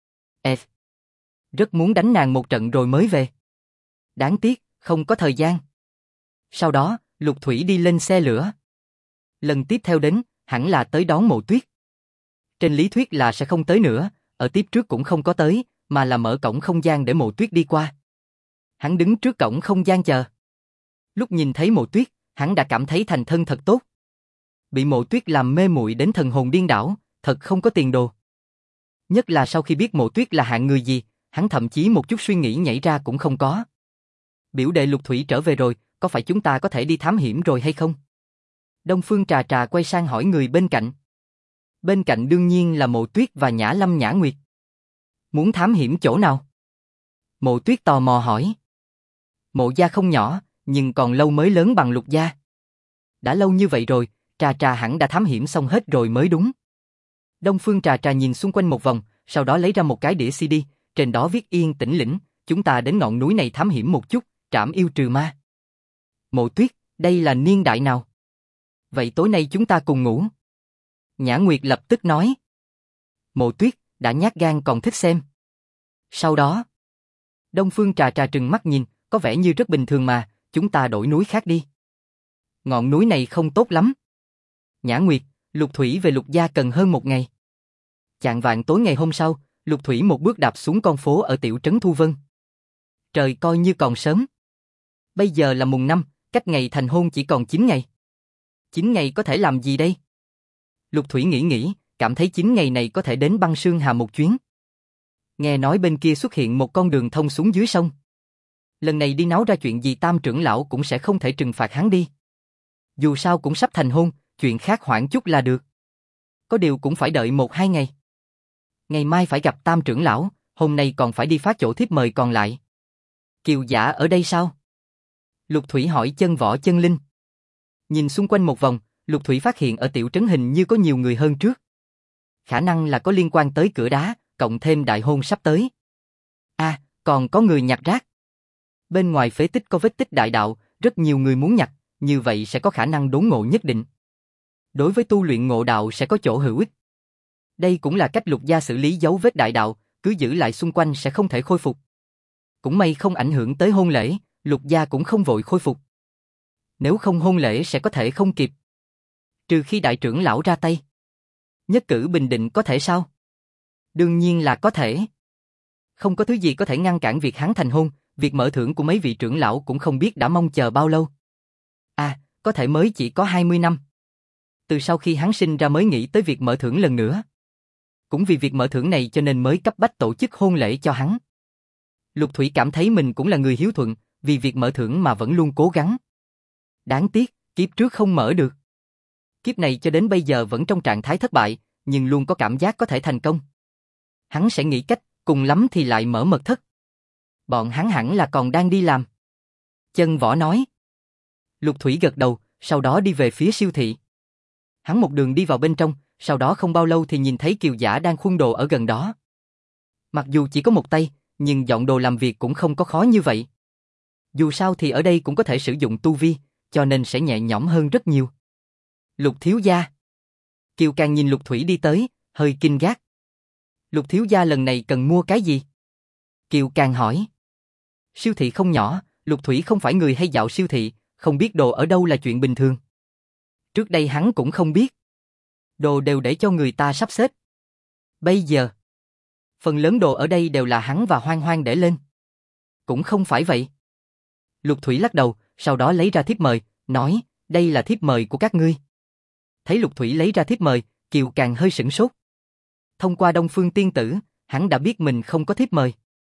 [SPEAKER 1] Rất muốn đánh nàng một trận rồi mới về. Đáng tiếc, không có thời gian. Sau đó, Lục Thủy đi lên xe lửa. Lần tiếp theo đến, hẳn là tới đón Mộ Tuyết. Trên lý thuyết là sẽ không tới nữa, ở tiếp trước cũng không có tới, mà là mở cổng không gian để Mộ Tuyết đi qua. Hắn đứng trước cổng không gian chờ. Lúc nhìn thấy Mộ Tuyết, hắn đã cảm thấy thành thân thật tốt. Bị Mộ Tuyết làm mê muội đến thần hồn điên đảo, thật không có tiền đồ. Nhất là sau khi biết Mộ Tuyết là hạng người gì, hắn thậm chí một chút suy nghĩ nhảy ra cũng không có. Biểu đệ Lục Thủy trở về rồi, có phải chúng ta có thể đi thám hiểm rồi hay không? Đông Phương Trà Trà quay sang hỏi người bên cạnh. Bên cạnh đương nhiên là Mộ Tuyết và Nhã Lâm Nhã Nguyệt. Muốn thám hiểm chỗ nào? Mộ Tuyết tò mò hỏi. Mộ gia không nhỏ, nhưng còn lâu mới lớn bằng Lục gia. Đã lâu như vậy rồi, Trà Trà hẳn đã thám hiểm xong hết rồi mới đúng. Đông Phương Trà Trà nhìn xung quanh một vòng, sau đó lấy ra một cái đĩa CD, trên đó viết Yên Tĩnh Lĩnh, chúng ta đến ngọn núi này thám hiểm một chút, trảm yêu trừ ma. Mộ Tuyết, đây là niên đại nào? Vậy tối nay chúng ta cùng ngủ. Nhã Nguyệt lập tức nói. Mộ Tuyết, đã nhát gan còn thích xem. Sau đó, Đông Phương Trà Trà trừng mắt nhìn, có vẻ như rất bình thường mà, chúng ta đổi núi khác đi. Ngọn núi này không tốt lắm. Nhã Nguyệt, Lục Thủy về Lục gia cần hơn 1 ngày. Chạng vạng tối ngày hôm sau, Lục Thủy một bước đạp xuống con phố ở tiểu trấn Thu Vân. Trời coi như còn sớm. Bây giờ là mùng 5, cách ngày thành hôn chỉ còn 9 ngày. 9 ngày có thể làm gì đây? Lục Thủy nghĩ, cảm thấy 9 ngày này có thể đến Băng Sương Hà một chuyến. Nghe nói bên kia xuất hiện một con đường thông xuống dưới sông. Lần này đi náo ra chuyện gì Tam trưởng lão cũng sẽ không thể trừng phạt hắn đi. Dù sao cũng sắp thành hôn, chuyện khác hoãn chút là được. Có điều cũng phải đợi 1-2 ngày. Ngày mai phải gặp Tam trưởng lão, hôm nay còn phải đi phá chỗ thiếp mời còn lại. Kiều Giả ở đây sao? Lục Thủy hỏi Chân Võ Chân Linh. Nhìn xung quanh một vòng, Lục Thủy phát hiện ở tiểu trấn hình như có nhiều người hơn trước. Khả năng là có liên quan tới cửa đá, cộng thêm đại hôn sắp tới. À, còn có người nhặt rác. Bên ngoài phế tích có vết tích đại đạo, rất nhiều người muốn nhặt, như vậy sẽ có khả năng đốn ngộ nhất định. Đối với tu luyện ngộ đạo sẽ có chỗ hữu ích. Đây cũng là cách Lục gia xử lý dấu vết đại đạo, cứ giữ lại xung quanh sẽ không thể khôi phục. Cũng may không ảnh hưởng tới hôn lễ, Lục gia cũng không vội khôi phục. Nếu không hôn lễ sẽ có thể không kịp. Trừ khi đại trưởng lão ra tay. Nhất cử bình định có thể sao? Đương nhiên là có thể. Không có thứ gì có thể ngăn cản việc hắn thành hôn, việc mở thưởng của mấy vị trưởng lão cũng không biết đã mong chờ bao lâu. À, có thể mới chỉ có 20 năm. Từ sau khi hắn sinh ra mới nghĩ tới việc mở thưởng lần nữa. Cũng vì việc mở thưởng này cho nên mới cấp bách tổ chức hôn lễ cho hắn. Lục Thủy cảm thấy mình cũng là người hiếu thuận, vì việc mở thưởng mà vẫn luôn cố gắng. Đáng tiếc, kiếp trước không mở được. Kiếp này cho đến bây giờ vẫn trong trạng thái thất bại, nhưng luôn có cảm giác có thể thành công. Hắn sẽ nghĩ cách, cùng lắm thì lại mở mật thất. Bọn hắn hẳn là còn đang đi làm. Chân Võ nói. Lục Thủy gật đầu, sau đó đi về phía siêu thị. Hắn một đường đi vào bên trong, sau đó không bao lâu thì nhìn thấy Kiều Giả đang khuân đồ ở gần đó. Mặc dù chỉ có một tay, nhưng dọn đồ làm việc cũng không có khó như vậy. Dù sao thì ở đây cũng có thể sử dụng tu vi, cho nên sẽ nhẹ nhõm hơn rất nhiều. Lục thiếu gia. Kiều Càng nhìn Lục Thủy đi tới, hơi kinh ngạc. Lục thiếu gia lần này cần mua cái gì? Kiều Càng hỏi. Siêu thị không nhỏ, Lục Thủy không phải người hay dạo siêu thị, không biết đồ ở đâu là chuyện bình thường. Trước đây hắn cũng không biết. Đồ đều để cho người ta sắp xếp. Bây giờ, phần lớn đồ ở đây đều là hắn và Hoang Hoang để lên. Cũng không phải vậy. Lục Thủy lắc đầu, sau đó lấy ra thiếp mời, nói, đây là thiếp mời của các ngươi. Thấy Lục Thủy lấy ra thiếp mời, Kiều Càng hơi sửng sốt. Thông qua Đông Phương Tiên Tử, hắn đã biết mình không có thiếp mời.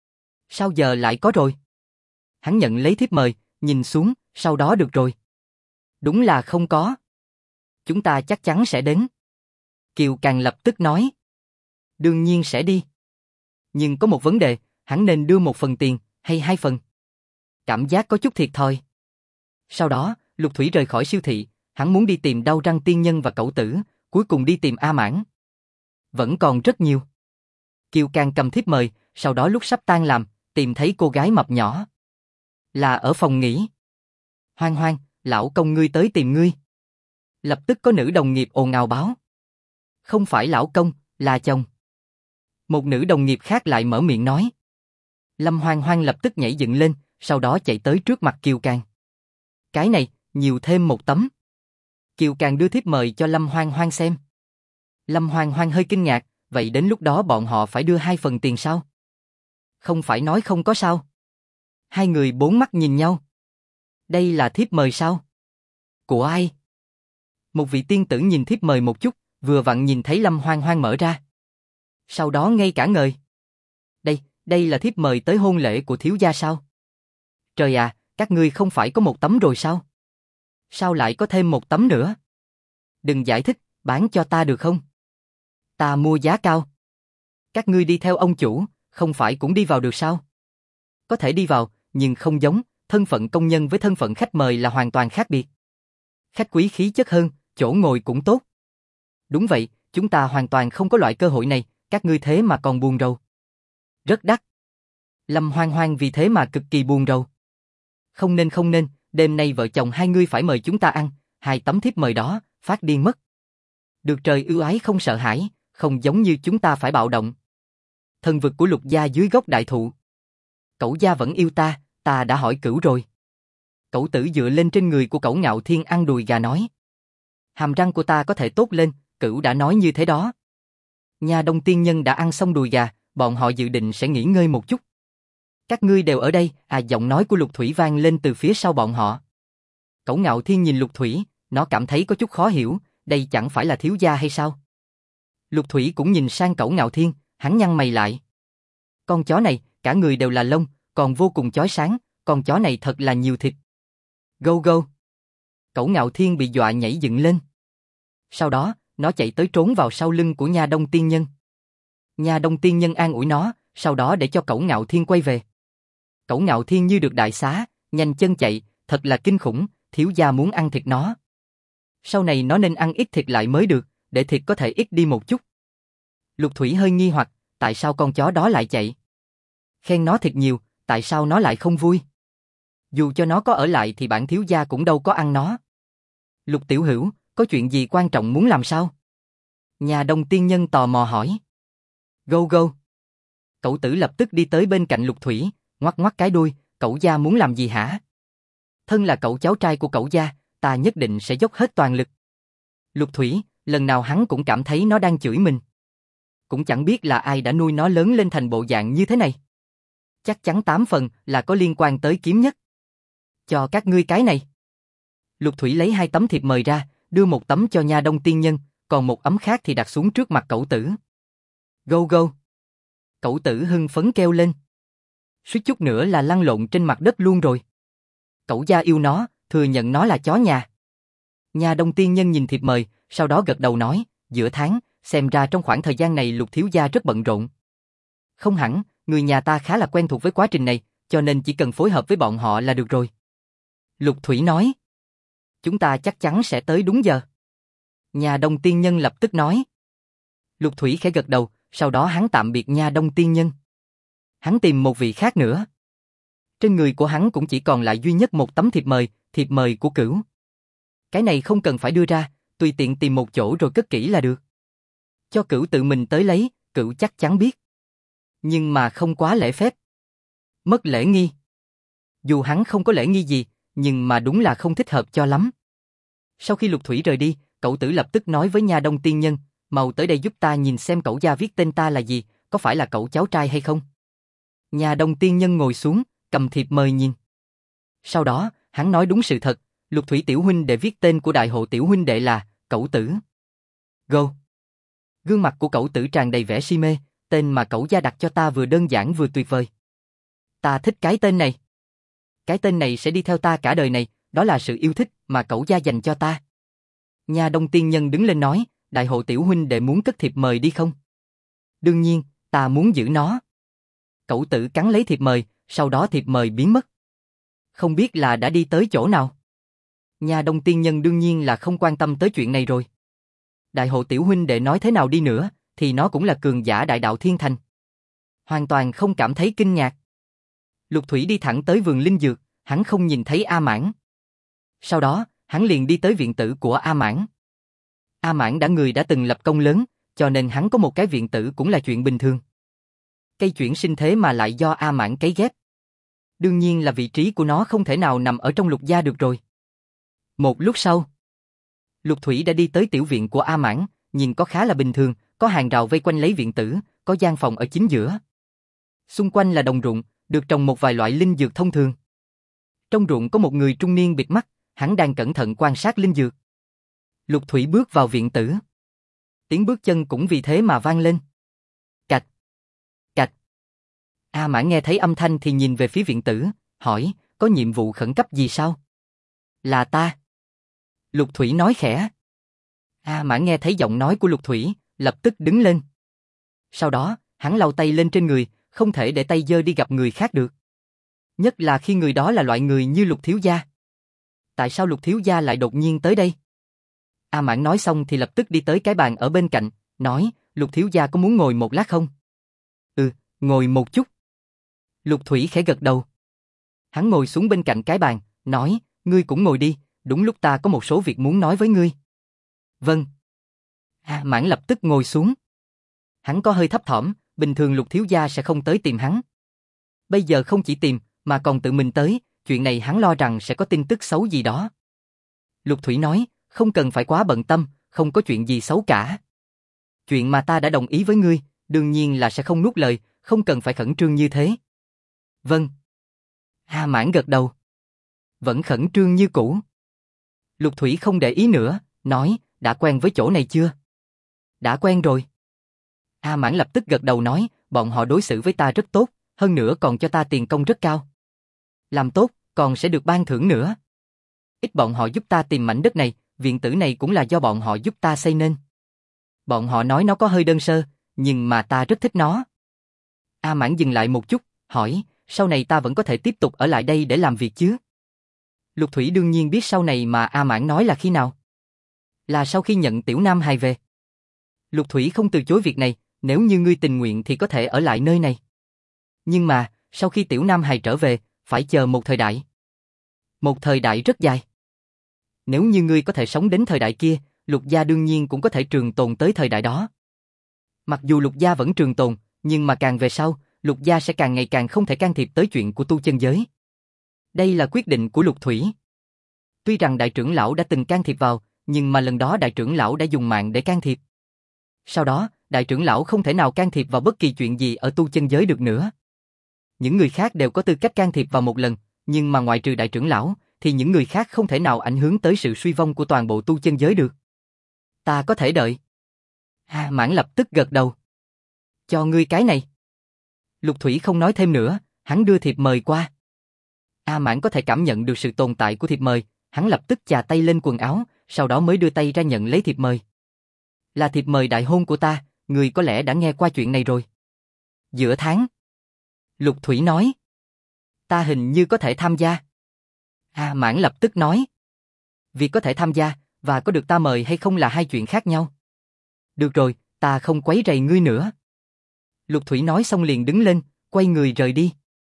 [SPEAKER 1] Sao giờ lại có rồi? Hắn nhận lấy thiếp mời, nhìn xuống, sau đó được rồi. Đúng là không có. Chúng ta chắc chắn sẽ đến. Kiều Càng lập tức nói. Đương nhiên sẽ đi. Nhưng có một vấn đề, hắn nên đưa 1 phần tiền, hay 2 phần. Cảm giác có chút thiệt thòi. Sau đó, Lục Thủy rời khỏi siêu thị, hắn muốn đi tìm Đao Răng Tiên Nhân và Cẩu Tử, cuối cùng đi tìm A Mãn. Vẫn còn rất nhiều. Kiều Càng cầm thiếp mời, sau đó lúc sắp tan làm, tìm thấy cô gái mập nhỏ. Là ở phòng nghỉ. Hoang Hoang, lão công ngươi tới tìm ngươi. Lập tức có nữ đồng nghiệp ồn ào báo. Không phải lão công, là chồng. Một nữ đồng nghiệp khác lại mở miệng nói. Lâm Hoang Hoang lập tức nhảy dựng lên, sau đó chạy tới trước mặt Kiều Càng. Cái này, nhiều thêm 1 tấm. Kiều Càng đưa thiếp mời cho Lâm Hoang Hoang xem. Lâm Hoang Hoang hơi kinh ngạc, vậy đến lúc đó bọn họ phải đưa 2 phần tiền sao? Không phải nói không có sao? Hai người bốn mắt nhìn nhau. Đây là thiếp mời sao? Của ai? Một vị tiên tử nhìn thiếp mời một chút, vừa vặn nhìn thấy Lâm Hoang Hoang mở ra. Sau đó ngây cả ngời. Đây là thiếp mời tới hôn lễ của thiếu gia sao? Trời à, các ngươi không phải có 1 tấm rồi sao? Sao lại có thêm 1 tấm nữa? Đừng giải thích, bán cho ta được không? Ta mua giá cao. Các ngươi đi theo ông chủ, không phải cũng đi vào được sao? Có thể đi vào, nhưng không giống, thân phận công nhân với thân phận khách mời là hoàn toàn khác biệt. Khách quý khí chất hơn, chỗ ngồi cũng tốt. Đúng vậy, chúng ta hoàn toàn không có loại cơ hội này, các ngươi thế mà còn buồn rầu. Rất đắt. Lâm Hoang Hoang vì thế mà cực kỳ buồn rầu. Không nên, đêm nay vợ chồng hai ngươi phải mời chúng ta ăn, 2 tấm thiếp mời đó, phát điên mất. Được trời ưu ái không sợ hãi, không giống như chúng ta phải bạo động. Thần vực của Lục gia dưới gốc đại thụ. Cẩu gia vẫn yêu ta đã hỏi Cửu rồi. Cẩu Tử dựa lên trên người của Cẩu Ngạo Thiên ăn đùi gà nói. Hàm răng của ta có thể tốt lên, Cửu đã nói như thế đó. Nhà Đông Tiên Nhân đã ăn xong đùi gà, bọn họ dự định sẽ nghỉ ngơi một chút. Các ngươi đều ở đây, giọng nói của Lục Thủy vang lên từ phía sau bọn họ. Cẩu Ngạo Thiên nhìn Lục Thủy, nó cảm thấy có chút khó hiểu, đây chẳng phải là thiếu gia hay sao? Lục Thủy cũng nhìn sang Cẩu Ngạo Thiên, hắn nhăn mày lại. Con chó này, cả người đều là lông, còn vô cùng chói sáng, con chó này thật là nhiều thịt. Gâu gâu. Cẩu Ngạo Thiên bị dọa nhảy dựng lên. Sau đó, nó chạy tới trốn vào sau lưng của Nha Đông Tiên Nhân. Nha Đông Tiên Nhân an ủi nó, sau đó để cho Cẩu Ngạo Thiên quay về. Cẩu Ngạo Thiên như được đại xá, nhanh chân chạy, thật là kinh khủng, thiếu gia muốn ăn thịt nó. Sau này nó nên ăn ít thịt lại mới được, để thịt có thể ít đi một chút. Lục Thủy hơi nghi hoặc, tại sao con chó đó lại chạy? Khen nó thịt nhiều, tại sao nó lại không vui? Dù cho nó có ở lại thì bản thiếu gia cũng đâu có ăn nó. Lục Tiểu Hữu, có chuyện gì quan trọng muốn làm sao? Nhà Đông Tiên Nhân tò mò hỏi. Gâu gâu. Cẩu tử lập tức đi tới bên cạnh Lục Thủy, ngoắc ngoắc cái đuôi, cẩu gia muốn làm gì hả? Thân là cậu cháu trai của cẩu gia, ta nhất định sẽ dốc hết toàn lực. Lục Thủy, lần nào hắn cũng cảm thấy nó đang chửi mình. Cũng chẳng biết là ai đã nuôi nó lớn lên thành bộ dạng như thế này. Chắc chắn 8 phần là có liên quan tới kiếm nhất. Cho các ngươi cái này. Lục Thủy lấy 2 tấm thiệp mời ra, đưa một tấm cho Nha Đông Tiên Nhân, còn một ấm khác thì đặt xuống trước mặt cẩu tử. Gâu gâu. Cẩu tử hưng phấn kêu lên. Suýt chút nữa là lăn lộn trên mặt đất luôn rồi. Cẩu gia yêu nó, thừa nhận nó là chó nhà. Nha Đông Tiên Nhân nhìn thiệp mời, sau đó gật đầu nói, giữa tháng, xem ra trong khoảng thời gian này Lục thiếu gia rất bận rộn. Không hẳn, người nhà ta khá là quen thuộc với quá trình này, cho nên chỉ cần phối hợp với bọn họ là được rồi. Lục Thủy nói. Chúng ta chắc chắn sẽ tới đúng giờ. Nha Đông Tiên Nhân lập tức nói. Lục Thủy khẽ gật đầu, sau đó hắn tạm biệt Nha Đông Tiên Nhân. Hắn tìm một vị khác nữa. Trên người của hắn cũng chỉ còn lại duy nhất một tấm thiệp mời của Cửu. Cái này không cần phải đưa ra, tùy tiện tìm một chỗ rồi cất kỹ là được. Cho Cửu tự mình tới lấy, Cửu chắc chắn biết. Nhưng mà không quá lễ phép. Mất lễ nghi. Dù hắn không có lễ nghi gì, nhưng mà đúng là không thích hợp cho lắm. Sau khi Lục Thủy rời đi, cậu tử lập tức nói với Nha Đông Tiên Nhân, mau tới đây giúp ta nhìn xem cậu gia viết tên ta là gì, có phải là cậu cháu trai hay không? Nha Đông Tiên Nhân ngồi xuống, cầm thiệp mời nhìn. Sau đó, hắn nói đúng sự thật, Lục Thủy tiểu huynh đệ viết tên của đại hộ tiểu huynh đệ là Cẩu Tử. Go. Gương mặt của Cẩu Tử tràn đầy vẻ si mê, tên mà cậu gia đặt cho ta vừa đơn giản vừa tuyệt vời. Ta thích cái tên này. Cái tên này sẽ đi theo ta cả đời này, đó là sự yêu thích mà cậu gia dành cho ta. Nha Đông Tiên Nhân đứng lên nói, đại hộ tiểu huynh đệ muốn cất thiệp mời đi không? Đương nhiên, ta muốn giữ nó. Cẩu Tử cắn lấy thiệp mời, sau đó thiệp mời biến mất. Không biết là đã đi tới chỗ nào. Nha Đông Tiên Nhân đương nhiên là không quan tâm tới chuyện này rồi. Đại hộ tiểu huynh đệ nói thế nào đi nữa, thì nó cũng là cường giả đại đạo thiên thành. Hoàn toàn không cảm thấy kinh ngạc. Lục Thủy đi thẳng tới vườn linh dược, hắn không nhìn thấy A Mãn. Sau đó, hắn liền đi tới viện tử của A Mãn. A Mãn đã từng lập công lớn, cho nên hắn có một cái viện tử cũng là chuyện bình thường. Cây chuyển sinh thế mà lại do A Mãn cấy ghép. Đương nhiên là vị trí của nó không thể nào nằm ở trong Lục gia được rồi. Một lúc sau, Lục Thủy đã đi tới tiểu viện của A Mãn, nhìn có khá là bình thường, có hàng rào vây quanh lấy viện tử, có gian phòng ở chính giữa. Xung quanh là đồng ruộng, được trồng một vài loại linh dược thông thường. Trong ruộng có một người trung niên bịt mắt, hắn đang cẩn thận quan sát linh dược. Lục Thủy bước vào viện tử. Tiếng bước chân cũng vì thế mà vang lên. Cạch, cạch. A Mãn nghe thấy âm thanh thì nhìn về phía viện tử, hỏi, có nhiệm vụ khẩn cấp gì sao? Là ta. Lục Thủy nói khẽ. A Mãn nghe thấy giọng nói của Lục Thủy, lập tức đứng lên. Sau đó, hắn lau tay lên trên người, không thể để tay dơ đi gặp người khác được. Nhất là khi người đó là loại người như Lục thiếu gia. Tại sao Lục thiếu gia lại đột nhiên tới đây? A Mãn nói xong thì lập tức đi tới cái bàn ở bên cạnh, nói, Lục thiếu gia có muốn ngồi một lát không? Ừ, ngồi một chút. Lục Thủy khẽ gật đầu. Hắn ngồi xuống bên cạnh cái bàn, nói, ngươi cũng ngồi đi, đúng lúc ta có một số việc muốn nói với ngươi. Vâng. A Mãn lập tức ngồi xuống. Hắn có hơi thấp thỏm, bình thường Lục thiếu gia sẽ không tới tìm hắn. Bây giờ không chỉ tìm, mà còn tự mình tới, chuyện này hắn lo rằng sẽ có tin tức xấu gì đó. Lục Thủy nói, không cần phải quá bận tâm, không có chuyện gì xấu cả. Chuyện mà ta đã đồng ý với ngươi, đương nhiên là sẽ không nuốt lời, không cần phải khẩn trương như thế. Vâng. A Mãn gật đầu. Vẫn khẩn trương như cũ. Lục Thủy không để ý nữa, nói, đã quen với chỗ này chưa? Đã quen rồi. A Mãn lập tức gật đầu nói, bọn họ đối xử với ta rất tốt, hơn nữa còn cho ta tiền công rất cao. Làm tốt, còn sẽ được ban thưởng nữa. Ít bọn họ giúp ta tìm mảnh đất này, viện tử này cũng là do bọn họ giúp ta xây nên. Bọn họ nói nó có hơi đơn sơ, nhưng mà ta rất thích nó. A Mãn dừng lại một chút, hỏi, sau này ta vẫn có thể tiếp tục ở lại đây để làm việc chứ? Lục Thủy đương nhiên biết sau này mà A Mãn nói là khi nào. Là sau khi nhận Tiểu Nam Hài về. Lục Thủy không từ chối việc này, nếu như ngươi tình nguyện thì có thể ở lại nơi này. Nhưng mà, sau khi Tiểu Nam Hài trở về, phải chờ một thời đại. Một thời đại rất dài. Nếu như ngươi có thể sống đến thời đại kia, Lục gia đương nhiên cũng có thể trường tồn tới thời đại đó. Mặc dù Lục gia vẫn trường tồn, nhưng mà càng về sau, Lục gia sẽ càng ngày càng không thể can thiệp tới chuyện của tu chân giới. Đây là quyết định của Lục Thủy. Tuy rằng đại trưởng lão đã từng can thiệp vào, nhưng mà lần đó đại trưởng lão đã dùng mạng để can thiệp. Sau đó, đại trưởng lão không thể nào can thiệp vào bất kỳ chuyện gì ở tu chân giới được nữa. Những người khác đều có tư cách can thiệp vào một lần, nhưng mà ngoại trừ đại trưởng lão, thì những người khác không thể nào ảnh hưởng tới sự suy vong của toàn bộ tu chân giới được. Ta có thể đợi. A Mãn lập tức gật đầu. Cho ngươi cái này. Lục Thủy không nói thêm nữa, hắn đưa thiệp mời qua. A Mãn có thể cảm nhận được sự tồn tại của thiệp mời, hắn lập tức chà tay lên quần áo, sau đó mới đưa tay ra nhận lấy thiệp mời. Là thiệp mời đại hôn của ta, ngươi có lẽ đã nghe qua chuyện này rồi. Giữa tháng. Lục Thủy nói. Ta hình như có thể tham gia. A Mãn lập tức nói. Việc có thể tham gia, và có được ta mời hay không là hai chuyện khác nhau. Được rồi, ta không quấy rầy ngươi nữa. Lục Thủy nói xong liền đứng lên, quay người rời đi.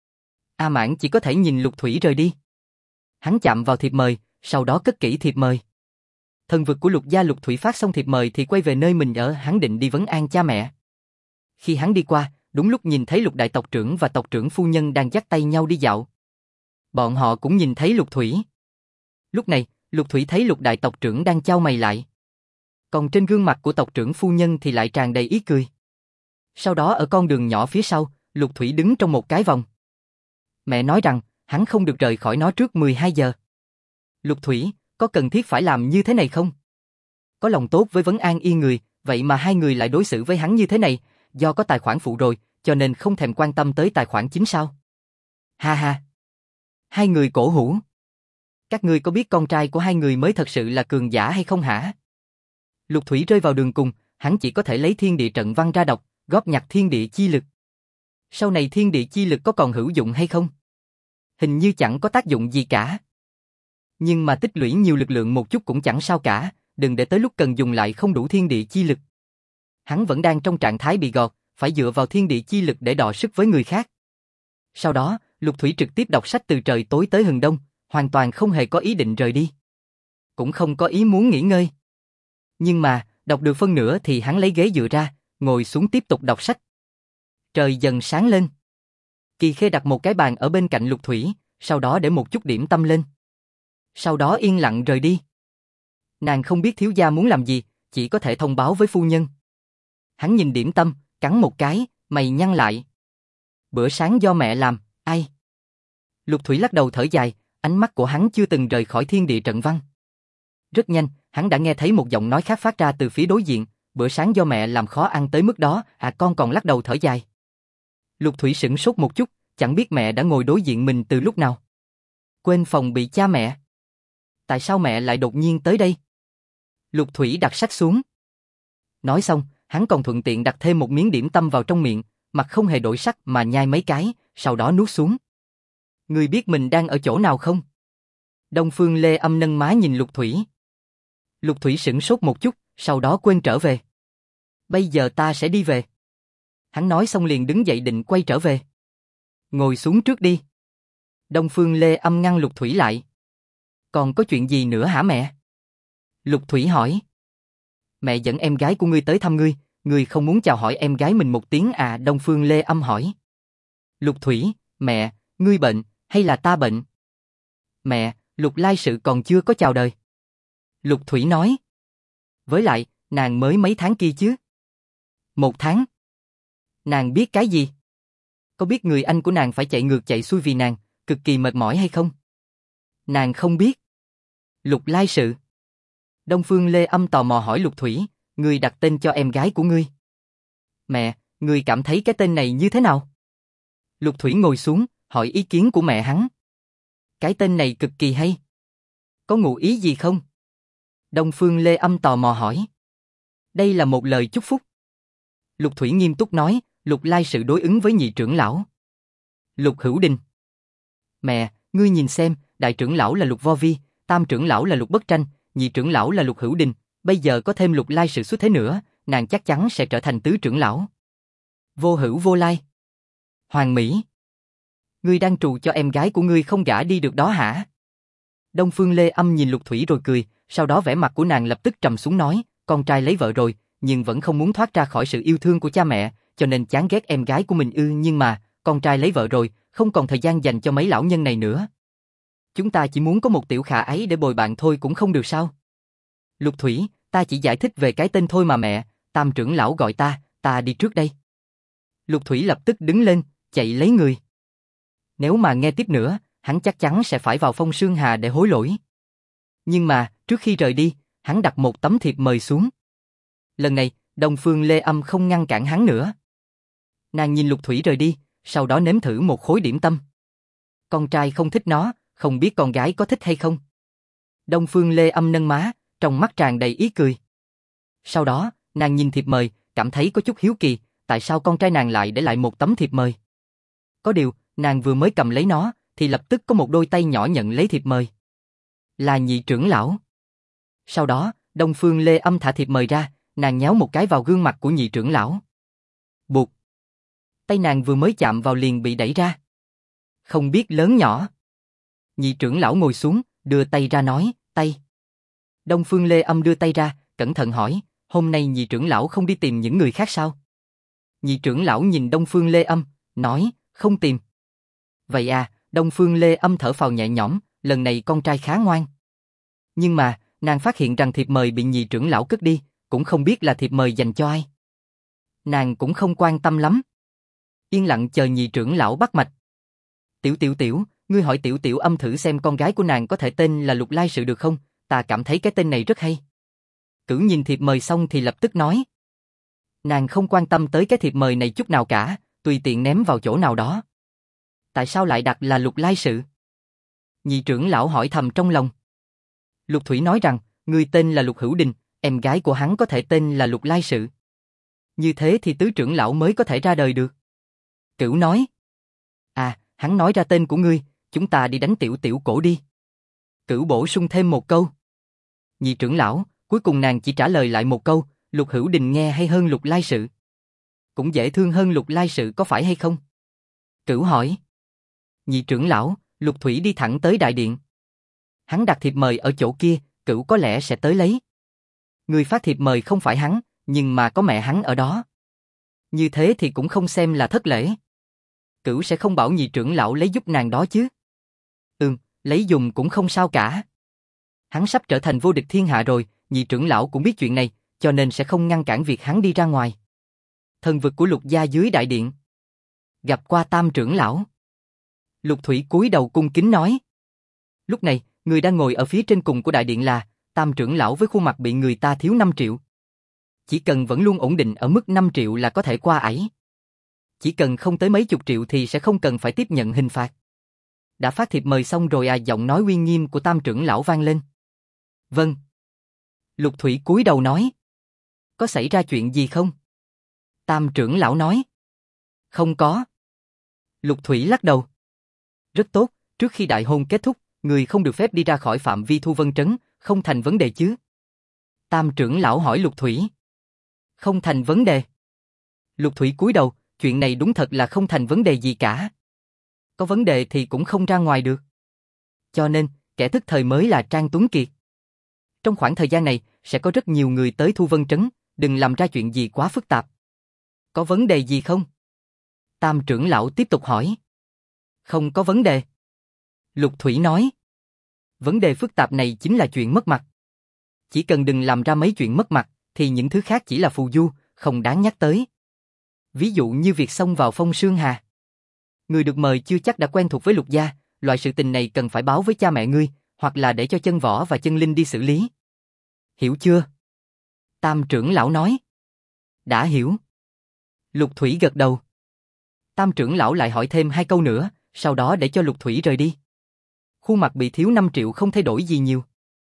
[SPEAKER 1] A Mãn chỉ có thể nhìn Lục Thủy rời đi. Hắn chạm vào thiệp mời, sau đó cất kỹ thiệp mời. Thần vực của Lục gia Lục Thủy phát xong thiệp mời thì quay về nơi mình ở, hắn định đi vấn an cha mẹ. Khi hắn đi qua, đúng lúc nhìn thấy Lục đại tộc trưởng và tộc trưởng phu nhân đang dắt tay nhau đi dạo. Bọn họ cũng nhìn thấy Lục Thủy. Lúc này, Lục Thủy thấy Lục đại tộc trưởng đang chau mày lại. Còn trên gương mặt của tộc trưởng phu nhân thì lại tràn đầy ý cười. Sau đó ở con đường nhỏ phía sau, Lục Thủy đứng trong một cái vòng. Mẹ nói rằng, hắn không được rời khỏi nó trước 12 giờ. Lục Thủy, có cần thiết phải làm như thế này không? Có lòng tốt với vấn an yên người, vậy mà hai người lại đối xử với hắn như thế này, do có tài khoản phụ rồi, cho nên không thèm quan tâm tới tài khoản chính sao? Ha ha! Hai người cổ hủ. Các ngươi có biết con trai của hai người mới thật sự là cường giả hay không hả? Lục Thủy rơi vào đường cùng, hắn chỉ có thể lấy thiên địa trận văn ra đọc, góp nhặt thiên địa chi lực. Sau này thiên địa chi lực có còn hữu dụng hay không? Hình như chẳng có tác dụng gì cả. Nhưng mà tích lũy nhiều lực lượng một chút cũng chẳng sao cả, đừng để tới lúc cần dùng lại không đủ thiên địa chi lực. Hắn vẫn đang trong trạng thái bị gọt, phải dựa vào thiên địa chi lực để đọ sức với người khác. Sau đó, Lục Thủy trực tiếp đọc sách từ trời tối tới hừng đông, hoàn toàn không hề có ý định rời đi. Cũng không có ý muốn nghỉ ngơi. Nhưng mà, đọc được phân nửa thì hắn lấy ghế dựa ra, ngồi xuống tiếp tục đọc sách. Trời dần sáng lên. Kỳ Khê đặt một cái bàn ở bên cạnh Lục Thủy, sau đó để một chút điểm tâm lên. Sau đó yên lặng rời đi. Nàng không biết thiếu gia muốn làm gì, chỉ có thể thông báo với phu nhân. Hắn nhìn điểm tâm, cắn một cái, mày nhăn lại. Bữa sáng do mẹ làm, ai? Lục Thủy lắc đầu thở dài, ánh mắt của hắn chưa từng rời khỏi thiên địa trận văn. Rất nhanh, hắn đã nghe thấy một giọng nói khác phát ra từ phía đối diện, bữa sáng do mẹ làm khó ăn tới mức đó, à con còn lắc đầu thở dài. Lục Thủy sửng sốt một chút, chẳng biết mẹ đã ngồi đối diện mình từ lúc nào. Quên phòng bị cha mẹ. Tại sao mẹ lại đột nhiên tới đây? Lục Thủy đặt sách xuống. Nói xong, hắn còn thuận tiện đặt thêm một miếng điểm tâm vào trong miệng, mặt không hề đổi sắc mà nhai mấy cái, sau đó nuốt xuống. Ngươi biết mình đang ở chỗ nào không? Đông Phương Lê Âm nâng má nhìn Lục Thủy. Lục Thủy sửng sốt một chút, sau đó quên trở về. Bây giờ ta sẽ đi về. Hắn nói xong liền đứng dậy định quay trở về. Ngồi xuống trước đi. Đông Phương Lê Âm ngăn Lục Thủy lại. Còn có chuyện gì nữa hả mẹ? Lục Thủy hỏi. Mẹ dẫn em gái của ngươi tới thăm ngươi, ngươi không muốn chào hỏi em gái mình một tiếng à? Đông Phương Lê Âm hỏi. Lục Thủy, mẹ, ngươi bệnh, hay là ta bệnh? Mẹ, Lục Lai Sự còn chưa có chào đời. Lục Thủy nói. Với lại, nàng mới mấy tháng kia chứ? 1 tháng. Nàng biết cái gì? Có biết người anh của nàng phải chạy ngược chạy xuôi vì nàng, cực kỳ mệt mỏi hay không? Nàng không biết. Lục Lai Sự. Đông Phương Lê Âm tò mò hỏi Lục Thủy, ngươi đặt tên cho em gái của ngươi. Mẹ, ngươi cảm thấy cái tên này như thế nào? Lục Thủy ngồi xuống, hỏi ý kiến của mẹ hắn. Cái tên này cực kỳ hay. Có ngụ ý gì không? Đông Phương Lê Âm tò mò hỏi. Đây là một lời chúc phúc. Lục Thủy nghiêm túc nói, Lục Lai Sự đối ứng với nhị trưởng lão. Lục Hữu Đình. Mẹ, ngươi nhìn xem, đại trưởng lão là Lục Vo Vi, tam trưởng lão là Lục Bất Tranh, nhị trưởng lão là Lục Hữu Đình, bây giờ có thêm Lục Lai Sự xuất thế nữa, nàng chắc chắn sẽ trở thành tứ trưởng lão. Vô Hữu Vô Lai. Hoàng Mỹ. Ngươi đang trù cho em gái của ngươi không gả đi được đó hả? Đông Phương Lê Âm nhìn Lục Thủy rồi cười, sau đó vẻ mặt của nàng lập tức trầm xuống nói, con trai lấy vợ rồi, nhưng vẫn không muốn thoát ra khỏi sự yêu thương của cha mẹ, cho nên chán ghét em gái của mình ư, nhưng mà, con trai lấy vợ rồi, không còn thời gian dành cho mấy lão nhân này nữa. Chúng ta chỉ muốn có một tiểu khả ấy để bồi bạn thôi cũng không được sao? Lục Thủy, ta chỉ giải thích về cái tên thôi mà mẹ, tam trưởng lão gọi ta đi trước đây. Lục Thủy lập tức đứng lên, chạy lấy người. Nếu mà nghe tiếp nữa, hắn chắc chắn sẽ phải vào Phong Sương Hà để hối lỗi. Nhưng mà, trước khi rời đi, hắn đặt một tấm thiệp mời xuống. Lần này, Đông Phương Lê Âm không ngăn cản hắn nữa. Nàng nhìn Lục Thủy rời đi, sau đó nếm thử một khối điểm tâm. Con trai không thích nó, không biết con gái có thích hay không. Đông Phương Lê Âm nâng má, trong mắt tràn đầy ý cười. Sau đó, nàng nhìn thiệp mời, cảm thấy có chút hiếu kỳ, tại sao con trai nàng lại để lại một tấm thiệp mời. Có điều, nàng vừa mới cầm lấy nó, thì lập tức có một đôi tay nhỏ nhận lấy thiệp mời. Là nhị trưởng lão. Sau đó, Đông Phương Lê Âm thả thiệp mời ra, nàng nhéo một cái vào gương mặt của nhị trưởng lão. Bụt. Tay nàng vừa mới chạm vào liền bị đẩy ra. Không biết lớn nhỏ. Nhị trưởng lão ngồi xuống, đưa tay ra nói, tay. Đông Phương Lê Âm đưa tay ra, cẩn thận hỏi, hôm nay nhị trưởng lão không đi tìm những người khác sao? Nhị trưởng lão nhìn Đông Phương Lê Âm, nói, không tìm. Vậy à, Đông Phương Lê Âm thở phào nhẹ nhõm, lần này con trai khá ngoan. Nhưng mà, nàng phát hiện rằng thiệp mời bị nhị trưởng lão cất đi, cũng không biết là thiệp mời dành cho ai. Nàng cũng không quan tâm lắm. Yên lặng chờ nhị trưởng lão bắt mạch. Tiểu, ngươi hỏi Tiểu Âm thử xem con gái của nàng có thể tên là Lục Lai Sự được không? Ta cảm thấy cái tên này rất hay. Cửu nhìn thiệp mời xong thì lập tức nói. Nàng không quan tâm tới cái thiệp mời này chút nào cả, tùy tiện ném vào chỗ nào đó. Tại sao lại đặt là Lục Lai Sự? Nhị trưởng lão hỏi thầm trong lòng. Lục Thủy nói rằng, người tên là Lục Hữu Đình, em gái của hắn có thể tên là Lục Lai Sự. Như thế thì tứ trưởng lão mới có thể ra đời được. Cửu nói. À, hắn nói ra tên của ngươi, chúng ta đi đánh Tiểu Cổ đi. Cửu bổ sung thêm một câu. Nhị trưởng lão, cuối cùng nàng chỉ trả lời lại một câu, Lục Hữu Đình nghe hay hơn Lục Lai Sự. Cũng dễ thương hơn Lục Lai Sự có phải hay không? Cửu hỏi. Nhị trưởng lão, Lục Thủy đi thẳng tới đại điện. Hắn đặt thiệp mời ở chỗ kia, Cửu có lẽ sẽ tới lấy. Người phát thiệp mời không phải hắn, nhưng mà có mẹ hắn ở đó. Như thế thì cũng không xem là thất lễ. Cửu sẽ không bảo nhị trưởng lão lấy giúp nàng đó chứ. Lấy dùng cũng không sao cả. Hắn sắp trở thành vô địch thiên hạ rồi, nhị trưởng lão cũng biết chuyện này, cho nên sẽ không ngăn cản việc hắn đi ra ngoài. Thần vực của Lục gia dưới đại điện. Gặp qua tam trưởng lão. Lục Thủy cúi đầu cung kính nói. Lúc này, người đang ngồi ở phía trên cùng của đại điện là tam trưởng lão với khuôn mặt bị người ta thiếu 5 triệu. Chỉ cần vẫn luôn ổn định ở mức 5 triệu là có thể qua ải. Chỉ cần không tới mấy chục triệu thì sẽ không cần phải tiếp nhận hình phạt. Đã phát thiệp mời xong rồi à, giọng nói uy nghiêm của tam trưởng lão vang lên. Vâng. Lục Thủy cúi đầu nói. Có xảy ra chuyện gì không? Tam trưởng lão nói. Không có. Lục Thủy lắc đầu. Rất tốt, trước khi đại hôn kết thúc, người không được phép đi ra khỏi phạm vi Thu Vân Trấn, không thành vấn đề chứ? Tam trưởng lão hỏi Lục Thủy. Không thành vấn đề. Lục Thủy cúi đầu, chuyện này đúng thật là không thành vấn đề gì cả. Có vấn đề thì cũng không ra ngoài được. Cho nên, kẻ thức thời mới là Trang Tuấn Kiệt. Trong khoảng thời gian này, sẽ có rất nhiều người tới Thu Vân Trấn, đừng làm ra chuyện gì quá phức tạp. Có vấn đề gì không? Tam trưởng lão tiếp tục hỏi. Không có vấn đề. Lục Thủy nói. Vấn đề phức tạp này chính là chuyện mất mặt. Chỉ cần đừng làm ra mấy chuyện mất mặt, thì những thứ khác chỉ là phù du, không đáng nhắc tới. Ví dụ như việc xông vào Phong Sương Hà. Người được mời chưa chắc đã quen thuộc với Lục gia, loại sự tình này cần phải báo với cha mẹ ngươi, hoặc là để cho Chân Võ và Chân Linh đi xử lý. Hiểu chưa? Tam trưởng lão nói. Đã hiểu. Lục Thủy gật đầu. Tam trưởng lão lại hỏi thêm 2 câu nữa, sau đó để cho Lục Thủy rời đi. Khuôn mặt bị thiếu 5 triệu không thay đổi gì nhiều.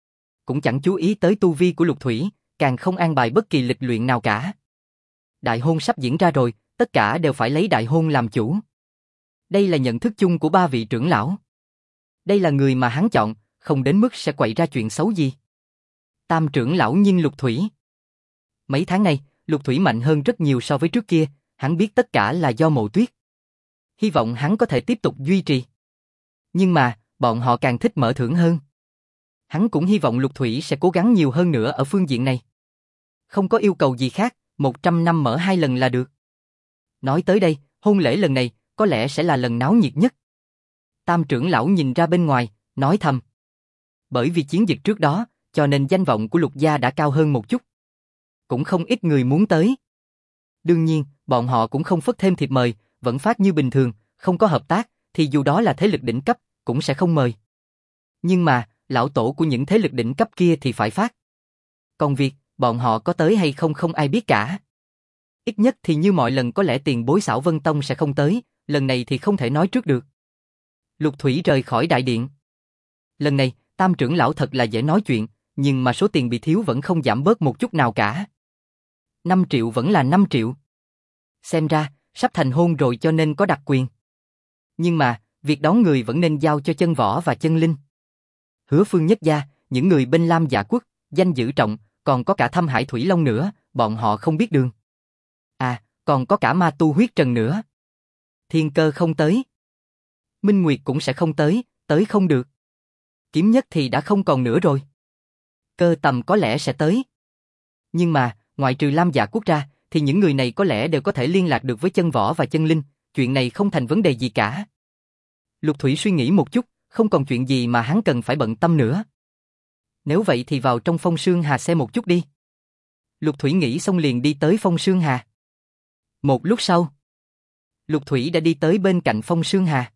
[SPEAKER 1] cũng chẳng chú ý tới tu vi của Lục Thủy, càng không an bài bất kỳ lịch luyện nào cả. Đại hôn sắp diễn ra rồi, tất cả đều phải lấy đại hôn làm chủ. Đây là nhận thức chung của ba vị trưởng lão. Đây là người mà hắn chọn, không đến mức sẽ quậy ra chuyện xấu gì. Tam trưởng lão nhìn Lục Thủy. Mấy tháng nay, Lục Thủy mạnh hơn rất nhiều so với trước kia, hắn biết tất cả là do Mộ Tuyết. Hy vọng hắn có thể tiếp tục duy trì. Nhưng mà, bọn họ càng thích mở thưởng hơn. Hắn cũng hy vọng Lục Thủy sẽ cố gắng nhiều hơn nữa ở phương diện này. Không có yêu cầu gì khác, 100 năm mở 2 lần là được. Nói tới đây, hôn lễ lần này, có lẽ sẽ là lần náo nhiệt nhất. Tam trưởng lão nhìn ra bên ngoài, nói thầm. Bởi vì chiến dịch trước đó, cho nên danh vọng của Lục gia đã cao hơn một chút. Cũng không ít người muốn tới. Đương nhiên, bọn họ cũng không phất thêm thiệp mời, vẫn phát như bình thường, không có hợp tác, thì dù đó là thế lực đỉnh cấp, cũng sẽ không mời. Nhưng mà, lão tổ của những thế lực đỉnh cấp kia thì phải phát. Còn việc, bọn họ có tới hay không không ai biết cả. Ít nhất thì như mọi lần có lẽ tiền bối Xảo Vân Tông sẽ không tới, lần này thì không thể nói trước được. Lục Thủy rời khỏi đại điện. Lần này, Tam trưởng lão thật là dễ nói chuyện, nhưng mà số tiền bị thiếu vẫn không giảm bớt một chút nào cả. 5 triệu vẫn là 5 triệu. Xem ra, sắp thành hôn rồi cho nên có đặc quyền. Nhưng mà, việc đón người vẫn nên giao cho Chân Võ và Chân Linh. Hứa Phương nhất gia, những người bên Lam Dạ Quốc, danh dự trọng, còn có cả Thâm Hải Thủy Long nữa, bọn họ không biết đường. À, còn có cả Ma Tu Huyết Trần nữa. Thiên Cơ không tới. Minh Nguyệt cũng sẽ không tới, tới không được. Kiếm Nhất thì đã không còn nữa rồi. Cơ Tầm có lẽ sẽ tới. Nhưng mà, ngoại trừ Lam Dạ Quốc ra, thì những người này có lẽ đều có thể liên lạc được với Chân Võ và Chân Linh, chuyện này không thành vấn đề gì cả. Lục Thủy suy nghĩ một chút, không còn chuyện gì mà hắn cần phải bận tâm nữa. Nếu vậy thì vào trong Phong Sương Hà xem một chút đi. Lục Thủy nghĩ xong liền đi tới Phong Sương Hà. Một lúc sau, Lục Thủy đã đi tới bên cạnh Phong Sương Hà.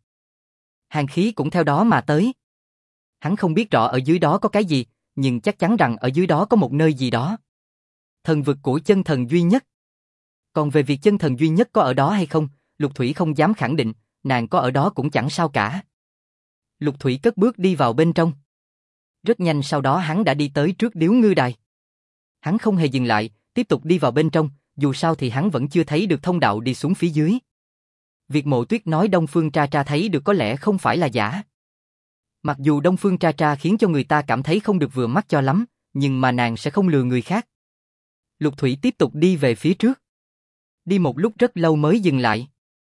[SPEAKER 1] Hàn khí cũng theo đó mà tới. Hắn không biết rõ ở dưới đó có cái gì, nhưng chắc chắn rằng ở dưới đó có một nơi gì đó. Thần vực của chân thần duy nhất. Còn về việc chân thần duy nhất có ở đó hay không, Lục Thủy không dám khẳng định, nàng có ở đó cũng chẳng sao cả. Lục Thủy cất bước đi vào bên trong. Rất nhanh sau đó hắn đã đi tới trước Điếu Ngư Đài. Hắn không hề dừng lại, tiếp tục đi vào bên trong, dù sao thì hắn vẫn chưa thấy được thông đạo đi xuống phía dưới. Việc Mộ Tuyết nói Đông Phương Tra Tra thấy được có lẽ không phải là giả. Mặc dù Đông Phương Tra Tra khiến cho người ta cảm thấy không được vừa mắt cho lắm, nhưng mà nàng sẽ không lừa người khác. Lục Thủy tiếp tục đi về phía trước. Đi một lúc rất lâu mới dừng lại.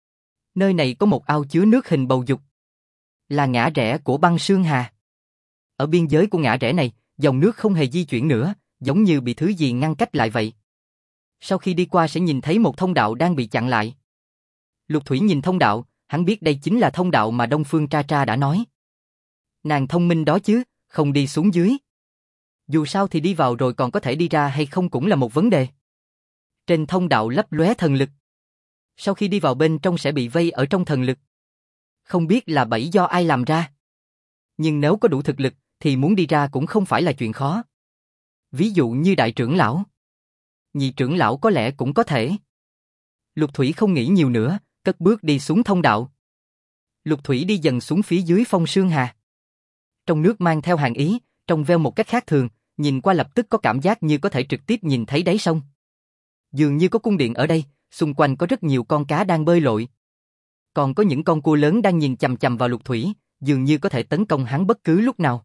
[SPEAKER 1] Nơi này có một ao chứa nước hình bầu dục. Là ngã rẽ của băng Sương Hà. Ở biên giới của ngã rẽ này, dòng nước không hề di chuyển nữa, giống như bị thứ gì ngăn cách lại vậy. Sau khi đi qua sẽ nhìn thấy một thông đạo đang bị chặn lại. Lục Thủy nhìn thông đạo, hắn biết đây chính là thông đạo mà Đông Phương Tra Tra đã nói. Nàng thông minh đó chứ, không đi xuống dưới. Dù sao thì đi vào rồi còn có thể đi ra hay không cũng là một vấn đề. Trên thông đạo lấp lóe thần lực. Sau khi đi vào bên trong sẽ bị vây ở trong thần lực. Không biết là bẫy do ai làm ra. Nhưng nếu có đủ thực lực, thì muốn đi ra cũng không phải là chuyện khó. Ví dụ như đại trưởng lão. Nhị trưởng lão có lẽ cũng có thể. Lục Thủy không nghĩ nhiều nữa, cất bước đi xuống thông đạo. Lục Thủy đi dần xuống phía dưới Phong Sương Hà. Trong nước mang theo hàn ý, trong veo một cách khác thường, nhìn qua lập tức có cảm giác như có thể trực tiếp nhìn thấy đáy sông. Dường như có cung điện ở đây, xung quanh có rất nhiều con cá đang bơi lội. Còn có những con cua lớn đang nhìn chằm chằm vào Lục Thủy, dường như có thể tấn công hắn bất cứ lúc nào.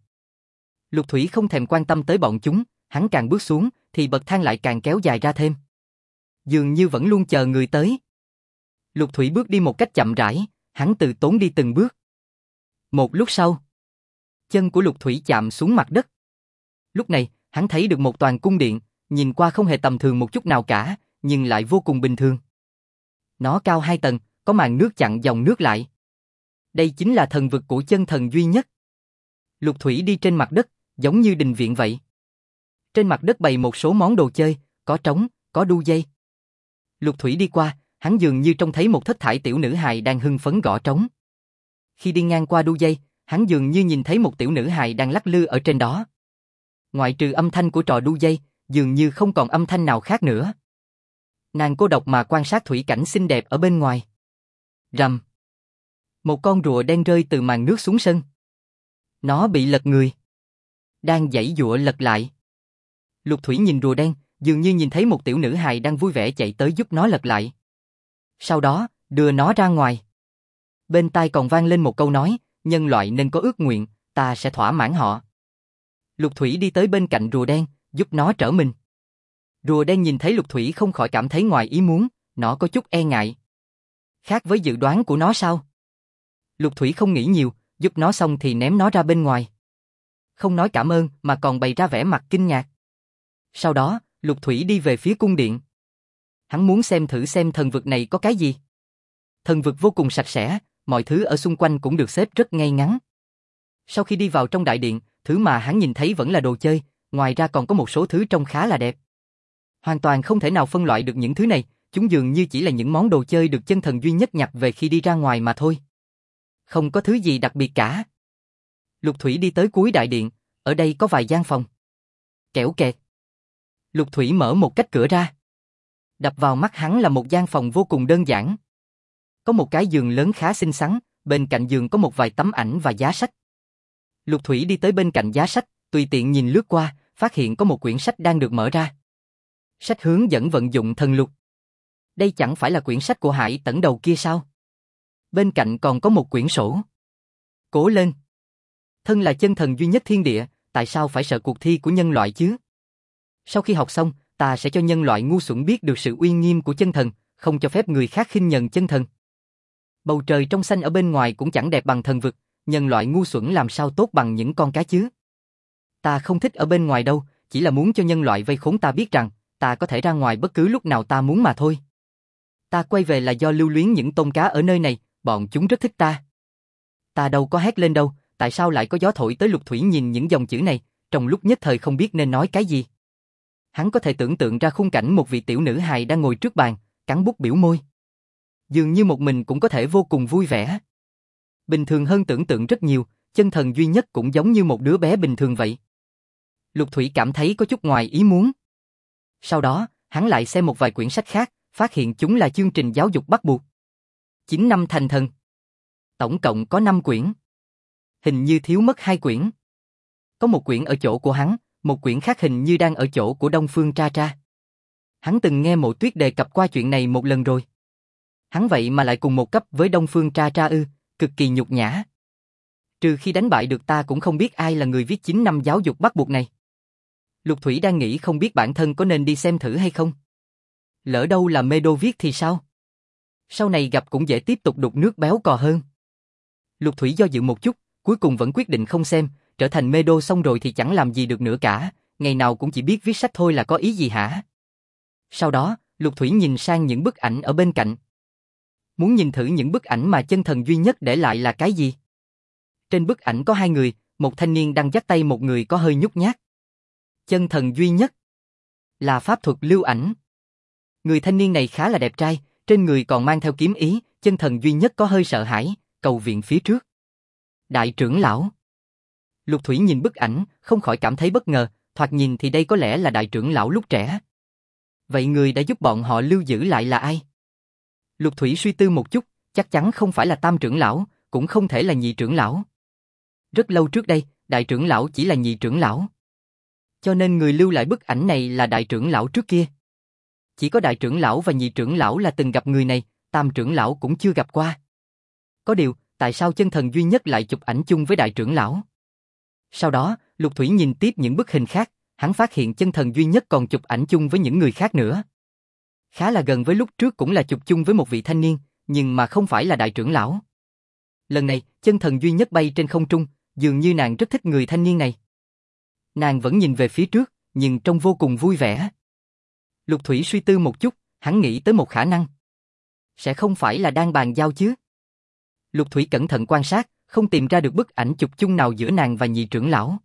[SPEAKER 1] Lục Thủy không thèm quan tâm tới bọn chúng, hắn càng bước xuống, thì bậc thang lại càng kéo dài ra thêm. Dường như vẫn luôn chờ người tới. Lục Thủy bước đi một cách chậm rãi, hắn từ tốn đi từng bước. Một lúc sau, chân của Lục Thủy chạm xuống mặt đất. Lúc này, hắn thấy được một toàn cung điện, nhìn qua không hề tầm thường một chút nào cả, nhưng lại vô cùng bình thường. Nó cao 2 tầng, có màn nước chặn dòng nước lại. Đây chính là thần vực của chân thần duy nhất. Lục Thủy đi trên mặt đất, giống như đình viện vậy. Trên mặt đất bày một số món đồ chơi, có trống, có đu dây. Lục Thủy đi qua, hắn dường như trông thấy một thất thải tiểu nữ hài đang hưng phấn gõ trống. Khi đi ngang qua đu dây, hắn dường như nhìn thấy một tiểu nữ hài đang lắc lư ở trên đó. Ngoại trừ âm thanh của trò đu dây, dường như không còn âm thanh nào khác nữa. Nàng cô độc mà quan sát thủy cảnh xinh đẹp ở bên ngoài. Rầm. Một con rùa đen rơi từ màn nước xuống sân. Nó bị lật người. đang giãy giụa lật lại. Lục Thủy nhìn rùa đen, dường như nhìn thấy một tiểu nữ hài đang vui vẻ chạy tới giúp nó lật lại. Sau đó, đưa nó ra ngoài. Bên tai còn vang lên một câu nói, nhân loại nên có ước nguyện, ta sẽ thỏa mãn họ. Lục Thủy đi tới bên cạnh rùa đen, giúp nó trở mình. Rùa đen nhìn thấy Lục Thủy không khỏi cảm thấy ngoài ý muốn, nó có chút e ngại. Khác với dự đoán của nó sao? Lục Thủy không nghĩ nhiều, giúp nó xong thì ném nó ra bên ngoài. Không nói cảm ơn mà còn bày ra vẻ mặt kinh ngạc. Sau đó, Lục Thủy đi về phía cung điện. Hắn muốn xem thử xem thần vực này có cái gì. Thần vực vô cùng sạch sẽ, mọi thứ ở xung quanh cũng được xếp rất ngay ngắn. Sau khi đi vào trong đại điện, thứ mà hắn nhìn thấy vẫn là đồ chơi, ngoài ra còn có một số thứ trông khá là đẹp. Hoàn toàn không thể nào phân loại được những thứ này, chúng dường như chỉ là những món đồ chơi được chân thần duy nhất nhặt về khi đi ra ngoài mà thôi. Không có thứ gì đặc biệt cả. Lục Thủy đi tới cuối đại điện, ở đây có vài gian phòng. Kẻo kẹt. Lục Thủy mở một cách cửa ra. Đập vào mắt hắn là một gian phòng vô cùng đơn giản. Có một cái giường lớn khá xinh xắn, bên cạnh giường có một vài tấm ảnh và giá sách. Lục Thủy đi tới bên cạnh giá sách, tùy tiện nhìn lướt qua, phát hiện có một quyển sách đang được mở ra. Sách hướng dẫn vận dụng thần lục. Đây chẳng phải là quyển sách của Hải Tẩn đầu kia sao? Bên cạnh còn có một quyển sổ. Cố lên! Thân là chân thần duy nhất thiên địa, tại sao phải sợ cuộc thi của nhân loại chứ? Sau khi học xong, ta sẽ cho nhân loại ngu xuẩn biết được sự uy nghiêm của chân thần, không cho phép người khác khinh nhờn chân thần. Bầu trời trong xanh ở bên ngoài cũng chẳng đẹp bằng thần vực, nhân loại ngu xuẩn làm sao tốt bằng những con cá chứ? Ta không thích ở bên ngoài đâu, chỉ là muốn cho nhân loại vây khốn ta biết rằng, ta có thể ra ngoài bất cứ lúc nào ta muốn mà thôi. Ta quay về là do lưu luyến những tôm cá ở nơi này, bọn chúng rất thích ta. Ta đâu có hét lên đâu, tại sao lại có gió thổi tới? Lục Thủy nhìn những dòng chữ này, trong lúc nhất thời không biết nên nói cái gì. Hắn có thể tưởng tượng ra khung cảnh một vị tiểu nữ hài đang ngồi trước bàn, cắn bút biểu môi. Dường như một mình cũng có thể vô cùng vui vẻ. Bình thường hơn tưởng tượng rất nhiều, chân thần duy nhất cũng giống như một đứa bé bình thường vậy. Lục Thủy cảm thấy có chút ngoài ý muốn. Sau đó, hắn lại xem một vài quyển sách khác, phát hiện chúng là chương trình giáo dục bắt buộc. 9 năm thành thần. Tổng cộng có 5 quyển. Hình như thiếu mất 2 quyển. Có một quyển ở chỗ của hắn, một quyển khác hình như đang ở chỗ của Đông Phương Tra Tra. Hắn từng nghe Mộ Tuyết đề cập qua chuyện này một lần rồi. Hắn vậy mà lại cùng một cấp với Đông Phương Tra Tra ư, cực kỳ nhục nhã. Trừ khi đánh bại được ta cũng không biết ai là người viết 9 năm giáo dục bắt buộc này. Lục Thủy đang nghĩ không biết bản thân có nên đi xem thử hay không. Lỡ đâu là Medo viết thì sao? Sau này gặp cũng dễ tiếp tục đục nước béo cò hơn. Lục Thủy do dự một chút, cuối cùng vẫn quyết định không xem, trở thành Medo xong rồi thì chẳng làm gì được nữa cả, ngày nào cũng chỉ biết viết sách thôi là có ý gì hả? Sau đó, Lục Thủy nhìn sang những bức ảnh ở bên cạnh. Muốn nhìn thử những bức ảnh mà chân thần duy nhất để lại là cái gì? Trên bức ảnh có 2 người, một thanh niên đang dắt tay một người có hơi nhút nhát. Chân thần duy nhất là pháp thuật lưu ảnh. Người thanh niên này khá là đẹp trai, trên người còn mang theo kiếm ý, chân thần duy nhất có hơi sợ hãi, cầu viện phía trước. Đại trưởng lão. Lục Thủy nhìn bức ảnh, không khỏi cảm thấy bất ngờ, thoạt nhìn thì đây có lẽ là đại trưởng lão lúc trẻ. Vậy người đã giúp bọn họ lưu giữ lại là ai? Lục Thủy suy tư một chút, chắc chắn không phải là tam trưởng lão, cũng không thể là nhị trưởng lão. Rất lâu trước đây, đại trưởng lão chỉ là nhị trưởng lão. Cho nên người lưu lại bức ảnh này là đại trưởng lão trước kia. Chỉ có đại trưởng lão và nhị trưởng lão là từng gặp người này, tam trưởng lão cũng chưa gặp qua. Có điều, tại sao chân thần duy nhất lại chụp ảnh chung với đại trưởng lão? Sau đó, Lục Thủy nhìn tiếp những bức hình khác, hắn phát hiện chân thần duy nhất còn chụp ảnh chung với những người khác nữa. Khá là gần với lúc trước cũng là chụp chung với một vị thanh niên, nhưng mà không phải là đại trưởng lão. Lần này, chân thần duy nhất bay trên không trung, dường như nàng rất thích người thanh niên này. Nàng vẫn nhìn về phía trước, nhưng trông vô cùng vui vẻ. Lục Thủy suy tư một chút, hắn nghĩ tới một khả năng. Sẽ không phải là đang bàn giao chứ? Lục Thủy cẩn thận quan sát, không tìm ra được bức ảnh chụp chung nào giữa nàng và nhị trưởng lão.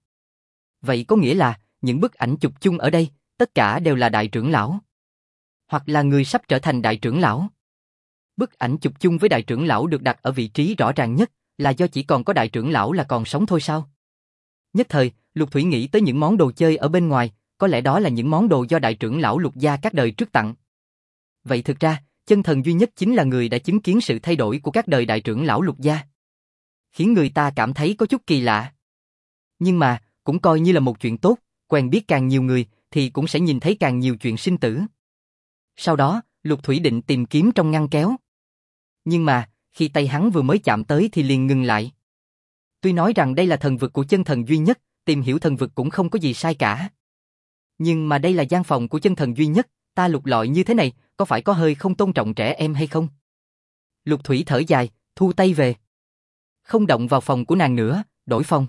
[SPEAKER 1] Vậy có nghĩa là, những bức ảnh chụp chung ở đây, tất cả đều là đại trưởng lão. Hoặc là người sắp trở thành đại trưởng lão. Bức ảnh chụp chung với đại trưởng lão được đặt ở vị trí rõ ràng nhất, là do chỉ còn có đại trưởng lão là còn sống thôi sao? Nhất thời, Lục Thủy nghĩ tới những món đồ chơi ở bên ngoài, có lẽ đó là những món đồ do đại trưởng lão Lục gia các đời trước tặng. Vậy thực ra, chân thần duy nhất chính là người đã chứng kiến sự thay đổi của các đời đại trưởng lão Lục gia. Khiến người ta cảm thấy có chút kỳ lạ. Nhưng mà, cũng coi như là một chuyện tốt, quen biết càng nhiều người thì cũng sẽ nhìn thấy càng nhiều chuyện sinh tử. Sau đó, Lục Thủy định tìm kiếm trong ngăn kéo. Nhưng mà, khi tay hắn vừa mới chạm tới thì liền ngừng lại. Tuy nói rằng đây là thần vực của chân thần duy nhất, tìm hiểu thần vực cũng không có gì sai cả. Nhưng mà đây là gian phòng của chân thần duy nhất, ta lục lọi như thế này, có phải có hơi không tôn trọng trẻ em hay không? Lục Thủy thở dài, thu tay về. Không động vào phòng của nàng nữa, đổi phòng.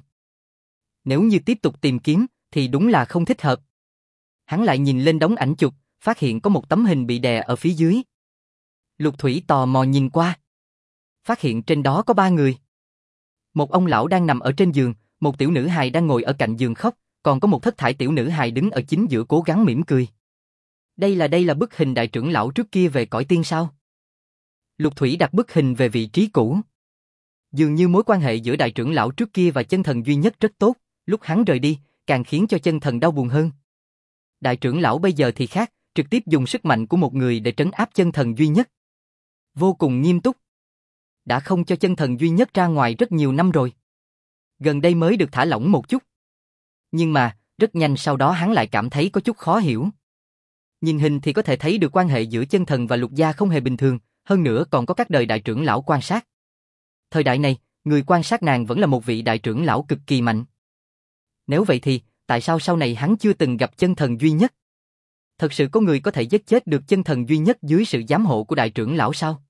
[SPEAKER 1] Nếu như tiếp tục tìm kiếm, thì đúng là không thích hợp. Hắn lại nhìn lên đống ảnh chụp, phát hiện có một tấm hình bị đè ở phía dưới. Lục Thủy tò mò nhìn qua. Phát hiện trên đó có 3 người. Một ông lão đang nằm ở trên giường, một tiểu nữ hài đang ngồi ở cạnh giường khóc, còn có một thất thải tiểu nữ hài đứng ở chính giữa cố gắng mỉm cười. Đây là bức hình đại trưởng lão trước kia về cõi tiên sao? Lục Thủy đặt bức hình về vị trí cũ. Dường như mối quan hệ giữa đại trưởng lão trước kia và chân thần duy nhất rất tốt, lúc hắn rời đi, càng khiến cho chân thần đau buồn hơn. Đại trưởng lão bây giờ thì khác, trực tiếp dùng sức mạnh của một người để trấn áp chân thần duy nhất. Vô cùng nghiêm túc. Đã không cho chân thần duy nhất ra ngoài rất nhiều năm rồi. Gần đây mới được thả lỏng một chút. Nhưng mà, rất nhanh sau đó hắn lại cảm thấy có chút khó hiểu. Nhìn hình thì có thể thấy được quan hệ giữa chân thần và Lục gia không hề bình thường, hơn nữa còn có các đời đại trưởng lão quan sát. Thời đại này, người quan sát nàng vẫn là một vị đại trưởng lão cực kỳ mạnh. Nếu vậy thì, tại sao sau này hắn chưa từng gặp chân thần duy nhất? Thật sự có người có thể giết chết được chân thần duy nhất dưới sự giám hộ của đại trưởng lão sao?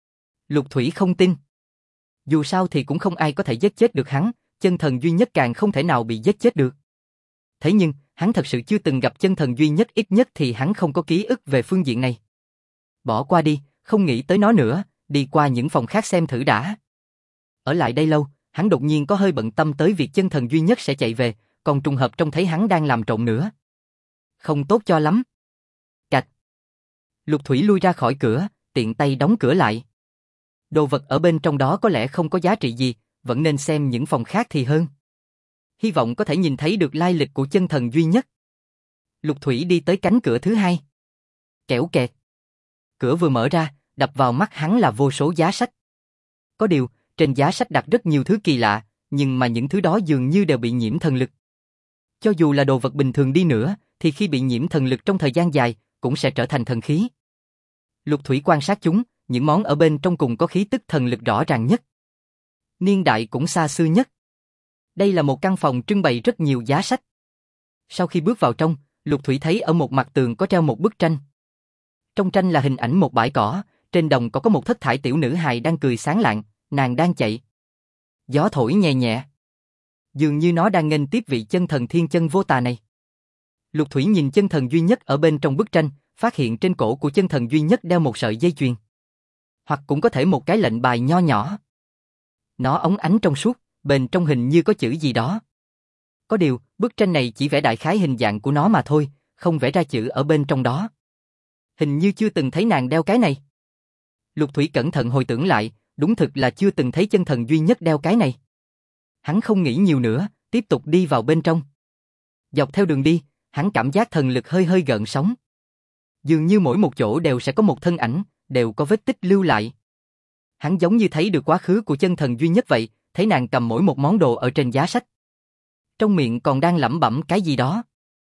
[SPEAKER 1] Lục Thủy không tin. Dù sao thì cũng không ai có thể giết chết được hắn, chân thần duy nhất càng không thể nào bị giết chết được. Thế nhưng, hắn thật sự chưa từng gặp chân thần duy nhất, ít nhất thì hắn không có ký ức về phương diện này. Bỏ qua đi, không nghĩ tới nó nữa, đi qua những phòng khác xem thử đã. Ở lại đây lâu, hắn đột nhiên có hơi bận tâm tới việc chân thần duy nhất sẽ chạy về, còn trùng hợp trông thấy hắn đang làm trộn nữa. Không tốt cho lắm. Cạch. Lục Thủy lui ra khỏi cửa, tiện tay đóng cửa lại. Đồ vật ở bên trong đó có lẽ không có giá trị gì, vẫn nên xem những phòng khác thì hơn. Hy vọng có thể nhìn thấy được lai lịch của chân thần duy nhất. Lục Thủy đi tới cánh cửa thứ 2. Kẽo kẹt. Cửa vừa mở ra, đập vào mắt hắn là vô số giá sách. Có điều, trên giá sách đặt rất nhiều thứ kỳ lạ, nhưng mà những thứ đó dường như đều bị nhiễm thần lực. Cho dù là đồ vật bình thường đi nữa, thì khi bị nhiễm thần lực trong thời gian dài, cũng sẽ trở thành thần khí. Lục Thủy quan sát chúng, những món ở bên trong cùng có khí tức thần lực rõ ràng nhất. Niên đại cũng xa xưa nhất. Đây là một căn phòng trưng bày rất nhiều giá sách. Sau khi bước vào trong, Lục Thủy thấy ở một mặt tường có treo một bức tranh. Trong tranh là hình ảnh một bãi cỏ, trên đồng cỏ có một thất thải tiểu nữ hài đang cười sáng lạng, nàng đang chạy. Gió thổi nhẹ nhẹ. Dường như nó đang nghênh tiếp vị chân thần thiên chân vô tà này. Lục Thủy nhìn chân thần duy nhất ở bên trong bức tranh, phát hiện trên cổ của chân thần duy nhất đeo một sợi dây chuyền. Hoặc cũng có thể một cái lệnh bài nho nhỏ. Nó óng ánh trong suốt, bên trong hình như có chữ gì đó. Có điều, bức tranh này chỉ vẽ đại khái hình dạng của nó mà thôi, không vẽ ra chữ ở bên trong đó. Hình như chưa từng thấy nàng đeo cái này. Lục Thủy cẩn thận hồi tưởng lại, đúng thực là chưa từng thấy chân thần duy nhất đeo cái này. Hắn không nghĩ nhiều nữa, tiếp tục đi vào bên trong. Dọc theo đường đi, hắn cảm giác thần lực hơi hơi gợn sóng. Dường như mỗi một chỗ đều sẽ có một thân ảnh, đều có vết tích lưu lại. Hắn giống như thấy được quá khứ của chân thần duy nhất vậy, thấy nàng cầm mỗi một món đồ ở trên giá sách. Trong miệng còn đang lẩm bẩm cái gì đó.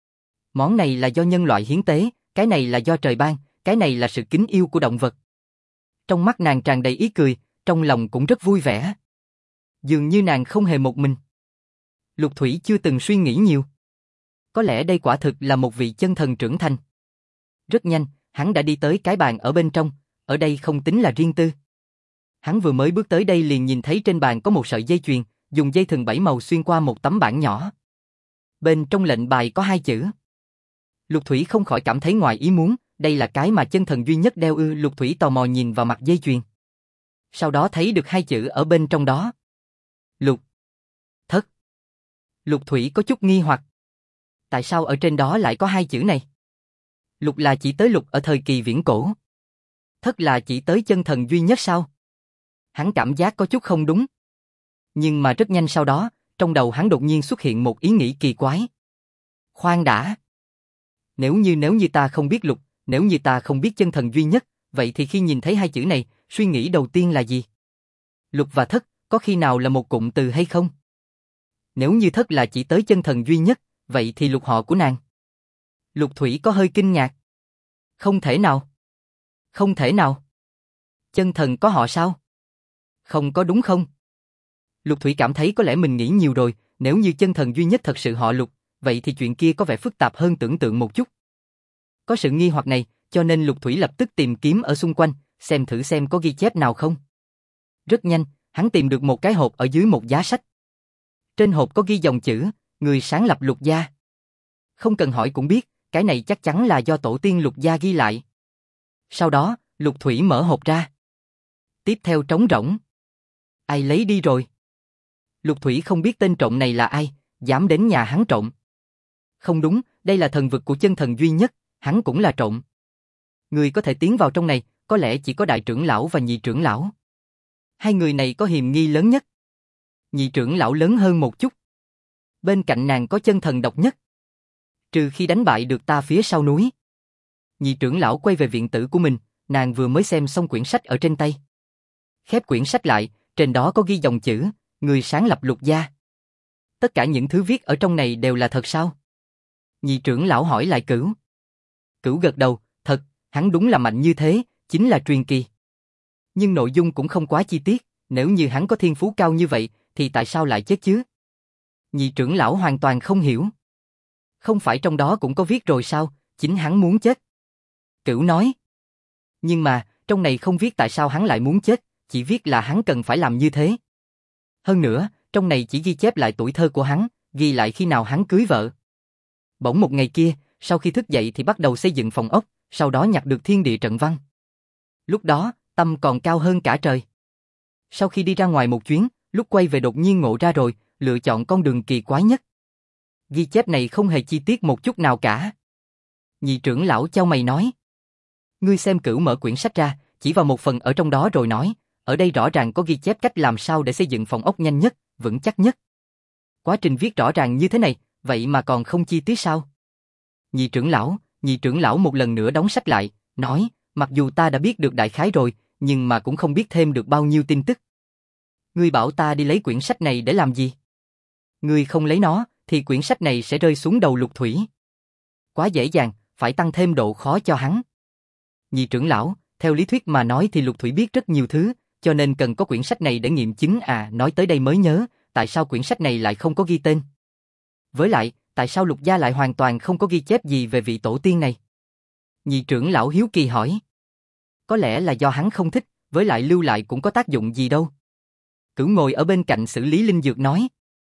[SPEAKER 1] Món này là do nhân loại hiến tế, cái này là do trời ban, cái này là sự kính yêu của động vật. Trong mắt nàng tràn đầy ý cười, trong lòng cũng rất vui vẻ. Dường như nàng không hề một mình. Lục Thủy chưa từng suy nghĩ nhiều. Có lẽ đây quả thực là một vị chân thần trưởng thành. Rất nhanh, hắn đã đi tới cái bàn ở bên trong, ở đây không tính là riêng tư. Hắn vừa mới bước tới đây liền nhìn thấy trên bàn có một sợi dây chuyền, dùng dây thừng 7 màu xuyên qua một tấm bảng nhỏ. Bên trong lệnh bài có 2 chữ. Lục Thủy không khỏi cảm thấy ngoài ý muốn, đây là cái mà chân thần duy nhất đeo ư? Lục Thủy tò mò nhìn vào mặt dây chuyền. Sau đó thấy được 2 chữ ở bên trong đó. Lục Thất. Lục Thủy có chút nghi hoặc. Tại sao ở trên đó lại có 2 chữ này? Lục là chỉ tới Lục ở thời kỳ viễn cổ. Thất là chỉ tới chân thần duy nhất sao? Hắn cảm giác có chút không đúng. Nhưng mà rất nhanh sau đó, trong đầu hắn đột nhiên xuất hiện một ý nghĩ kỳ quái. Khoan đã. Nếu như ta không biết Lục, nếu như ta không biết chân thần duy nhất, vậy thì khi nhìn thấy 2 chữ này, suy nghĩ đầu tiên là gì? Lục và Thất, có khi nào là một cụm từ hay không? Nếu như thất là chỉ tới chân thần duy nhất, vậy thì lục họ của nàng. Lục Thủy có hơi kinh ngạc. Không thể nào. Không thể nào. Chân thần có họ sao? Không có đúng không? Lục Thủy cảm thấy có lẽ mình nghĩ nhiều rồi, nếu như chân thần duy nhất thật sự họ Lục, vậy thì chuyện kia có vẻ phức tạp hơn tưởng tượng một chút. Có sự nghi hoặc này, cho nên Lục Thủy lập tức tìm kiếm ở xung quanh, xem thử xem có ghi chép nào không. Rất nhanh, hắn tìm được một cái hộp ở dưới một giá sách. Trên hộp có ghi dòng chữ, người sáng lập Lục gia. Không cần hỏi cũng biết, cái này chắc chắn là do tổ tiên Lục gia ghi lại. Sau đó, Lục Thủy mở hộp ra. Tiếp theo trống rỗng. Ai lấy đi rồi? Lục Thủy không biết tên trộm này là ai, dám đến nhà hắn trộm. Không đúng, đây là thần vực của chân thần duy nhất, hắn cũng là trộm. Người có thể tiến vào trong này, có lẽ chỉ có đại trưởng lão và nhị trưởng lão. Hai người này có hiềm nghi lớn nhất. Nhị trưởng lão lớn hơn một chút. Bên cạnh nàng có chân thần độc nhất. Trừ khi đánh bại được ta phía sau núi. Nhị trưởng lão quay về viện tử của mình, nàng vừa mới xem xong quyển sách ở trên tay. Khép quyển sách lại, trên đó có ghi dòng chữ, người sáng lập Lục gia. Tất cả những thứ viết ở trong này đều là thật sao? Nhị trưởng lão hỏi lại Cửu. Cửu gật đầu, thật, hắn đúng là mạnh như thế, chính là truyền kỳ. Nhưng nội dung cũng không quá chi tiết, nếu như hắn có thiên phú cao như vậy, thì tại sao lại chết chứ? Nhị trưởng lão hoàn toàn không hiểu. Không phải trong đó cũng có viết rồi sao, chính hắn muốn chết. Cửu nói. Nhưng mà, trong này không viết tại sao hắn lại muốn chết, chỉ viết là hắn cần phải làm như thế. Hơn nữa, trong này chỉ ghi chép lại tuổi thơ của hắn, ghi lại khi nào hắn cưới vợ. Bỗng một ngày kia, sau khi thức dậy thì bắt đầu xây dựng phòng ốc, sau đó nhặt được thiên địa trận văn. Lúc đó, tâm còn cao hơn cả trời. Sau khi đi ra ngoài một chuyến, lúc quay về đột nhiên ngộ ra rồi, lựa chọn con đường kỳ quái nhất. Ghi chép này không hề chi tiết một chút nào cả. Nhị trưởng lão chau mày nói. Ngươi xem. Cửu mở quyển sách ra, chỉ vào một phần ở trong đó rồi nói, ở đây rõ ràng có ghi chép cách làm sao để xây dựng phòng ốc nhanh nhất, vững chắc nhất. Quá trình viết rõ ràng như thế này, vậy mà còn không chi tiết sao? Nhị trưởng lão một lần nữa đóng sách lại, nói, mặc dù ta đã biết được đại khái rồi, nhưng mà cũng không biết thêm được bao nhiêu tin tức. Ngươi bảo ta đi lấy quyển sách này để làm gì? Ngươi không lấy nó, thì quyển sách này sẽ rơi xuống đầu Lục Thủy. Quá dễ dàng, phải tăng thêm độ khó cho hắn. Nhị trưởng lão, theo lý thuyết mà nói thì Lục Thủy biết rất nhiều thứ, cho nên cần có quyển sách này để nghiệm chứng. Nói tới đây mới nhớ, tại sao quyển sách này lại không có ghi tên? Với lại, tại sao Lục gia lại hoàn toàn không có ghi chép gì về vị tổ tiên này? Nhị trưởng lão hiếu kỳ hỏi. Có lẽ là do hắn không thích, với lại lưu lại cũng có tác dụng gì đâu. Cửu ngồi ở bên cạnh xử lý linh dược nói.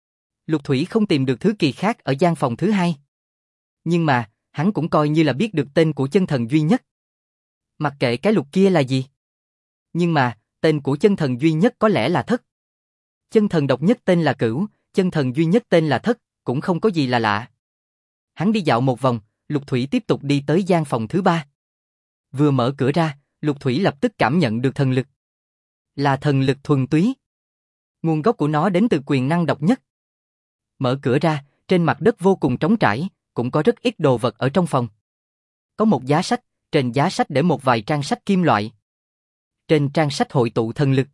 [SPEAKER 1] Lục Thủy không tìm được thứ kỳ khác ở gian phòng thứ hai. Nhưng mà, hắn cũng coi như là biết được tên của chân thần duy nhất. Mặc kệ cái lục kia là gì. Nhưng mà, tên của chân thần duy nhất có lẽ là Thất. Chân thần độc nhất tên là Cửu, chân thần duy nhất tên là Thất, cũng không có gì là lạ. Hắn đi dạo một vòng, Lục Thủy tiếp tục đi tới gian phòng thứ ba. Vừa mở cửa ra, Lục Thủy lập tức cảm nhận được thần lực. Là thần lực thuần túy. Nguồn gốc của nó đến từ quyền năng độc nhất. Mở cửa ra, trên mặt đất vô cùng trống trải, cũng có rất ít đồ vật ở trong phòng. Có một giá sách, trên giá sách để một vài trang sách kim loại. Trên trang sách hội tụ thần lực.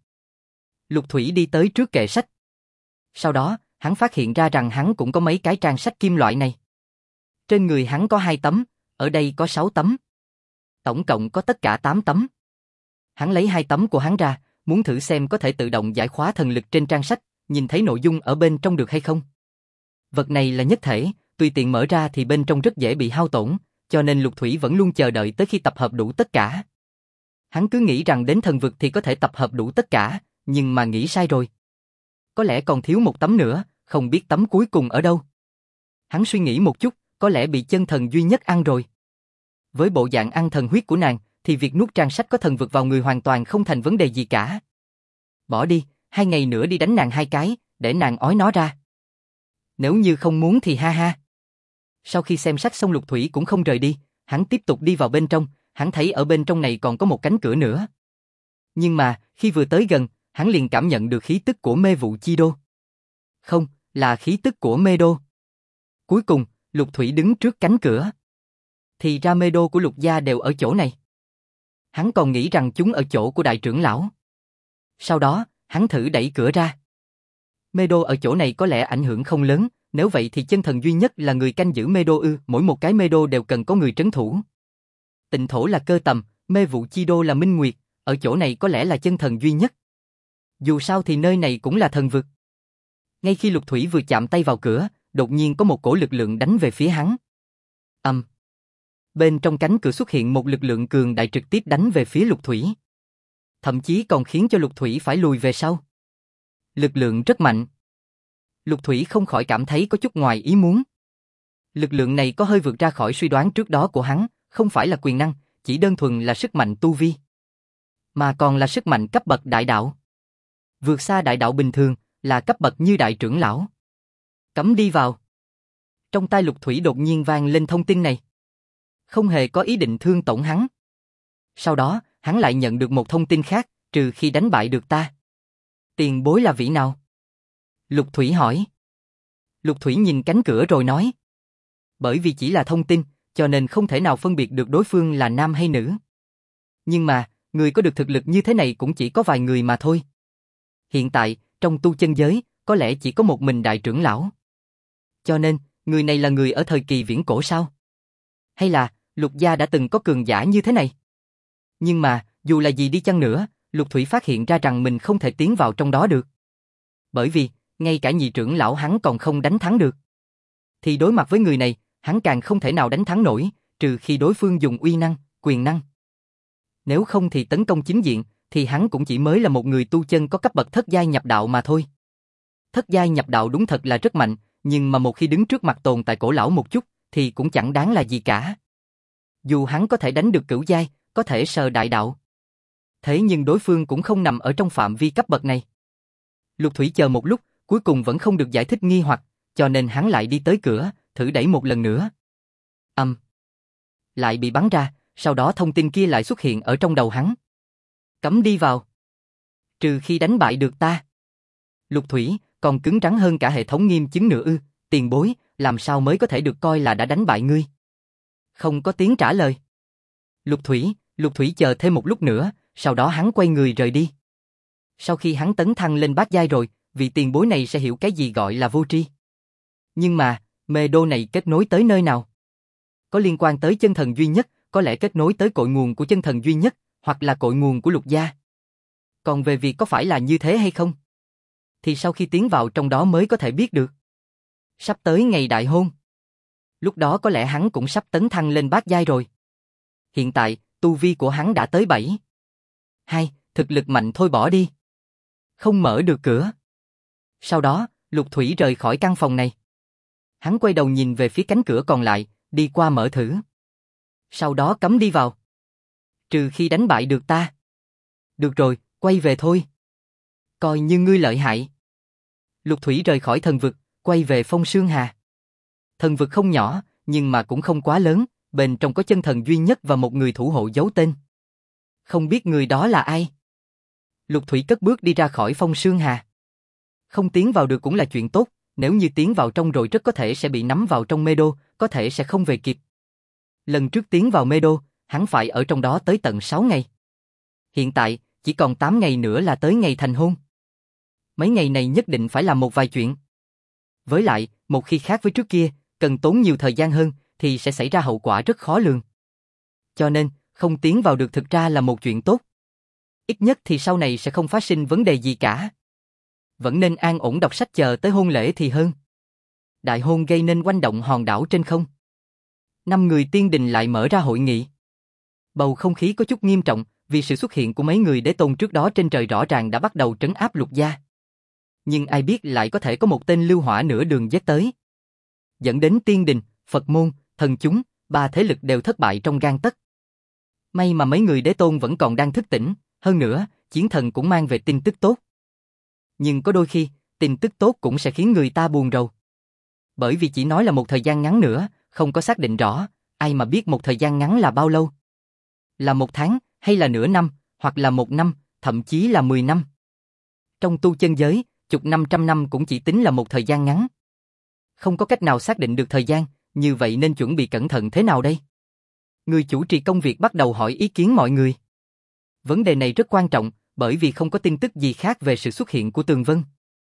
[SPEAKER 1] Lục Thủy đi tới trước kệ sách. Sau đó, hắn phát hiện ra rằng hắn cũng có mấy cái trang sách kim loại này. Trên người hắn có 2 tấm, ở đây có 6 tấm. Tổng cộng có tất cả 8 tấm. Hắn lấy 2 tấm của hắn ra, muốn thử xem có thể tự động giải khóa thần lực trên trang sách, nhìn thấy nội dung ở bên trong được hay không. Vật này là nhất thể, tùy tiện mở ra thì bên trong rất dễ bị hao tổn, cho nên Lục Thủy vẫn luôn chờ đợi tới khi tập hợp đủ tất cả. Hắn cứ nghĩ rằng đến thần vực thì có thể tập hợp đủ tất cả, nhưng mà nghĩ sai rồi. Có lẽ còn thiếu một tấm nữa, không biết tấm cuối cùng ở đâu. Hắn suy nghĩ một chút, có lẽ bị chân thần duy nhất ăn rồi. Với bộ dạng ăn thần huyết của nàng, thì việc nuốt trang sách có thần vực vào người hoàn toàn không thành vấn đề gì cả. Bỏ đi, 2 ngày nữa đi đánh nàng 2 cái, để nàng ói nó ra. Nếu như không muốn thì ha ha. Sau khi xem sách xong Lục Thủy cũng không rời đi, hắn tiếp tục đi vào bên trong, hắn thấy ở bên trong này còn có một cánh cửa nữa. Nhưng mà, khi vừa tới gần, hắn liền cảm nhận được khí tức của mê vụ chi đô. Không, là khí tức của mê đô. Cuối cùng, Lục Thủy đứng trước cánh cửa. Thì ra mê đô của Lục gia đều ở chỗ này. Hắn còn nghĩ rằng chúng ở chỗ của đại trưởng lão. Sau đó, hắn thử đẩy cửa ra. Mê đô ở chỗ này có lẽ ảnh hưởng không lớn, nếu vậy thì chân thần duy nhất là người canh giữ mê đô ư, mỗi một cái mê đô đều cần có người trấn thủ. Tịnh thổ là cơ tầm, mê vụ chi đô là minh nguyệt, ở chỗ này có lẽ là chân thần duy nhất. Dù sao thì nơi này cũng là thần vực. Ngay khi Lục Thủy vừa chạm tay vào cửa, đột nhiên có một cổ lực lượng đánh về phía hắn. Bên trong cánh cửa xuất hiện một lực lượng cường đại trực tiếp đánh về phía Lục Thủy. Thậm chí còn khiến cho Lục Thủy phải lùi về sau. Lực lượng rất mạnh. Lục Thủy không khỏi cảm thấy có chút ngoài ý muốn. Lực lượng này có hơi vượt ra khỏi suy đoán trước đó của hắn, không phải là quyền năng, chỉ đơn thuần là sức mạnh tu vi. Mà còn là sức mạnh cấp bậc đại đạo. Vượt xa đại đạo bình thường, là cấp bậc như đại trưởng lão. Cấm đi vào. Trong tai Lục Thủy đột nhiên vang lên thông tin này. Không hề có ý định thương tổn hắn. Sau đó, hắn lại nhận được một thông tin khác, trừ khi đánh bại được ta. Tiền bối là vị nào? Lục Thủy hỏi. Lục Thủy nhìn cánh cửa rồi nói. Bởi vì chỉ là thông tin, cho nên không thể nào phân biệt được đối phương là nam hay nữ. Nhưng mà, người có được thực lực như thế này cũng chỉ có vài người mà thôi. Hiện tại, trong tu chân giới, có lẽ chỉ có một mình đại trưởng lão. Cho nên, người này là người ở thời kỳ viễn cổ sao? Hay là, Lục gia đã từng có cường giả như thế này? Nhưng mà, dù là gì đi chăng nữa, Lục Thủy phát hiện ra rằng mình không thể tiến vào trong đó được. Bởi vì, ngay cả nhị trưởng lão hắn còn không đánh thắng được. Thì đối mặt với người này, hắn càng không thể nào đánh thắng nổi, trừ khi đối phương dùng uy năng, quyền năng. Nếu không thì tấn công chính diện, thì hắn cũng chỉ mới là một người tu chân có cấp bậc thất giai nhập đạo mà thôi. Thất giai nhập đạo đúng thật là rất mạnh, nhưng mà một khi đứng trước mặt tồn tại cổ lão một chút, thì cũng chẳng đáng là gì cả. Dù hắn có thể đánh được cửu giai, có thể sờ đại đạo. Thế nhưng đối phương cũng không nằm ở trong phạm vi cấp bậc này. Lục Thủy chờ một lúc, cuối cùng vẫn không được giải thích nghi hoặc, cho nên hắn lại đi tới cửa, thử đẩy một lần nữa. Lại bị bắn ra, sau đó thông tin kia lại xuất hiện ở trong đầu hắn. Cấm đi vào. Trừ khi đánh bại được ta. Lục Thủy, còn cứng rắn hơn cả hệ thống nghiêm chứng nữa ư, tiền bối, làm sao mới có thể được coi là đã đánh bại ngươi? Không có tiếng trả lời. Lục Thủy chờ thêm một lúc nữa, sau đó hắn quay người rời đi. Sau khi hắn tấn thăng lên bát giai rồi, vị tiền bối này sẽ hiểu cái gì gọi là vô tri. Nhưng mà, mê đô này kết nối tới nơi nào? Có liên quan tới chân thần duy nhất, có lẽ kết nối tới cội nguồn của chân thần duy nhất, hoặc là cội nguồn của Lục gia. Còn về việc có phải là như thế hay không, thì sau khi tiến vào trong đó mới có thể biết được. Sắp tới ngày đại hôn. Lúc đó có lẽ hắn cũng sắp tấn thăng lên bát giai rồi. Hiện tại, tu vi của hắn đã tới 7. Thực lực mạnh thôi bỏ đi. Không mở được cửa. Sau đó, Lục Thủy rời khỏi căn phòng này. Hắn quay đầu nhìn về phía cánh cửa còn lại, đi qua mở thử. Sau đó cấm đi vào. Trừ khi đánh bại được ta. Được rồi, quay về thôi. Coi như ngươi lợi hại. Lục Thủy rời khỏi thần vực, quay về Phong Sương Hà. Thần vực không nhỏ, nhưng mà cũng không quá lớn, bên trong có chân thần duy nhất và một người thủ hộ giấu tên. Không biết người đó là ai? Lục Thủy cất bước đi ra khỏi Phong Sương Hà. Không tiến vào được cũng là chuyện tốt, nếu như tiến vào trong rồi rất có thể sẽ bị nắm vào trong mê đô, có thể sẽ không về kịp. Lần trước tiến vào mê đô, hắn phải ở trong đó tới tận 6 ngày. Hiện tại, chỉ còn 8 ngày nữa là tới ngày thành hôn. Mấy ngày này nhất định phải làm một vài chuyện. Với lại, một khi khác với trước kia, cần tốn nhiều thời gian hơn, thì sẽ xảy ra hậu quả rất khó lường. Cho nên, không tiến vào được thực ra là một chuyện tốt. Ít nhất thì sau này sẽ không phát sinh vấn đề gì cả. Vẫn nên an ổn đọc sách chờ tới hôn lễ thì hơn. Đại hôn gây nên oanh động hòn đảo trên không. 5 người tiên đình lại mở ra hội nghị. Bầu không khí có chút nghiêm trọng, vì sự xuất hiện của mấy người đế tôn trước đó trên trời rõ ràng đã bắt đầu trấn áp Lục gia. Nhưng ai biết lại có thể có một tên lưu hỏa nửa đường giết tới. Dẫn đến tiên đình, Phật môn, thần chúng, 3 thế lực đều thất bại trong gang tấc. May mà mấy người đế tôn vẫn còn đang thức tỉnh, hơn nữa, chiến thần cũng mang về tin tức tốt. Nhưng có đôi khi, tin tức tốt cũng sẽ khiến người ta buồn rầu. Bởi vì chỉ nói là một thời gian ngắn nữa, không có xác định rõ, ai mà biết một thời gian ngắn là bao lâu. Là 1 tháng, hay là nửa năm, hoặc là 1 năm, thậm chí là 10 năm. Trong tu chân giới, chục năm trăm năm cũng chỉ tính là một thời gian ngắn. Không có cách nào xác định được thời gian, như vậy nên chuẩn bị cẩn thận thế nào đây? Người chủ trì công việc bắt đầu hỏi ý kiến mọi người. Vấn đề này rất quan trọng, bởi vì không có tin tức gì khác về sự xuất hiện của Tường Vân.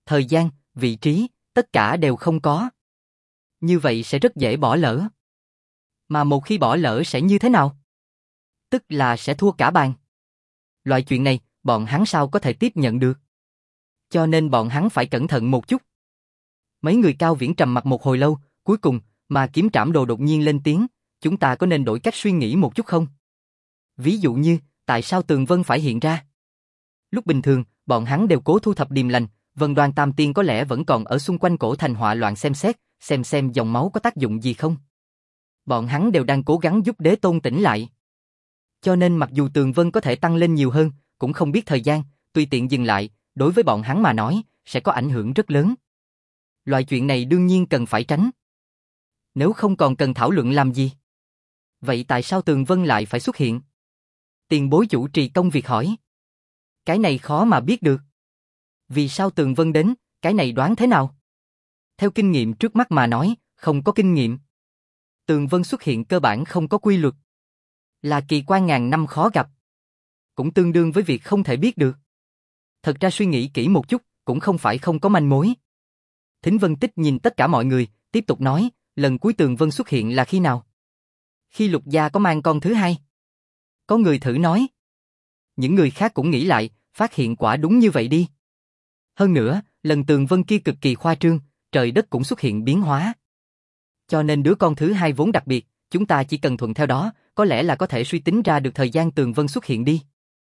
[SPEAKER 1] thời gian, vị trí, tất cả đều không có. Như vậy sẽ rất dễ bỏ lỡ. Mà một khi bỏ lỡ sẽ như thế nào? Tức là sẽ thua cả bàn. Loại chuyện này, bọn hắn sao có thể tiếp nhận được? Cho nên bọn hắn phải cẩn thận một chút. Mấy người Cao Viễn trầm mặc một hồi lâu, cuối cùng, mà Kiếm Trảm Đồ đột nhiên lên tiếng, chúng ta có nên đổi cách suy nghĩ một chút không? Ví dụ như, tại sao Tường Vân phải hiện ra? Lúc bình thường, bọn hắn đều cố thu thập điềm lành, Vân Đoan Tam Tiên có lẽ vẫn còn ở xung quanh cổ thành họa loạn xem xét, xem dòng máu có tác dụng gì không. Bọn hắn đều đang cố gắng giúp Đế Tôn tỉnh lại. Cho nên mặc dù Tường Vân có thể tăng lên nhiều hơn, cũng không biết thời gian, tùy tiện dừng lại, đối với bọn hắn mà nói, sẽ có ảnh hưởng rất lớn. Loại chuyện này đương nhiên cần phải tránh. Nếu không còn cần thảo luận làm gì? Vậy tại sao Tường Vân lại phải xuất hiện? Tiền bối chủ trì công việc hỏi. Cái này khó mà biết được. Vì sao Tường Vân đến, cái này đoán thế nào? Theo kinh nghiệm trước mắt mà nói, không có kinh nghiệm. Tường Vân xuất hiện cơ bản không có quy luật. Là kỳ quan ngàn năm khó gặp. Cũng tương đương với việc không thể biết được. Thật ra suy nghĩ kỹ một chút, cũng không phải không có manh mối. Thính Vân Tích nhìn tất cả mọi người, tiếp tục nói, lần cuối Tường Vân xuất hiện là khi nào? Khi Lục Gia có mang con thứ hai. Có người thử nói. Những người khác cũng nghĩ lại, phát hiện quả đúng như vậy đi. Hơn nữa, lần Tường Vân kia cực kỳ khoa trương, trời đất cũng xuất hiện biến hóa. Cho nên đứa con thứ hai vốn đặc biệt, chúng ta chỉ cần thuận theo đó, có lẽ là có thể suy tính ra được thời gian Tường Vân xuất hiện đi.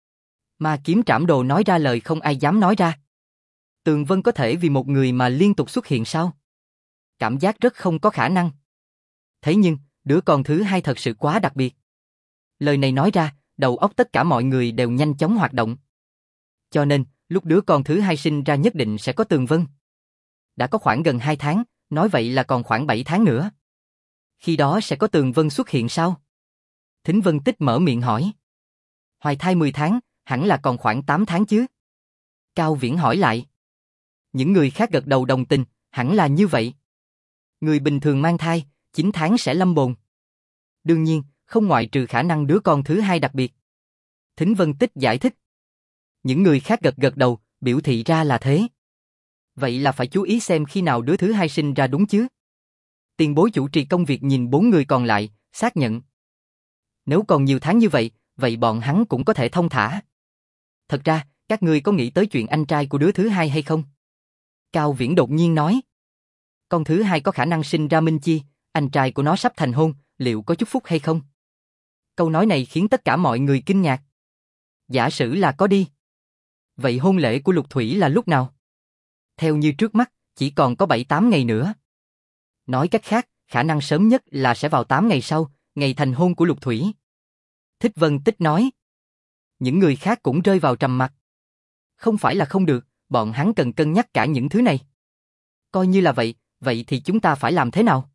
[SPEAKER 1] Mà Kiếm Trảm Đồ nói ra lời không ai dám nói ra. Tường Vân có thể vì một người mà liên tục xuất hiện sao? Cảm giác rất không có khả năng. Thế nhưng, đứa con thứ hai thật sự quá đặc biệt. Lời này nói ra, đầu óc tất cả mọi người đều nhanh chóng hoạt động. Cho nên, lúc đứa con thứ hai sinh ra nhất định sẽ có Tường Vân. Đã có khoảng gần 2 tháng, nói vậy là còn khoảng 7 tháng nữa. Khi đó sẽ có Tường Vân xuất hiện sao? Thính Vân Tích mở miệng hỏi. Hoài thai 10 tháng, hẳn là còn khoảng 8 tháng chứ? Cao Viễn hỏi lại. Những người khác gật đầu đồng tình, hẳn là như vậy. Người bình thường mang thai, 9 tháng sẽ lâm bồn. Đương nhiên, không ngoại trừ khả năng đứa con thứ hai đặc biệt. Thính Vân Tích giải thích. Những người khác gật đầu, biểu thị ra là thế. Vậy là phải chú ý xem khi nào đứa thứ hai sinh ra đúng chứ? Tiền bối chủ trì công việc nhìn 4 người còn lại, xác nhận. Nếu còn nhiều tháng như vậy, vậy bọn hắn cũng có thể thông thả. Thật ra, các ngươi có nghĩ tới chuyện anh trai của đứa thứ hai hay không? Cao Viễn đột nhiên nói. Con thứ hai có khả năng sinh ra Minh Chi, anh trai của nó sắp thành hôn, liệu có chúc phúc hay không? Câu nói này khiến tất cả mọi người kinh ngạc. Giả sử là có đi. Vậy hôn lễ của Lục Thủy là lúc nào? Theo như trước mắt, chỉ còn có 7-8 ngày nữa. Nói cách khác, khả năng sớm nhất là sẽ vào 8 ngày sau, ngày thành hôn của Lục Thủy. Thích Vân Tích nói. Những người khác cũng rơi vào trầm mặc. Không phải là không được, bọn hắn cần cân nhắc cả những thứ này. Coi như là vậy, vậy thì chúng ta phải làm thế nào?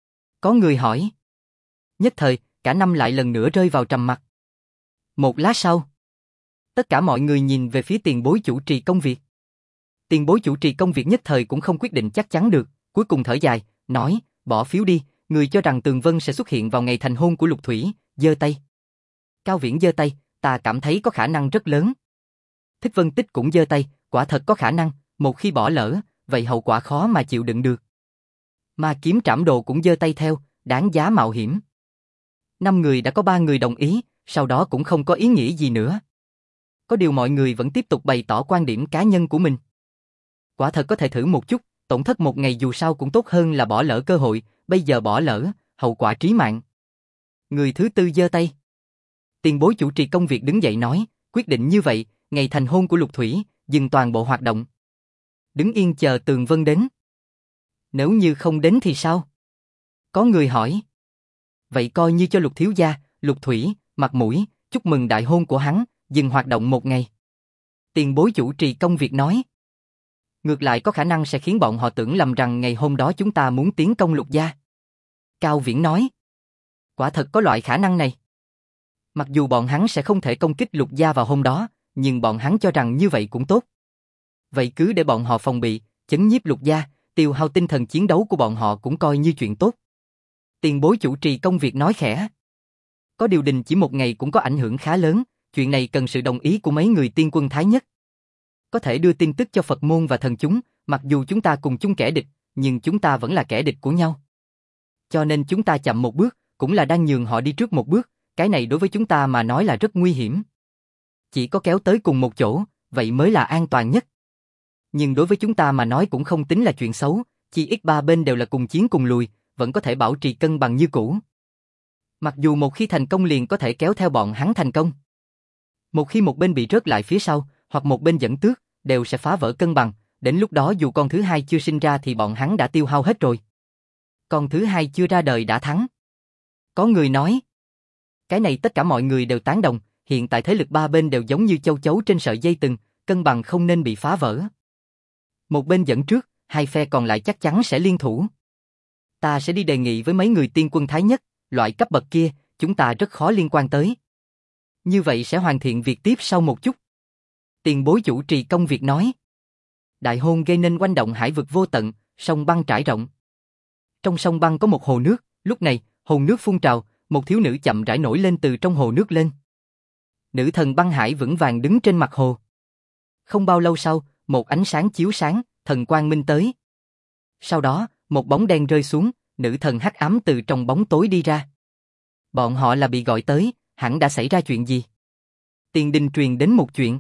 [SPEAKER 1] Có người hỏi. Nhất thời, cả năm lại lần nữa rơi vào trầm mặc. Một lát sau, tất cả mọi người nhìn về phía tiền bối chủ trì công việc. Tiền bối chủ trì công việc nhất thời cũng không quyết định chắc chắn được, cuối cùng thở dài, nói, bỏ phiếu đi, người cho rằng Tường Vân sẽ xuất hiện vào ngày thành hôn của Lục Thủy, giơ tay. Cao Viễn giơ tay, ta cảm thấy có khả năng rất lớn. Thích Vân Tích cũng giơ tay, quả thật có khả năng, một khi bỏ lỡ, vậy hậu quả khó mà chịu đựng được. Mà Kiếm Trảm Đồ cũng giơ tay theo, đáng giá mạo hiểm. 5 người đã có 3 người đồng ý, sau đó cũng không có ý nghĩa gì nữa. Có điều mọi người vẫn tiếp tục bày tỏ quan điểm cá nhân của mình. Quả thật có thể thử một chút, tổn thất một ngày dù sao cũng tốt hơn là bỏ lỡ cơ hội, bây giờ bỏ lỡ, hậu quả trí mạng. Người thứ tư giơ tay. Tiền bối chủ trì công việc đứng dậy nói, quyết định như vậy, ngày thành hôn của Lục Thủy, dừng toàn bộ hoạt động. Đứng yên chờ Tường Vân đến. Nếu như không đến thì sao? Có người hỏi. Vậy coi như cho Lục thiếu gia, Lục Thủy, mặt mũi, chúc mừng đại hôn của hắn, dừng hoạt động một ngày. Tiền bối chủ trì công việc nói. Ngược lại có khả năng sẽ khiến bọn họ tưởng lầm rằng ngày hôm đó chúng ta muốn tiến công Lục gia. Cao Viễn nói. Quả thật có loại khả năng này. Mặc dù bọn hắn sẽ không thể công kích Lục gia vào hôm đó, nhưng bọn hắn cho rằng như vậy cũng tốt. Vậy cứ để bọn họ phòng bị, chấn nhiếp Lục gia, tiêu hao tinh thần chiến đấu của bọn họ cũng coi như chuyện tốt. Tiền bối chủ trì công việc nói khẽ. Có điều đình chỉ một ngày cũng có ảnh hưởng khá lớn, chuyện này cần sự đồng ý của mấy người tiên quân Thái Nhất. Có thể đưa tin tức cho Phật môn và thần chúng, mặc dù chúng ta cùng chung kẻ địch, nhưng chúng ta vẫn là kẻ địch của nhau. Cho nên chúng ta chậm một bước, cũng là đang nhường họ đi trước một bước, cái này đối với chúng ta mà nói là rất nguy hiểm. Chỉ có kéo tới cùng một chỗ, vậy mới là an toàn nhất. Nhưng đối với chúng ta mà nói cũng không tính là chuyện xấu, chỉ ít ba bên đều là cùng chiến cùng lùi, vẫn có thể bảo trì cân bằng như cũ. Mặc dù một khi thành công liền có thể kéo theo bọn hắn thành công. Một khi một bên bị rớt lại phía sau, hoặc một bên dẫn tước, đều sẽ phá vỡ cân bằng, đến lúc đó dù con thứ hai chưa sinh ra thì bọn hắn đã tiêu hao hết rồi. Con thứ hai chưa ra đời đã thắng. Có người nói, cái này tất cả mọi người đều tán đồng, hiện tại thế lực ba bên đều giống như châu chấu trên sợi dây thừng, cân bằng không nên bị phá vỡ. Một bên dẫn trước, hai phe còn lại chắc chắn sẽ liên thủ. Ta sẽ đi đề nghị với mấy người tiên quân thái nhất, loại cấp bậc kia, chúng ta rất khó liên quan tới. Như vậy sẽ hoàn thiện việc tiếp sau một chút. Tiền bối chủ trì công việc nói. Đại hôn gây nên oanh động hải vực vô tận, sông băng trải rộng. Trong sông băng có một hồ nước, lúc này, hồ nước phun trào, một thiếu nữ chậm rãi nổi lên từ trong hồ nước lên. Nữ thần băng hải vững vàng đứng trên mặt hồ. Không bao lâu sau, một ánh sáng chiếu sáng, thần quang minh tới. Sau đó, một bóng đen rơi xuống, nữ thần hắc ám từ trong bóng tối đi ra. Bọn họ là bị gọi tới, hẳn đã xảy ra chuyện gì? Tiền đình truyền đến một chuyện.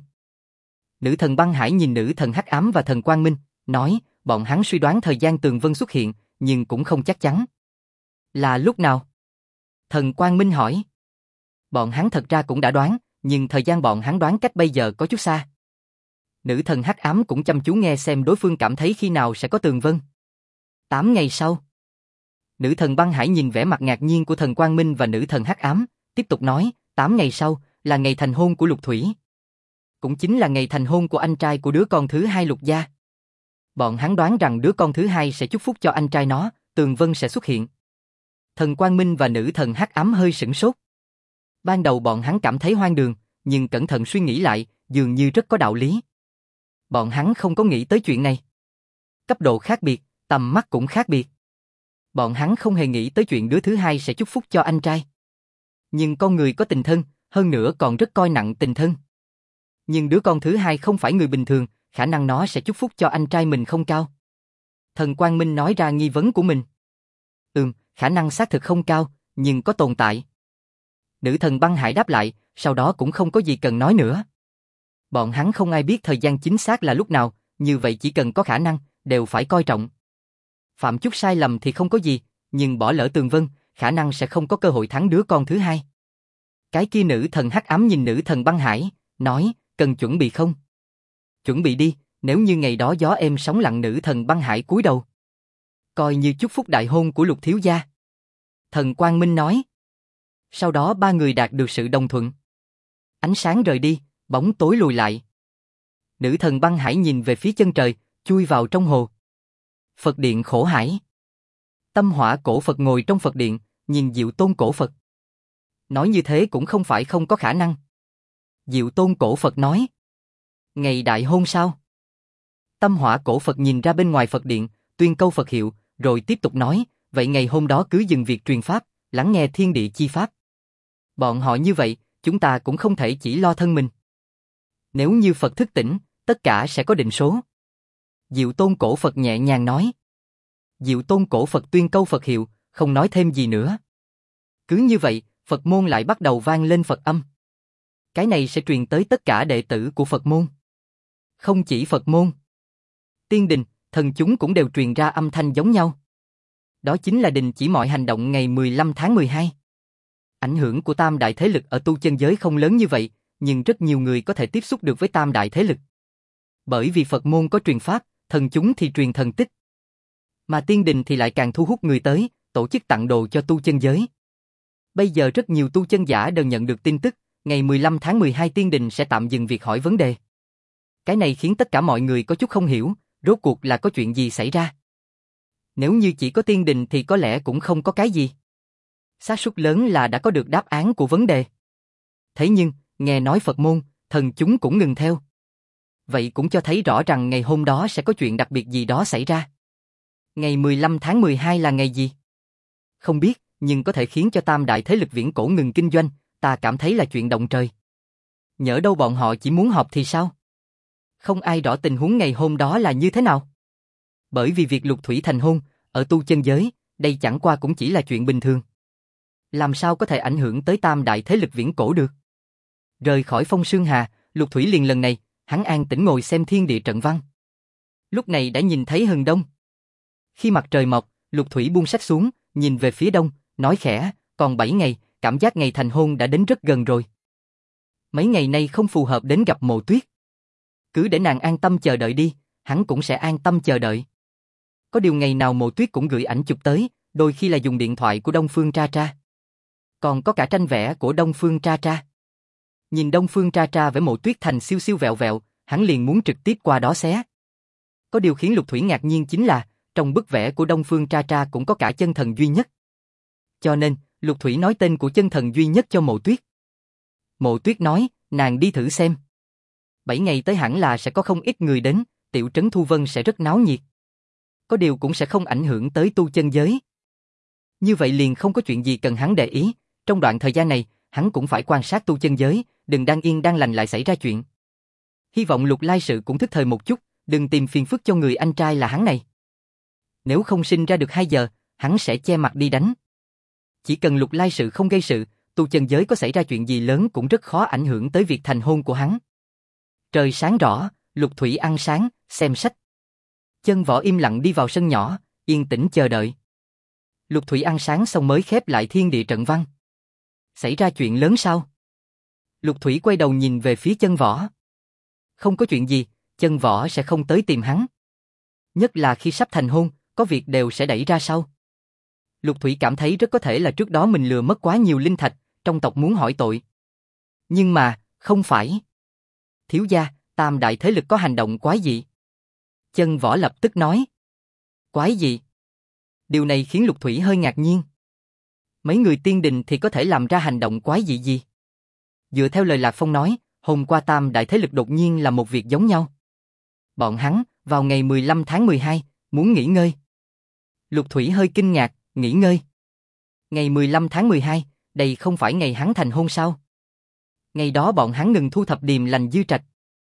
[SPEAKER 1] Nữ thần băng hải nhìn nữ thần hắc ám và thần quang minh, nói, bọn hắn suy đoán thời gian tường vân xuất hiện, nhưng cũng không chắc chắn. Là lúc nào? Thần quang minh hỏi. Bọn hắn thật ra cũng đã đoán, nhưng thời gian bọn hắn đoán cách bây giờ có chút xa. Nữ thần hắc ám cũng chăm chú nghe xem đối phương cảm thấy khi nào sẽ có tường vân. 8 ngày sau. Nữ thần băng hải nhìn vẻ mặt ngạc nhiên của thần quang minh và nữ thần hắc ám, tiếp tục nói, 8 ngày sau, là ngày thành hôn của Lục Thủy. Cũng chính là ngày thành hôn của anh trai của đứa con thứ hai Lục Gia. Bọn hắn đoán rằng đứa con thứ hai sẽ chúc phúc cho anh trai nó, tường vân sẽ xuất hiện. Thần quang minh và nữ thần hắc ám hơi sửng sốt. Ban đầu bọn hắn cảm thấy hoang đường, nhưng cẩn thận suy nghĩ lại, dường như rất có đạo lý. Bọn hắn không có nghĩ tới chuyện này. Cấp độ khác biệt, tầm mắt cũng khác biệt. Bọn hắn không hề nghĩ tới chuyện đứa thứ hai sẽ chúc phúc cho anh trai. Nhưng con người có tình thân, hơn nữa còn rất coi nặng tình thân. Nhưng đứa con thứ hai không phải người bình thường, khả năng nó sẽ chúc phúc cho anh trai mình không cao. Thần Quang Minh nói ra nghi vấn của mình. Khả năng xác thực không cao, nhưng có tồn tại. Nữ thần băng hải đáp lại, sau đó cũng không có gì cần nói nữa. Bọn hắn không ai biết thời gian chính xác là lúc nào, như vậy chỉ cần có khả năng, đều phải coi trọng. Phạm chút sai lầm thì không có gì, nhưng bỏ lỡ tường vân, khả năng sẽ không có cơ hội thắng đứa con thứ hai. Cái kia nữ thần hắc ám nhìn nữ thần băng hải, nói, cần chuẩn bị không? Chuẩn bị đi, nếu như ngày đó gió êm sóng lặng nữ thần băng hải cúi đầu. Coi như chúc phúc đại hôn của Lục thiếu gia. Thần Quang Minh nói. Sau đó ba người đạt được sự đồng thuận. Ánh sáng rời đi, bóng tối lùi lại. Nữ thần băng hải nhìn về phía chân trời, chui vào trong hồ. Phật điện khổ hải. Tâm hỏa cổ Phật ngồi trong Phật điện, nhìn Diệu Tôn cổ Phật. Nói như thế cũng không phải không có khả năng. Diệu Tôn cổ Phật nói. Ngày đại hôn sao? Tâm hỏa cổ Phật nhìn ra bên ngoài Phật điện, tuyên câu Phật hiệu, rồi tiếp tục nói, vậy ngày hôm đó cứ dừng việc truyền pháp, lắng nghe thiên địa chi pháp. Bọn họ như vậy, chúng ta cũng không thể chỉ lo thân mình. Nếu như Phật thức tỉnh, tất cả sẽ có định số. Diệu Tôn cổ Phật nhẹ nhàng nói. Diệu Tôn cổ Phật tuyên câu Phật hiệu, không nói thêm gì nữa. Cứ như vậy, Phật môn lại bắt đầu vang lên Phật âm. Cái này sẽ truyền tới tất cả đệ tử của Phật môn. Không chỉ Phật môn. Tiên đình, thần chúng cũng đều truyền ra âm thanh giống nhau. Đó chính là đình chỉ mọi hành động ngày 15 tháng 12. Ảnh hưởng của tam đại thế lực ở tu chân giới không lớn như vậy, nhưng rất nhiều người có thể tiếp xúc được với tam đại thế lực. Bởi vì Phật môn có truyền pháp, thần chúng thì truyền thần tích. Mà tiên đình thì lại càng thu hút người tới, tổ chức tặng đồ cho tu chân giới. Bây giờ rất nhiều tu chân giả đều nhận được tin tức, ngày 15 tháng 12 tiên đình sẽ tạm dừng việc hỏi vấn đề. Cái này khiến tất cả mọi người có chút không hiểu, rốt cuộc là có chuyện gì xảy ra. Nếu như chỉ có tiên đình thì có lẽ cũng không có cái gì. Xác suất lớn là đã có được đáp án của vấn đề. Thế nhưng, nghe nói Phật môn, thần chúng cũng ngừng theo. Vậy cũng cho thấy rõ rằng ngày hôm đó sẽ có chuyện đặc biệt gì đó xảy ra. Ngày 15 tháng 12 là ngày gì? Không biết, nhưng có thể khiến cho tam đại thế lực viễn cổ ngừng kinh doanh, ta cảm thấy là chuyện động trời. Nhỡ đâu bọn họ chỉ muốn họp thì sao? Không ai rõ tình huống ngày hôm đó là như thế nào. Bởi vì việc Lục Thủy thành hôn, ở tu chân giới, đây chẳng qua cũng chỉ là chuyện bình thường. Làm sao có thể ảnh hưởng tới tam đại thế lực viễn cổ được? Rời khỏi Phong Sương Hà, Lục Thủy liền lần này, hắn an tĩnh ngồi xem thiên địa trận văn. Lúc này đã nhìn thấy hừng đông. Khi mặt trời mọc, Lục Thủy buông sách xuống, nhìn về phía đông, nói khẽ, còn 7 ngày, cảm giác ngày thành hôn đã đến rất gần rồi. Mấy ngày nay không phù hợp đến gặp Mộ Tuyết. Cứ để nàng an tâm chờ đợi đi, hắn cũng sẽ an tâm chờ đợi. Có điều ngày nào Mộ Tuyết cũng gửi ảnh chụp tới, đôi khi là dùng điện thoại của Đông Phương Tra Tra. Còn có cả tranh vẽ của Đông Phương Tra Tra. Nhìn Đông Phương Tra Tra vẽ Mộ Tuyết thành siêu siêu vẹo vẹo, hắn liền muốn trực tiếp qua đó xé. Có điều khiến Lục Thủy ngạc nhiên chính là, trong bức vẽ của Đông Phương Tra Tra cũng có cả chân thần duy nhất. Cho nên, Lục Thủy nói tên của chân thần duy nhất cho Mộ Tuyết. Mộ Tuyết nói, nàng đi thử xem. 7 ngày tới hẳn là sẽ có không ít người đến, tiểu trấn Thu Vân sẽ rất náo nhiệt. Có điều cũng sẽ không ảnh hưởng tới tu chân giới. Như vậy liền không có chuyện gì cần hắn để ý, trong đoạn thời gian này, hắn cũng phải quan sát tu chân giới, đừng đang yên đang lành lại xảy ra chuyện. Hy vọng Lục Lai Sự cũng thức thời một chút, đừng tìm phiền phức cho người anh trai là hắn này. Nếu không sinh ra được 2 giờ, hắn sẽ che mặt đi đánh. Chỉ cần Lục Lai Sự không gây sự, tu chân giới có xảy ra chuyện gì lớn cũng rất khó ảnh hưởng tới việc thành hôn của hắn. Trời sáng rõ, Lục Thủy ăn sáng, xem sách. Chân Võ im lặng đi vào sân nhỏ, yên tĩnh chờ đợi. Lục Thủy ăn sáng xong mới khép lại thiên địa trận văn. Xảy ra chuyện lớn sao? Lục Thủy quay đầu nhìn về phía Chân Võ. Không có chuyện gì, Chân Võ sẽ không tới tìm hắn. Nhất là khi sắp thành hôn, có việc đều sẽ đẩy ra sau. Lục Thủy cảm thấy rất có thể là trước đó mình lừa mất quá nhiều linh thạch, trong tộc muốn hỏi tội. Nhưng mà, không phải. Thiếu gia, tam đại thế lực có hành động quái dị. Chân Võ lập tức nói. Quái dị? Điều này khiến Lục Thủy hơi ngạc nhiên. Mấy người tiên đình thì có thể làm ra hành động quái dị gì? Dựa theo lời Lạc Phong nói, hôm qua tam đại thế lực đột nhiên làm một việc giống nhau. Bọn hắn, vào ngày 15 tháng 12, muốn nghỉ ngơi. Lục Thủy hơi kinh ngạc, nghỉ ngơi. Ngày 15 tháng 12, đây không phải ngày hắn thành hôn sao? Ngày đó bọn hắn ngừng thu thập điềm lành dư trạch.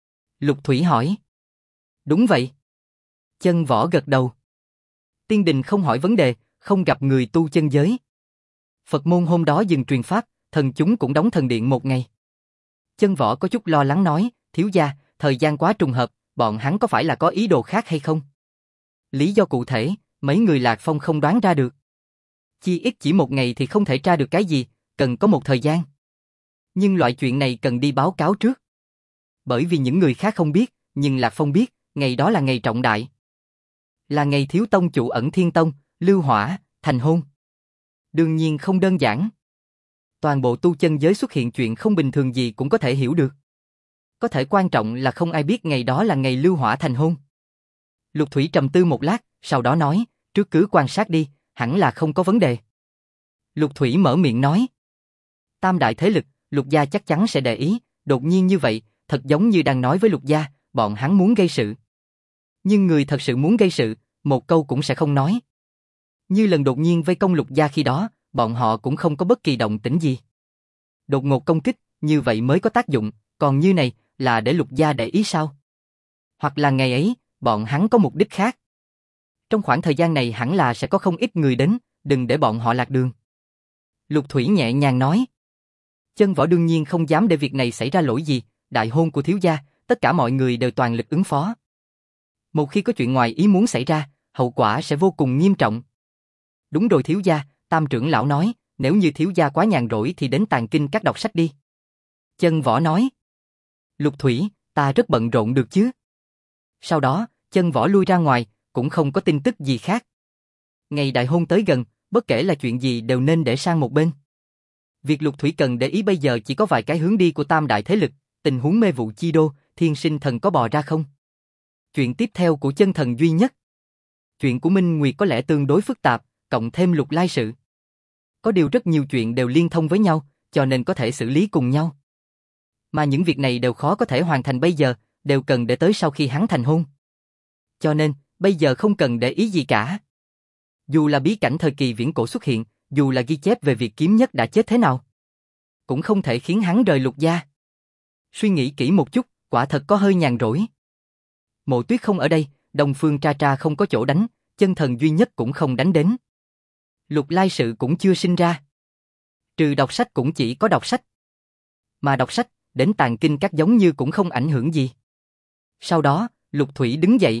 [SPEAKER 1] Lục Thủy hỏi. Đúng vậy. Chân Võ gật đầu. Tiên đình không hỏi vấn đề, không gặp người tu chân giới. Phật môn hôm đó dừng truyền pháp, thần chúng cũng đóng thần điện 1 ngày. Chân Võ có chút lo lắng nói, thiếu gia, thời gian quá trùng hợp, bọn hắn có phải là có ý đồ khác hay không? Lý do cụ thể, mấy người Lạc Phong không đoán ra được. Chi ít chỉ 1 ngày thì không thể tra được cái gì, cần có một thời gian. Nhưng loại chuyện này cần đi báo cáo trước. Bởi vì những người khác không biết, nhưng Lạc Phong biết, ngày đó là ngày trọng đại. Là ngày thiếu tông chủ Ẩn Thiên Tông, Lưu Hỏa, thành hôn. Đương nhiên không đơn giản. Toàn bộ tu chân giới xuất hiện chuyện không bình thường gì cũng có thể hiểu được. Có thể quan trọng là không ai biết ngày đó là ngày Lưu Hỏa thành hôn. Lục Thủy trầm tư một lát, sau đó nói, trước cứ quan sát đi, hẳn là không có vấn đề. Lục Thủy mở miệng nói. Tam đại thế lực, Lục gia chắc chắn sẽ để ý, đột nhiên như vậy, thật giống như đang nói với Lục gia, bọn hắn muốn gây sự. Nhưng người thật sự muốn gây sự, một câu cũng sẽ không nói. Như lần đột nhiên vây công Lục gia khi đó, bọn họ cũng không có bất kỳ động tĩnh gì. Đột ngột công kích, như vậy mới có tác dụng, còn như này, là để Lục gia để ý sao? Hoặc là ngày ấy, bọn hắn có mục đích khác. Trong khoảng thời gian này hẳn là sẽ có không ít người đến, đừng để bọn họ lạc đường. Lục Thủy nhẹ nhàng nói. Chân Võ đương nhiên không dám để việc này xảy ra lỗi gì, đại hôn của thiếu gia, tất cả mọi người đều toàn lực ứng phó. Một khi có chuyện ngoài ý muốn xảy ra, hậu quả sẽ vô cùng nghiêm trọng. Đúng rồi thiếu gia, Tam trưởng lão nói, nếu như thiếu gia quá nhàn rỗi thì đến Tàng Kinh Các đọc sách đi. Chân Võ nói. Lục Thủy, ta rất bận rộn được chứ. Sau đó, Chân Võ lui ra ngoài, cũng không có tin tức gì khác. Ngày đại hôn tới gần, bất kể là chuyện gì đều nên để sang một bên. Việc Lục Thủy cần để ý bây giờ chỉ có vài cái hướng đi của tam đại thế lực, tình huống mê vụ chi đô, thiên sinh thần có bò ra không? Chuyện tiếp theo của chân thần duy nhất. Chuyện của Minh Nguyệt có lẽ tương đối phức tạp, cộng thêm Lục Lai sự. Có điều rất nhiều chuyện đều liên thông với nhau, cho nên có thể xử lý cùng nhau. Mà những việc này đều khó có thể hoàn thành bây giờ, đều cần để tới sau khi hắn thành hôn. Cho nên, bây giờ không cần để ý gì cả. Dù là bí cảnh thời kỳ viễn cổ xuất hiện, dù là ghi chép về việc kiếm nhất đã chết thế nào, cũng không thể khiến hắn rời Lục gia. Suy nghĩ kỹ một chút, quả thật có hơi nhàn rỗi. Mộ Tuyết không ở đây, Đông Phương Tra Tra không có chỗ đánh, chân thần duy nhất cũng không đánh đến. Lục Lai Sự cũng chưa sinh ra. Trừ đọc sách cũng chỉ có đọc sách. Mà đọc sách, đến tàng kinh các giống như cũng không ảnh hưởng gì. Sau đó, Lục Thủy đứng dậy.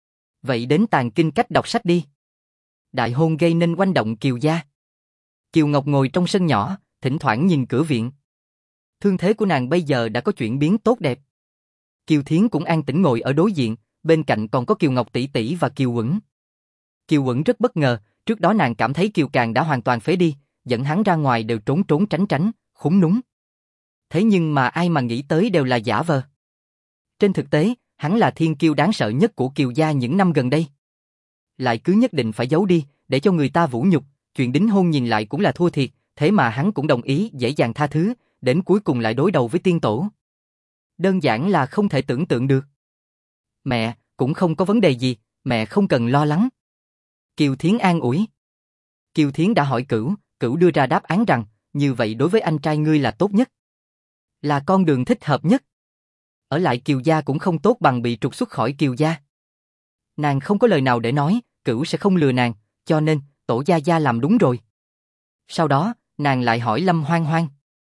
[SPEAKER 1] Vậy đến tàng kinh cách đọc sách đi. Đại hôn gây nên oanh động Kiều gia. Kiều Ngọc ngồi trong sân nhỏ, thỉnh thoảng nhìn cửa viện. Thương thế của nàng bây giờ đã có chuyển biến tốt đẹp. Kiều Thiến cũng an tĩnh ngồi ở đối diện, bên cạnh còn có Kiều Ngọc tỷ tỷ và Kiều Quẩn. Kiều Quẩn rất bất ngờ, trước đó nàng cảm thấy Kiều Càng đã hoàn toàn phế đi, dẫn hắn ra ngoài đều trốn trốn tránh tránh, khúm núm. Thế nhưng mà ai mà nghĩ tới đều là giả vờ. Trên thực tế, hắn là thiên kiêu đáng sợ nhất của Kiều gia những năm gần đây. Lại cứ nhất định phải giấu đi, để cho người ta vũ nhục, chuyện đính hôn nhìn lại cũng là thua thiệt, thế mà hắn cũng đồng ý dễ dàng tha thứ, đến cuối cùng lại đối đầu với tiên tổ. Đơn giản là không thể tưởng tượng được. Mẹ, cũng không có vấn đề gì, mẹ không cần lo lắng. Kiều Thiến an ủi. Kiều Thiến đã hỏi Cửu, Cửu đưa ra đáp án rằng, như vậy đối với anh trai ngươi là tốt nhất. Là con đường thích hợp nhất. Ở lại Kiều gia cũng không tốt bằng bị trục xuất khỏi Kiều gia. Nàng không có lời nào để nói, Cửu sẽ không lừa nàng, cho nên, tổ gia gia làm đúng rồi. Sau đó, nàng lại hỏi Lâm Hoan Hoan.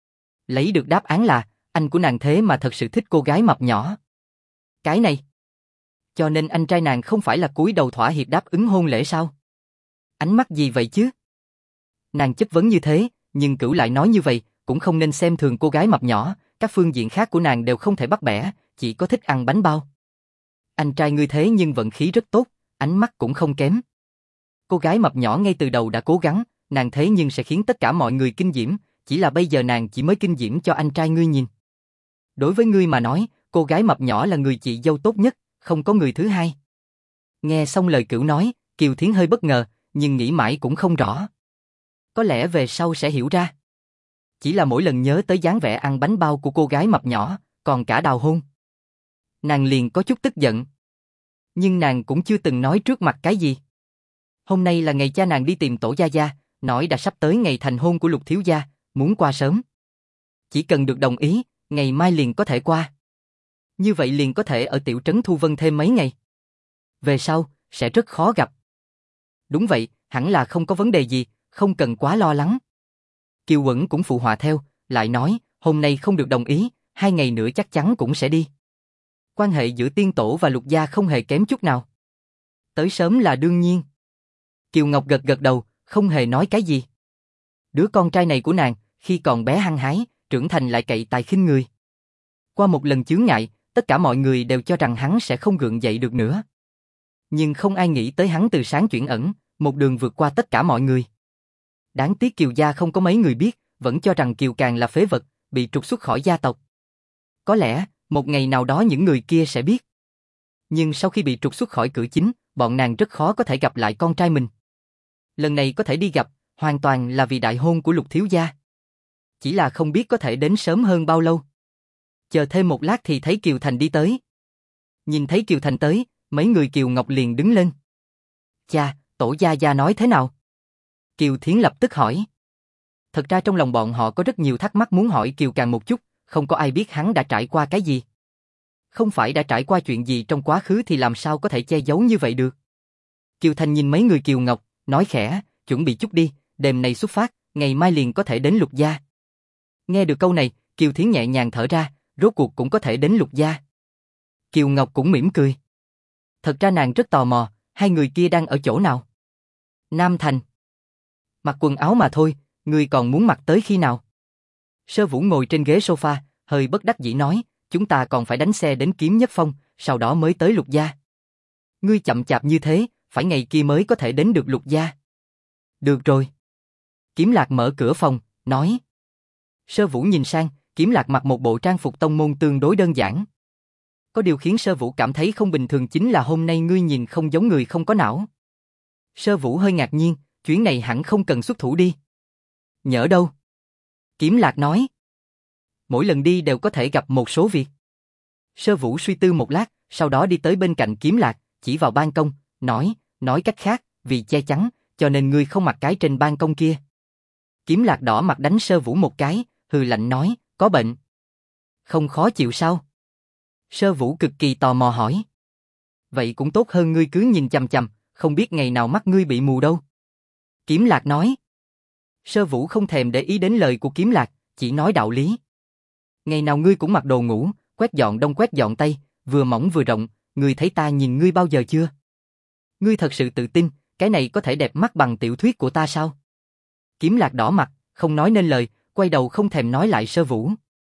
[SPEAKER 1] Lấy được đáp án là, anh của nàng thế mà thật sự thích cô gái mập nhỏ. Cái này. Cho nên anh trai nàng không phải là cúi đầu thỏa hiệp đáp ứng hôn lễ sao? Ánh mắt gì vậy chứ? Nàng chất vấn như thế, nhưng Cửu lại nói như vậy, cũng không nên xem thường cô gái mập nhỏ, các phương diện khác của nàng đều không thể bắt bẻ, chỉ có thích ăn bánh bao. Anh trai ngươi thế nhưng vận khí rất tốt, ánh mắt cũng không kém. Cô gái mập nhỏ ngay từ đầu đã cố gắng, nàng thế nhưng sẽ khiến tất cả mọi người kinh diễm, chỉ là bây giờ nàng chỉ mới kinh diễm cho anh trai ngươi nhìn. Đối với ngươi mà nói, cô gái mập nhỏ là người chị dâu tốt nhất, không có người thứ hai. Nghe xong lời Cửu nói, Kiều Thiến hơi bất ngờ, nhưng nghĩ mãi cũng không rõ. Có lẽ về sau sẽ hiểu ra. Chỉ là mỗi lần nhớ tới dáng vẻ ăn bánh bao của cô gái mập nhỏ, còn cả đào hôn. Nàng liền có chút tức giận. Nhưng nàng cũng chưa từng nói trước mặt cái gì. Hôm nay là ngày cha nàng đi tìm tổ gia gia, nói đã sắp tới ngày thành hôn của Lục thiếu gia, muốn qua sớm. Chỉ cần được đồng ý, ngày mai liền có thể qua. Như vậy liền có thể ở tiểu trấn Thu Vân thêm mấy ngày. Về sau, sẽ rất khó gặp. Đúng vậy, hẳn là không có vấn đề gì, không cần quá lo lắng. Kiều Quẩn cũng phụ họa theo, lại nói, hôm nay không được đồng ý, 2 ngày nữa chắc chắn cũng sẽ đi. Quan hệ giữa tiên tổ và Lục gia không hề kém chút nào. Tới sớm là đương nhiên. Kiều Ngọc gật gật đầu, không hề nói cái gì. Đứa con trai này của nàng, khi còn bé hăng hái, trưởng thành lại cậy tài khinh người. Qua một lần chướng ngại, tất cả mọi người đều cho rằng hắn sẽ không gượng dậy được nữa. Nhưng không ai nghĩ tới hắn từ sáng chuyển ẩn, một đường vượt qua tất cả mọi người. Đáng tiếc Kiều gia không có mấy người biết, vẫn cho rằng Kiều Càng là phế vật, bị trục xuất khỏi gia tộc. Có lẽ, một ngày nào đó những người kia sẽ biết. Nhưng sau khi bị trục xuất khỏi cửa chính, bọn nàng rất khó có thể gặp lại con trai mình. Lần này có thể đi gặp, hoàn toàn là vì đại hôn của Lục thiếu gia. Chỉ là không biết có thể đến sớm hơn bao lâu. Chờ thêm một lát thì thấy Kiều Thành đi tới. Nhìn thấy Kiều Thành tới, mấy người Kiều Ngọc liền đứng lên. Cha, tổ gia gia nói thế nào? Kiều Thiến lập tức hỏi. Thật ra trong lòng bọn họ có rất nhiều thắc mắc muốn hỏi Kiều Càng một chút, không có ai biết hắn đã trải qua cái gì. Không phải đã trải qua chuyện gì trong quá khứ thì làm sao có thể che giấu như vậy được. Kiều Thành nhìn mấy người Kiều Ngọc, nói khẽ, chuẩn bị chút đi, đêm nay xuất phát, ngày mai liền có thể đến Lục gia. Nghe được câu này, Kiều Thiến nhẹ nhàng thở ra, rốt cuộc cũng có thể đến Lục gia. Kiều Ngọc cũng mỉm cười. Thật ra nàng rất tò mò, hai người kia đang ở chỗ nào? Nam Thành. Mặc quần áo mà thôi, ngươi còn muốn mặc tới khi nào? Sơ Vũ ngồi trên ghế sofa, hơi bất đắc dĩ nói, chúng ta còn phải đánh xe đến Kiếm Nhất Phong, sau đó mới tới Lục gia. Ngươi chậm chạp như thế, phải ngày kia mới có thể đến được Lục gia. Được rồi. Kiếm Lạc mở cửa phòng, nói. Sơ Vũ nhìn sang, Kiếm Lạc mặc một bộ trang phục tông môn tương đối đơn giản. Có điều khiến Sơ Vũ cảm thấy không bình thường chính là hôm nay ngươi nhìn không giống người không có não. Sơ Vũ hơi ngạc nhiên, chuyến này hẳn không cần xuất thủ đi. Nhỡ đâu? Kiếm Lạc nói. Mỗi lần đi đều có thể gặp một số việc. Sơ Vũ suy tư một lát, sau đó đi tới bên cạnh Kiếm Lạc, chỉ vào ban công, nói cách khác, vì che chắn, cho nên ngươi không mặc cái trên ban công kia. Kiếm Lạc đỏ mặt đánh Sơ Vũ một cái, hừ lạnh nói, có bệnh. Không khó chịu sao? Sơ Vũ cực kỳ tò mò hỏi. Vậy cũng tốt hơn ngươi cứ nhìn chằm chằm, không biết ngày nào mắt ngươi bị mù đâu. Kiếm Lạc nói. Sơ Vũ không thèm để ý đến lời của Kiếm Lạc, chỉ nói đạo lý. Ngày nào ngươi cũng mặc đồ ngủ, quét dọn đông quét dọn tây, vừa mỏng vừa rộng, ngươi thấy ta nhìn ngươi bao giờ chưa? Ngươi thật sự tự tin, cái này có thể đẹp mắt bằng tiểu thuyết của ta sao? Kiếm Lạc đỏ mặt, không nói nên lời, quay đầu không thèm nói lại Sơ Vũ.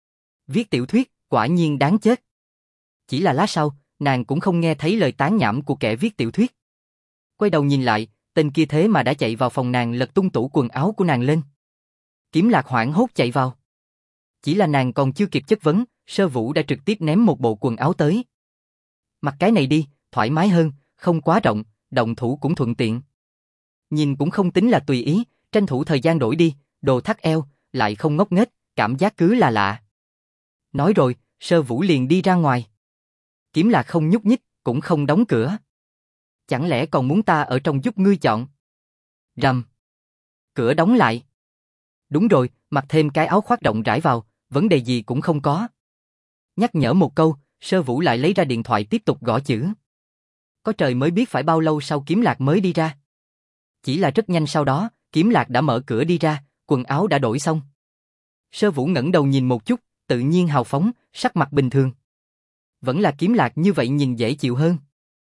[SPEAKER 1] Viết tiểu thuyết, quả nhiên đáng chết. Chỉ là lát sau, nàng cũng không nghe thấy lời tán nhảm của kẻ viết tiểu thuyết. Quay đầu nhìn lại, tên kia thế mà đã chạy vào phòng nàng lật tung tủ quần áo của nàng lên. Kiếm Lạc hoảng hốt chạy vào. Chỉ là nàng còn chưa kịp chất vấn, Sơ Vũ đã trực tiếp ném một bộ quần áo tới. Mặc cái này đi, thoải mái hơn, không quá rộng, động thủ cũng thuận tiện. Nhìn cũng không tính là tùy ý, tranh thủ thời gian đổi đi, đồ thắt eo, lại không ngốc nghếch, cảm giác cứ là lạ. Nói rồi, Sơ Vũ liền đi ra ngoài. Kiếm Lạc không nhúc nhích, cũng không đóng cửa. Chẳng lẽ còn muốn ta ở trong giúp ngươi chọn? Rầm. Cửa đóng lại. Đúng rồi, mặc thêm cái áo khoác rộng rãi vào, vấn đề gì cũng không có. Nhắc nhở một câu, Sơ Vũ lại lấy ra điện thoại tiếp tục gõ chữ. Có trời mới biết phải bao lâu sau Kiếm Lạc mới đi ra. Chỉ là rất nhanh sau đó, Kiếm Lạc đã mở cửa đi ra, quần áo đã đổi xong. Sơ Vũ ngẩng đầu nhìn một chút, tự nhiên hào phóng, sắc mặt bình thường. Vẫn là Kiếm Lạc như vậy nhìn dễ chịu hơn.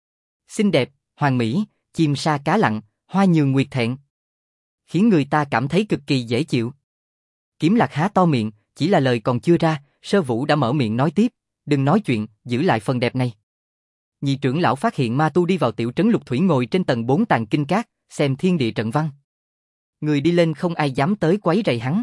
[SPEAKER 1] Xinh đẹp, hoàn mỹ, chim sa cá lặn, hoa nhường nguyệt thẹn. Khiến người ta cảm thấy cực kỳ dễ chịu. Kiếm Lạc há to miệng, chỉ là lời còn chưa ra, Sơ Vũ đã mở miệng nói tiếp, đừng nói chuyện, giữ lại phần đẹp này. Nhị trưởng lão phát hiện ma tu đi vào tiểu trấn Lục Thủy ngồi trên tầng 4 tàng kinh cát, xem thiên địa trận văn. Người đi lên không ai dám tới quấy rầy hắn.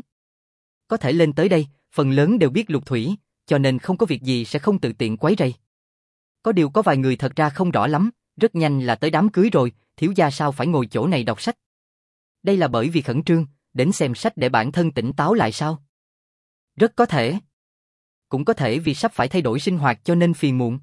[SPEAKER 1] Có thể lên tới đây, phần lớn đều biết Lục Thủy, cho nên không có việc gì sẽ không tự tiện quấy rầy. Có điều có vài người thật ra không rõ lắm, rất nhanh là tới đám cưới rồi, thiếu gia sao phải ngồi chỗ này đọc sách. Đây là bởi vì khẩn trương, đến xem sách để bản thân tỉnh táo lại sao? Rất có thể. Cũng có thể vì sắp phải thay đổi sinh hoạt cho nên phiền muộn.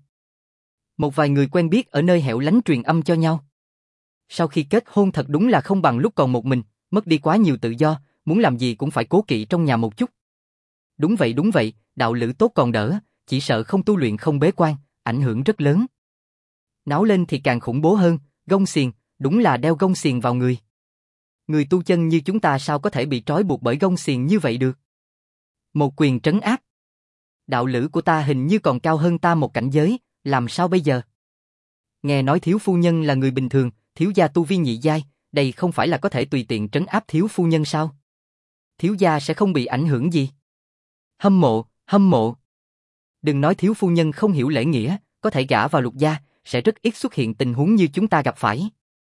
[SPEAKER 1] Một vài người quen biết ở nơi hẻo lánh truyền âm cho nhau. Sau khi kết hôn thật đúng là không bằng lúc còn một mình, mất đi quá nhiều tự do, muốn làm gì cũng phải cố kỵ trong nhà một chút. Đúng vậy, đạo lữ tốt còn đỡ, chỉ sợ không tu luyện không bế quan, ảnh hưởng rất lớn. Náo lên thì càng khủng bố hơn, gông xiềng, đúng là đeo gông xiềng vào người. Người tu chân như chúng ta sao có thể bị trói buộc bởi gông xiềng như vậy được? Một quyền trấn áp. Đạo lữ của ta hình như còn cao hơn ta một cảnh giới, làm sao bây giờ? Nghe nói thiếu phu nhân là người bình thường, thiếu gia tu vi nhị giai, đây không phải là có thể tùy tiện trấn áp thiếu phu nhân sao? Thiếu gia sẽ không bị ảnh hưởng gì? Hâm mộ. Đừng nói thiếu phu nhân không hiểu lễ nghĩa, có thể gả vào Lục gia, sẽ rất ít xuất hiện tình huống như chúng ta gặp phải.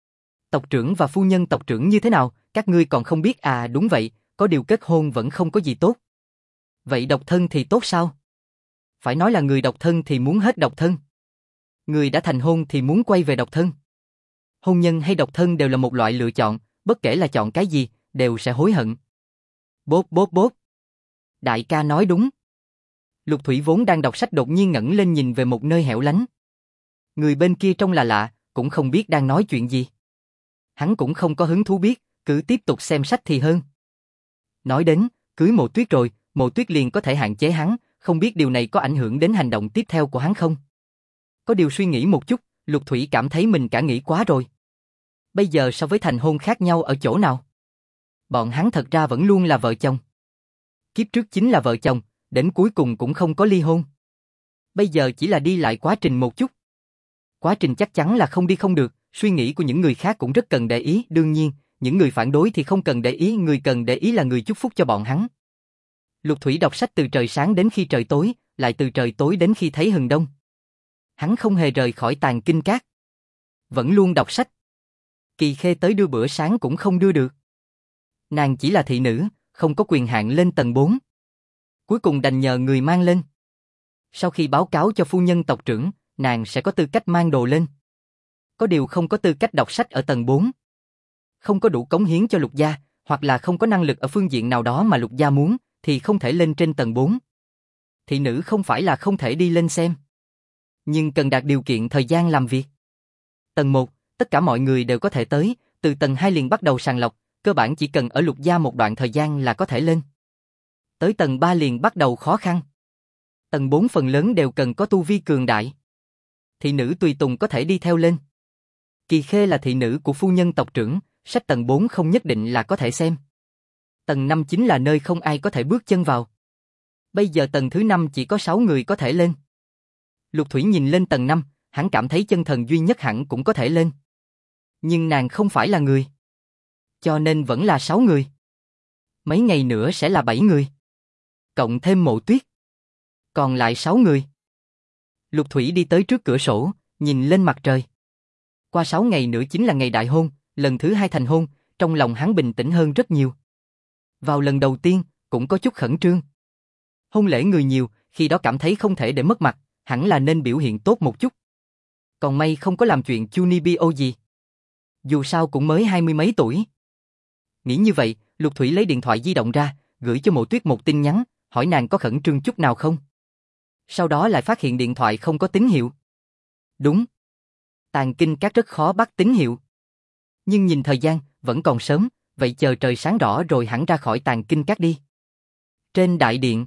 [SPEAKER 1] Tộc trưởng và phu nhân tộc trưởng như thế nào, các ngươi còn không biết à? Đúng vậy, có điều kết hôn vẫn không có gì tốt. Vậy độc thân thì tốt sao? Phải nói là người độc thân thì muốn hết độc thân. Người đã thành hôn thì muốn quay về độc thân. Hôn nhân hay độc thân đều là một loại lựa chọn, bất kể là chọn cái gì, đều sẽ hối hận. Bốp. Đại ca nói đúng. Lục Thủy vốn đang đọc sách đột nhiên ngẩng lên nhìn về một nơi hẻo lánh. Người bên kia trông là lạ, cũng không biết đang nói chuyện gì. Hắn cũng không có hứng thú biết, cứ tiếp tục xem sách thì hơn. Nói đến, cưới Mộ Tuyết rồi, Mộ Tuyết liền có thể hạn chế hắn, không biết điều này có ảnh hưởng đến hành động tiếp theo của hắn không? Có điều suy nghĩ một chút, Lục Thủy cảm thấy mình cả nghĩ quá rồi. Bây giờ so với thành hôn khác nhau ở chỗ nào? Bọn hắn thật ra vẫn luôn là vợ chồng. Kiếp trước chính là vợ chồng, đến cuối cùng cũng không có ly hôn. Bây giờ chỉ là đi lại quá trình một chút. Quá trình chắc chắn là không đi không được, suy nghĩ của những người khác cũng rất cần để ý, đương nhiên, những người phản đối thì không cần để ý, người cần để ý là người chúc phúc cho bọn hắn. Lục Thủy đọc sách từ trời sáng đến khi trời tối, lại từ trời tối đến khi thấy hừng đông. Hắn không hề rời khỏi tàng kinh cát. Vẫn luôn đọc sách. Kỳ Khê tới đưa bữa sáng cũng không đưa được. Nàng chỉ là thị nữ, không có quyền hạn lên tầng 4. Cuối cùng đành nhờ người mang lên. Sau khi báo cáo cho phu nhân tộc trưởng, nàng sẽ có tư cách mang đồ lên. Có điều không có tư cách đọc sách ở tầng 4. Không có đủ cống hiến cho Lục gia, hoặc là không có năng lực ở phương diện nào đó mà Lục gia muốn, thì không thể lên trên tầng 4. Thị nữ không phải là không thể đi lên xem, nhưng cần đạt điều kiện thời gian làm việc. Tầng 1, tất cả mọi người đều có thể tới, từ tầng 2 liền bắt đầu sàng lọc, cơ bản chỉ cần ở Lục gia một đoạn thời gian là có thể lên. Tới tầng 3 liền bắt đầu khó khăn. Tầng 4 phần lớn đều cần có tu vi cường đại. thị nữ tùy tùng có thể đi theo lên. Kỳ Khê là thị nữ của phu nhân tộc trưởng, sách tầng 4 không nhất định là có thể xem. Tầng 5 chính là nơi không ai có thể bước chân vào. Bây giờ tầng thứ 5 chỉ có 6 người có thể lên. Lục Thủy nhìn lên tầng 5, hắn cảm thấy chân thần duy nhất hẳn cũng có thể lên. Nhưng nàng không phải là người. Cho nên vẫn là 6 người. Mấy ngày nữa sẽ là 7 người. Cộng thêm Mộ Tuyết. Còn lại 6 người. Lục Thủy đi tới trước cửa sổ, nhìn lên mặt trời. Qua 6 ngày nữa chính là ngày đại hôn, lần thứ 2 thành hôn, trong lòng hắn bình tĩnh hơn rất nhiều. Vào lần đầu tiên, cũng có chút khẩn trương. Hôn lễ người nhiều, khi đó cảm thấy không thể để mất mặt, hẳn là nên biểu hiện tốt một chút. Còn may không có làm chuyện Chunibyo gì. Dù sao cũng mới 20 mấy tuổi. Nghĩ như vậy, Lục Thủy lấy điện thoại di động ra, gửi cho Mộ Tuyết một tin nhắn, hỏi nàng có khẩn trương chút nào không. Sau đó lại phát hiện điện thoại không có tín hiệu. Đúng. Tàng Kinh Các rất khó bắt tín hiệu. Nhưng nhìn thời gian, vẫn còn sớm, vậy chờ trời sáng rõ rồi hẳn ra khỏi Tàng Kinh Các đi. Trên đại điện,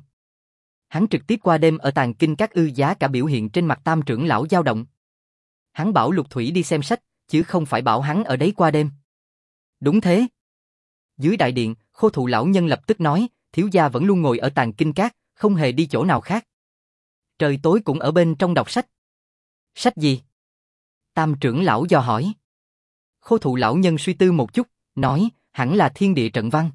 [SPEAKER 1] hắn trực tiếp qua đêm ở Tàng Kinh Các giá cả biểu hiện trên mặt Tam trưởng lão dao động. Hắn bảo Lục Thủy đi xem sách, chứ không phải bảo hắn ở đấy qua đêm. Đúng thế. Dưới đại điện, Khô Thụ lão nhân lập tức nói, thiếu gia vẫn luôn ngồi ở Tàng Kinh Các, không hề đi chỗ nào khác. Trời tối cũng ở bên trong đọc sách. Sách gì? Tam trưởng lão dò hỏi. Khô Thụ lão nhân suy tư một chút, nói, hẳn là Thiên Địa Trận Văn.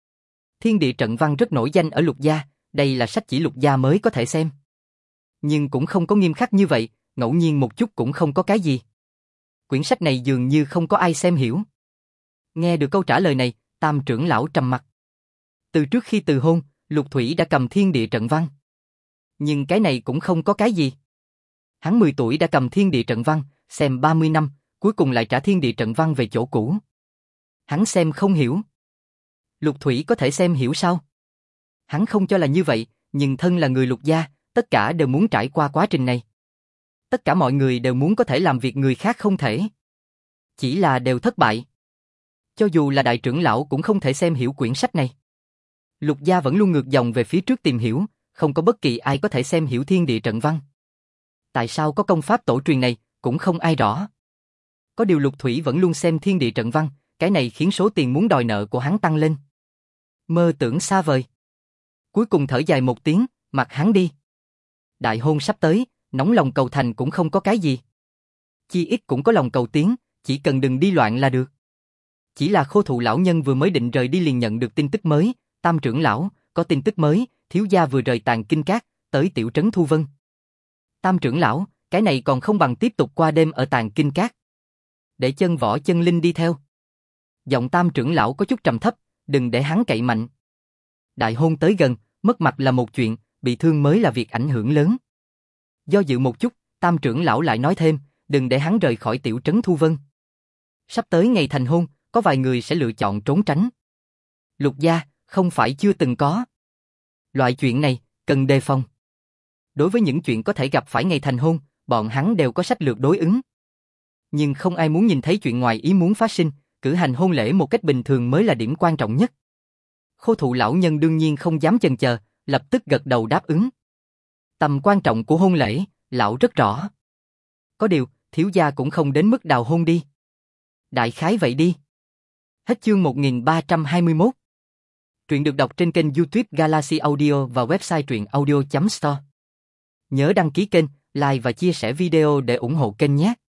[SPEAKER 1] Thiên Địa Trận Văn rất nổi danh ở Lục gia, đây là sách chỉ Lục gia mới có thể xem. Nhưng cũng không có nghiêm khắc như vậy, ngẫu nhiên một chút cũng không có cái gì. Quyển sách này dường như không có ai xem hiểu. Nghe được câu trả lời này, Tam trưởng lão trầm mặt. Từ trước khi từ hôn, Lục Thủy đã cầm Thiên Địa Trận Văn. Nhưng cái này cũng không có cái gì. Hắn 10 tuổi đã cầm Thiên Địa Trận Văn, xem 30 năm, cuối cùng lại trả Thiên Địa Trận Văn về chỗ cũ. Hắn xem không hiểu. Lục Thủy có thể xem hiểu sao? Hắn không cho là như vậy, nhưng thân là người Lục gia, tất cả đều muốn trải qua quá trình này. Tất cả mọi người đều muốn có thể làm việc người khác không thể. Chỉ là đều thất bại. Cho dù là đại trưởng lão cũng không thể xem hiểu quyển sách này. Lục gia vẫn luôn ngược dòng về phía trước tìm hiểu, không có bất kỳ ai có thể xem hiểu Thiên Địa Trận Văn. Tại sao có công pháp tổ truyền này, cũng không ai rõ. Có điều Lục Thủy vẫn luôn xem Thiên Địa Trận Văn, cái này khiến số tiền muốn đòi nợ của hắn tăng lên. Mơ tưởng xa vời. Cuối cùng thở dài một tiếng, mặc hắn đi. Đại hôn sắp tới, nóng lòng cầu thành cũng không có cái gì. Chi ít cũng có lòng cầu tiến, chỉ cần đừng đi loạn là được. Chỉ là Khô Thụ lão nhân vừa mới định rời đi liền nhận được tin tức mới, Tam trưởng lão, có tin tức mới, thiếu gia vừa rời Tàng Kinh Các, tới tiểu trấn Thu Vân. Tam trưởng lão, cái này còn không bằng tiếp tục qua đêm ở Tàng Kinh Các. Để Chân Võ Chân Linh đi theo. Giọng Tam trưởng lão có chút trầm thấp, đừng để hắn cậy mạnh. Đại hôn tới gần, mất mặt là một chuyện, bị thương mới là việc ảnh hưởng lớn. Do dự một chút, Tam trưởng lão lại nói thêm, đừng để hắn rời khỏi tiểu trấn Thu Vân. Sắp tới ngày thành hôn, có vài người sẽ lựa chọn trốn tránh. Lục gia, không phải chưa từng có. Loại chuyện này, cần đề phòng. Đối với những chuyện có thể gặp phải ngày thành hôn, bọn hắn đều có sách lược đối ứng. Nhưng không ai muốn nhìn thấy chuyện ngoài ý muốn phát sinh, cử hành hôn lễ một cách bình thường mới là điểm quan trọng nhất. Khô Thụ lão nhân đương nhiên không dám chần chờ, lập tức gật đầu đáp ứng. Tầm quan trọng của hôn lễ, lão rất rõ. Có điều, thiếu gia cũng không đến mức đào hôn đi. Đại khái vậy đi. Hết chương 1321. Truyện được đọc trên kênh YouTube Galaxy Audio và website truyệnaudio.store. Nhớ đăng ký kênh, like và chia sẻ video để ủng hộ kênh nhé.